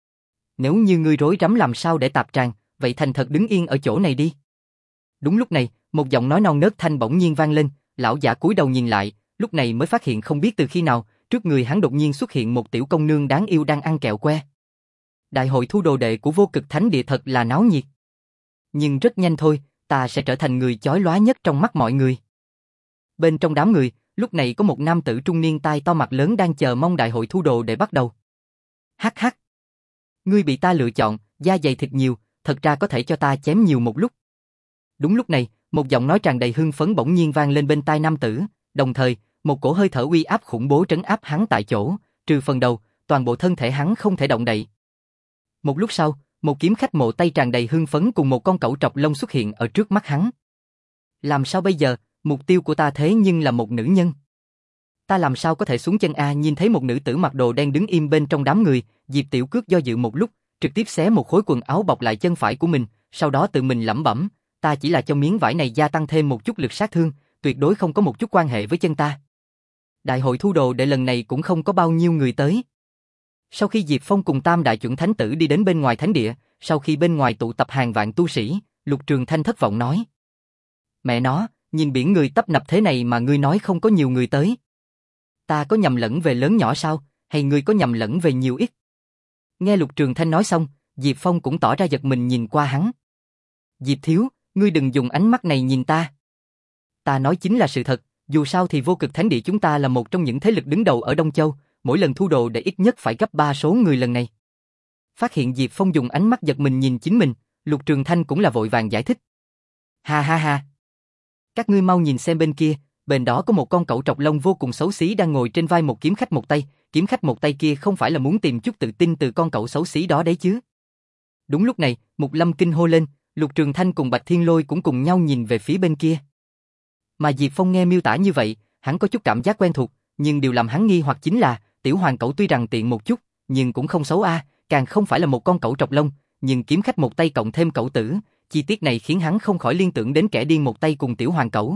Nếu như ngươi rối rắm làm sao để tạp tràng, vậy thành thật đứng yên ở chỗ này đi. Đúng lúc này, một giọng nói non nớt thanh bỗng nhiên vang lên, lão giả cúi đầu nhìn lại, lúc này mới phát hiện không biết từ khi nào, trước người hắn đột nhiên xuất hiện một tiểu công nương đáng yêu đang ăn kẹo que. Đại hội thu đồ đệ của Vô Cực Thánh Địa thật là náo nhiệt. Nhưng rất nhanh thôi, ta sẽ trở thành người chói lóa nhất trong mắt mọi người. Bên trong đám người, lúc này có một nam tử trung niên tai to mặt lớn đang chờ mong đại hội thu đồ để bắt đầu. Hắc hắc. Ngươi bị ta lựa chọn, da dày thịt nhiều, thật ra có thể cho ta chém nhiều một lúc. Đúng lúc này, một giọng nói tràn đầy hưng phấn bỗng nhiên vang lên bên tai nam tử, đồng thời, một cổ hơi thở uy áp khủng bố trấn áp hắn tại chỗ, trừ phần đầu, toàn bộ thân thể hắn không thể động đậy. Một lúc sau, một kiếm khách mộ tay tràn đầy hưng phấn cùng một con cẩu trọc lông xuất hiện ở trước mắt hắn. Làm sao bây giờ, mục tiêu của ta thế nhưng là một nữ nhân. Ta làm sao có thể xuống chân a? Nhìn thấy một nữ tử mặc đồ đen đứng im bên trong đám người, Diệp Tiểu Cước do dự một lúc, trực tiếp xé một khối quần áo bọc lại chân phải của mình, sau đó tự mình lẩm bẩm, ta chỉ là cho miếng vải này gia tăng thêm một chút lực sát thương, tuyệt đối không có một chút quan hệ với chân ta. Đại hội thu đồ đệ lần này cũng không có bao nhiêu người tới. Sau khi Diệp Phong cùng Tam Đại Chuẩn Thánh Tử đi đến bên ngoài thánh địa, sau khi bên ngoài tụ tập hàng vạn tu sĩ, Lục Trường Thanh thất vọng nói: Mẹ nó, nhìn biển người tấp nập thế này mà ngươi nói không có nhiều người tới. Ta có nhầm lẫn về lớn nhỏ sao, hay ngươi có nhầm lẫn về nhiều ít? Nghe Lục Trường Thanh nói xong, Diệp Phong cũng tỏ ra giật mình nhìn qua hắn. Diệp thiếu, ngươi đừng dùng ánh mắt này nhìn ta. Ta nói chính là sự thật, dù sao thì Vô Cực Thánh Địa chúng ta là một trong những thế lực đứng đầu ở Đông Châu, mỗi lần thu đồ để ít nhất phải gấp ba số người lần này. Phát hiện Diệp Phong dùng ánh mắt giật mình nhìn chính mình, Lục Trường Thanh cũng là vội vàng giải thích. Ha ha ha. Các ngươi mau nhìn xem bên kia, bên đó có một con cẩu trọc lông vô cùng xấu xí đang ngồi trên vai một kiếm khách một tay, kiếm khách một tay kia không phải là muốn tìm chút tự tin từ con cẩu xấu xí đó đấy chứ. Đúng lúc này, Mục Lâm kinh hô lên, Lục Trường Thanh cùng Bạch Thiên Lôi cũng cùng nhau nhìn về phía bên kia. Mà Diệp Phong nghe miêu tả như vậy, hắn có chút cảm giác quen thuộc, nhưng điều làm hắn nghi hoặc chính là, tiểu hoàng cẩu tuy rằng tiện một chút, nhưng cũng không xấu a, càng không phải là một con cẩu trọc lông, nhưng kiếm khách một tay cộng thêm cẩu tử, chi tiết này khiến hắn không khỏi liên tưởng đến kẻ điên một tay cùng tiểu hoàng cẩu.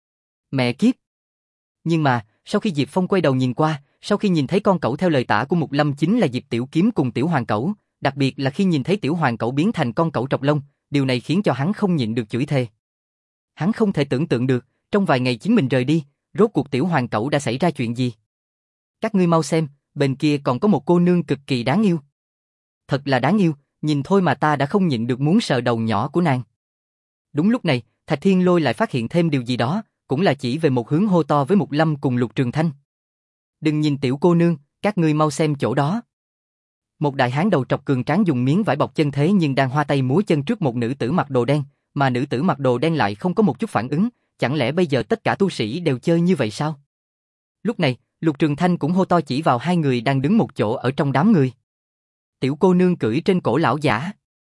Mẹ kiếp! Nhưng mà, sau khi Diệp Phong quay đầu nhìn qua, sau khi nhìn thấy con cẩu theo lời tả của Mục Lâm chính là Diệp Tiểu Kiếm cùng tiểu hoàng cẩu, đặc biệt là khi nhìn thấy tiểu hoàng cẩu biến thành con cẩu trọc lông, điều này khiến cho hắn không nhịn được chửi thề. Hắn không thể tưởng tượng được, trong vài ngày chính mình rời đi, rốt cuộc tiểu hoàng cẩu đã xảy ra chuyện gì. Các ngươi mau xem, bên kia còn có một cô nương cực kỳ đáng yêu. Thật là đáng yêu, nhìn thôi mà ta đã không nhịn được muốn sờ đầu nhỏ của nàng. Đúng lúc này, Thạch Thiên Lôi lại phát hiện thêm điều gì đó, cũng là chỉ về một hướng hô to với Mục Lâm cùng Lục Trường Thanh. Đừng nhìn tiểu cô nương, các ngươi mau xem chỗ đó. Một đại hán đầu trọc cường tráng dùng miếng vải bọc chân thế nhưng đang hoa tay múa chân trước một nữ tử mặc đồ đen, mà nữ tử mặc đồ đen lại không có một chút phản ứng, chẳng lẽ bây giờ tất cả tu sĩ đều chơi như vậy sao? Lúc này, Lục Trường Thanh cũng hô to chỉ vào hai người đang đứng một chỗ ở trong đám người. Tiểu cô nương cưỡi trên cổ lão giả.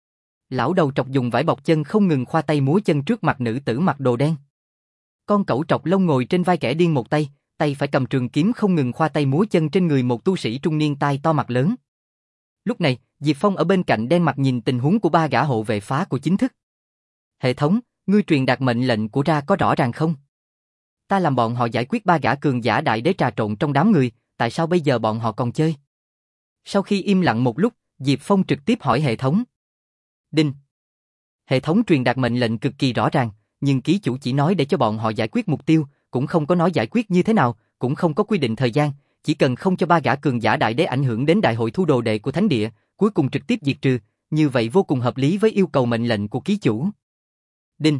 Lão đầu trọc dùng vải bọc chân không ngừng khoa tay múa chân trước mặt nữ tử mặc đồ đen. Con cẩu trọc lông ngồi trên vai kẻ điên một tay, tay phải cầm trường kiếm không ngừng khoa tay múa chân trên người một tu sĩ trung niên tai to mặt lớn. Lúc này, Diệp Phong ở bên cạnh đen mặt nhìn tình huống của ba gã hộ vệ phá của chính thức. Hệ thống, ngươi truyền đạt mệnh lệnh của ra có rõ ràng không? Ta làm bọn họ giải quyết ba gã cường giả đại đế trà trộn trong đám người, tại sao bây giờ bọn họ còn chơi? Sau khi im lặng một lúc, Diệp Phong trực tiếp hỏi hệ thống. Đinh. Hệ thống truyền đạt mệnh lệnh cực kỳ rõ ràng, nhưng ký chủ chỉ nói để cho bọn họ giải quyết mục tiêu, cũng không có nói giải quyết như thế nào, cũng không có quy định thời gian, chỉ cần không cho ba gã cường giả đại đế ảnh hưởng đến đại hội thu đồ đệ của thánh địa, cuối cùng trực tiếp diệt trừ, như vậy vô cùng hợp lý với yêu cầu mệnh lệnh của ký chủ. Đinh.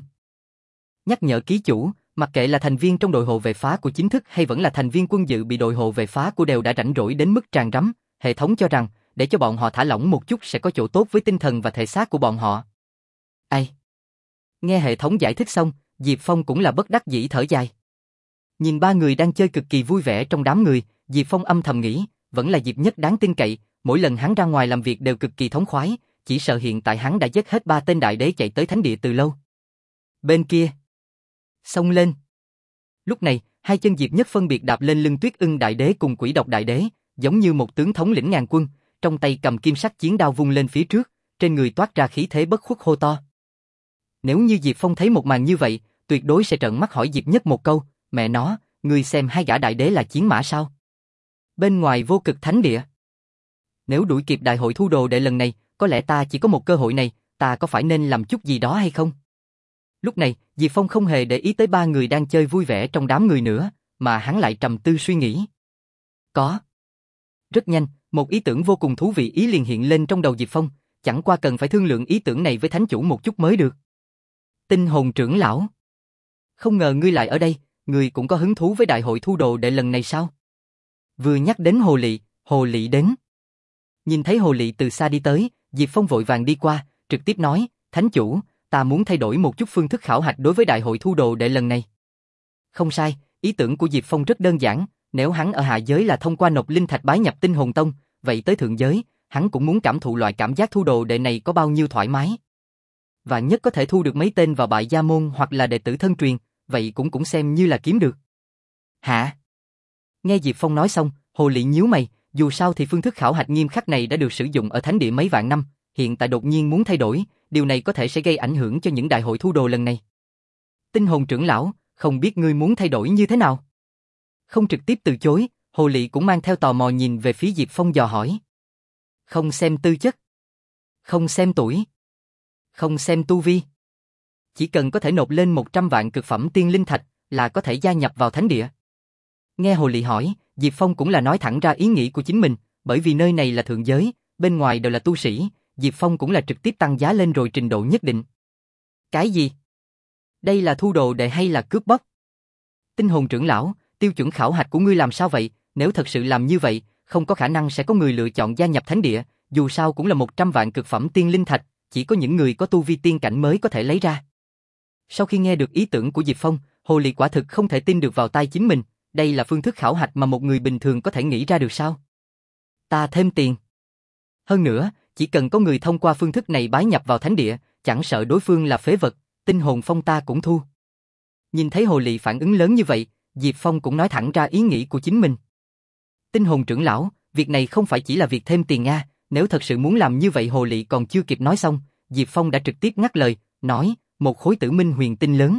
Nhắc nhở ký chủ, mặc kệ là thành viên trong đội hộ vệ phá của chính thức hay vẫn là thành viên quân dự bị đội hộ vệ phá của đều đã rảnh rỗi đến mức tràn rắm, hệ thống cho rằng, để cho bọn họ thả lỏng một chút sẽ có chỗ tốt với tinh thần và thể xác của bọn họ. Ai? Nghe hệ thống giải thích xong, Diệp Phong cũng là bất đắc dĩ thở dài. Nhìn ba người đang chơi cực kỳ vui vẻ trong đám người, Diệp Phong âm thầm nghĩ, vẫn là Diệp Nhất đáng tin cậy, mỗi lần hắn ra ngoài làm việc đều cực kỳ thống khoái, chỉ sợ hiện tại hắn đã giết hết ba tên đại đế chạy tới thánh địa từ lâu. Bên kia, xông lên. Lúc này, hai chân Diệp Nhất phân biệt đạp lên lưng Tuyết Ưng đại đế cùng Quỷ Độc đại đế, giống như một tướng thống lĩnh ngàn quân, trong tay cầm kim sắc chiến đao vung lên phía trước, trên người toát ra khí thế bất khuất hô to. Nếu như Diệp Phong thấy một màn như vậy, tuyệt đối sẽ trợn mắt hỏi Diệp Nhất một câu, mẹ nó, ngươi xem hai gã đại đế là chiến mã sao? Bên ngoài vô cực thánh địa. Nếu đuổi kịp đại hội thu đồ đệ lần này, có lẽ ta chỉ có một cơ hội này, ta có phải nên làm chút gì đó hay không? Lúc này, Diệp Phong không hề để ý tới ba người đang chơi vui vẻ trong đám người nữa, mà hắn lại trầm tư suy nghĩ. Có. Rất nhanh, một ý tưởng vô cùng thú vị ý liền hiện lên trong đầu Diệp Phong, chẳng qua cần phải thương lượng ý tưởng này với thánh chủ một chút mới được. Tinh hồn trưởng lão. Không ngờ ngươi lại ở đây, ngươi cũng có hứng thú với đại hội thu đồ đệ lần này sao? Vừa nhắc đến hồ lị, hồ lị đến. Nhìn thấy hồ lị từ xa đi tới, Diệp Phong vội vàng đi qua, trực tiếp nói, thánh chủ, ta muốn thay đổi một chút phương thức khảo hạch đối với đại hội thu đồ đệ lần này. Không sai, ý tưởng của Diệp Phong rất đơn giản, nếu hắn ở hạ giới là thông qua nộp linh thạch bái nhập tinh hồn tông, vậy tới thượng giới, hắn cũng muốn cảm thụ loại cảm giác thu đồ đệ này có bao nhiêu thoải mái. Và nhất có thể thu được mấy tên vào bại gia môn hoặc là đệ tử thân truyền, vậy cũng cũng xem như là kiếm được. Hả? Nghe Diệp Phong nói xong, hồ lị nhíu mày, dù sao thì phương thức khảo hạch nghiêm khắc này đã được sử dụng ở thánh địa mấy vạn năm, hiện tại đột nhiên muốn thay đổi, điều này có thể sẽ gây ảnh hưởng cho những đại hội thu đồ lần này. Tinh hồn trưởng lão, không biết ngươi muốn thay đổi như thế nào? Không trực tiếp từ chối, hồ lị cũng mang theo tò mò nhìn về phía Diệp Phong dò hỏi. Không xem tư chất, không xem tuổi, không xem tu vi. Chỉ cần có thể nộp lên một trăm vạn cực phẩm tiên linh thạch là có thể gia nhập vào thánh địa. Nghe hồ lị hỏi, Diệp Phong cũng là nói thẳng ra ý nghĩ của chính mình, bởi vì nơi này là thượng giới, bên ngoài đều là tu sĩ, Diệp Phong cũng là trực tiếp tăng giá lên rồi trình độ nhất định. Cái gì? Đây là thu đồ đệ hay là cướp bóc? Tinh hồn trưởng lão, tiêu chuẩn khảo hạch của ngươi làm sao vậy? Nếu thật sự làm như vậy, không có khả năng sẽ có người lựa chọn gia nhập thánh địa, dù sao cũng là một trăm vạn cực phẩm tiên linh thạch, chỉ có những người có tu vi tiên cảnh mới có thể lấy ra. Sau khi nghe được ý tưởng của Diệp Phong, hồ lị quả thực không thể tin được vào tai chính mình, đây là phương thức khảo hạch mà một người bình thường có thể nghĩ ra được sao? Ta thêm tiền. Hơn nữa, chỉ cần có người thông qua phương thức này bái nhập vào thánh địa, chẳng sợ đối phương là phế vật, tinh hồn phong ta cũng thu. Nhìn thấy hồ lị phản ứng lớn như vậy, Diệp Phong cũng nói thẳng ra ý nghĩ của chính mình. Tinh hồn trưởng lão, việc này không phải chỉ là việc thêm tiền nha, nếu thật sự muốn làm như vậy hồ lị còn chưa kịp nói xong, Diệp Phong đã trực tiếp ngắt lời, nói, một khối tử minh huyền tinh lớn.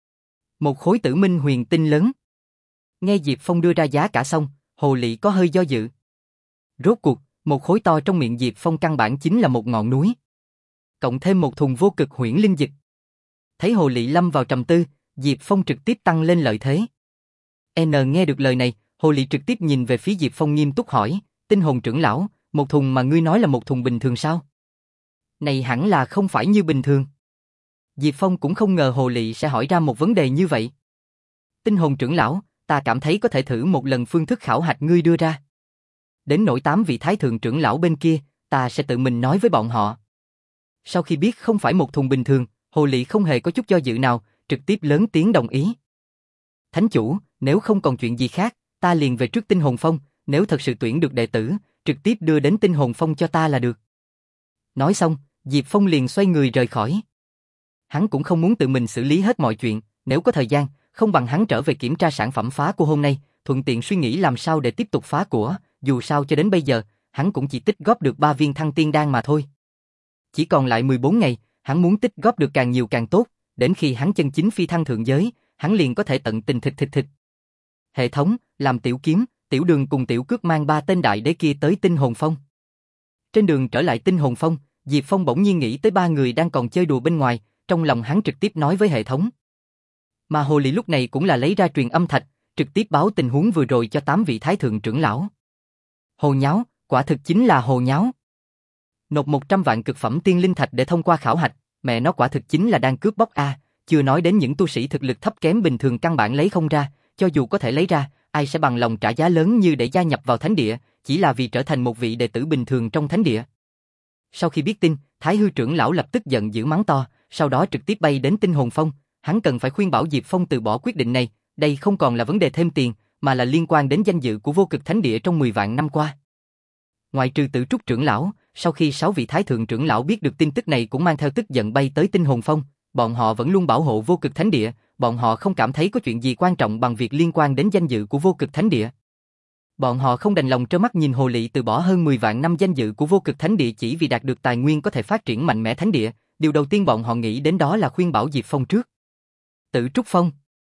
Một khối tử minh huyền tinh lớn. Nghe Diệp Phong đưa ra giá cả xong, hồ lị có hơi do dự. Rốt cuộc, một khối to trong miệng Diệp Phong căn bản chính là một ngọn núi. Cộng thêm một thùng vô cực huyễn linh dịch. Thấy hồ lị lâm vào trầm tư, Diệp Phong trực tiếp tăng lên lợi thế. N nghe được lời này, hồ lị trực tiếp nhìn về phía Diệp Phong nghiêm túc hỏi, tinh hồn trưởng lão, một thùng mà ngươi nói là một thùng bình thường sao? Này hẳn là không phải như bình thường. Diệp Phong cũng không ngờ hồ lị sẽ hỏi ra một vấn đề như vậy. Tinh hồn trưởng lão, ta cảm thấy có thể thử một lần phương thức khảo hạch ngươi đưa ra. Đến nỗi tám vị thái thượng trưởng lão bên kia, ta sẽ tự mình nói với bọn họ. Sau khi biết không phải một thùng bình thường, hồ lị không hề có chút do dự nào, trực tiếp lớn tiếng đồng ý. Thánh chủ, nếu không còn chuyện gì khác, ta liền về trước tinh hồn phong, nếu thật sự tuyển được đệ tử, trực tiếp đưa đến tinh hồn phong cho ta là được. Nói xong, Diệp Phong liền xoay người rời khỏi. Hắn cũng không muốn tự mình xử lý hết mọi chuyện, nếu có thời gian, không bằng hắn trở về kiểm tra sản phẩm phá của hôm nay, thuận tiện suy nghĩ làm sao để tiếp tục phá của, dù sao cho đến bây giờ, hắn cũng chỉ tích góp được ba viên thăng tiên đan mà thôi. Chỉ còn lại mười bốn ngày, hắn muốn tích góp được càng nhiều càng tốt, đến khi hắn chân chính phi thăng thượng giới, hắn liền có thể tận tình thịt thịt thịt. Hệ thống, làm Tiểu Kiếm, Tiểu Đường cùng Tiểu Cước mang ba tên đại đế kia tới tinh hồn phong. Trên đường trở lại tinh hồn phong, Diệp Phong bỗng nhiên nghĩ tới ba người đang còn chơi đùa bên ngoài, trong lòng hắn trực tiếp nói với hệ thống. Mà hồ lị lúc này cũng là lấy ra truyền âm thạch, trực tiếp báo tình huống vừa rồi cho tám vị thái thượng trưởng lão. Hồ nháo, quả thực chính là hồ nháo. Nộp một trăm vạn cực phẩm tiên linh thạch để thông qua khảo hạch, mẹ nó quả thực chính là đang cướp bóc a, chưa nói đến những tu sĩ thực lực thấp kém bình thường căn bản lấy không ra, cho dù có thể lấy ra, ai sẽ bằng lòng trả giá lớn như để gia nhập vào thánh địa, chỉ là vì trở thành một vị đệ tử bình thường trong thánh địa. Sau khi biết tin, Thái Hư trưởng lão lập tức giận dữ mắng to, sau đó trực tiếp bay đến tinh hồn phong, hắn cần phải khuyên bảo Diệp Phong từ bỏ quyết định này, đây không còn là vấn đề thêm tiền, mà là liên quan đến danh dự của vô cực thánh địa trong mười vạn năm qua. Ngoại trừ Tử Trúc trưởng lão, sau khi sáu vị thái thượng trưởng lão biết được tin tức này cũng mang theo tức giận bay tới tinh hồn phong, bọn họ vẫn luôn bảo hộ vô cực thánh địa, bọn họ không cảm thấy có chuyện gì quan trọng bằng việc liên quan đến danh dự của vô cực thánh địa. Bọn họ không đành lòng trơ mắt nhìn hồ lị từ bỏ hơn mười vạn năm danh dự của vô cực thánh địa chỉ vì đạt được tài nguyên có thể phát triển mạnh mẽ thánh địa, điều đầu tiên bọn họ nghĩ đến đó là khuyên bảo Diệp Phong trước. Tử Trúc Phong.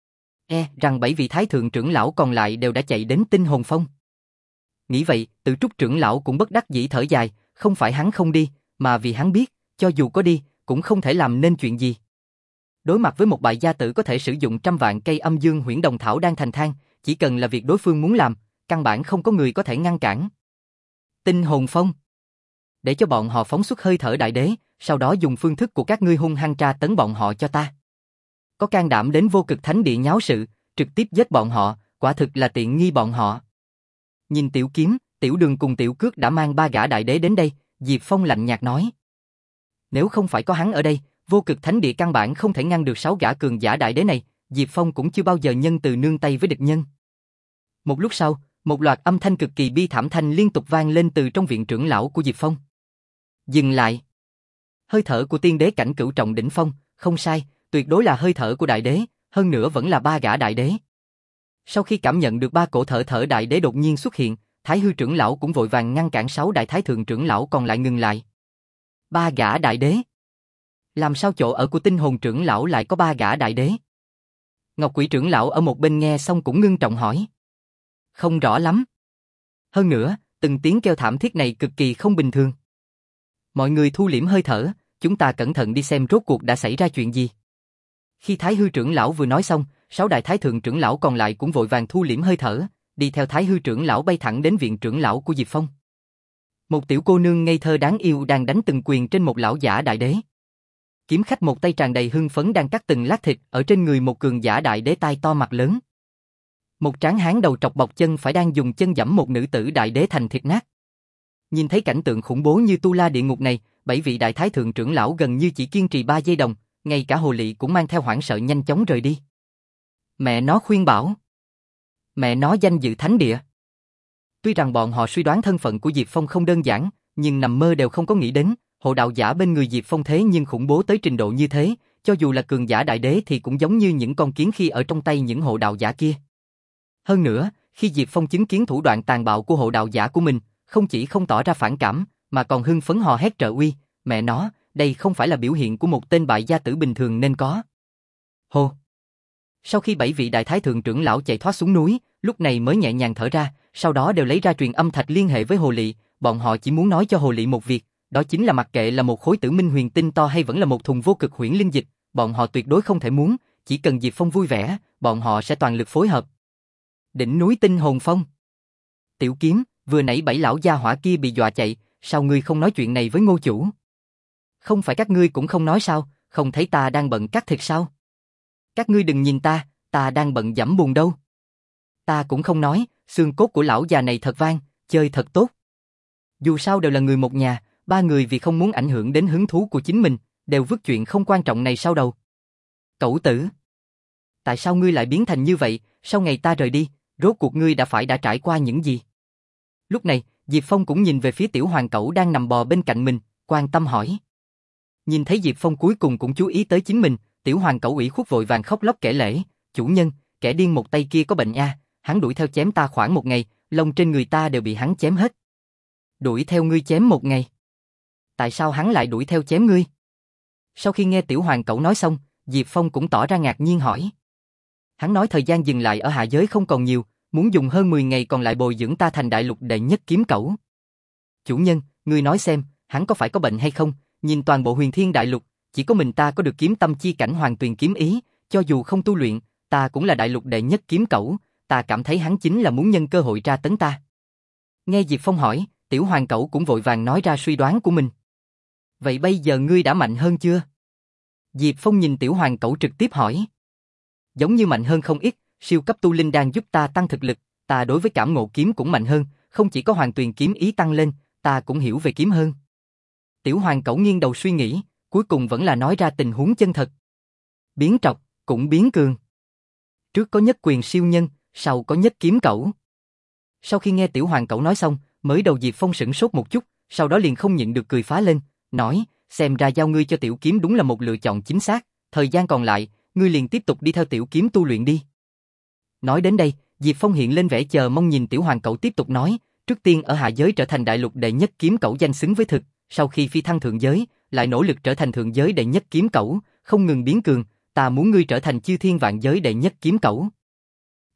E rằng bảy vị thái thượng trưởng lão còn lại đều đã chạy đến Tinh Hồn Phong. Nghĩ vậy, Tử Trúc trưởng lão cũng bất đắc dĩ thở dài, không phải hắn không đi, mà vì hắn biết, cho dù có đi, cũng không thể làm nên chuyện gì. Đối mặt với một bại gia tử có thể sử dụng trăm vạn cây âm dương huyễn đồng thảo đang thành thang, chỉ cần là việc đối phương muốn làm, căn bản không có người có thể ngăn cản. Tinh Hồn Phong. Để cho bọn họ phóng xuất hơi thở đại đế, sau đó dùng phương thức của các ngươi hung hăng tra tấn bọn họ cho ta. Có can đảm đến Vô Cực Thánh Địa nháo sự, trực tiếp giết bọn họ, quả thực là tiện nghi bọn họ. Nhìn Tiểu Kiếm, Tiểu Đường cùng Tiểu Cước đã mang ba gã đại đế đến đây, Diệp Phong lạnh nhạt nói. Nếu không phải có hắn ở đây, Vô Cực Thánh Địa căn bản không thể ngăn được sáu gã cường giả đại đế này, Diệp Phong cũng chưa bao giờ nhân từ nương tay với địch nhân. Một lúc sau, một loạt âm thanh cực kỳ bi thảm thanh liên tục vang lên từ trong viện trưởng lão của Diệp Phong. Dừng lại. Hơi thở của tiên đế cảnh cửu trọng đỉnh phong, không sai, tuyệt đối là hơi thở của đại đế, hơn nữa vẫn là ba gã đại đế. Sau khi cảm nhận được ba cổ thở thở đại đế đột nhiên xuất hiện, Thái Hư trưởng lão cũng vội vàng ngăn cản sáu đại thái thượng trưởng lão còn lại ngừng lại. Ba gã đại đế? Làm sao chỗ ở của Tinh Hồn trưởng lão lại có ba gã đại đế? Ngọc Quỷ trưởng lão ở một bên nghe xong cũng ngưng trọng hỏi. Không rõ lắm. Hơn nữa, từng tiếng kêu thảm thiết này cực kỳ không bình thường. Mọi người thu liễm hơi thở, chúng ta cẩn thận đi xem rốt cuộc đã xảy ra chuyện gì. Khi Thái Hư trưởng lão vừa nói xong, sáu đại thái thượng trưởng lão còn lại cũng vội vàng thu liễm hơi thở, đi theo Thái Hư trưởng lão bay thẳng đến viện trưởng lão của Diệp Phong. Một tiểu cô nương ngây thơ đáng yêu đang đánh từng quyền trên một lão giả đại đế. Kiếm khách một tay tràn đầy hưng phấn đang cắt từng lát thịt ở trên người một cường giả đại đế tai to mặt lớn. Một tráng hán đầu trọc bọc chân phải đang dùng chân giẫm một nữ tử đại đế thành thịt nát. Nhìn thấy cảnh tượng khủng bố như Tu La địa ngục này, bảy vị đại thái thượng trưởng lão gần như chỉ kiên trì ba giây đồng, ngay cả hồ lị cũng mang theo hoảng sợ nhanh chóng rời đi. Mẹ nó khuyên bảo. Mẹ nó danh dự thánh địa. Tuy rằng bọn họ suy đoán thân phận của Diệp Phong không đơn giản, nhưng nằm mơ đều không có nghĩ đến, hộ đạo giả bên người Diệp Phong thế nhưng khủng bố tới trình độ như thế, cho dù là cường giả đại đế thì cũng giống như những con kiến khi ở trong tay những hộ đạo giả kia. Hơn nữa, khi Diệp Phong chứng kiến thủ đoạn tàn bạo của hộ đạo giả của mình, không chỉ không tỏ ra phản cảm, mà còn hưng phấn hò hét trợ uy, mẹ nó, đây không phải là biểu hiện của một tên bại gia tử bình thường nên có. Hô! Sau khi bảy vị đại thái thượng trưởng lão chạy thoát xuống núi, lúc này mới nhẹ nhàng thở ra, sau đó đều lấy ra truyền âm thạch liên hệ với hồ lị, bọn họ chỉ muốn nói cho hồ lị một việc, đó chính là mặc kệ là một khối tử minh huyền tinh to hay vẫn là một thùng vô cực huyễn linh dịch, bọn họ tuyệt đối không thể muốn, chỉ cần Diệp Phong vui vẻ, bọn họ sẽ toàn lực phối hợp. Đỉnh núi Tinh Hồn Phong. Tiểu Kiếm, vừa nãy bảy lão gia hỏa kia bị dọa chạy, sao ngươi không nói chuyện này với Ngô chủ? Không phải các ngươi cũng không nói sao, không thấy ta đang bận cắt thịt sao? Các ngươi đừng nhìn ta, ta đang bận giẫm bùn đâu. Ta cũng không nói, xương cốt của lão già này thật vang, chơi thật tốt. Dù sao đều là người một nhà, ba người vì không muốn ảnh hưởng đến hứng thú của chính mình, đều vứt chuyện không quan trọng này sau đầu. Cẩu tử! Tại sao ngươi lại biến thành như vậy, sau ngày ta rời đi, rốt cuộc ngươi đã phải đã trải qua những gì? Lúc này, Diệp Phong cũng nhìn về phía tiểu hoàng cẩu đang nằm bò bên cạnh mình, quan tâm hỏi. Nhìn thấy Diệp Phong cuối cùng cũng chú ý tới chính mình, tiểu hoàng cẩu ủy khuất vội vàng khóc lóc kể lể, chủ nhân, kẻ điên một tay kia có bệnh a, hắn đuổi theo chém ta khoảng một ngày, lông trên người ta đều bị hắn chém hết. Đuổi theo ngươi chém một ngày? Tại sao hắn lại đuổi theo chém ngươi? Sau khi nghe tiểu hoàng cẩu nói xong, Diệp Phong cũng tỏ ra ngạc nhiên hỏi. Hắn nói thời gian dừng lại ở hạ giới không còn nhiều, muốn dùng hơn mười ngày còn lại bồi dưỡng ta thành đại lục đệ nhất kiếm cẩu. Chủ nhân, ngươi nói xem, hắn có phải có bệnh hay không? Nhìn toàn bộ huyền thiên đại lục, chỉ có mình ta có được kiếm tâm chi cảnh hoàng tuyền kiếm ý, cho dù không tu luyện, ta cũng là đại lục đệ nhất kiếm cẩu, ta cảm thấy hắn chính là muốn nhân cơ hội tra tấn ta. Nghe Diệp Phong hỏi, tiểu hoàng cẩu cũng vội vàng nói ra suy đoán của mình. Vậy bây giờ ngươi đã mạnh hơn chưa? Diệp Phong nhìn tiểu hoàng cẩu trực tiếp hỏi. Giống như mạnh hơn không ít, siêu cấp tu linh đang giúp ta tăng thực lực, ta đối với cảm ngộ kiếm cũng mạnh hơn, không chỉ có hoàng tuyền kiếm ý tăng lên, ta cũng hiểu về kiếm hơn. Tiểu hoàng cẩu nghiêng đầu suy nghĩ, cuối cùng vẫn là nói ra tình huống chân thật. Biến trọc, cũng biến cường. Trước có nhất quyền siêu nhân, sau có nhất kiếm cẩu. Sau khi nghe tiểu hoàng cẩu nói xong, mới đầu Diệp Phong sửng sốt một chút, sau đó liền không nhịn được cười phá lên, nói, xem ra giao ngươi cho tiểu kiếm đúng là một lựa chọn chính xác, thời gian còn lại, ngươi liền tiếp tục đi theo tiểu kiếm tu luyện đi. Nói đến đây, Diệp Phong hiện lên vẻ chờ mong nhìn tiểu hoàng cẩu tiếp tục nói, trước tiên ở hạ giới trở thành đại lục đệ nhất kiếm cẩu danh xứng với thực, sau khi phi thăng thượng giới, lại nỗ lực trở thành thượng giới đệ nhất kiếm cẩu, không ngừng biến cường, ta muốn ngươi trở thành chư thiên vạn giới đệ nhất kiếm cẩu.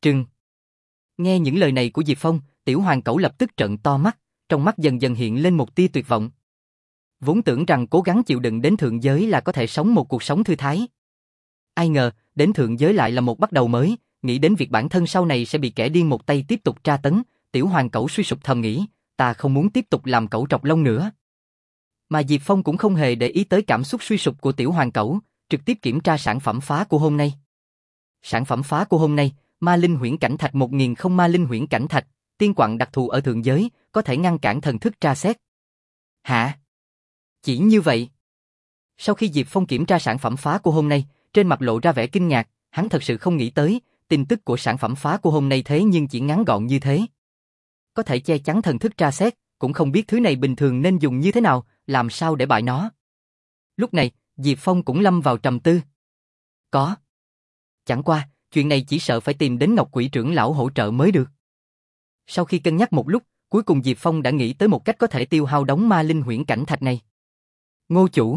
Trừng. Nghe những lời này của Diệp Phong, Tiểu Hoàng Cẩu lập tức trợn to mắt, trong mắt dần dần hiện lên một tia tuyệt vọng. Vốn tưởng rằng cố gắng chịu đựng đến thượng giới là có thể sống một cuộc sống thư thái. Ai ngờ, đến thượng giới lại là một bắt đầu mới, nghĩ đến việc bản thân sau này sẽ bị kẻ điên một tay tiếp tục tra tấn, Tiểu Hoàng Cẩu suy sụp thầm nghĩ, ta không muốn tiếp tục làm cẩu trọc lông nữa. Mà Diệp Phong cũng không hề để ý tới cảm xúc suy sụp của Tiểu Hoàng Cẩu, trực tiếp kiểm tra sản phẩm phá của hôm nay. Sản phẩm phá của hôm nay, Ma Linh Huyễn Cảnh Thạch một nghìn không Ma Linh Huyễn Cảnh Thạch, tiên quặng đặc thù ở thượng giới, có thể ngăn cản thần thức tra xét. Hả? Chỉ như vậy? Sau khi Diệp Phong kiểm tra sản phẩm phá của hôm nay, trên mặt lộ ra vẻ kinh ngạc, hắn thật sự không nghĩ tới, tin tức của sản phẩm phá của hôm nay thế nhưng chỉ ngắn gọn như thế. Có thể che chắn thần thức tra xét, cũng không biết thứ này bình thường nên dùng như thế nào, làm sao để bại nó. Lúc này, Diệp Phong cũng lâm vào trầm tư. Có. Chẳng qua, chuyện này chỉ sợ phải tìm đến Ngọc Quỷ trưởng lão hỗ trợ mới được. Sau khi cân nhắc một lúc, cuối cùng Diệp Phong đã nghĩ tới một cách có thể tiêu hao đống Ma Linh Huyễn Cảnh Thạch này. Ngô chủ.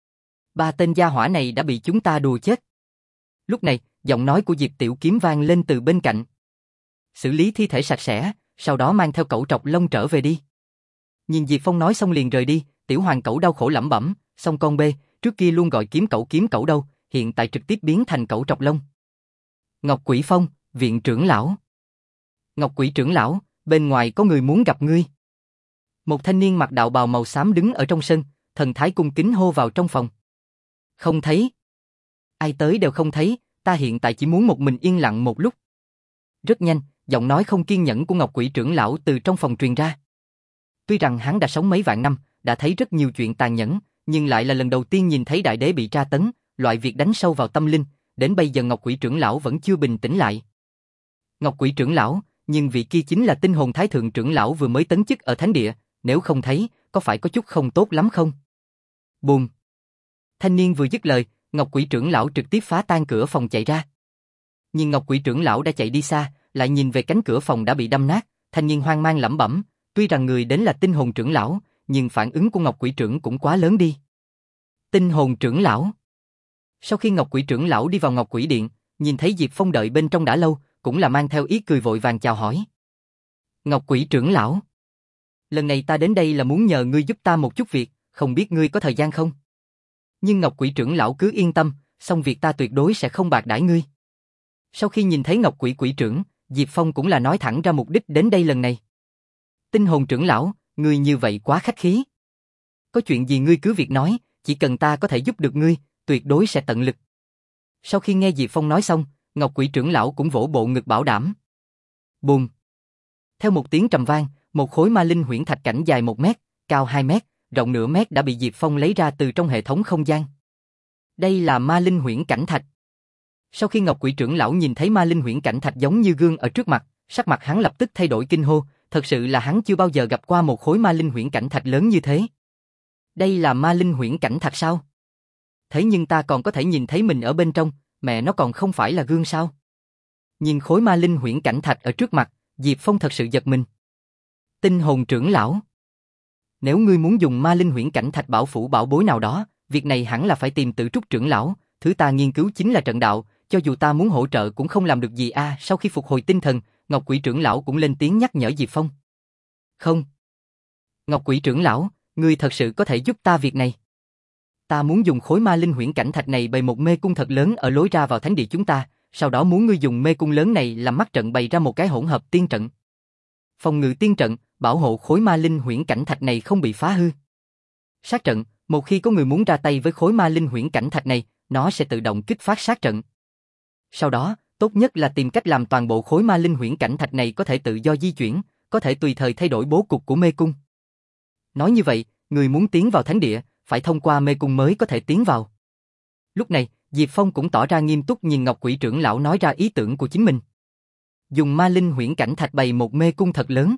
Ba tên gia hỏa này đã bị chúng ta đùa chết. Lúc này, giọng nói của Diệp Tiểu Kiếm vang lên từ bên cạnh. Xử lý thi thể sạch sẽ, sau đó mang theo cẩu trọc lông trở về đi. Nhìn Diệp Phong nói xong liền rời đi, Tiểu Hoàng Cẩu đau khổ lẩm bẩm, xong con bê, trước kia luôn gọi kiếm cẩu kiếm cẩu đâu, hiện tại trực tiếp biến thành cẩu trọc lông. Ngọc Quỷ Phong, viện trưởng lão. Ngọc Quỷ trưởng lão, bên ngoài có người muốn gặp ngươi. Một thanh niên mặc đạo bào màu xám đứng ở trong sân, thần thái cung kính hô vào trong phòng. Không thấy. Ai tới đều không thấy, ta hiện tại chỉ muốn một mình yên lặng một lúc. Rất nhanh, giọng nói không kiên nhẫn của Ngọc Quỷ trưởng lão từ trong phòng truyền ra. Tuy rằng hắn đã sống mấy vạn năm, đã thấy rất nhiều chuyện tàn nhẫn, nhưng lại là lần đầu tiên nhìn thấy đại đế bị tra tấn, loại việc đánh sâu vào tâm linh, đến bây giờ Ngọc Quỷ trưởng lão vẫn chưa bình tĩnh lại. Ngọc Quỷ trưởng lão, nhưng vị kia chính là Tinh Hồn Thái thượng trưởng lão vừa mới tấn chức ở thánh địa, nếu không thấy, có phải có chút không tốt lắm không? Bùm. Thanh niên vừa dứt lời, Ngọc Quỷ trưởng lão trực tiếp phá tan cửa phòng chạy ra. Nhưng Ngọc Quỷ trưởng lão đã chạy đi xa, lại nhìn về cánh cửa phòng đã bị đâm nát, thanh niên hoang mang lẩm bẩm, tuy rằng người đến là Tinh Hồn trưởng lão, nhưng phản ứng của Ngọc Quỷ trưởng cũng quá lớn đi. Tinh Hồn trưởng lão. Sau khi Ngọc Quỷ trưởng lão đi vào Ngọc Quỷ điện, nhìn thấy Diệp Phong đợi bên trong đã lâu, cũng là mang theo ý cười vội vàng chào hỏi. Ngọc Quỷ trưởng lão, lần này ta đến đây là muốn nhờ ngươi giúp ta một chút việc, không biết ngươi có thời gian không? Nhưng Ngọc Quỷ trưởng lão cứ yên tâm, xong việc ta tuyệt đối sẽ không bạc đãi ngươi. Sau khi nhìn thấy Ngọc Quỷ quỷ trưởng, Diệp Phong cũng là nói thẳng ra mục đích đến đây lần này. Tinh Hồn trưởng lão, ngươi như vậy quá khách khí. Có chuyện gì ngươi cứ việc nói, chỉ cần ta có thể giúp được ngươi, tuyệt đối sẽ tận lực. Sau khi nghe Diệp Phong nói xong, Ngọc Quỷ trưởng lão cũng vỗ bộ ngực bảo đảm. Bùm. Theo một tiếng trầm vang, một khối ma linh huyễn thạch cảnh dài một mét, cao hai mét, rộng nửa mét đã bị Diệp Phong lấy ra từ trong hệ thống không gian. Đây là ma linh huyễn cảnh thạch. Sau khi Ngọc Quỷ trưởng lão nhìn thấy ma linh huyễn cảnh thạch giống như gương ở trước mặt, sắc mặt hắn lập tức thay đổi kinh hô, thật sự là hắn chưa bao giờ gặp qua một khối ma linh huyễn cảnh thạch lớn như thế. Đây là ma linh huyễn cảnh thạch sao? Thế nhưng ta còn có thể nhìn thấy mình ở bên trong, mẹ nó còn không phải là gương sao? Nhìn khối ma linh huyễn cảnh thạch ở trước mặt, Diệp Phong thật sự giật mình. Tinh Hồn trưởng lão, nếu ngươi muốn dùng ma linh huyễn cảnh thạch bảo phủ bảo bối nào đó, việc này hẳn là phải tìm Tử Trúc trưởng lão, thứ ta nghiên cứu chính là trận đạo, cho dù ta muốn hỗ trợ cũng không làm được gì a. À, sau khi phục hồi tinh thần, Ngọc Quỷ trưởng lão cũng lên tiếng nhắc nhở Diệp Phong. Không. Ngọc Quỷ trưởng lão, ngươi thật sự có thể giúp ta việc này. Ta muốn dùng khối ma linh huyễn cảnh thạch này bày một mê cung thật lớn ở lối ra vào thánh địa chúng ta, sau đó muốn ngươi dùng mê cung lớn này làm mắt trận bày ra một cái hỗn hợp tiên trận. Phòng ngự tiên trận, bảo hộ khối ma linh huyễn cảnh thạch này không bị phá hư. Sát trận, một khi có người muốn ra tay với khối ma linh huyễn cảnh thạch này, nó sẽ tự động kích phát sát trận. Sau đó, tốt nhất là tìm cách làm toàn bộ khối ma linh huyễn cảnh thạch này có thể tự do di chuyển, có thể tùy thời thay đổi bố cục của mê cung. Nói như vậy, người muốn tiến vào thánh địa, phải thông qua mê cung mới có thể tiến vào. Lúc này, Diệp Phong cũng tỏ ra nghiêm túc nhìn Ngọc Quỷ trưởng lão nói ra ý tưởng của chính mình. Dùng ma linh huyễn cảnh thạch bày một mê cung thật lớn.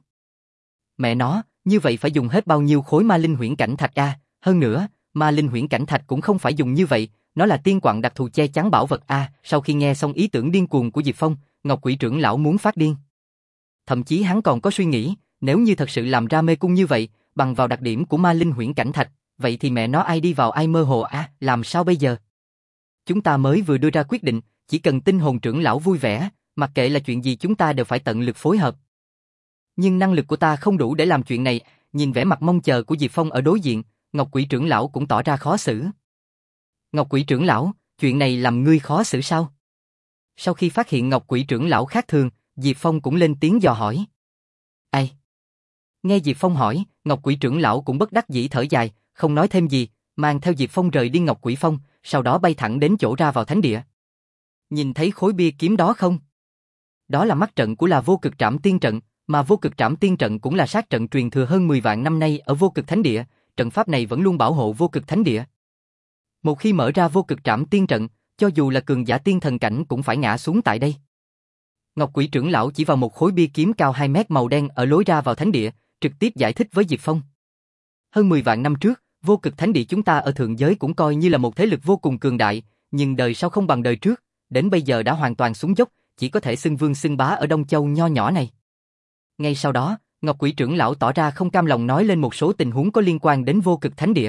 Mẹ nó, như vậy phải dùng hết bao nhiêu khối ma linh huyễn cảnh thạch a? À? Hơn nữa, ma linh huyễn cảnh thạch cũng không phải dùng như vậy, nó là tiên quặng đặc thù che chắn bảo vật a. À, sau khi nghe xong ý tưởng điên cuồng của Diệp Phong, Ngọc Quỷ trưởng lão muốn phát điên. Thậm chí hắn còn có suy nghĩ, nếu như thật sự làm ra mê cung như vậy, bằng vào đặc điểm của ma linh huyễn cảnh thạch, vậy thì mẹ nó ai đi vào ai mơ hồ a, à, làm sao bây giờ? Chúng ta mới vừa đưa ra quyết định, chỉ cần Tinh Hồn trưởng lão vui vẻ, mặc kệ là chuyện gì chúng ta đều phải tận lực phối hợp. Nhưng năng lực của ta không đủ để làm chuyện này, nhìn vẻ mặt mong chờ của Diệp Phong ở đối diện, Ngọc Quỷ trưởng lão cũng tỏ ra khó xử. Ngọc Quỷ trưởng lão, chuyện này làm ngươi khó xử sao? Sau khi phát hiện Ngọc Quỷ trưởng lão khác thường, Diệp Phong cũng lên tiếng dò hỏi. Ai? Nghe Diệp Phong hỏi, Ngọc Quỷ trưởng lão cũng bất đắc dĩ thở dài, không nói thêm gì, mang theo Diệp Phong rời đi Ngọc Quỷ Phong, sau đó bay thẳng đến chỗ ra vào thánh địa. Nhìn thấy khối bia kiếm đó không? Đó là mắt trận của là Vô Cực Trảm Tiên trận, mà Vô Cực Trảm Tiên trận cũng là sát trận truyền thừa hơn mười vạn năm nay ở Vô Cực Thánh Địa, trận pháp này vẫn luôn bảo hộ Vô Cực Thánh Địa. Một khi mở ra Vô Cực Trảm Tiên trận, cho dù là cường giả tiên thần cảnh cũng phải ngã xuống tại đây. Ngọc Quỷ trưởng lão chỉ vào một khối bia kiếm cao hai mét màu đen ở lối ra vào thánh địa, trực tiếp giải thích với Diệp Phong. Hơn mười vạn năm trước, Vô Cực Thánh Địa chúng ta ở thượng giới cũng coi như là một thế lực vô cùng cường đại, nhưng đời sau không bằng đời trước, đến bây giờ đã hoàn toàn xuống dốc, chỉ có thể xưng vương xưng bá ở Đông Châu nho nhỏ này. Ngay sau đó, Ngọc Quỷ trưởng lão tỏ ra không cam lòng nói lên một số tình huống có liên quan đến Vô Cực Thánh Địa.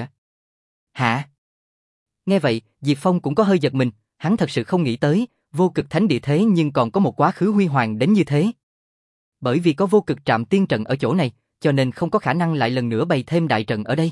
Hả? Nghe vậy, Diệp Phong cũng có hơi giật mình, hắn thật sự không nghĩ tới, Vô Cực Thánh Địa thế nhưng còn có một quá khứ huy hoàng đến như thế. Bởi vì có Vô Cực Trảm Tiên trận ở chỗ này, cho nên không có khả năng lại lần nữa bày thêm đại trận ở đây.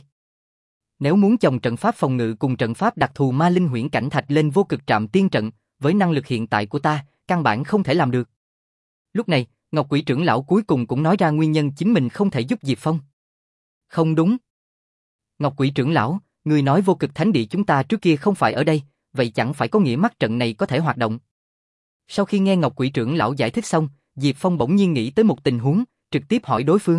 Nếu muốn chồng trận pháp phòng ngự cùng trận pháp đặc thù ma linh huyễn cảnh thạch lên Vô Cực Trảm Tiên trận, với năng lực hiện tại của ta, căn bản không thể làm được. Lúc này, Ngọc Quỷ trưởng lão cuối cùng cũng nói ra nguyên nhân chính mình không thể giúp Diệp Phong. Không đúng. Ngọc Quỷ trưởng lão, người nói Vô Cực Thánh Địa chúng ta trước kia không phải ở đây, vậy chẳng phải có nghĩa mắt trận này có thể hoạt động. Sau khi nghe Ngọc Quỷ trưởng lão giải thích xong, Diệp Phong bỗng nhiên nghĩ tới một tình huống, trực tiếp hỏi đối phương.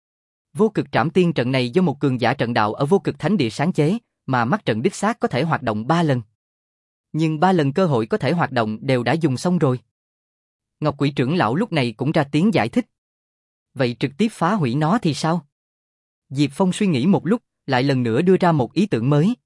Vô Cực Trảm Tiên trận này do một cường giả trận đạo ở Vô Cực Thánh Địa sáng chế, mà mắt trận đích xác có thể hoạt động ba lần. Nhưng ba lần cơ hội có thể hoạt động đều đã dùng xong rồi. Ngọc Quỷ trưởng lão lúc này cũng ra tiếng giải thích. Vậy trực tiếp phá hủy nó thì sao? Diệp Phong suy nghĩ một lúc, lại lần nữa đưa ra một ý tưởng mới.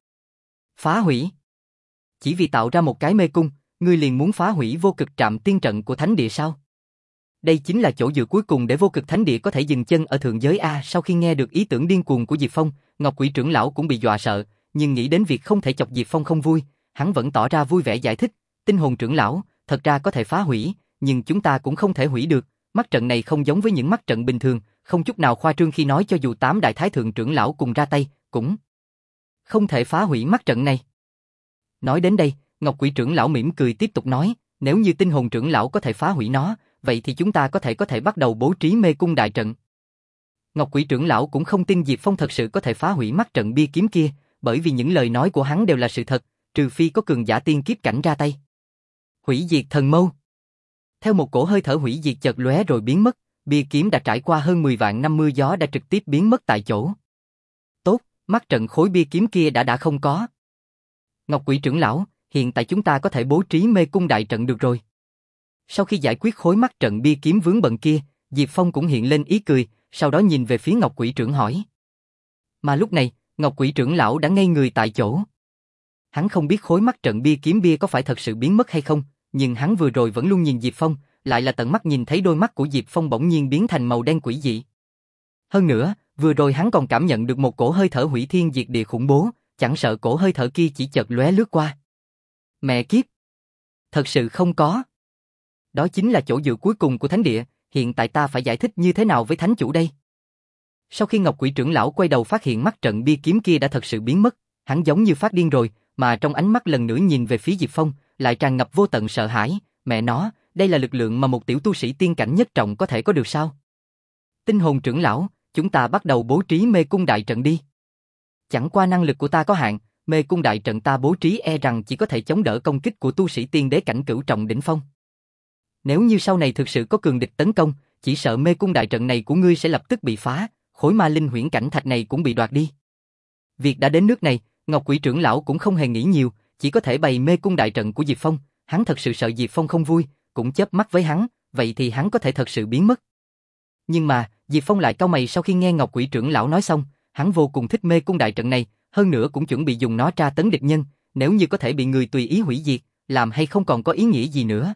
Phá hủy? Chỉ vì tạo ra một cái mê cung, ngươi liền muốn phá hủy Vô Cực Trảm Tiên trận của Thánh Địa sao? Đây chính là chỗ dựa cuối cùng để Vô Cực Thánh Địa có thể dừng chân ở thượng giới a. Sau khi nghe được ý tưởng điên cuồng của Diệp Phong, Ngọc Quỷ trưởng lão cũng bị dọa sợ, nhưng nghĩ đến việc không thể chọc Diệp Phong không vui, hắn vẫn tỏ ra vui vẻ giải thích. Tinh hồn trưởng lão, thật ra có thể phá hủy, nhưng chúng ta cũng không thể hủy được. Mắt trận này không giống với những mắt trận bình thường, không chút nào khoa trương khi nói cho dù tám đại thái thượng trưởng lão cùng ra tay, cũng không thể phá hủy mắt trận này. Nói đến đây, Ngọc Quỷ trưởng lão mỉm cười tiếp tục nói, nếu như tinh hồn trưởng lão có thể phá hủy nó, vậy thì chúng ta có thể có thể bắt đầu bố trí mê cung đại trận. Ngọc Quỷ trưởng lão cũng không tin Diệp Phong thật sự có thể phá hủy mắt trận bia kiếm kia, bởi vì những lời nói của hắn đều là sự thật, trừ phi có cường giả tiên kiếp cảnh ra tay. Hủy diệt thần mâu. Theo một cổ hơi thở hủy diệt chợt lóe rồi biến mất, bia kiếm đã trải qua hơn mười vạn năm mưa gió đã trực tiếp biến mất tại chỗ. Tốt, mắt trận khối bia kiếm kia đã đã không có. Ngọc Quỷ trưởng lão, hiện tại chúng ta có thể bố trí mê cung đại trận được rồi. Sau khi giải quyết khối mắt trận bia kiếm vướng bận kia, Diệp Phong cũng hiện lên ý cười, sau đó nhìn về phía Ngọc Quỷ trưởng hỏi. Mà lúc này, Ngọc Quỷ trưởng lão đã ngây người tại chỗ. Hắn không biết khối mắt trận bia kiếm bia có phải thật sự biến mất hay không, nhưng hắn vừa rồi vẫn luôn nhìn Diệp Phong, lại là tận mắt nhìn thấy đôi mắt của Diệp Phong bỗng nhiên biến thành màu đen quỷ dị. Hơn nữa, vừa rồi hắn còn cảm nhận được một cổ hơi thở hủy thiên diệt địa khủng bố, chẳng sợ cổ hơi thở kia chỉ chợt lóe lướt qua. Mẹ kiếp! Thật sự không có. Đó chính là chỗ dựa cuối cùng của thánh địa, hiện tại ta phải giải thích như thế nào với thánh chủ đây? Sau khi Ngọc Quỷ trưởng lão quay đầu phát hiện mắt trận bia kiếm kia đã thật sự biến mất, hắn giống như phát điên rồi, mà trong ánh mắt lần nữa nhìn về phía Diệp Phong, lại tràn ngập vô tận sợ hãi, mẹ nó, đây là lực lượng mà một tiểu tu sĩ tiên cảnh nhất trọng có thể có được sao? Tinh hồn trưởng lão, chúng ta bắt đầu bố trí mê cung đại trận đi. Chẳng qua năng lực của ta có hạn, mê cung đại trận ta bố trí e rằng chỉ có thể chống đỡ công kích của tu sĩ tiên đế cảnh cửu trọng đỉnh phong. Nếu như sau này thực sự có cường địch tấn công, chỉ sợ mê cung đại trận này của ngươi sẽ lập tức bị phá, khối ma linh huyễn cảnh thạch này cũng bị đoạt đi. Việc đã đến nước này, Ngọc Quỷ trưởng lão cũng không hề nghĩ nhiều, chỉ có thể bày mê cung đại trận của Diệp Phong, hắn thật sự sợ Diệp Phong không vui, cũng chớp mắt với hắn, vậy thì hắn có thể thật sự biến mất. Nhưng mà, Diệp Phong lại cau mày sau khi nghe Ngọc Quỷ trưởng lão nói xong, hắn vô cùng thích mê cung đại trận này, hơn nữa cũng chuẩn bị dùng nó tra tấn địch nhân, nếu như có thể bị người tùy ý hủy diệt, làm hay không còn có ý nghĩa gì nữa.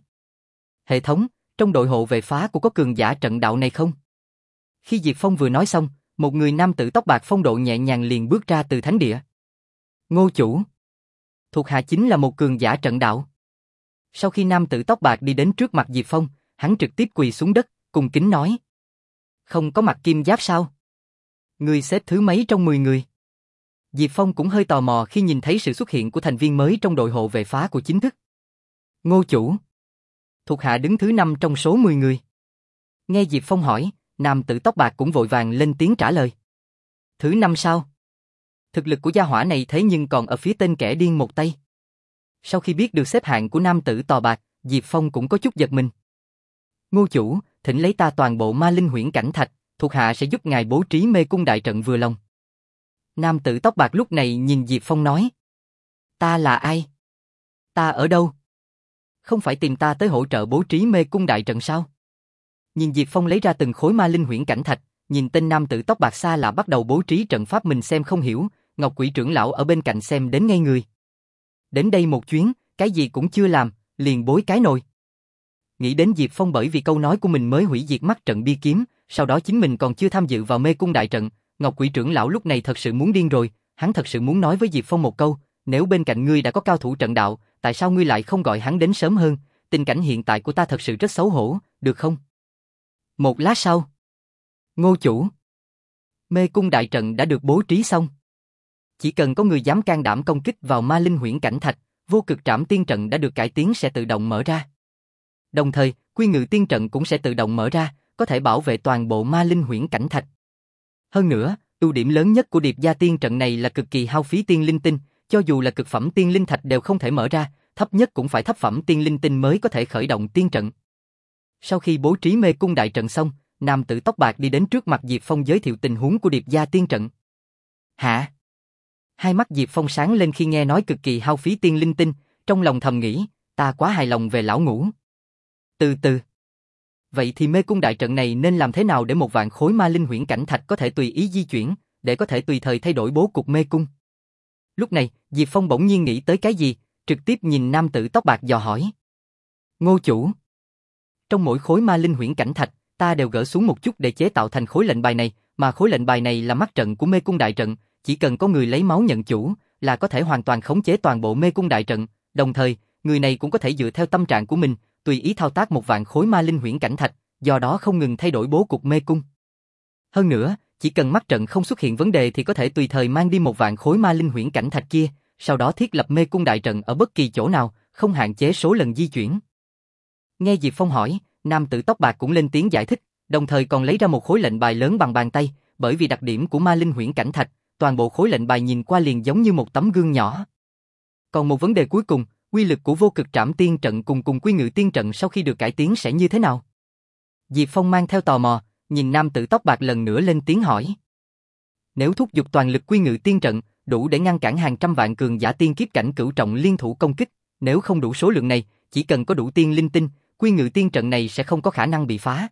Hệ thống, trong đội hộ vệ phá của có cường giả trận đạo này không? Khi Diệp Phong vừa nói xong, một người nam tử tóc bạc phong độ nhẹ nhàng liền bước ra từ thánh địa. Ngô chủ. Thuộc hạ chính là một cường giả trận đạo. Sau khi nam tử tóc bạc đi đến trước mặt Diệp Phong, hắn trực tiếp quỳ xuống đất, cung kính nói. Không có mặc kim giáp sao? Ngươi xếp thứ mấy trong mười người? Diệp Phong cũng hơi tò mò khi nhìn thấy sự xuất hiện của thành viên mới trong đội hộ vệ phá của chính thức. Ngô chủ. Thuộc hạ đứng thứ năm trong số mười người. Nghe Diệp Phong hỏi, nam tử tóc bạc cũng vội vàng lên tiếng trả lời. Thứ năm sao? Thực lực của gia hỏa này thế nhưng còn ở phía tên kẻ điên một tay. Sau khi biết được xếp hạng của nam tử tò bạc, Diệp Phong cũng có chút giật mình. Ngô chủ, thỉnh lấy ta toàn bộ ma linh huyễn cảnh thạch, thuộc hạ sẽ giúp ngài bố trí mê cung đại trận vừa lòng. Nam tử tóc bạc lúc này nhìn Diệp Phong nói. Ta là ai? Ta ở đâu? Không phải tìm ta tới hỗ trợ bố trí mê cung đại trận sao? Nhìn Diệp Phong lấy ra từng khối ma linh huyễn cảnh thạch, nhìn tên nam tử tóc bạc xa lạ bắt đầu bố trí trận pháp mình xem không hiểu, Ngọc Quỷ trưởng lão ở bên cạnh xem đến ngây người. Đến đây một chuyến, cái gì cũng chưa làm, liền bối cái nồi. Nghĩ đến Diệp Phong bởi vì câu nói của mình mới hủy diệt mắt trận bia kiếm, sau đó chính mình còn chưa tham dự vào mê cung đại trận, Ngọc Quỷ trưởng lão lúc này thật sự muốn điên rồi, hắn thật sự muốn nói với Diệp Phong một câu, nếu bên cạnh ngươi đã có cao thủ trận đạo, tại sao ngươi lại không gọi hắn đến sớm hơn, tình cảnh hiện tại của ta thật sự rất xấu hổ, được không? Một lát sau. Ngô chủ. Mê cung đại trận đã được bố trí xong. Chỉ cần có người dám can đảm công kích vào ma linh huyễn cảnh thạch, vô cực trảm tiên trận đã được cải tiến sẽ tự động mở ra. Đồng thời, quy ngự tiên trận cũng sẽ tự động mở ra, có thể bảo vệ toàn bộ ma linh huyễn cảnh thạch. Hơn nữa, ưu điểm lớn nhất của điệp gia tiên trận này là cực kỳ hao phí tiên linh tinh, cho dù là cực phẩm tiên linh thạch đều không thể mở ra, thấp nhất cũng phải thấp phẩm tiên linh tinh mới có thể khởi động tiên trận. Sau khi bố trí mê cung đại trận xong, nam tử tóc bạc đi đến trước mặt Diệp Phong giới thiệu tình huống của điệp gia tiên trận. Hả? Hai mắt Diệp Phong sáng lên khi nghe nói cực kỳ hao phí tiên linh tinh, trong lòng thầm nghĩ, ta quá hài lòng về lão ngũ. Từ từ. Vậy thì mê cung đại trận này nên làm thế nào để một vạn khối ma linh huyễn cảnh thạch có thể tùy ý di chuyển, để có thể tùy thời thay đổi bố cục mê cung? Lúc này, Diệp Phong bỗng nhiên nghĩ tới cái gì, trực tiếp nhìn nam tử tóc bạc dò hỏi. Ngô chủ. Trong mỗi khối ma linh huyễn cảnh thạch, ta đều gỡ xuống một chút để chế tạo thành khối lệnh bài này, mà khối lệnh bài này là mắt trận của mê cung đại trận, chỉ cần có người lấy máu nhận chủ, là có thể hoàn toàn khống chế toàn bộ mê cung đại trận, đồng thời, người này cũng có thể dựa theo tâm trạng của mình, tùy ý thao tác một vạn khối ma linh huyễn cảnh thạch, do đó không ngừng thay đổi bố cục mê cung. Hơn nữa, chỉ cần mắt trận không xuất hiện vấn đề thì có thể tùy thời mang đi một vạn khối ma linh huyễn cảnh thạch kia, sau đó thiết lập mê cung đại trận ở bất kỳ chỗ nào, không hạn chế số lần di chuyển. Nghe Diệp Phong hỏi, nam tử tóc bạc cũng lên tiếng giải thích, đồng thời còn lấy ra một khối lệnh bài lớn bằng bàn tay, bởi vì đặc điểm của ma linh huyễn cảnh thạch, toàn bộ khối lệnh bài nhìn qua liền giống như một tấm gương nhỏ. Còn một vấn đề cuối cùng, quy lực của vô cực trảm tiên trận cùng cùng quy ngự tiên trận sau khi được cải tiến sẽ như thế nào? Diệp Phong mang theo tò mò, nhìn nam tử tóc bạc lần nữa lên tiếng hỏi. Nếu thúc giục toàn lực quy ngự tiên trận, đủ để ngăn cản hàng trăm vạn cường giả tiên kiếp cảnh cửu trọng liên thủ công kích, nếu không đủ số lượng này, chỉ cần có đủ tiên linh tinh, quy ngự tiên trận này sẽ không có khả năng bị phá.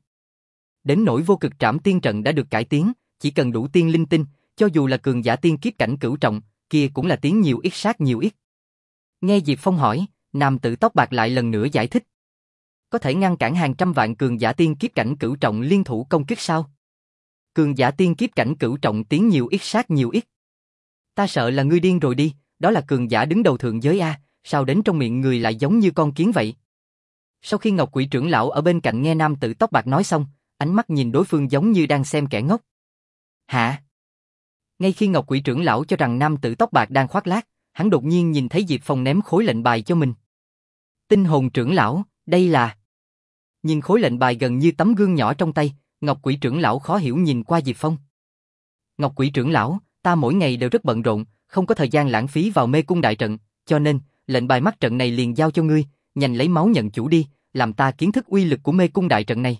Đến nỗi vô cực trảm tiên trận đã được cải tiến, chỉ cần đủ tiên linh tinh, cho dù là cường giả tiên kiếp cảnh cửu trọng, kia cũng là tiếng nhiều ít sát nhiều ít. Nghe Diệp Phong hỏi, nam tử tóc bạc lại lần nữa giải thích. Có thể ngăn cản hàng trăm vạn cường giả tiên kiếp cảnh cửu trọng liên thủ công kích sao? Cường giả tiên kiếp cảnh cửu trọng tiếng nhiều ít sát nhiều ít. Ta sợ là ngươi điên rồi đi, đó là cường giả đứng đầu thượng giới a, sao đến trong miệng người lại giống như con kiến vậy? Sau khi Ngọc Quỷ trưởng lão ở bên cạnh nghe nam tử tóc bạc nói xong, ánh mắt nhìn đối phương giống như đang xem kẻ ngốc. Hả? Ngay khi Ngọc Quỷ trưởng lão cho rằng nam tử tóc bạc đang khoác lác, hắn đột nhiên nhìn thấy Diệp Phong ném khối lệnh bài cho mình. Tinh hồn trưởng lão, đây là... Nhìn khối lệnh bài gần như tấm gương nhỏ trong tay, Ngọc Quỷ trưởng lão khó hiểu nhìn qua Diệp Phong. Ngọc Quỷ trưởng lão, ta mỗi ngày đều rất bận rộn, không có thời gian lãng phí vào mê cung đại trận, cho nên, lệnh bài mắt trận này liền giao cho ngươi, nhanh lấy máu nhận chủ đi, làm ta kiến thức uy lực của mê cung đại trận này.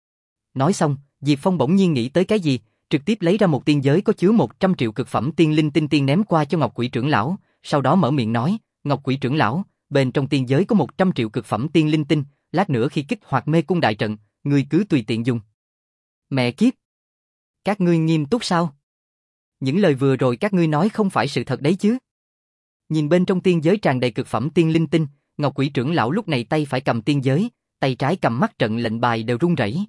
Nói xong, Diệp Phong bỗng nhiên nghĩ tới cái gì, trực tiếp lấy ra một tiên giới có chứa một trăm triệu cực phẩm tiên linh tinh tiên ném qua cho Ngọc Quỷ trưởng lão, sau đó mở miệng nói, Ngọc Quỷ trưởng lão, bên trong tiên giới có một trăm triệu cực phẩm tiên linh tinh, lát nữa khi kích hoạt mê cung đại trận, ngươi cứ tùy tiện dùng. Mẹ kiếp! Các ngươi nghiêm túc sao? Những lời vừa rồi các ngươi nói không phải sự thật đấy chứ? Nhìn bên trong tiên giới tràn đầy cực phẩm tiên linh tinh, Ngọc Quỷ trưởng lão lúc này tay phải cầm tiên giới, tay trái cầm mắt trận lệnh bài đều run rẩy.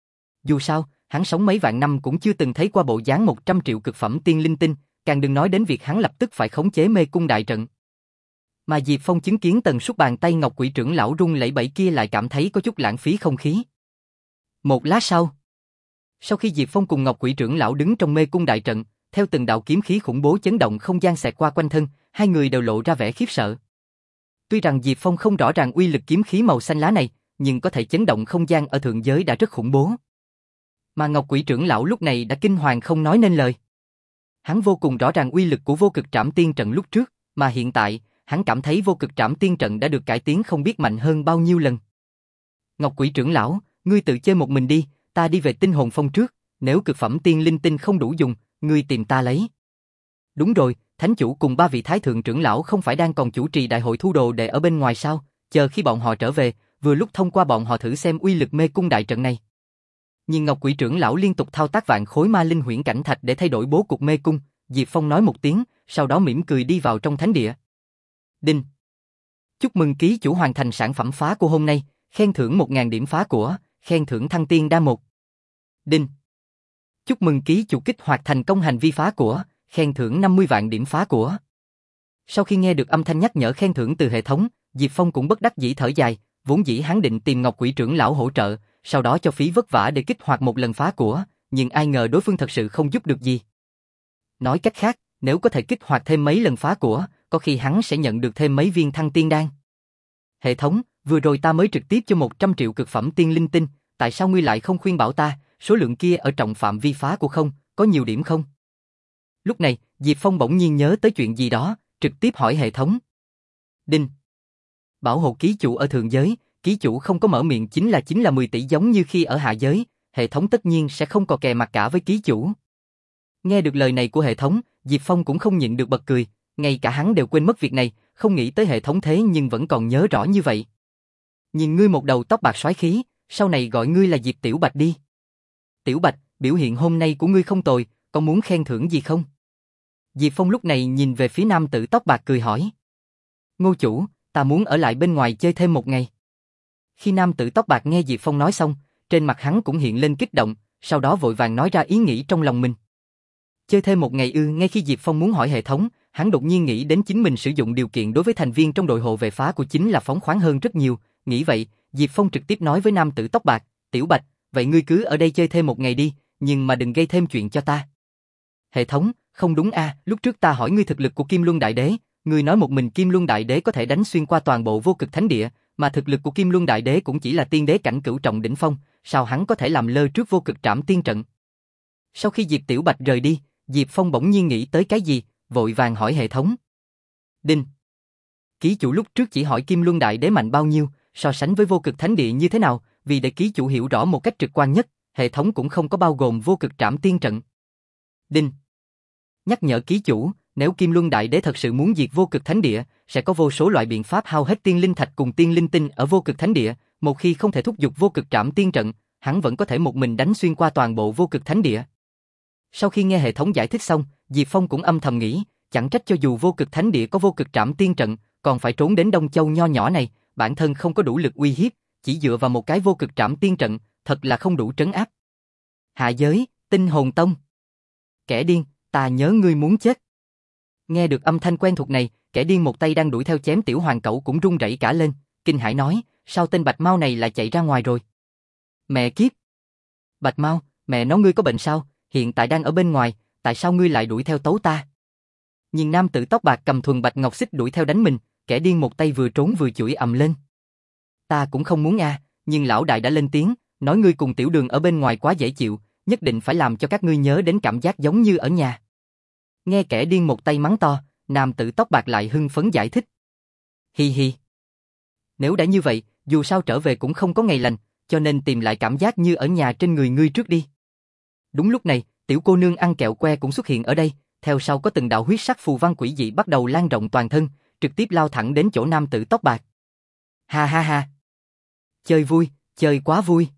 Dù sao, hắn sống mấy vạn năm cũng chưa từng thấy qua bộ dáng một trăm triệu cực phẩm tiên linh tinh, càng đừng nói đến việc hắn lập tức phải khống chế mê cung đại trận. Mà Diệp Phong chứng kiến tần suất bàn tay Ngọc Quỷ trưởng lão rung lẩy bẩy kia lại cảm thấy có chút lãng phí không khí. Một lát sau, sau khi Diệp Phong cùng Ngọc Quỷ trưởng lão đứng trong mê cung đại trận, theo từng đạo kiếm khí khủng bố chấn động không gian xẹt qua quanh thân, hai người đều lộ ra vẻ khiếp sợ. Tuy rằng Diệp Phong không rõ ràng uy lực kiếm khí màu xanh lá này, nhưng có thể chấn động không gian ở thượng giới đã rất khủng bố. Mà Ngọc Quỷ trưởng lão lúc này đã kinh hoàng không nói nên lời. Hắn vô cùng rõ ràng uy lực của vô cực trảm tiên trận lúc trước, mà hiện tại, hắn cảm thấy vô cực trảm tiên trận đã được cải tiến không biết mạnh hơn bao nhiêu lần. Ngọc Quỷ trưởng lão, ngươi tự chơi một mình đi, ta đi về tinh hồn phong trước, nếu cực phẩm tiên linh tinh không đủ dùng, ngươi tìm ta lấy. Đúng rồi, thánh chủ cùng ba vị thái thượng trưởng lão không phải đang còn chủ trì đại hội thu đồ đệ ở bên ngoài sao, chờ khi bọn họ trở về, vừa lúc thông qua bọn họ thử xem uy lực mê cung đại trận này. Nhưng Ngọc Quỷ trưởng lão liên tục thao tác vạn khối ma linh huyễn cảnh thạch để thay đổi bố cục mê cung, Diệp Phong nói một tiếng, sau đó mỉm cười đi vào trong thánh địa. Đinh. Chúc mừng ký chủ hoàn thành sản phẩm phá của hôm nay, khen thưởng một nghìn điểm phá của, khen thưởng thăng tiên đa một. Đinh. Chúc mừng ký chủ kích hoạt thành công hành vi phá của, khen thưởng năm mươi vạn điểm phá của. Sau khi nghe được âm thanh nhắc nhở khen thưởng từ hệ thống, Diệp Phong cũng bất đắc dĩ thở dài, vốn dĩ hắn định tìm Ngọc Quỷ trưởng lão hỗ trợ, sau đó cho phí vất vả để kích hoạt một lần phá của, nhưng ai ngờ đối phương thật sự không giúp được gì. Nói cách khác, nếu có thể kích hoạt thêm mấy lần phá của, có khi hắn sẽ nhận được thêm mấy viên thăng tiên đan. Hệ thống, vừa rồi ta mới trực tiếp cho một trăm triệu cực phẩm tiên linh tinh, tại sao ngươi lại không khuyên bảo ta, số lượng kia ở trong phạm vi phá của không, có nhiều điểm không? Lúc này, Diệp Phong bỗng nhiên nhớ tới chuyện gì đó, trực tiếp hỏi hệ thống. Đinh. Bảo hộ ký chủ ở thượng giới, ký chủ không có mở miệng chính là chính là mười tỷ giống như khi ở hạ giới, hệ thống tất nhiên sẽ không có kè mặt cả với ký chủ. Nghe được lời này của hệ thống, Diệp Phong cũng không nhịn được bật cười, ngay cả hắn đều quên mất việc này, không nghĩ tới hệ thống thế nhưng vẫn còn nhớ rõ như vậy. Nhìn ngươi một đầu tóc bạc soái khí, sau này gọi ngươi là Diệp Tiểu Bạch đi. Tiểu Bạch, biểu hiện hôm nay của ngươi không tồi, có muốn khen thưởng gì không? Diệp Phong lúc này nhìn về phía nam tử tóc bạc cười hỏi. Ngô chủ, ta muốn ở lại bên ngoài chơi thêm một ngày. Khi nam tử tóc bạc nghe Diệp Phong nói xong, trên mặt hắn cũng hiện lên kích động, sau đó vội vàng nói ra ý nghĩ trong lòng mình. Chơi thêm một ngày ư? Ngay khi Diệp Phong muốn hỏi hệ thống, hắn đột nhiên nghĩ đến chính mình sử dụng điều kiện đối với thành viên trong đội hộ vệ phá của chính là phóng khoáng hơn rất nhiều, nghĩ vậy, Diệp Phong trực tiếp nói với nam tử tóc bạc, Tiểu Bạch, vậy ngươi cứ ở đây chơi thêm một ngày đi, nhưng mà đừng gây thêm chuyện cho ta. Hệ thống, không đúng a, à, lúc trước ta hỏi ngươi thực lực của Kim Luân Đại Đế, ngươi nói một mình Kim Luân Đại Đế có thể đánh xuyên qua toàn bộ vô cực thánh địa, mà thực lực của Kim Luân Đại Đế cũng chỉ là tiên đế cảnh cửu trọng đỉnh phong, sao hắn có thể làm lơ trước vô cực trảm tiên trận? Sau khi Diệp Tiểu Bạch rời đi, Diệp Phong bỗng nhiên nghĩ tới cái gì, vội vàng hỏi hệ thống. Đinh. Ký chủ lúc trước chỉ hỏi Kim Luân Đại Đế mạnh bao nhiêu, so sánh với vô cực thánh địa như thế nào, vì để ký chủ hiểu rõ một cách trực quan nhất, hệ thống cũng không có bao gồm vô cực trảm tiên trận. Đinh. Nhắc nhở ký chủ, nếu Kim Luân Đại Đế thật sự muốn diệt vô cực thánh địa, sẽ có vô số loại biện pháp hao hết tiên linh thạch cùng tiên linh tinh ở vô cực thánh địa, một khi không thể thúc giục vô cực trảm tiên trận, hắn vẫn có thể một mình đánh xuyên qua toàn bộ vô cực thánh địa. Sau khi nghe hệ thống giải thích xong, Diệp Phong cũng âm thầm nghĩ, chẳng trách cho dù vô cực thánh địa có vô cực trảm tiên trận, còn phải trốn đến Đông Châu nho nhỏ này, bản thân không có đủ lực uy hiếp, chỉ dựa vào một cái vô cực trảm tiên trận, thật là không đủ trấn áp. Hạ giới, Tinh Hồn Tông. Kẻ điên, ta nhớ ngươi muốn chết. Nghe được âm thanh quen thuộc này, kẻ điên một tay đang đuổi theo chém tiểu hoàng cẩu cũng run rẩy cả lên, kinh hãi nói, sao tên Bạch Mao này lại chạy ra ngoài rồi? Mẹ kiếp! Bạch Mao, mẹ nó ngươi có bệnh sao? Hiện tại đang ở bên ngoài, tại sao ngươi lại đuổi theo tấu ta? Nhìn nam tử tóc bạc cầm thuần bạch ngọc xích đuổi theo đánh mình, kẻ điên một tay vừa trốn vừa chửi ầm lên. Ta cũng không muốn a, nhưng lão đại đã lên tiếng, nói ngươi cùng tiểu đường ở bên ngoài quá dễ chịu, nhất định phải làm cho các ngươi nhớ đến cảm giác giống như ở nhà. Nghe kẻ điên một tay mắng to, nam tử tóc bạc lại hưng phấn giải thích. Hi hi. Nếu đã như vậy, dù sao trở về cũng không có ngày lành, cho nên tìm lại cảm giác như ở nhà trên người ngươi trước đi. Đúng lúc này, tiểu cô nương ăn kẹo que cũng xuất hiện ở đây, theo sau có từng đạo huyết sắc phù văn quỷ dị bắt đầu lan rộng toàn thân, trực tiếp lao thẳng đến chỗ nam tử tóc bạc. Ha ha ha. Chơi vui, chơi quá vui.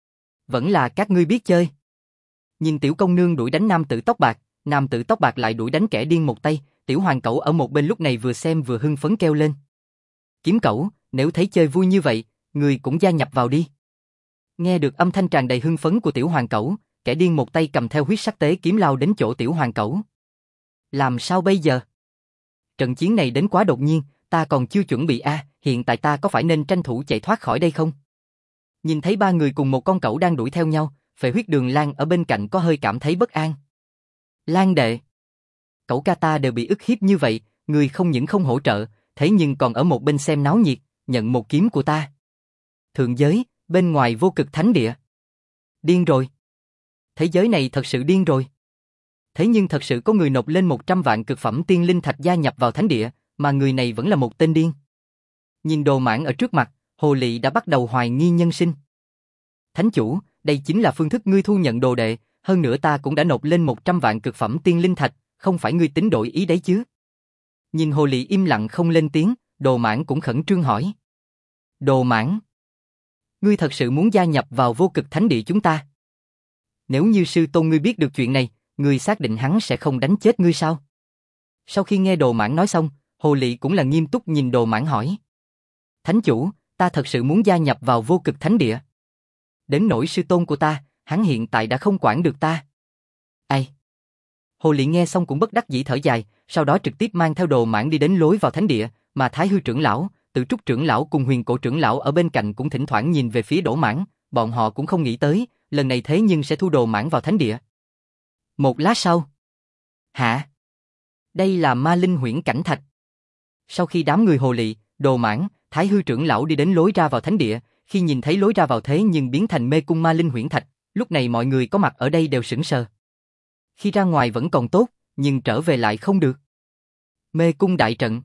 Vẫn là các ngươi biết chơi. Nhìn tiểu công nương đuổi đánh nam tử tóc bạc, nam tử tóc bạc lại đuổi đánh kẻ điên một tay, tiểu hoàng cẩu ở một bên lúc này vừa xem vừa hưng phấn kêu lên. Kiếm cẩu, nếu thấy chơi vui như vậy, người cũng gia nhập vào đi. Nghe được âm thanh tràn đầy hưng phấn của tiểu hoàng cẩu, kẻ điên một tay cầm theo huyết sắc tế kiếm lao đến chỗ tiểu hoàng cẩu. Làm sao bây giờ? Trận chiến này đến quá đột nhiên, ta còn chưa chuẩn bị a, à, hiện tại ta có phải nên tranh thủ chạy thoát khỏi đây không? Nhìn thấy ba người cùng một con cẩu đang đuổi theo nhau, Phệ Huyết Đường Lan ở bên cạnh có hơi cảm thấy bất an. Lan đệ, cẩu ca ta đều bị ức hiếp như vậy, người không những không hỗ trợ, thế nhưng còn ở một bên xem náo nhiệt, nhận một kiếm của ta. Thượng giới, bên ngoài vô cực thánh địa. Điên rồi. Thế giới này thật sự điên rồi. Thế nhưng thật sự có người nộp lên một trăm vạn cực phẩm tiên linh thạch gia nhập vào thánh địa, mà người này vẫn là một tên điên. Nhìn Đồ Mãn ở trước mặt, Hồ Lị đã bắt đầu hoài nghi nhân sinh. Thánh chủ, đây chính là phương thức ngươi thu nhận đồ đệ, hơn nữa ta cũng đã nộp lên một trăm vạn cực phẩm tiên linh thạch, không phải ngươi tính đổi ý đấy chứ? Nhìn Hồ Lị im lặng không lên tiếng, Đồ Mãn cũng khẩn trương hỏi. Đồ Mãn, ngươi thật sự muốn gia nhập vào vô cực thánh địa chúng ta? Nếu như sư tôn ngươi biết được chuyện này, ngươi xác định hắn sẽ không đánh chết ngươi sao? Sau khi nghe Đồ Mãn nói xong, Hồ Lị cũng là nghiêm túc nhìn Đồ Mãn hỏi. Thánh chủ, ta thật sự muốn gia nhập vào vô cực thánh địa. Đến nỗi sư tôn của ta, hắn hiện tại đã không quản được ta. Ai? Hồ Lị nghe xong cũng bất đắc dĩ thở dài, sau đó trực tiếp mang theo Đồ Mãn đi đến lối vào thánh địa, mà Thái Hư trưởng lão, Tự Trúc trưởng lão cùng Huyền Cổ trưởng lão ở bên cạnh cũng thỉnh thoảng nhìn về phía Đồ Mãn, bọn họ cũng không nghĩ tới, lần này thế nhưng sẽ thu Đồ Mãn vào thánh địa. Một lát sau. Hả? Đây là Ma Linh Huyễn Cảnh Thạch. Sau khi đám người Hồ Lị, Đồ Mãn, Thái Hư trưởng lão đi đến lối ra vào thánh địa, khi nhìn thấy lối ra vào thế nhưng biến thành mê cung Ma Linh Huyễn Thạch, lúc này mọi người có mặt ở đây đều sững sờ. Khi ra ngoài vẫn còn tốt, nhưng trở về lại không được. Mê cung đại trận.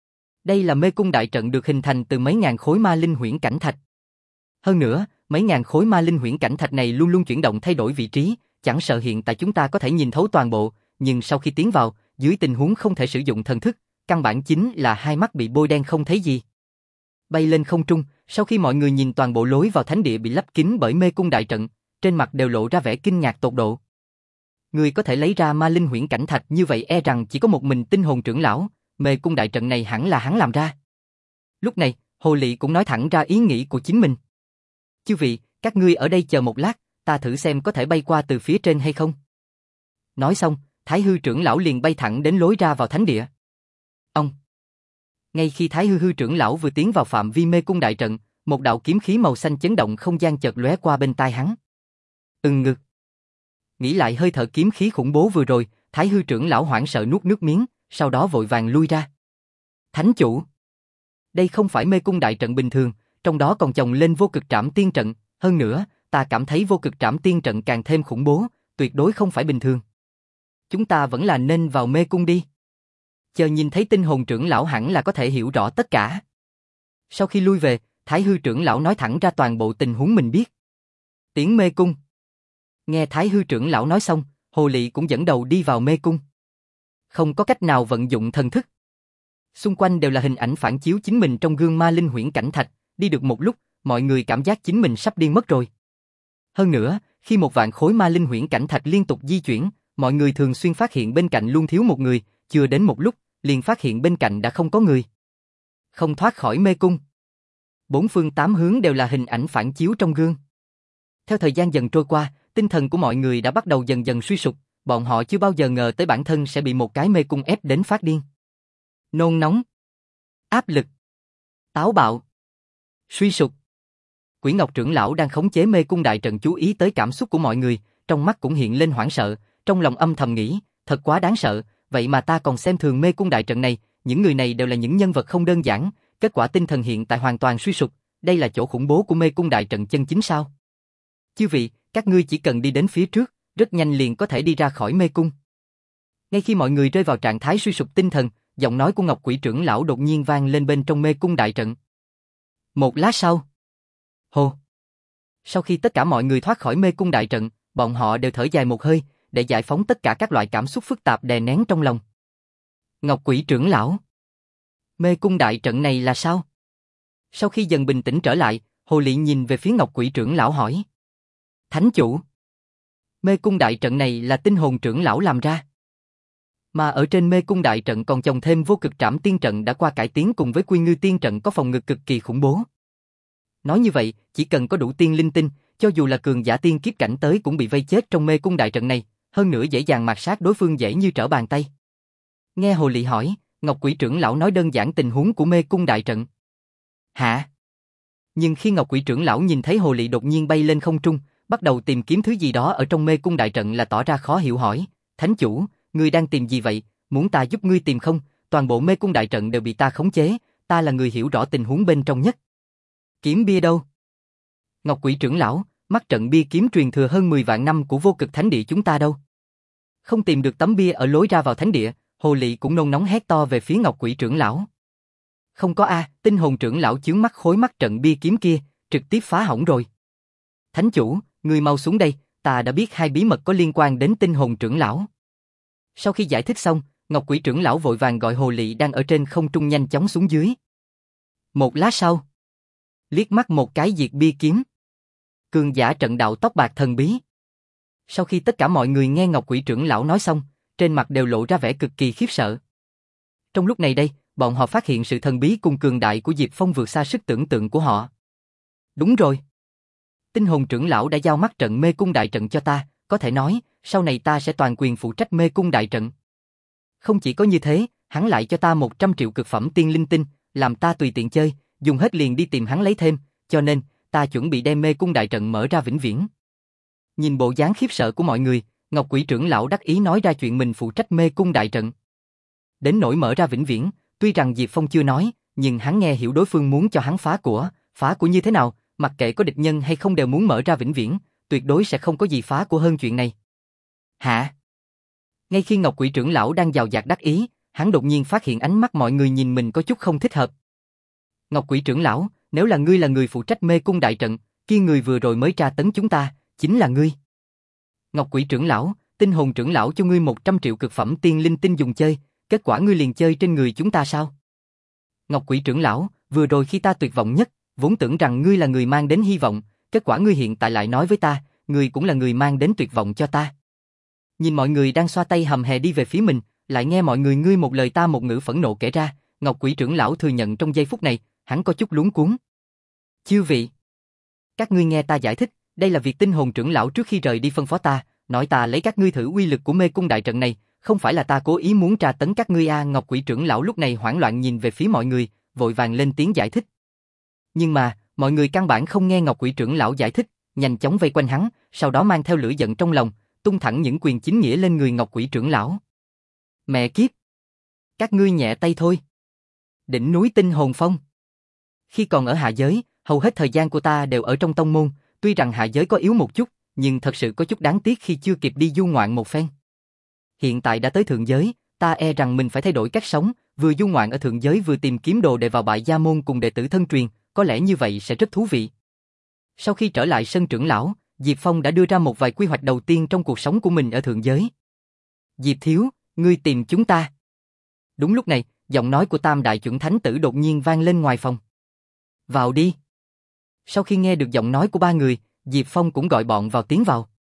Đây là mê cung đại trận được hình thành từ mấy ngàn khối Ma Linh Huyễn Cảnh Thạch. Hơn nữa, mấy ngàn khối Ma Linh Huyễn Cảnh Thạch này luôn luôn chuyển động thay đổi vị trí, chẳng sợ hiện tại chúng ta có thể nhìn thấu toàn bộ, nhưng sau khi tiến vào, dưới tình huống không thể sử dụng thần thức, căn bản chính là hai mắt bị bôi đen không thấy gì. Bay lên không trung, sau khi mọi người nhìn toàn bộ lối vào thánh địa bị lấp kín bởi mê cung đại trận, trên mặt đều lộ ra vẻ kinh ngạc tột độ. Người có thể lấy ra Ma Linh Huyễn Cảnh Thạch như vậy e rằng chỉ có một mình Tinh Hồn trưởng lão, mê cung đại trận này hẳn là hắn làm ra. Lúc này, Hồ Lị cũng nói thẳng ra ý nghĩ của chính mình. Chư vị, các ngươi ở đây chờ một lát, ta thử xem có thể bay qua từ phía trên hay không. Nói xong, Thái Hư trưởng lão liền bay thẳng đến lối ra vào thánh địa. Ông. Ngay khi Thái Hư hư trưởng lão vừa tiến vào phạm vi mê cung đại trận, một đạo kiếm khí màu xanh chấn động không gian chợt lóe qua bên tai hắn. Ừng ngực. Nghĩ lại hơi thở kiếm khí khủng bố vừa rồi, Thái Hư trưởng lão hoảng sợ nuốt nước miếng, sau đó vội vàng lui ra. Thánh chủ. Đây không phải mê cung đại trận bình thường, trong đó còn chồng lên vô cực trảm tiên trận, hơn nữa, ta cảm thấy vô cực trảm tiên trận càng thêm khủng bố, tuyệt đối không phải bình thường. Chúng ta vẫn là nên vào mê cung đi. Chờ nhìn thấy Tinh Hồn trưởng lão hẳn là có thể hiểu rõ tất cả. Sau khi lui về, Thái Hư trưởng lão nói thẳng ra toàn bộ tình huống mình biết. Tiến mê cung. Nghe Thái Hư trưởng lão nói xong, Hồ Lị cũng dẫn đầu đi vào mê cung. Không có cách nào vận dụng thần thức. Xung quanh đều là hình ảnh phản chiếu chính mình trong gương Ma Linh Huyễn Cảnh Thạch, đi được một lúc, mọi người cảm giác chính mình sắp điên mất rồi. Hơn nữa, khi một vạn khối Ma Linh Huyễn Cảnh Thạch liên tục di chuyển, mọi người thường xuyên phát hiện bên cạnh luôn thiếu một người, chưa đến một lúc, liền phát hiện bên cạnh đã không có người. Không thoát khỏi mê cung. Bốn phương tám hướng đều là hình ảnh phản chiếu trong gương. Theo thời gian dần trôi qua, tinh thần của mọi người đã bắt đầu dần dần suy sụp, bọn họ chưa bao giờ ngờ tới bản thân sẽ bị một cái mê cung ép đến phát điên. Nôn nóng, áp lực, táo bạo, suy sụp. Quỷ Ngọc trưởng lão đang khống chế mê cung đại trận chú ý tới cảm xúc của mọi người, trong mắt cũng hiện lên hoảng sợ, trong lòng âm thầm nghĩ, thật quá đáng sợ, vậy mà ta còn xem thường mê cung đại trận này, những người này đều là những nhân vật không đơn giản, kết quả tinh thần hiện tại hoàn toàn suy sụp, đây là chỗ khủng bố của mê cung đại trận chân chính sao? Chư vị, các ngươi chỉ cần đi đến phía trước, rất nhanh liền có thể đi ra khỏi mê cung. Ngay khi mọi người rơi vào trạng thái suy sụp tinh thần, giọng nói của Ngọc Quỷ trưởng lão đột nhiên vang lên bên trong mê cung đại trận. Một lát sau, hô. Sau khi tất cả mọi người thoát khỏi mê cung đại trận, bọn họ đều thở dài một hơi, để giải phóng tất cả các loại cảm xúc phức tạp đè nén trong lòng. Ngọc Quỷ trưởng lão, mê cung đại trận này là sao? Sau khi dần bình tĩnh trở lại, Hồ Lị nhìn về phía Ngọc Quỷ trưởng lão hỏi. Thánh chủ, mê cung đại trận này là Tinh Hồn trưởng lão làm ra. Mà ở trên mê cung đại trận còn chồng thêm vô cực trảm tiên trận đã qua cải tiến cùng với quy ngư tiên trận có phòng ngự cực kỳ khủng bố. Nói như vậy, chỉ cần có đủ tiên linh tinh, cho dù là cường giả tiên kiếp cảnh tới cũng bị vây chết trong mê cung đại trận này, hơn nữa dễ dàng mạt sát đối phương dễ như trở bàn tay. Nghe Hồ Lị hỏi, Ngọc Quỷ trưởng lão nói đơn giản tình huống của mê cung đại trận. Hả? Nhưng khi Ngọc Quỷ trưởng lão nhìn thấy hồ lị đột nhiên bay lên không trung, bắt đầu tìm kiếm thứ gì đó ở trong mê cung đại trận là tỏ ra khó hiểu hỏi, thánh chủ, ngươi đang tìm gì vậy, muốn ta giúp ngươi tìm không, toàn bộ mê cung đại trận đều bị ta khống chế, ta là người hiểu rõ tình huống bên trong nhất. Kiếm bia đâu? Ngọc Quỷ trưởng lão, mắt trận bia kiếm truyền thừa hơn mười vạn năm của vô cực thánh địa chúng ta đâu? Không tìm được tấm bia ở lối ra vào thánh địa, hồ lị cũng nôn nóng hét to về phía Ngọc Quỷ trưởng lão. Không có a, tinh hồn trưởng lão chướng mắt khối mắt trận bia kiếm kia, trực tiếp phá hỏng rồi. Thánh chủ, ngươi mau xuống đây, ta đã biết hai bí mật có liên quan đến tinh hồn trưởng lão. Sau khi giải thích xong, Ngọc Quỷ trưởng lão vội vàng gọi hồ lị đang ở trên không trung nhanh chóng xuống dưới. Một lát sau, liếc mắt một cái diệt bia kiếm. Cường giả trận đạo tóc bạc thần bí. Sau khi tất cả mọi người nghe Ngọc Quỷ trưởng lão nói xong, trên mặt đều lộ ra vẻ cực kỳ khiếp sợ. Trong lúc này đây, bọn họ phát hiện sự thần bí cùng cường đại của Diệp Phong vượt xa sức tưởng tượng của họ. Đúng rồi. Tinh hồn trưởng lão đã giao mắt trận mê cung đại trận cho ta, có thể nói, sau này ta sẽ toàn quyền phụ trách mê cung đại trận. Không chỉ có như thế, hắn lại cho ta một trăm triệu cực phẩm tiên linh tinh, làm ta tùy tiện chơi, dùng hết liền đi tìm hắn lấy thêm, cho nên, ta chuẩn bị đem mê cung đại trận mở ra vĩnh viễn. Nhìn bộ dáng khiếp sợ của mọi người, Ngọc Quỷ trưởng lão đắc ý nói ra chuyện mình phụ trách mê cung đại trận. Đến nỗi mở ra vĩnh viễn, tuy rằng Diệp Phong chưa nói, nhưng hắn nghe hiểu đối phương muốn cho hắn phá của, phá của như thế nào, mặc kệ có địch nhân hay không đều muốn mở ra vĩnh viễn, tuyệt đối sẽ không có gì phá của hơn chuyện này. Hả? Ngay khi Ngọc Quỷ trưởng lão đang giàu dạt đắc ý, hắn đột nhiên phát hiện ánh mắt mọi người nhìn mình có chút không thích hợp. Ngọc Quỷ trưởng lão, nếu là ngươi là người phụ trách mê cung đại trận, kia người vừa rồi mới tra tấn chúng ta, chính là ngươi. Ngọc Quỷ trưởng lão, tinh hồn trưởng lão cho ngươi một trăm triệu cực phẩm tiên linh tinh dùng chơi, kết quả ngươi liền chơi trên người chúng ta sao? Ngọc Quỷ trưởng lão, vừa rồi khi ta tuyệt vọng nhất, vốn tưởng rằng ngươi là người mang đến hy vọng, kết quả ngươi hiện tại lại nói với ta, ngươi cũng là người mang đến tuyệt vọng cho ta. Nhìn mọi người đang xoa tay hầm hè đi về phía mình, lại nghe mọi người ngươi một lời ta một ngữ phẫn nộ kể ra, Ngọc Quỷ trưởng lão thừa nhận trong giây phút này, hắn có chút luống cuống. Chư vị, các ngươi nghe ta giải thích, đây là việc tinh hồn trưởng lão trước khi rời đi phân phó ta, nói ta lấy các ngươi thử uy lực của mê cung đại trận này, không phải là ta cố ý muốn tra tấn các ngươi a. Ngọc Quỷ trưởng lão lúc này hoảng loạn nhìn về phía mọi người, vội vàng lên tiếng giải thích. Nhưng mà, mọi người căn bản không nghe Ngọc Quỷ trưởng lão giải thích, nhanh chóng vây quanh hắn, sau đó mang theo lửa giận trong lòng, tung thẳng những quyền chính nghĩa lên người Ngọc Quỷ trưởng lão. Mẹ kiếp! Các ngươi nhẹ tay thôi. Đỉnh núi tinh hồn phong. Khi còn ở hạ giới, hầu hết thời gian của ta đều ở trong tông môn, tuy rằng hạ giới có yếu một chút, nhưng thật sự có chút đáng tiếc khi chưa kịp đi du ngoạn một phen. Hiện tại đã tới thượng giới, ta e rằng mình phải thay đổi cách sống, vừa du ngoạn ở thượng giới vừa tìm kiếm đồ để vào bại gia môn cùng đệ tử thân truyền, có lẽ như vậy sẽ rất thú vị. Sau khi trở lại sân trưởng lão, Diệp Phong đã đưa ra một vài quy hoạch đầu tiên trong cuộc sống của mình ở thượng giới. Diệp thiếu, ngươi tìm chúng ta. Đúng lúc này, giọng nói của Tam Đại Chuẩn Thánh Tử đột nhiên vang lên ngoài phòng. Vào đi. Sau khi nghe được giọng nói của ba người, Diệp Phong cũng gọi bọn vào tiến vào.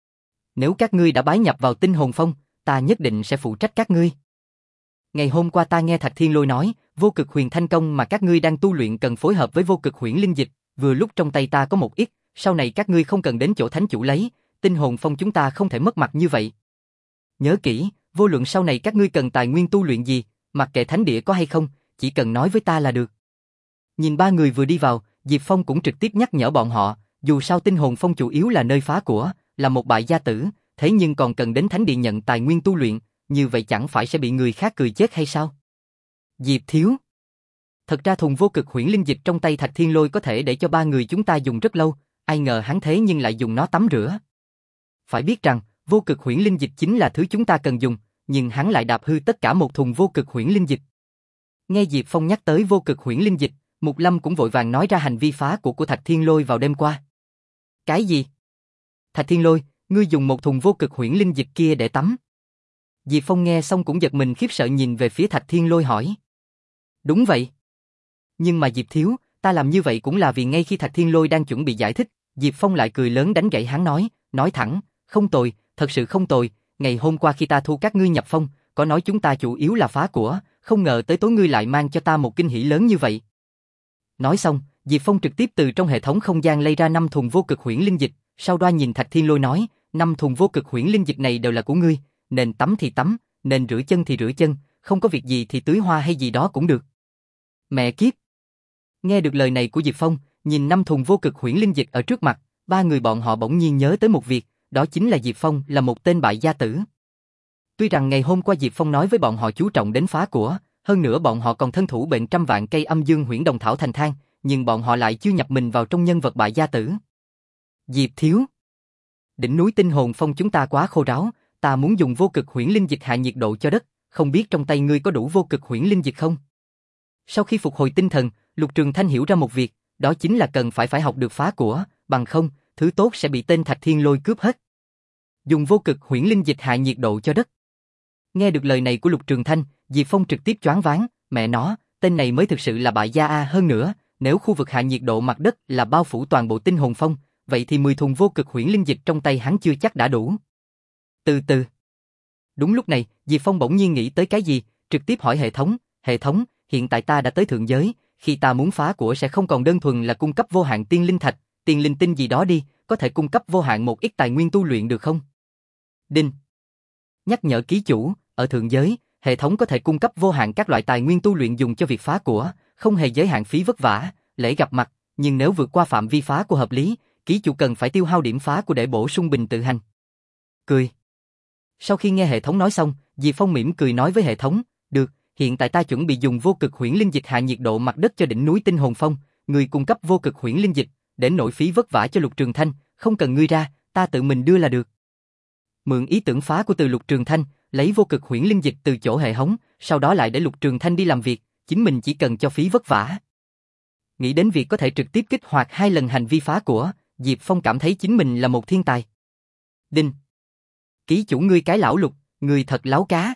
Nếu các ngươi đã bái nhập vào tinh hồn phong, ta nhất định sẽ phụ trách các ngươi. Ngày hôm qua ta nghe Thạch Thiên Lôi nói, vô cực huyền thanh công mà các ngươi đang tu luyện cần phối hợp với vô cực huyễn linh dịch, vừa lúc trong tay ta có một ít, sau này các ngươi không cần đến chỗ thánh chủ lấy, tinh hồn phong chúng ta không thể mất mặt như vậy. Nhớ kỹ, vô luận sau này các ngươi cần tài nguyên tu luyện gì, mặc kệ thánh địa có hay không, chỉ cần nói với ta là được. Nhìn ba người vừa đi vào, Diệp Phong cũng trực tiếp nhắc nhở bọn họ, dù sao tinh hồn phong chủ yếu là nơi phá của, là một bại gia tử, thế nhưng còn cần đến thánh địa nhận tài nguyên tu luyện, như vậy chẳng phải sẽ bị người khác cười chết hay sao? Diệp thiếu. Thật ra thùng vô cực huyễn linh dịch trong tay Thạch Thiên Lôi có thể để cho ba người chúng ta dùng rất lâu, ai ngờ hắn thế nhưng lại dùng nó tắm rửa. Phải biết rằng, vô cực huyễn linh dịch chính là thứ chúng ta cần dùng, nhưng hắn lại đạp hư tất cả một thùng vô cực huyễn linh dịch. Nghe Diệp Phong nhắc tới vô cực huyễn linh dịch, Mục Lâm cũng vội vàng nói ra hành vi phá của của Thạch Thiên Lôi vào đêm qua. Cái gì? Thạch Thiên Lôi, ngươi dùng một thùng vô cực huyễn linh dịch kia để tắm. Diệp Phong nghe xong cũng giật mình khiếp sợ nhìn về phía Thạch Thiên Lôi hỏi. Đúng vậy. Nhưng mà Diệp thiếu, ta làm như vậy cũng là vì ngay khi Thạch Thiên Lôi đang chuẩn bị giải thích, Diệp Phong lại cười lớn đánh gãy hắn nói, nói thẳng, không tồi, thật sự không tồi, ngày hôm qua khi ta thu các ngươi nhập phong, có nói chúng ta chủ yếu là phá của, không ngờ tới tối ngươi lại mang cho ta một kinh hỉ lớn như vậy. Nói xong, Diệp Phong trực tiếp từ trong hệ thống không gian lấy ra năm thùng vô cực huyễn linh dịch, sau đó nhìn Thạch Thiên Lôi nói, năm thùng vô cực huyễn linh dịch này đều là của ngươi, nên tắm thì tắm, nên rửa chân thì rửa chân, không có việc gì thì tưới hoa hay gì đó cũng được. Mẹ kiếp! Nghe được lời này của Diệp Phong, nhìn năm thùng vô cực huyễn linh dịch ở trước mặt, ba người bọn họ bỗng nhiên nhớ tới một việc, đó chính là Diệp Phong là một tên bại gia tử. Tuy rằng ngày hôm qua Diệp Phong nói với bọn họ chú trọng đến phá của, hơn nữa bọn họ còn thân thủ bệnh trăm vạn cây âm dương huyễn đồng thảo thành thang, nhưng bọn họ lại chưa nhập mình vào trong nhân vật bại gia tử. Diệp thiếu! Đỉnh núi tinh hồn phong chúng ta quá khô ráo, ta muốn dùng vô cực huyễn linh dịch hạ nhiệt độ cho đất, không biết trong tay ngươi có đủ vô cực huyễn linh dịch không? Sau khi phục hồi tinh thần, Lục Trường Thanh hiểu ra một việc, đó chính là cần phải phải học được phá của, bằng không, thứ tốt sẽ bị tên Thạch Thiên Lôi cướp hết. Dùng vô cực huyễn linh dịch hạ nhiệt độ cho đất. Nghe được lời này của Lục Trường Thanh, Diệp Phong trực tiếp choáng váng, mẹ nó, tên này mới thực sự là bại gia a. Hơn nữa, nếu khu vực hạ nhiệt độ mặt đất là bao phủ toàn bộ tinh hồn phong, vậy thì mười thùng vô cực huyễn linh dịch trong tay hắn chưa chắc đã đủ. Từ từ. Đúng lúc này, Diệp Phong bỗng nhiên nghĩ tới cái gì, trực tiếp hỏi hệ thống, hệ thống, hiện tại ta đã tới thượng giới, khi ta muốn phá của sẽ không còn đơn thuần là cung cấp vô hạn tiên linh thạch, tiên linh tinh gì đó đi, có thể cung cấp vô hạn một ít tài nguyên tu luyện được không? Đinh. Nhắc nhở ký chủ, ở thượng giới, hệ thống có thể cung cấp vô hạn các loại tài nguyên tu luyện dùng cho việc phá của, không hề giới hạn phí vất vả, lễ gặp mặt, nhưng nếu vượt qua phạm vi phá của hợp lý, ký chủ cần phải tiêu hao điểm phá của để bổ sung bình tự hành. Cười. Sau khi nghe hệ thống nói xong, Diệp Phong mỉm cười nói với hệ thống, được, hiện tại ta chuẩn bị dùng vô cực huyễn linh dịch hạ nhiệt độ mặt đất cho đỉnh núi tinh hồn phong, người cung cấp vô cực huyễn linh dịch, để nổi phí vất vả cho Lục Trường Thanh, không cần ngươi ra, ta tự mình đưa là được. Mượn ý tưởng phá của từ Lục Trường Thanh, lấy vô cực huyễn linh dịch từ chỗ hệ thống, sau đó lại để Lục Trường Thanh đi làm việc, chính mình chỉ cần cho phí vất vả. Nghĩ đến việc có thể trực tiếp kích hoạt hai lần hành vi phá của, Diệp Phong cảm thấy chính mình là một thiên tài. Đinh. Ký chủ ngươi cái lão Lục, người thật láo cá.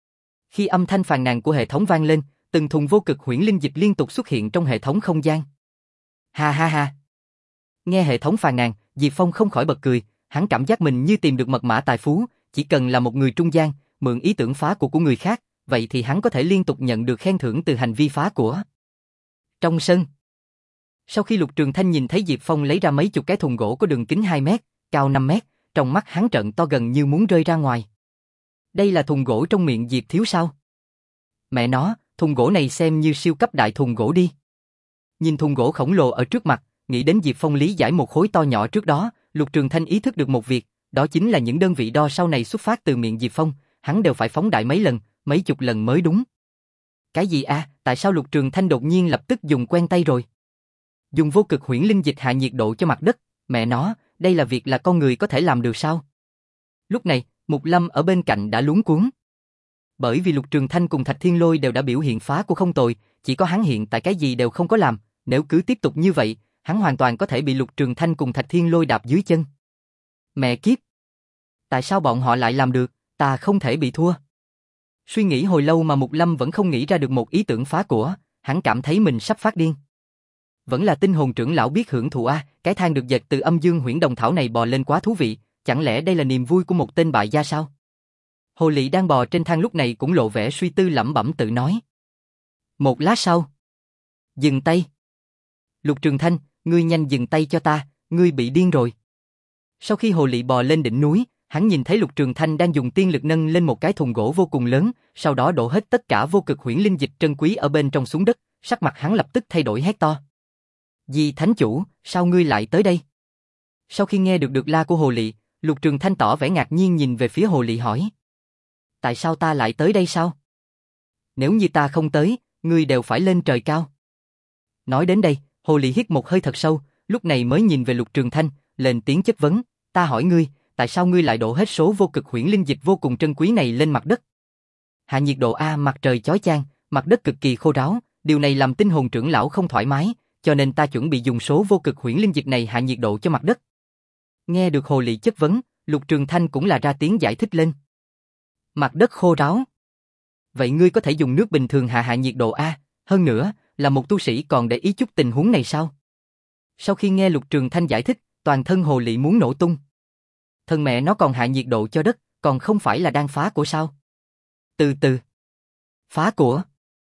Khi âm thanh phàn nàn của hệ thống vang lên, từng thùng vô cực huyễn linh dịch liên tục xuất hiện trong hệ thống không gian. Ha ha ha. Nghe hệ thống phàn nàn, Diệp Phong không khỏi bật cười, hắn cảm giác mình như tìm được mật mã tài phú, chỉ cần là một người trung gian, mượn ý tưởng phá của của người khác, vậy thì hắn có thể liên tục nhận được khen thưởng từ hành vi phá của. Trong sân. Sau khi Lục Trường Thanh nhìn thấy Diệp Phong lấy ra mấy chục cái thùng gỗ có đường kính hai mét, cao năm mét, trong mắt hắn trợn to gần như muốn rơi ra ngoài. Đây là thùng gỗ trong miệng Diệp thiếu sao? Mẹ nó, thùng gỗ này xem như siêu cấp đại thùng gỗ đi. Nhìn thùng gỗ khổng lồ ở trước mặt, nghĩ đến Diệp Phong lý giải một khối to nhỏ trước đó, Lục Trường Thanh ý thức được một việc, đó chính là những đơn vị đo sau này xuất phát từ miệng Diệp Phong, hắn đều phải phóng đại mấy lần, mấy chục lần mới đúng. Cái gì a? À, tại sao Lục Trường Thanh đột nhiên lập tức dùng quen tay rồi? Dùng vô cực huyễn linh dịch hạ nhiệt độ cho mặt đất, mẹ nó, đây là việc là con người có thể làm được sao? Lúc này, Mục Lâm ở bên cạnh đã luống cuống. Bởi vì Lục Trường Thanh cùng Thạch Thiên Lôi đều đã biểu hiện phá của không tồi, chỉ có hắn hiện tại cái gì đều không có làm, nếu cứ tiếp tục như vậy, hắn hoàn toàn có thể bị Lục Trường Thanh cùng Thạch Thiên Lôi đạp dưới chân. Mẹ kiếp! Tại sao bọn họ lại làm được, ta không thể bị thua? Suy nghĩ hồi lâu mà Mục Lâm vẫn không nghĩ ra được một ý tưởng phá của, hắn cảm thấy mình sắp phát điên. Vẫn là tinh hồn trưởng lão biết hưởng thụ a, cái thang được dệt từ âm dương huyễn đồng thảo này bò lên quá thú vị, chẳng lẽ đây là niềm vui của một tên bại gia sao? Hồ Lị đang bò trên thang lúc này cũng lộ vẻ suy tư lẩm bẩm tự nói. Một lát sau. Dừng tay. Lục Trường Thanh, ngươi nhanh dừng tay cho ta, ngươi bị điên rồi. Sau khi Hồ Lị bò lên đỉnh núi, hắn nhìn thấy Lục Trường Thanh đang dùng tiên lực nâng lên một cái thùng gỗ vô cùng lớn, sau đó đổ hết tất cả vô cực huyễn linh dịch trân quý ở bên trong xuống đất, sắc mặt hắn lập tức thay đổi hét to. Di Thánh Chủ, sao ngươi lại tới đây? Sau khi nghe được được la của Hồ Lị, Lục Trường Thanh tỏ vẻ ngạc nhiên nhìn về phía Hồ Lị hỏi. Tại sao ta lại tới đây sao? Nếu như ta không tới, ngươi đều phải lên trời cao. Nói đến đây, Hồ Lị hít một hơi thật sâu, lúc này mới nhìn về Lục Trường Thanh, lên tiếng chất vấn, ta hỏi ngươi, tại sao ngươi lại đổ hết số vô cực huyễn linh dịch vô cùng trân quý này lên mặt đất? Hạ nhiệt độ a, mặt trời chói chang, mặt đất cực kỳ khô ráo, điều này làm tinh hồn trưởng lão không thoải mái, cho nên ta chuẩn bị dùng số vô cực huyễn linh dịch này hạ nhiệt độ cho mặt đất. Nghe được Hồ Lị chất vấn, Lục Trường Thanh cũng là ra tiếng giải thích lên. Mặt đất khô ráo. Vậy ngươi có thể dùng nước bình thường hạ hạ nhiệt độ a, hơn nữa, là một tu sĩ còn để ý chút tình huống này sao? Sau khi nghe Lục Trường Thanh giải thích, toàn thân Hồ Lị muốn nổ tung. Thân mẹ nó còn hạ nhiệt độ cho đất, còn không phải là đang phá của sao? Từ từ. Phá của?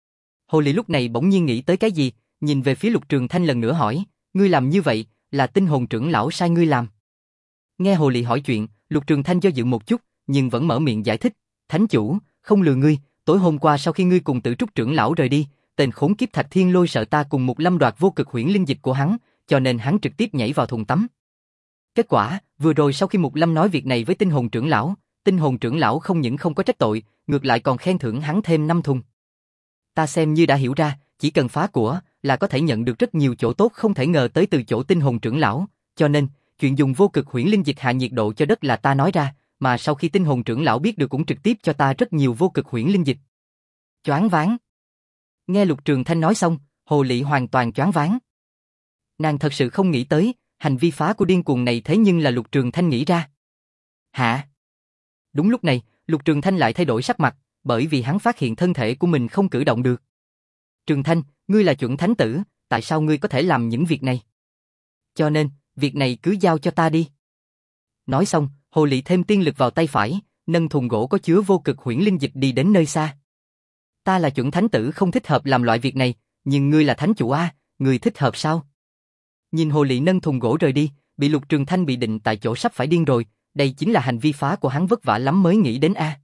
Hồ Lị lúc này bỗng nhiên nghĩ tới cái gì, nhìn về phía Lục Trường Thanh lần nữa hỏi, ngươi làm như vậy, là tinh hồn trưởng lão sai ngươi làm. Nghe Hồ Lị hỏi chuyện, Lục Trường Thanh do dự một chút, nhưng vẫn mở miệng giải thích, Thánh chủ, không lừa ngươi, tối hôm qua sau khi ngươi cùng Tử Trúc trưởng lão rời đi, tên khốn kiếp Thạch Thiên Lôi sợ ta cùng Mục Lâm đoạt vô cực huyễn linh dịch của hắn, cho nên hắn trực tiếp nhảy vào thùng tắm. Kết quả, vừa rồi sau khi Mục Lâm nói việc này với Tinh Hồn trưởng lão, Tinh Hồn trưởng lão không những không có trách tội, ngược lại còn khen thưởng hắn thêm năm thùng. Ta xem như đã hiểu ra, chỉ cần phá của là có thể nhận được rất nhiều chỗ tốt không thể ngờ tới từ chỗ Tinh Hồn trưởng lão, cho nên, chuyện dùng vô cực huyễn linh dịch hạ nhiệt độ cho đất là ta nói ra, mà sau khi Tinh Hồn trưởng lão biết được cũng trực tiếp cho ta rất nhiều vô cực huyễn linh dịch. Choáng váng. Nghe Lục Trường Thanh nói xong, Hồ Lị hoàn toàn choáng váng. Nàng thật sự không nghĩ tới, hành vi phá của điên cuồng này thế nhưng là Lục Trường Thanh nghĩ ra. Hả? Đúng lúc này, Lục Trường Thanh lại thay đổi sắc mặt, bởi vì hắn phát hiện thân thể của mình không cử động được. Trường Thanh, ngươi là chuẩn thánh tử, tại sao ngươi có thể làm những việc này? Cho nên, việc này cứ giao cho ta đi. Nói xong, Hồ Lị thêm tiên lực vào tay phải, nâng thùng gỗ có chứa vô cực huyễn linh dịch đi đến nơi xa. Ta là chuẩn thánh tử không thích hợp làm loại việc này, nhưng ngươi là thánh chủ a, ngươi thích hợp sao? Nhìn Hồ Lị nâng thùng gỗ rời đi, bị Lục Trường Thanh bị định tại chỗ sắp phải điên rồi, đây chính là hành vi phá của hắn vất vả lắm mới nghĩ đến a.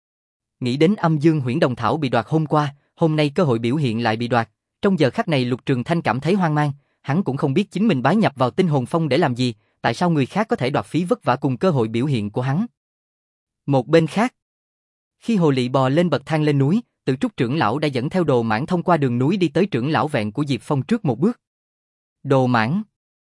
Nghĩ đến âm dương huyễn đồng thảo bị đoạt hôm qua, hôm nay cơ hội biểu hiện lại bị đoạt, trong giờ khắc này Lục Trường Thanh cảm thấy hoang mang, hắn cũng không biết chính mình bái nhập vào Tinh Hồn Phong để làm gì, tại sao người khác có thể đoạt phí vất vả cùng cơ hội biểu hiện của hắn. Một bên khác, khi Hồ Lị bò lên bậc thang lên núi, Tử Trúc trưởng lão đã dẫn theo Đồ Mãng thông qua đường núi đi tới trưởng lão vẹn của Diệp Phong trước một bước. Đồ Mãng?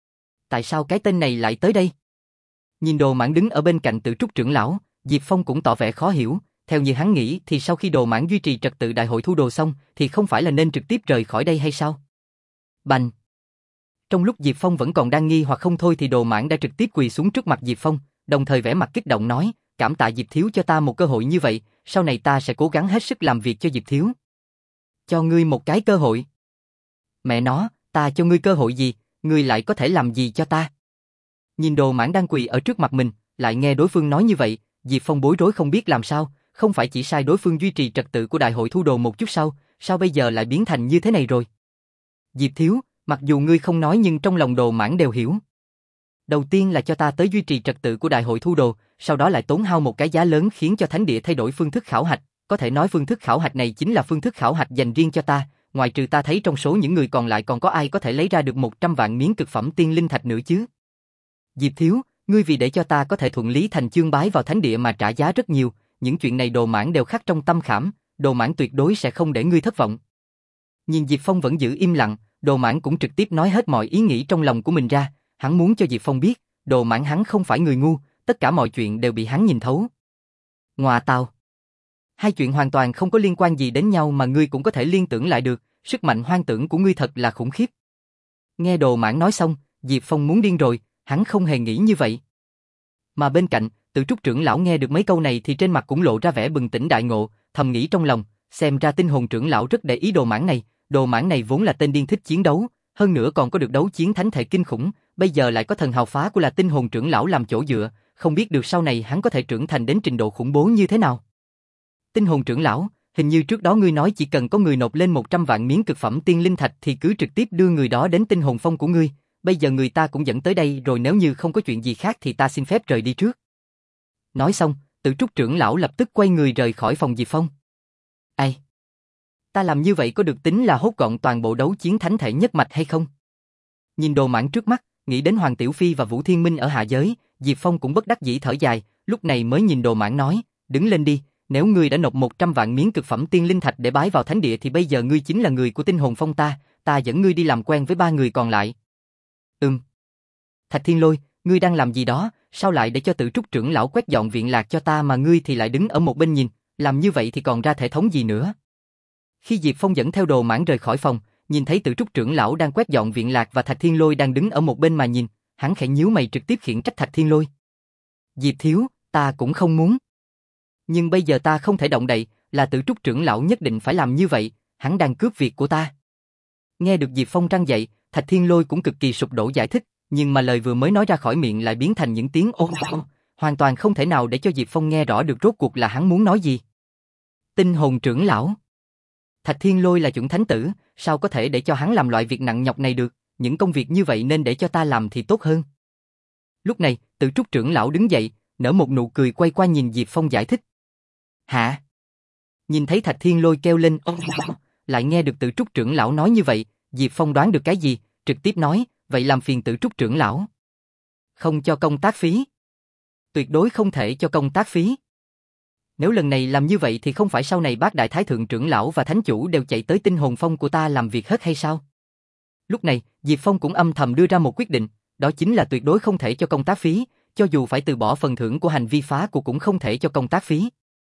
Tại sao cái tên này lại tới đây? Nhìn Đồ Mãng đứng ở bên cạnh Tử Trúc trưởng lão, Diệp Phong cũng tỏ vẻ khó hiểu, theo như hắn nghĩ thì sau khi Đồ Mãng duy trì trật tự đại hội thu đồ xong thì không phải là nên trực tiếp rời khỏi đây hay sao? Bành! Trong lúc Diệp Phong vẫn còn đang nghi hoặc không thôi thì Đồ Mãng đã trực tiếp quỳ xuống trước mặt Diệp Phong, đồng thời vẻ mặt kích động nói, cảm tạ Diệp Thiếu cho ta một cơ hội như vậy, sau này ta sẽ cố gắng hết sức làm việc cho Diệp Thiếu. Cho ngươi một cái cơ hội. Mẹ nó, ta cho ngươi cơ hội gì, ngươi lại có thể làm gì cho ta? Nhìn Đồ Mãng đang quỳ ở trước mặt mình, lại nghe đối phương nói như vậy, Diệp Phong bối rối không biết làm sao, không phải chỉ sai đối phương duy trì trật tự của đại hội thu đồ một chút sau, sao bây giờ lại biến thành như thế này rồi? Diệp Thiếu, mặc dù ngươi không nói nhưng trong lòng Đồ Mãng đều hiểu. Đầu tiên là cho ta tới duy trì trật tự của đại hội thu đồ, sau đó lại tốn hao một cái giá lớn khiến cho thánh địa thay đổi phương thức khảo hạch, có thể nói phương thức khảo hạch này chính là phương thức khảo hạch dành riêng cho ta, ngoài trừ ta thấy trong số những người còn lại còn có ai có thể lấy ra được một trăm vạn miếng cực phẩm tiên linh thạch nữa chứ. Diệp Thiếu, ngươi vì để cho ta có thể thuận lý thành chương bái vào thánh địa mà trả giá rất nhiều, những chuyện này Đồ Mãng đều khắc trong tâm khảm, Đồ Mãng tuyệt đối sẽ không để ngươi thất vọng. Nhìn Diệp Phong vẫn giữ im lặng, Đồ Mãng cũng trực tiếp nói hết mọi ý nghĩ trong lòng của mình ra, hắn muốn cho Diệp Phong biết, Đồ Mãng hắn không phải người ngu, tất cả mọi chuyện đều bị hắn nhìn thấu. Ngoà tào! Hai chuyện hoàn toàn không có liên quan gì đến nhau mà ngươi cũng có thể liên tưởng lại được, sức mạnh hoang tưởng của ngươi thật là khủng khiếp. Nghe Đồ Mãng nói xong, Diệp Phong muốn điên rồi, hắn không hề nghĩ như vậy. Mà bên cạnh, Tử Trúc trưởng lão nghe được mấy câu này thì trên mặt cũng lộ ra vẻ bừng tỉnh đại ngộ, thầm nghĩ trong lòng, xem ra Tinh Hồn trưởng lão rất để ý Đồ Mãng này, Đồ Mãng này vốn là tên điên thích chiến đấu, hơn nữa còn có được đấu chiến thánh thể kinh khủng, bây giờ lại có thần hào phá của là Tinh Hồn trưởng lão làm chỗ dựa, không biết được sau này hắn có thể trưởng thành đến trình độ khủng bố như thế nào. Tinh Hồn trưởng lão, hình như trước đó ngươi nói chỉ cần có người nộp lên một trăm vạn miếng cực phẩm tiên linh thạch thì cứ trực tiếp đưa người đó đến Tinh Hồn Phong của ngươi, bây giờ người ta cũng dẫn tới đây rồi, nếu như không có chuyện gì khác thì ta xin phép rời đi trước. Nói xong, Tử Trúc trưởng lão lập tức quay người rời khỏi phòng Diệp Phong. Ai? Ta làm như vậy có được tính là hốt gọn toàn bộ đấu chiến thánh thể nhất mạch hay không? Nhìn Đồ Mãng trước mắt, nghĩ đến Hoàng Tiểu Phi và Vũ Thiên Minh ở hạ giới, Diệp Phong cũng bất đắc dĩ thở dài, lúc này mới nhìn Đồ Mãng nói, đứng lên đi, nếu ngươi đã nộp một trăm vạn miếng cực phẩm tiên linh thạch để bái vào thánh địa thì bây giờ ngươi chính là người của Tinh Hồn Phong ta, ta dẫn ngươi đi làm quen với ba người còn lại. Ừm. Thạch Thiên Lôi, ngươi đang làm gì đó, sao lại để cho Tử Trúc trưởng lão quét dọn viện lạc cho ta mà ngươi thì lại đứng ở một bên nhìn, làm như vậy thì còn ra thể thống gì nữa? Khi Diệp Phong dẫn theo Đồ Mãng rời khỏi phòng, nhìn thấy Tử Trúc trưởng lão đang quét dọn viện lạc và Thạch Thiên Lôi đang đứng ở một bên mà nhìn, hắn khẽ nhíu mày trực tiếp khiển trách Thạch Thiên Lôi. Diệp Thiếu, ta cũng không muốn. Nhưng bây giờ ta không thể động đậy, là Tử Trúc trưởng lão nhất định phải làm như vậy, hắn đang cướp việc của ta. Nghe được Diệp Phong răn dạy, Thạch Thiên Lôi cũng cực kỳ sụp đổ giải thích, nhưng mà lời vừa mới nói ra khỏi miệng lại biến thành những tiếng ôm ôm, hoàn toàn không thể nào để cho Diệp Phong nghe rõ được rốt cuộc là hắn muốn nói gì. Tinh Hồn trưởng lão. Thạch Thiên Lôi là chuẩn thánh tử, sao có thể để cho hắn làm loại việc nặng nhọc này được, những công việc như vậy nên để cho ta làm thì tốt hơn. Lúc này, Tử Trúc trưởng lão đứng dậy, nở một nụ cười quay qua nhìn Diệp Phong giải thích. Hả? Nhìn thấy Thạch Thiên Lôi kêu lên ông lại nghe được Tử Trúc trưởng lão nói như vậy, Diệp Phong đoán được cái gì, trực tiếp nói, vậy làm phiền Tử Trúc trưởng lão. Không cho công tác phí. Tuyệt đối không thể cho công tác phí. Nếu lần này làm như vậy thì không phải sau này bác đại thái thượng trưởng lão và thánh chủ đều chạy tới tinh hồn phong của ta làm việc hết hay sao? Lúc này, Diệp Phong cũng âm thầm đưa ra một quyết định, đó chính là tuyệt đối không thể cho công tác phí, cho dù phải từ bỏ phần thưởng của hành vi phá của cũng không thể cho công tác phí.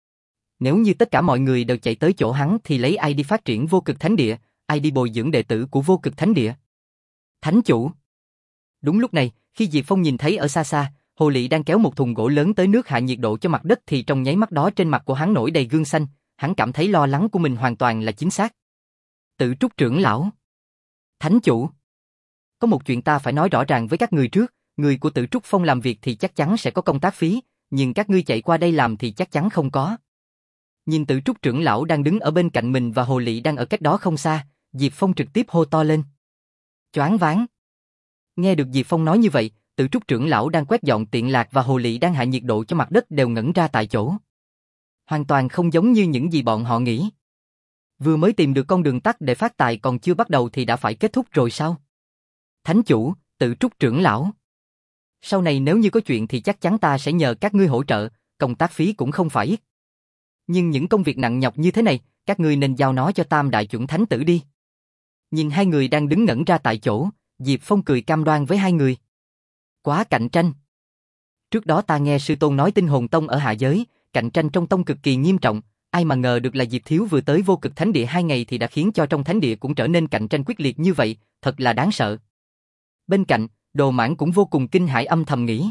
Nếu như tất cả mọi người đều chạy tới chỗ hắn thì lấy ai đi phát triển vô cực thánh địa, ai đi bồi dưỡng đệ tử của vô cực thánh địa? Thánh chủ. Đúng lúc này, khi Diệp Phong nhìn thấy ở xa xa, Hồ Lị đang kéo một thùng gỗ lớn tới nước hạ nhiệt độ cho mặt đất thì trong nháy mắt đó trên mặt của hắn nổi đầy gương xanh, hắn cảm thấy lo lắng của mình hoàn toàn là chính xác. Tử Trúc trưởng lão. Thánh chủ. Có một chuyện ta phải nói rõ ràng với các người trước, người của Tử Trúc Phong làm việc thì chắc chắn sẽ có công tác phí, nhưng các ngươi chạy qua đây làm thì chắc chắn không có. Nhìn Tử Trúc trưởng lão đang đứng ở bên cạnh mình và Hồ Lị đang ở cách đó không xa, Diệp Phong trực tiếp hô to lên. Choáng váng. Nghe được Diệp Phong nói như vậy, Tử Trúc trưởng lão đang quét dọn tiện lạc và Hồ Lị đang hạ nhiệt độ cho mặt đất đều ngẩn ra tại chỗ. Hoàn toàn không giống như những gì bọn họ nghĩ. Vừa mới tìm được con đường tắt để phát tài còn chưa bắt đầu thì đã phải kết thúc rồi sao? Thánh chủ, Tử Trúc trưởng lão. Sau này nếu như có chuyện thì chắc chắn ta sẽ nhờ các ngươi hỗ trợ, công tác phí cũng không phải ít. Nhưng những công việc nặng nhọc như thế này, các ngươi nên giao nó cho Tam Đại Chuẩn Thánh Tử đi. Nhìn hai người đang đứng ngẩn ra tại chỗ, Diệp Phong cười cam đoan với hai người. Quá cạnh tranh. Trước đó ta nghe sư tôn nói Tinh Hồn Tông ở hạ giới, cạnh tranh trong tông cực kỳ nghiêm trọng, ai mà ngờ được là Diệp Thiếu vừa tới vô cực thánh địa hai ngày thì đã khiến cho trong thánh địa cũng trở nên cạnh tranh quyết liệt như vậy, thật là đáng sợ. Bên cạnh, Đồ Mãn cũng vô cùng kinh hãi âm thầm nghĩ.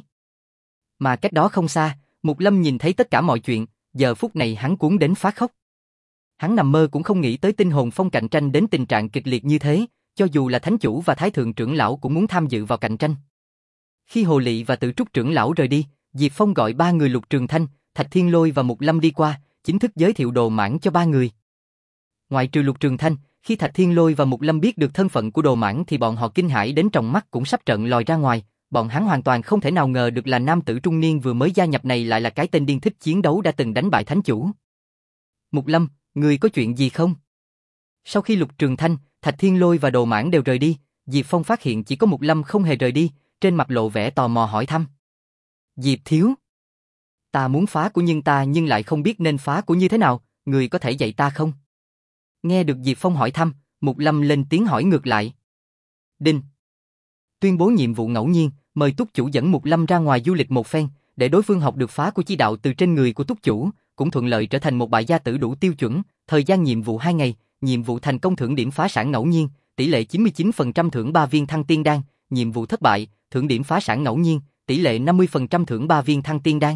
Mà cách đó không xa, Mục Lâm nhìn thấy tất cả mọi chuyện, giờ phút này hắn cuốn đến phát khóc. Hắn nằm mơ cũng không nghĩ tới Tinh Hồn Phong cạnh tranh đến tình trạng kịch liệt như thế, cho dù là thánh chủ và thái thượng trưởng lão cũng muốn tham dự vào cạnh tranh. Khi Hồ Lị và Tử Trúc trưởng lão rời đi, Diệp Phong gọi ba người Lục Trường Thanh, Thạch Thiên Lôi và Mục Lâm đi qua, chính thức giới thiệu Đồ Mãn cho ba người. Ngoại trừ Lục Trường Thanh, khi Thạch Thiên Lôi và Mục Lâm biết được thân phận của Đồ Mãn thì bọn họ kinh hãi đến tròng mắt cũng sắp trợn lòi ra ngoài, bọn hắn hoàn toàn không thể nào ngờ được là nam tử trung niên vừa mới gia nhập này lại là cái tên điên thích chiến đấu đã từng đánh bại thánh chủ. Mục Lâm, người có chuyện gì không? Sau khi Lục Trường Thanh, Thạch Thiên Lôi và Đồ Mãn đều rời đi, Diệp Phong phát hiện chỉ có Mục Lâm không hề rời đi, trên mặt lộ vẻ tò mò hỏi thăm. Diệp thiếu. Ta muốn phá của nhưng ta nhưng lại không biết nên phá của như thế nào, người có thể dạy ta không? Nghe được Diệp Phong hỏi thăm, Mục Lâm lên tiếng hỏi ngược lại. Đinh. Tuyên bố nhiệm vụ ngẫu nhiên, mời túc chủ dẫn Mục Lâm ra ngoài du lịch một phen, để đối phương học được phá của chi đạo từ trên người của túc chủ, cũng thuận lợi trở thành một bại gia tử đủ tiêu chuẩn, thời gian nhiệm vụ hai ngày, nhiệm vụ thành công thưởng điểm phá sản ngẫu nhiên, tỷ lệ chín mươi chín phần trăm thưởng ba viên thăng tiên đan, nhiệm vụ thất bại, thưởng điểm phá sản ngẫu nhiên, tỷ lệ năm mươi phần trăm thưởng ba viên thăng tiên đan.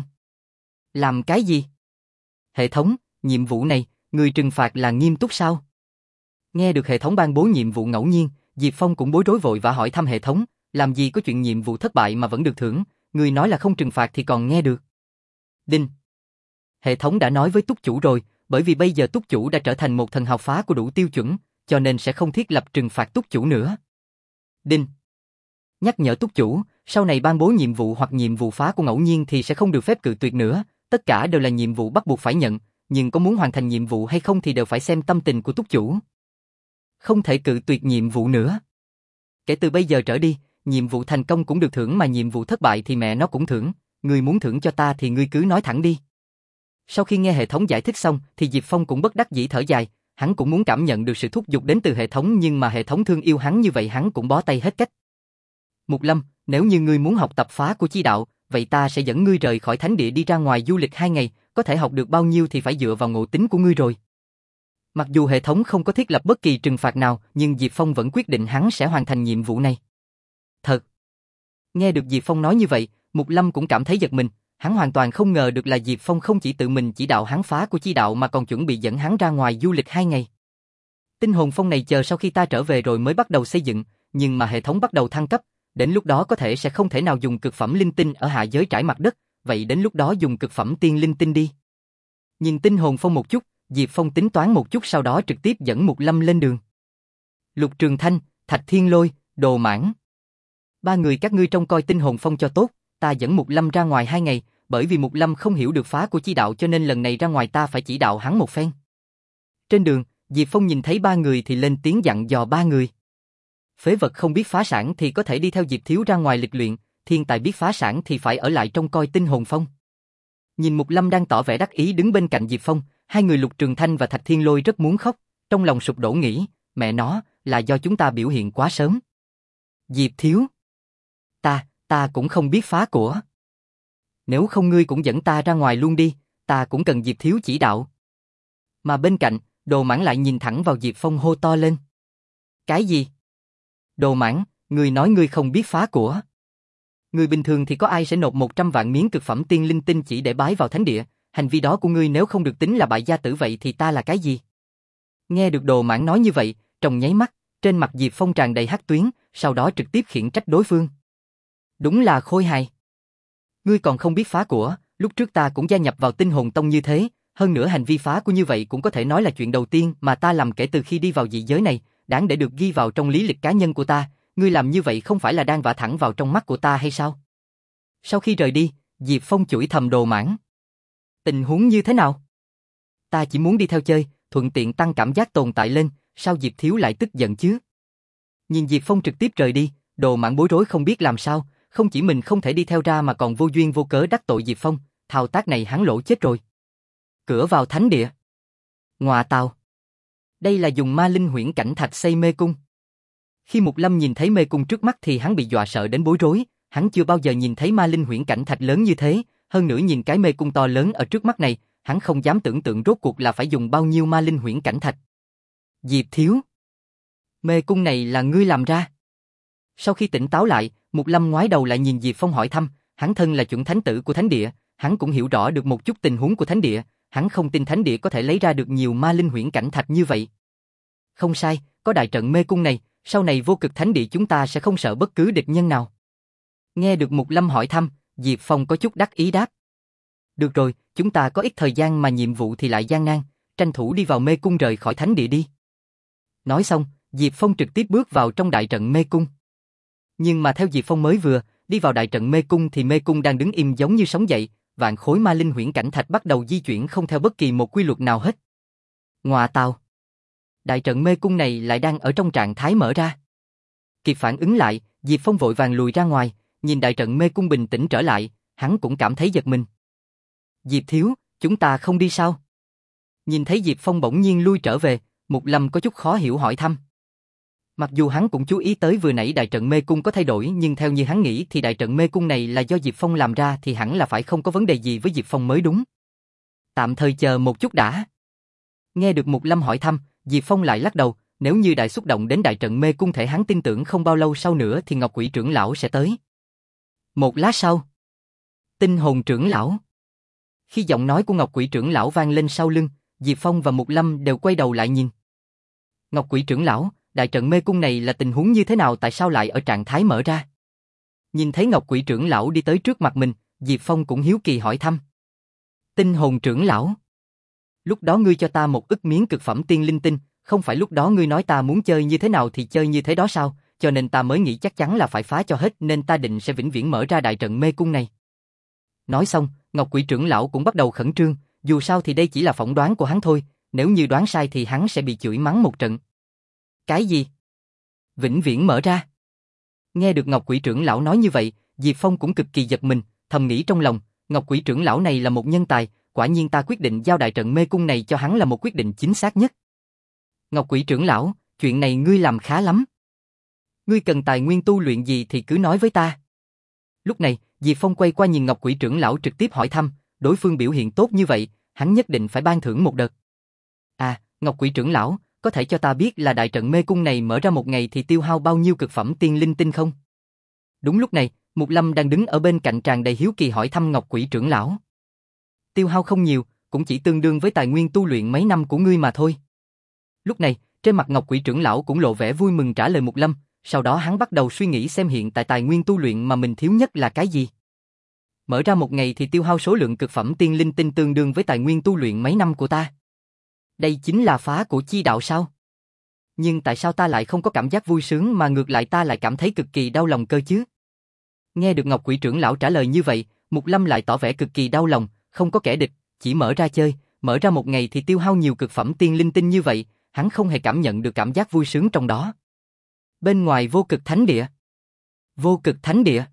Làm cái gì? Hệ thống, nhiệm vụ này, người trừng phạt là nghiêm túc sao? Nghe được hệ thống ban bố nhiệm vụ ngẫu nhiên, Diệp Phong cũng bối rối vội và hỏi thăm hệ thống, làm gì có chuyện nhiệm vụ thất bại mà vẫn được thưởng, người nói là không trừng phạt thì còn nghe được. Đinh. Hệ thống đã nói với túc chủ rồi, bởi vì bây giờ túc chủ đã trở thành một thần hào phá của đủ tiêu chuẩn, cho nên sẽ không thiết lập trừng phạt túc chủ nữa. Đinh. Nhắc nhở túc chủ, sau này ban bố nhiệm vụ hoặc nhiệm vụ phá của ngẫu nhiên thì sẽ không được phép cự tuyệt nữa, tất cả đều là nhiệm vụ bắt buộc phải nhận, nhưng có muốn hoàn thành nhiệm vụ hay không thì đều phải xem tâm tình của túc chủ. Không thể cự tuyệt nhiệm vụ nữa. Kể từ bây giờ trở đi, nhiệm vụ thành công cũng được thưởng mà nhiệm vụ thất bại thì mẹ nó cũng thưởng, ngươi muốn thưởng cho ta thì ngươi cứ nói thẳng đi. Sau khi nghe hệ thống giải thích xong thì Diệp Phong cũng bất đắc dĩ thở dài, hắn cũng muốn cảm nhận được sự thúc giục đến từ hệ thống nhưng mà hệ thống thương yêu hắn như vậy hắn cũng bó tay hết cách. Mục Lâm, nếu như ngươi muốn học tập phá của chi đạo, vậy ta sẽ dẫn ngươi rời khỏi thánh địa đi ra ngoài du lịch hai ngày, có thể học được bao nhiêu thì phải dựa vào ngộ tính của ngươi rồi. Mặc dù hệ thống không có thiết lập bất kỳ trừng phạt nào, nhưng Diệp Phong vẫn quyết định hắn sẽ hoàn thành nhiệm vụ này. Thật. Nghe được Diệp Phong nói như vậy, Mục Lâm cũng cảm thấy giật mình, hắn hoàn toàn không ngờ được là Diệp Phong không chỉ tự mình chỉ đạo hắn phá của chi đạo mà còn chuẩn bị dẫn hắn ra ngoài du lịch hai ngày. Tinh hồn phong này chờ sau khi ta trở về rồi mới bắt đầu xây dựng, nhưng mà hệ thống bắt đầu thăng cấp, đến lúc đó có thể sẽ không thể nào dùng cực phẩm linh tinh ở hạ giới trải mặt đất, vậy đến lúc đó dùng cực phẩm tiên linh tinh đi. Nhìn tinh hồn phong một chút, Diệp Phong tính toán một chút sau đó trực tiếp dẫn Mục Lâm lên đường. Lục Trường Thanh, Thạch Thiên Lôi, Đồ Mãn. Ba người các ngươi trông coi tinh hồn phong cho tốt, ta dẫn Mục Lâm ra ngoài hai ngày, bởi vì Mục Lâm không hiểu được phá của chi đạo cho nên lần này ra ngoài ta phải chỉ đạo hắn một phen. Trên đường, Diệp Phong nhìn thấy ba người thì lên tiếng dặn dò ba người. Phế vật không biết phá sản thì có thể đi theo Diệp Thiếu ra ngoài lịch luyện, thiên tài biết phá sản thì phải ở lại trong coi tinh hồn phong. Nhìn Mục Lâm đang tỏ vẻ đắc ý đứng bên cạnh Diệp Phong, hai người Lục Trường Thanh và Thạch Thiên Lôi rất muốn khóc, trong lòng sụp đổ nghĩ, mẹ nó, là do chúng ta biểu hiện quá sớm. Diệp Thiếu. Ta, ta cũng không biết phá của. Nếu không ngươi cũng dẫn ta ra ngoài luôn đi, ta cũng cần Diệp Thiếu chỉ đạo. Mà bên cạnh, Đồ Mãn lại nhìn thẳng vào Diệp Phong hô to lên. Cái gì? Đồ Mãn, ngươi nói ngươi không biết phá của. Người bình thường thì có ai sẽ nộp một trăm vạn miếng cực phẩm tiên linh tinh chỉ để bái vào thánh địa, hành vi đó của ngươi nếu không được tính là bại gia tử vậy thì ta là cái gì? Nghe được Đồ Mãn nói như vậy, trong nháy mắt, trên mặt Diệp Phong tràn đầy hắc tuyến, sau đó trực tiếp khiển trách đối phương. Đúng là khôi hài. Ngươi còn không biết phá của, lúc trước ta cũng gia nhập vào tinh hồn tông như thế, hơn nữa hành vi phá của như vậy cũng có thể nói là chuyện đầu tiên mà ta làm kể từ khi đi vào dị giới này, đáng để được ghi vào trong lý lịch cá nhân của ta, ngươi làm như vậy không phải là đang vả thẳng vào trong mắt của ta hay sao? Sau khi rời đi, Diệp Phong chửi thầm Đồ Mãn. Tình huống như thế nào? Ta chỉ muốn đi theo chơi, thuận tiện tăng cảm giác tồn tại lên, sao Diệp Thiếu lại tức giận chứ? Nhìn Diệp Phong trực tiếp rời đi, Đồ Mãn bối rối không biết làm sao, không chỉ mình không thể đi theo ra mà còn vô duyên vô cớ đắc tội Diệp Phong, thao tác này hắn lỗ chết rồi. Cửa vào thánh địa. Ngọa tào. Đây là dùng ma linh huyễn cảnh thạch xây mê cung. Khi Mục Lâm nhìn thấy mê cung trước mắt thì hắn bị dọa sợ đến bối rối, hắn chưa bao giờ nhìn thấy ma linh huyễn cảnh thạch lớn như thế, hơn nữa nhìn cái mê cung to lớn ở trước mắt này, hắn không dám tưởng tượng rốt cuộc là phải dùng bao nhiêu ma linh huyễn cảnh thạch. Diệp Thiếu. Mê cung này là ngươi làm ra. Sau khi tỉnh táo lại, Mục Lâm ngoái đầu lại nhìn Diệp Phong hỏi thăm, hắn thân là chuẩn thánh tử của thánh địa, hắn cũng hiểu rõ được một chút tình huống của thánh địa, hắn không tin thánh địa có thể lấy ra được nhiều ma linh huyễn cảnh thạch như vậy. Không sai, có đại trận mê cung này, sau này vô cực thánh địa chúng ta sẽ không sợ bất cứ địch nhân nào. Nghe được Mục Lâm hỏi thăm, Diệp Phong có chút đắc ý đáp. Được rồi, chúng ta có ít thời gian mà nhiệm vụ thì lại gian nan, tranh thủ đi vào mê cung rời khỏi thánh địa đi. Nói xong, Diệp Phong trực tiếp bước vào trong đại trận mê cung. Nhưng mà theo Diệp Phong mới vừa đi vào đại trận mê cung thì mê cung đang đứng im giống như sống dậy, vạn khối ma linh huyễn cảnh thạch bắt đầu di chuyển không theo bất kỳ một quy luật nào hết. Ngọa tào. Đại trận mê cung này lại đang ở trong trạng thái mở ra. Kịp phản ứng lại, Diệp Phong vội vàng lùi ra ngoài, nhìn đại trận mê cung bình tĩnh trở lại, hắn cũng cảm thấy giật mình. Diệp Thiếu, chúng ta không đi sao? Nhìn thấy Diệp Phong bỗng nhiên lui trở về, Mục Lâm có chút khó hiểu hỏi thăm. Mặc dù hắn cũng chú ý tới vừa nãy đại trận mê cung có thay đổi nhưng theo như hắn nghĩ thì đại trận mê cung này là do Diệp Phong làm ra thì hẳn là phải không có vấn đề gì với Diệp Phong mới đúng. Tạm thời chờ một chút đã. Nghe được Mục Lâm hỏi thăm, Diệp Phong lại lắc đầu, nếu như đại xúc động đến đại trận mê cung thể hắn tin tưởng không bao lâu sau nữa thì Ngọc Quỷ trưởng lão sẽ tới. Một lát sau, Tinh hồn trưởng lão. Khi giọng nói của Ngọc Quỷ trưởng lão vang lên sau lưng, Diệp Phong và Mục Lâm đều quay đầu lại nhìn. Ngọc Quỷ trưởng lão, đại trận mê cung này là tình huống như thế nào, tại sao lại ở trạng thái mở ra? Nhìn thấy Ngọc Quỷ trưởng lão đi tới trước mặt mình, Diệp Phong cũng hiếu kỳ hỏi thăm. Tinh hồn trưởng lão. Lúc đó ngươi cho ta một ức miếng cực phẩm tiên linh tinh, không phải lúc đó ngươi nói ta muốn chơi như thế nào thì chơi như thế đó sao, cho nên ta mới nghĩ chắc chắn là phải phá cho hết nên ta định sẽ vĩnh viễn mở ra đại trận mê cung này. Nói xong, Ngọc Quỷ trưởng lão cũng bắt đầu khẩn trương, dù sao thì đây chỉ là phỏng đoán của hắn thôi, nếu như đoán sai thì hắn sẽ bị chửi mắng một trận. Cái gì? Vĩnh viễn mở ra? Nghe được Ngọc Quỷ trưởng lão nói như vậy, Diệp Phong cũng cực kỳ giật mình, thầm nghĩ trong lòng, Ngọc Quỷ trưởng lão này là một nhân tài, quả nhiên ta quyết định giao đại trận mê cung này cho hắn là một quyết định chính xác nhất. Ngọc Quỷ trưởng lão, chuyện này ngươi làm khá lắm. Ngươi cần tài nguyên tu luyện gì thì cứ nói với ta. Lúc này, Diệp Phong quay qua nhìn Ngọc Quỷ trưởng lão trực tiếp hỏi thăm, đối phương biểu hiện tốt như vậy, hắn nhất định phải ban thưởng một đợt. À, Ngọc Quỷ trưởng lão, có thể cho ta biết là đại trận mê cung này mở ra một ngày thì tiêu hao bao nhiêu cực phẩm tiên linh tinh không? Đúng lúc này, Mục Lâm đang đứng ở bên cạnh tràn đầy hiếu kỳ hỏi thăm Ngọc Quỷ trưởng lão. Tiêu hao không nhiều, cũng chỉ tương đương với tài nguyên tu luyện mấy năm của ngươi mà thôi. Lúc này, trên mặt Ngọc Quỷ trưởng lão cũng lộ vẻ vui mừng trả lời Mục Lâm, sau đó hắn bắt đầu suy nghĩ xem hiện tại tài nguyên tu luyện mà mình thiếu nhất là cái gì. Mở ra một ngày thì tiêu hao số lượng cực phẩm tiên linh tinh tương đương với tài nguyên tu luyện mấy năm của ta. Đây chính là phá của chi đạo sao? Nhưng tại sao ta lại không có cảm giác vui sướng mà ngược lại ta lại cảm thấy cực kỳ đau lòng cơ chứ? Nghe được Ngọc Quỷ trưởng lão trả lời như vậy, Mục Lâm lại tỏ vẻ cực kỳ đau lòng, không có kẻ địch, chỉ mở ra chơi, mở ra một ngày thì tiêu hao nhiều cực phẩm tiên linh tinh như vậy, hắn không hề cảm nhận được cảm giác vui sướng trong đó. Bên ngoài vô cực thánh địa. Vô cực thánh địa.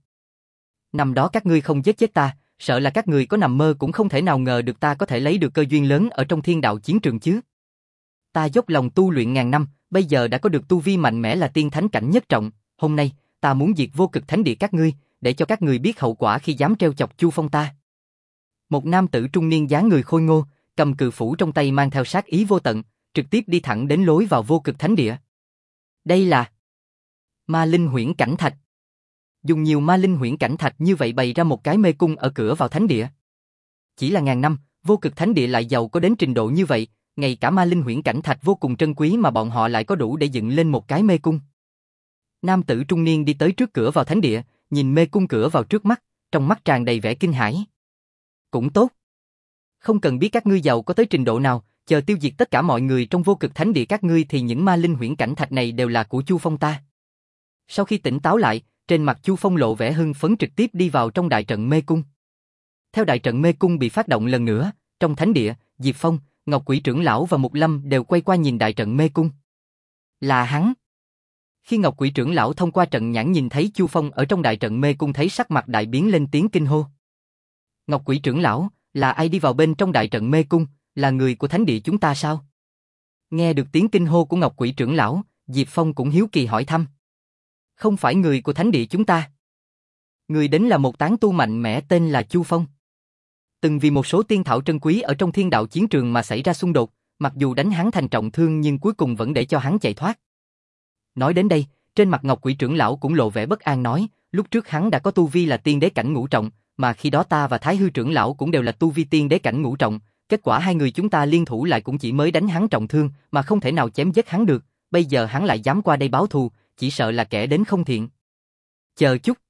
Năm đó các ngươi không giết chết ta, sợ là các ngươi có nằm mơ cũng không thể nào ngờ được ta có thể lấy được cơ duyên lớn ở trong thiên đạo chiến trường chứ. Ta dốc lòng tu luyện ngàn năm, bây giờ đã có được tu vi mạnh mẽ là tiên thánh cảnh nhất trọng, hôm nay, ta muốn diệt vô cực thánh địa các ngươi, để cho các ngươi biết hậu quả khi dám trêu chọc Chu Phong ta. Một nam tử trung niên dáng người khôi ngô, cầm cự phủ trong tay mang theo sát ý vô tận, trực tiếp đi thẳng đến lối vào vô cực thánh địa. Đây là Ma Linh Huyễn Cảnh Thạch. Dùng nhiều Ma Linh Huyễn Cảnh Thạch như vậy bày ra một cái mê cung ở cửa vào thánh địa. Chỉ là ngàn năm, vô cực thánh địa lại giàu có đến trình độ như vậy, ngay cả Ma Linh Huyễn Cảnh Thạch vô cùng trân quý mà bọn họ lại có đủ để dựng lên một cái mê cung. Nam tử trung niên đi tới trước cửa vào thánh địa, nhìn mê cung cửa vào trước mắt, trong mắt tràn đầy vẻ kinh hãi. Cũng tốt. Không cần biết các ngươi giàu có tới trình độ nào, chờ tiêu diệt tất cả mọi người trong vô cực thánh địa các ngươi thì những Ma Linh Huyễn Cảnh Thạch này đều là của Chu Phong ta. Sau khi tỉnh táo lại, trên mặt Chu Phong lộ vẻ hưng phấn trực tiếp đi vào trong đại trận mê cung. Theo đại trận mê cung bị phát động lần nữa, trong thánh địa, Diệp Phong, Ngọc Quỷ trưởng lão và Mục Lâm đều quay qua nhìn đại trận mê cung. Là hắn. Khi Ngọc Quỷ trưởng lão thông qua trận nhãn nhìn thấy Chu Phong ở trong đại trận mê cung thấy sắc mặt đại biến lên tiếng kinh hô. Ngọc Quỷ trưởng lão, là ai đi vào bên trong đại trận mê cung, là người của thánh địa chúng ta sao? Nghe được tiếng kinh hô của Ngọc Quỷ trưởng lão, Diệp Phong cũng hiếu kỳ hỏi thăm. Không phải người của thánh địa chúng ta. Người đến là một tán tu mạnh mẽ tên là Chu Phong. Từng vì một số tiên thảo trân quý ở trong thiên đạo chiến trường mà xảy ra xung đột, mặc dù đánh hắn thành trọng thương nhưng cuối cùng vẫn để cho hắn chạy thoát. Nói đến đây, trên mặt Ngọc Quỷ trưởng lão cũng lộ vẻ bất an nói, lúc trước hắn đã có tu vi là tiên đế cảnh ngũ trọng, mà khi đó ta và Thái Hư trưởng lão cũng đều là tu vi tiên đế cảnh ngũ trọng, kết quả hai người chúng ta liên thủ lại cũng chỉ mới đánh hắn trọng thương mà không thể nào chém giết hắn được, bây giờ hắn lại dám qua đây báo thù, chỉ sợ là kẻ đến không thiện. Chờ chút.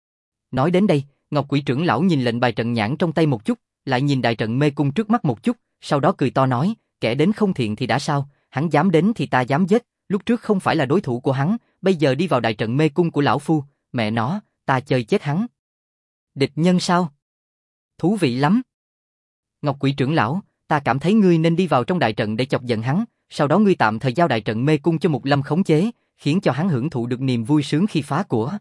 Nói đến đây, Ngọc Quỷ trưởng lão nhìn lệnh bài trận nhãn trong tay một chút, lại nhìn đại trận mê cung trước mắt một chút, sau đó cười to nói, kẻ đến không thiện thì đã sao, hắn dám đến thì ta dám giết, lúc trước không phải là đối thủ của hắn, bây giờ đi vào đại trận mê cung của lão phu, mẹ nó, ta chơi chết hắn. Địch nhân sao? Thú vị lắm. Ngọc Quỷ trưởng lão, ta cảm thấy ngươi nên đi vào trong đại trận để chọc giận hắn, sau đó ngươi tạm thời giao đại trận mê cung cho Mục Lâm khống chế, khiến cho hắn hưởng thụ được niềm vui sướng khi phá của.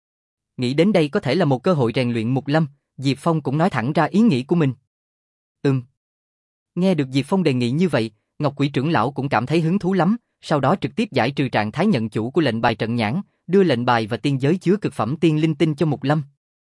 Nghĩ đến đây có thể là một cơ hội rèn luyện Mục Lâm, Diệp Phong cũng nói thẳng ra ý nghĩ của mình. Ừm. Nghe được Diệp Phong đề nghị như vậy, Ngọc Quỷ trưởng lão cũng cảm thấy hứng thú lắm, sau đó trực tiếp giải trừ trạng thái nhận chủ của lệnh bài trận nhãn, đưa lệnh bài và tiên giới chứa cực phẩm tiên linh tinh cho Mục Lâm.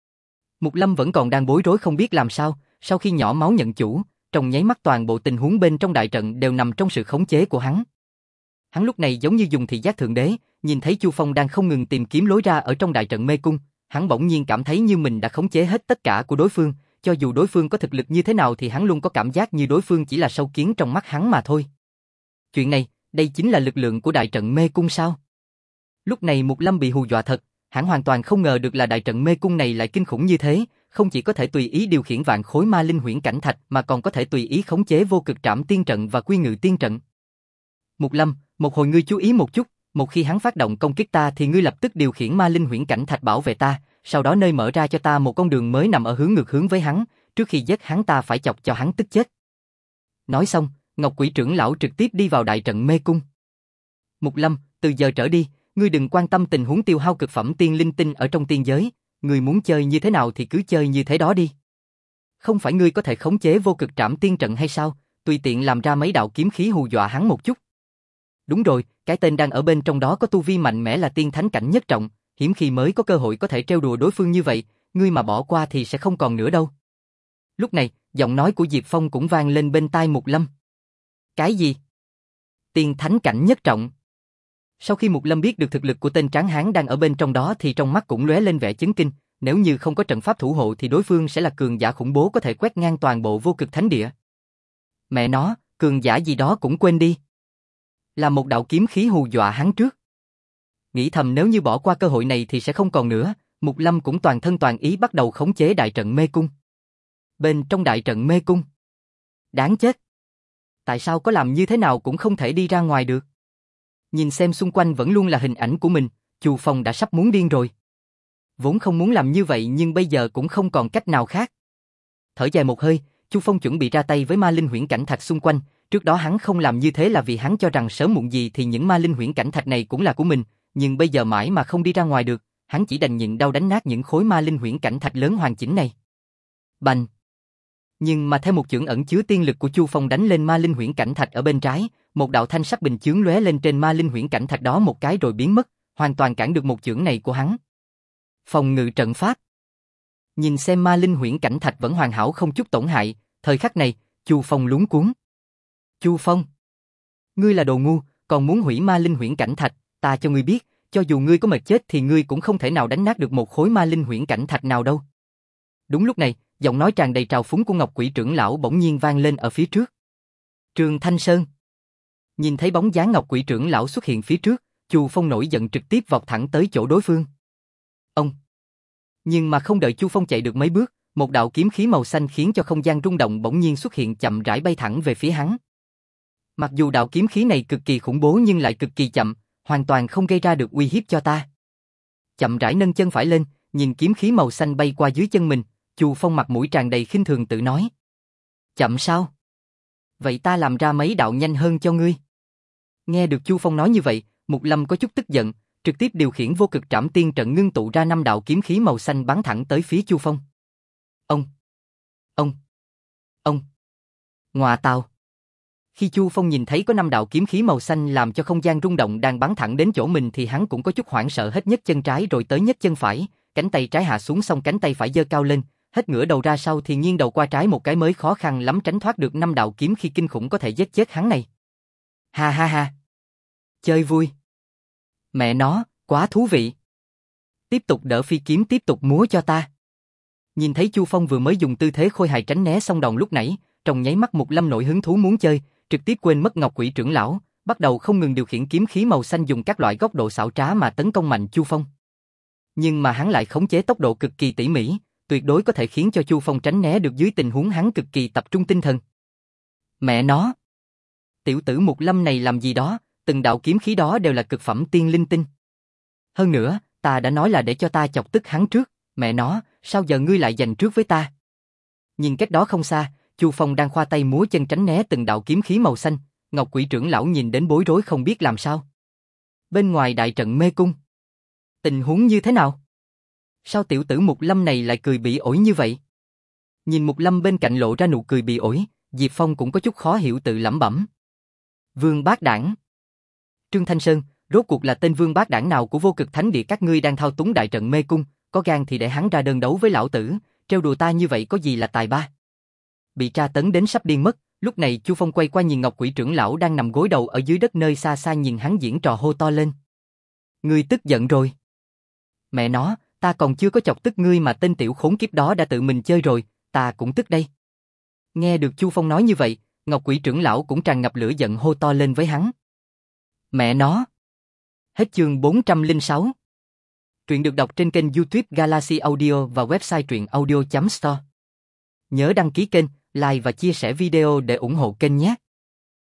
Mục Lâm vẫn còn đang bối rối không biết làm sao, sau khi nhỏ máu nhận chủ, trong nháy mắt toàn bộ tình huống bên trong đại trận đều nằm trong sự khống chế của hắn. Hắn lúc này giống như dùng thị giác thượng đế, nhìn thấy Chu Phong đang không ngừng tìm kiếm lối ra ở trong đại trận mê cung, hắn bỗng nhiên cảm thấy như mình đã khống chế hết tất cả của đối phương, cho dù đối phương có thực lực như thế nào thì hắn luôn có cảm giác như đối phương chỉ là sâu kiến trong mắt hắn mà thôi. Chuyện này, đây chính là lực lượng của đại trận mê cung sao? Lúc này Mục Lâm bị hù dọa thật, hắn hoàn toàn không ngờ được là đại trận mê cung này lại kinh khủng như thế, không chỉ có thể tùy ý điều khiển vạn khối ma linh huyễn cảnh thạch mà còn có thể tùy ý khống chế vô cực trảm tiên trận và quy ngự tiên trận. Mục Lâm, một hồi ngươi chú ý một chút, một khi hắn phát động công kích ta thì ngươi lập tức điều khiển ma linh huyễn cảnh thạch bảo vệ ta, sau đó nơi mở ra cho ta một con đường mới nằm ở hướng ngược hướng với hắn, trước khi giết hắn ta phải chọc cho hắn tức chết. Nói xong, Ngọc Quỷ trưởng lão trực tiếp đi vào đại trận mê cung. Mục Lâm, từ giờ trở đi, ngươi đừng quan tâm tình huống tiêu hao cực phẩm tiên linh tinh ở trong tiên giới, ngươi muốn chơi như thế nào thì cứ chơi như thế đó đi. Không phải ngươi có thể khống chế vô cực trảm tiên trận hay sao, tùy tiện làm ra mấy đạo kiếm khí hù dọa hắn một chút. Đúng rồi, cái tên đang ở bên trong đó có tu vi mạnh mẽ là tiên thánh cảnh nhất trọng, hiếm khi mới có cơ hội có thể trêu đùa đối phương như vậy, ngươi mà bỏ qua thì sẽ không còn nữa đâu. Lúc này, giọng nói của Diệp Phong cũng vang lên bên tai Mục Lâm. Cái gì? Tiên thánh cảnh nhất trọng. Sau khi Mục Lâm biết được thực lực của tên tráng hán đang ở bên trong đó thì trong mắt cũng lóe lên vẻ chấn kinh, nếu như không có trận pháp thủ hộ thì đối phương sẽ là cường giả khủng bố có thể quét ngang toàn bộ vô cực thánh địa. Mẹ nó, cường giả gì đó cũng quên đi. Là một đạo kiếm khí hù dọa hắn trước. Nghĩ thầm nếu như bỏ qua cơ hội này thì sẽ không còn nữa, Mục Lâm cũng toàn thân toàn ý bắt đầu khống chế đại trận mê cung. Bên trong đại trận mê cung. Đáng chết. Tại sao có làm như thế nào cũng không thể đi ra ngoài được. Nhìn xem xung quanh vẫn luôn là hình ảnh của mình, Chu Phong đã sắp muốn điên rồi. Vốn không muốn làm như vậy nhưng bây giờ cũng không còn cách nào khác. Thở dài một hơi, Chu Phong chuẩn bị ra tay với ma linh huyễn cảnh thạch xung quanh, trước đó hắn không làm như thế là vì hắn cho rằng sớm muộn gì thì những ma linh huyễn cảnh thạch này cũng là của mình, nhưng bây giờ mãi mà không đi ra ngoài được, hắn chỉ đành nhịn đau đánh nát những khối ma linh huyễn cảnh thạch lớn hoàn chỉnh này. Bành! Nhưng mà theo một chưởng ẩn chứa tiên lực của Chu Phong đánh lên ma linh huyễn cảnh thạch ở bên trái, một đạo thanh sắc bình chướng lóe lên trên ma linh huyễn cảnh thạch đó một cái rồi biến mất, hoàn toàn cản được một chưởng này của hắn. Phòng ngự trận pháp. Nhìn xem ma linh huyễn cảnh thạch vẫn hoàn hảo không chút tổn hại, thời khắc này, Chu Phong luống cuống. Chu Phong, ngươi là đồ ngu, còn muốn hủy ma linh huyễn cảnh thạch, ta cho ngươi biết, cho dù ngươi có mệt chết thì ngươi cũng không thể nào đánh nát được một khối ma linh huyễn cảnh thạch nào đâu. Đúng lúc này, giọng nói tràn đầy trào phúng của Ngọc Quỷ trưởng lão bỗng nhiên vang lên ở phía trước. Trường Thanh Sơn. Nhìn thấy bóng dáng Ngọc Quỷ trưởng lão xuất hiện phía trước, Chu Phong nổi giận trực tiếp vọt thẳng tới chỗ đối phương. Ông. Nhưng mà không đợi Chu Phong chạy được mấy bước, một đạo kiếm khí màu xanh khiến cho không gian rung động bỗng nhiên xuất hiện chậm rãi bay thẳng về phía hắn. Mặc dù đạo kiếm khí này cực kỳ khủng bố nhưng lại cực kỳ chậm, hoàn toàn không gây ra được uy hiếp cho ta. Chậm rãi nâng chân phải lên, nhìn kiếm khí màu xanh bay qua dưới chân mình, Chu Phong mặt mũi tràn đầy khinh thường tự nói. Chậm sao? Vậy ta làm ra mấy đạo nhanh hơn cho ngươi. Nghe được Chu Phong nói như vậy, Mục Lâm có chút tức giận, trực tiếp điều khiển vô cực trảm tiên trận ngưng tụ ra năm đạo kiếm khí màu xanh bắn thẳng tới phía Chu Phong. Ông! Ông! Ông! Ngọa tào! Khi Chu Phong nhìn thấy có năm đạo kiếm khí màu xanh làm cho không gian rung động đang bắn thẳng đến chỗ mình thì hắn cũng có chút hoảng sợ, hết nhấc chân trái rồi tới nhấc chân phải, cánh tay trái hạ xuống xong cánh tay phải giơ cao lên, hết ngửa đầu ra sau thì nghiêng đầu qua trái một cái mới khó khăn lắm tránh thoát được năm đạo kiếm khí kinh khủng có thể giết chết hắn này. Ha ha ha! Chơi vui! Mẹ nó, quá thú vị! Tiếp tục đỡ phi kiếm tiếp tục múa cho ta! Nhìn thấy Chu Phong vừa mới dùng tư thế khôi hài tránh né xong đòn lúc nãy, trong nháy mắt Mục Lâm nổi hứng thú muốn chơi, trực tiếp quên mất Ngọc Quỷ trưởng lão, bắt đầu không ngừng điều khiển kiếm khí màu xanh dùng các loại góc độ xảo trá mà tấn công mạnh Chu Phong. Nhưng mà hắn lại khống chế tốc độ cực kỳ tỉ mỉ, tuyệt đối có thể khiến cho Chu Phong tránh né được dưới tình huống hắn cực kỳ tập trung tinh thần. Mẹ nó! Tiểu tử Mục Lâm này làm gì đó, từng đạo kiếm khí đó đều là cực phẩm tiên linh tinh. Hơn nữa, ta đã nói là để cho ta chọc tức hắn trước, mẹ nó, sao giờ ngươi lại giành trước với ta? Nhìn cách đó không xa, Chu Phong đang khoa tay múa chân tránh né từng đạo kiếm khí màu xanh, Ngọc Quỷ trưởng lão nhìn đến bối rối không biết làm sao. Bên ngoài đại trận mê cung, tình huống như thế nào? Sao tiểu tử Mục Lâm này lại cười bị ổi như vậy? Nhìn Mục Lâm bên cạnh lộ ra nụ cười bị ổi, Diệp Phong cũng có chút khó hiểu tự lẩm bẩm. Vương Bát Đảng. Trương Thanh Sơn, rốt cuộc là tên Vương Bát Đảng nào của Vô Cực Thánh Địa các ngươi đang thao túng đại trận mê cung, có gan thì để hắn ra đơn đấu với lão tử, trêu đùa ta như vậy có gì là tài ba? Bị tra tấn đến sắp điên mất, lúc này Chu Phong quay qua nhìn Ngọc Quỷ trưởng lão đang nằm gối đầu ở dưới đất nơi xa xa nhìn hắn diễn trò hô to lên. Ngươi tức giận rồi. Mẹ nó, ta còn chưa có chọc tức ngươi mà tên tiểu khốn kiếp đó đã tự mình chơi rồi, ta cũng tức đây. Nghe được Chu Phong nói như vậy, Ngọc Quỷ trưởng lão cũng tràn ngập lửa giận hô to lên với hắn. Mẹ nó. Hết chương bốn trăm lẻ sáu. Truyện được đọc trên kênh YouTube Galaxy Audio và website truyện audio chấm store. Nhớ đăng ký kênh, like và chia sẻ video để ủng hộ kênh nhé.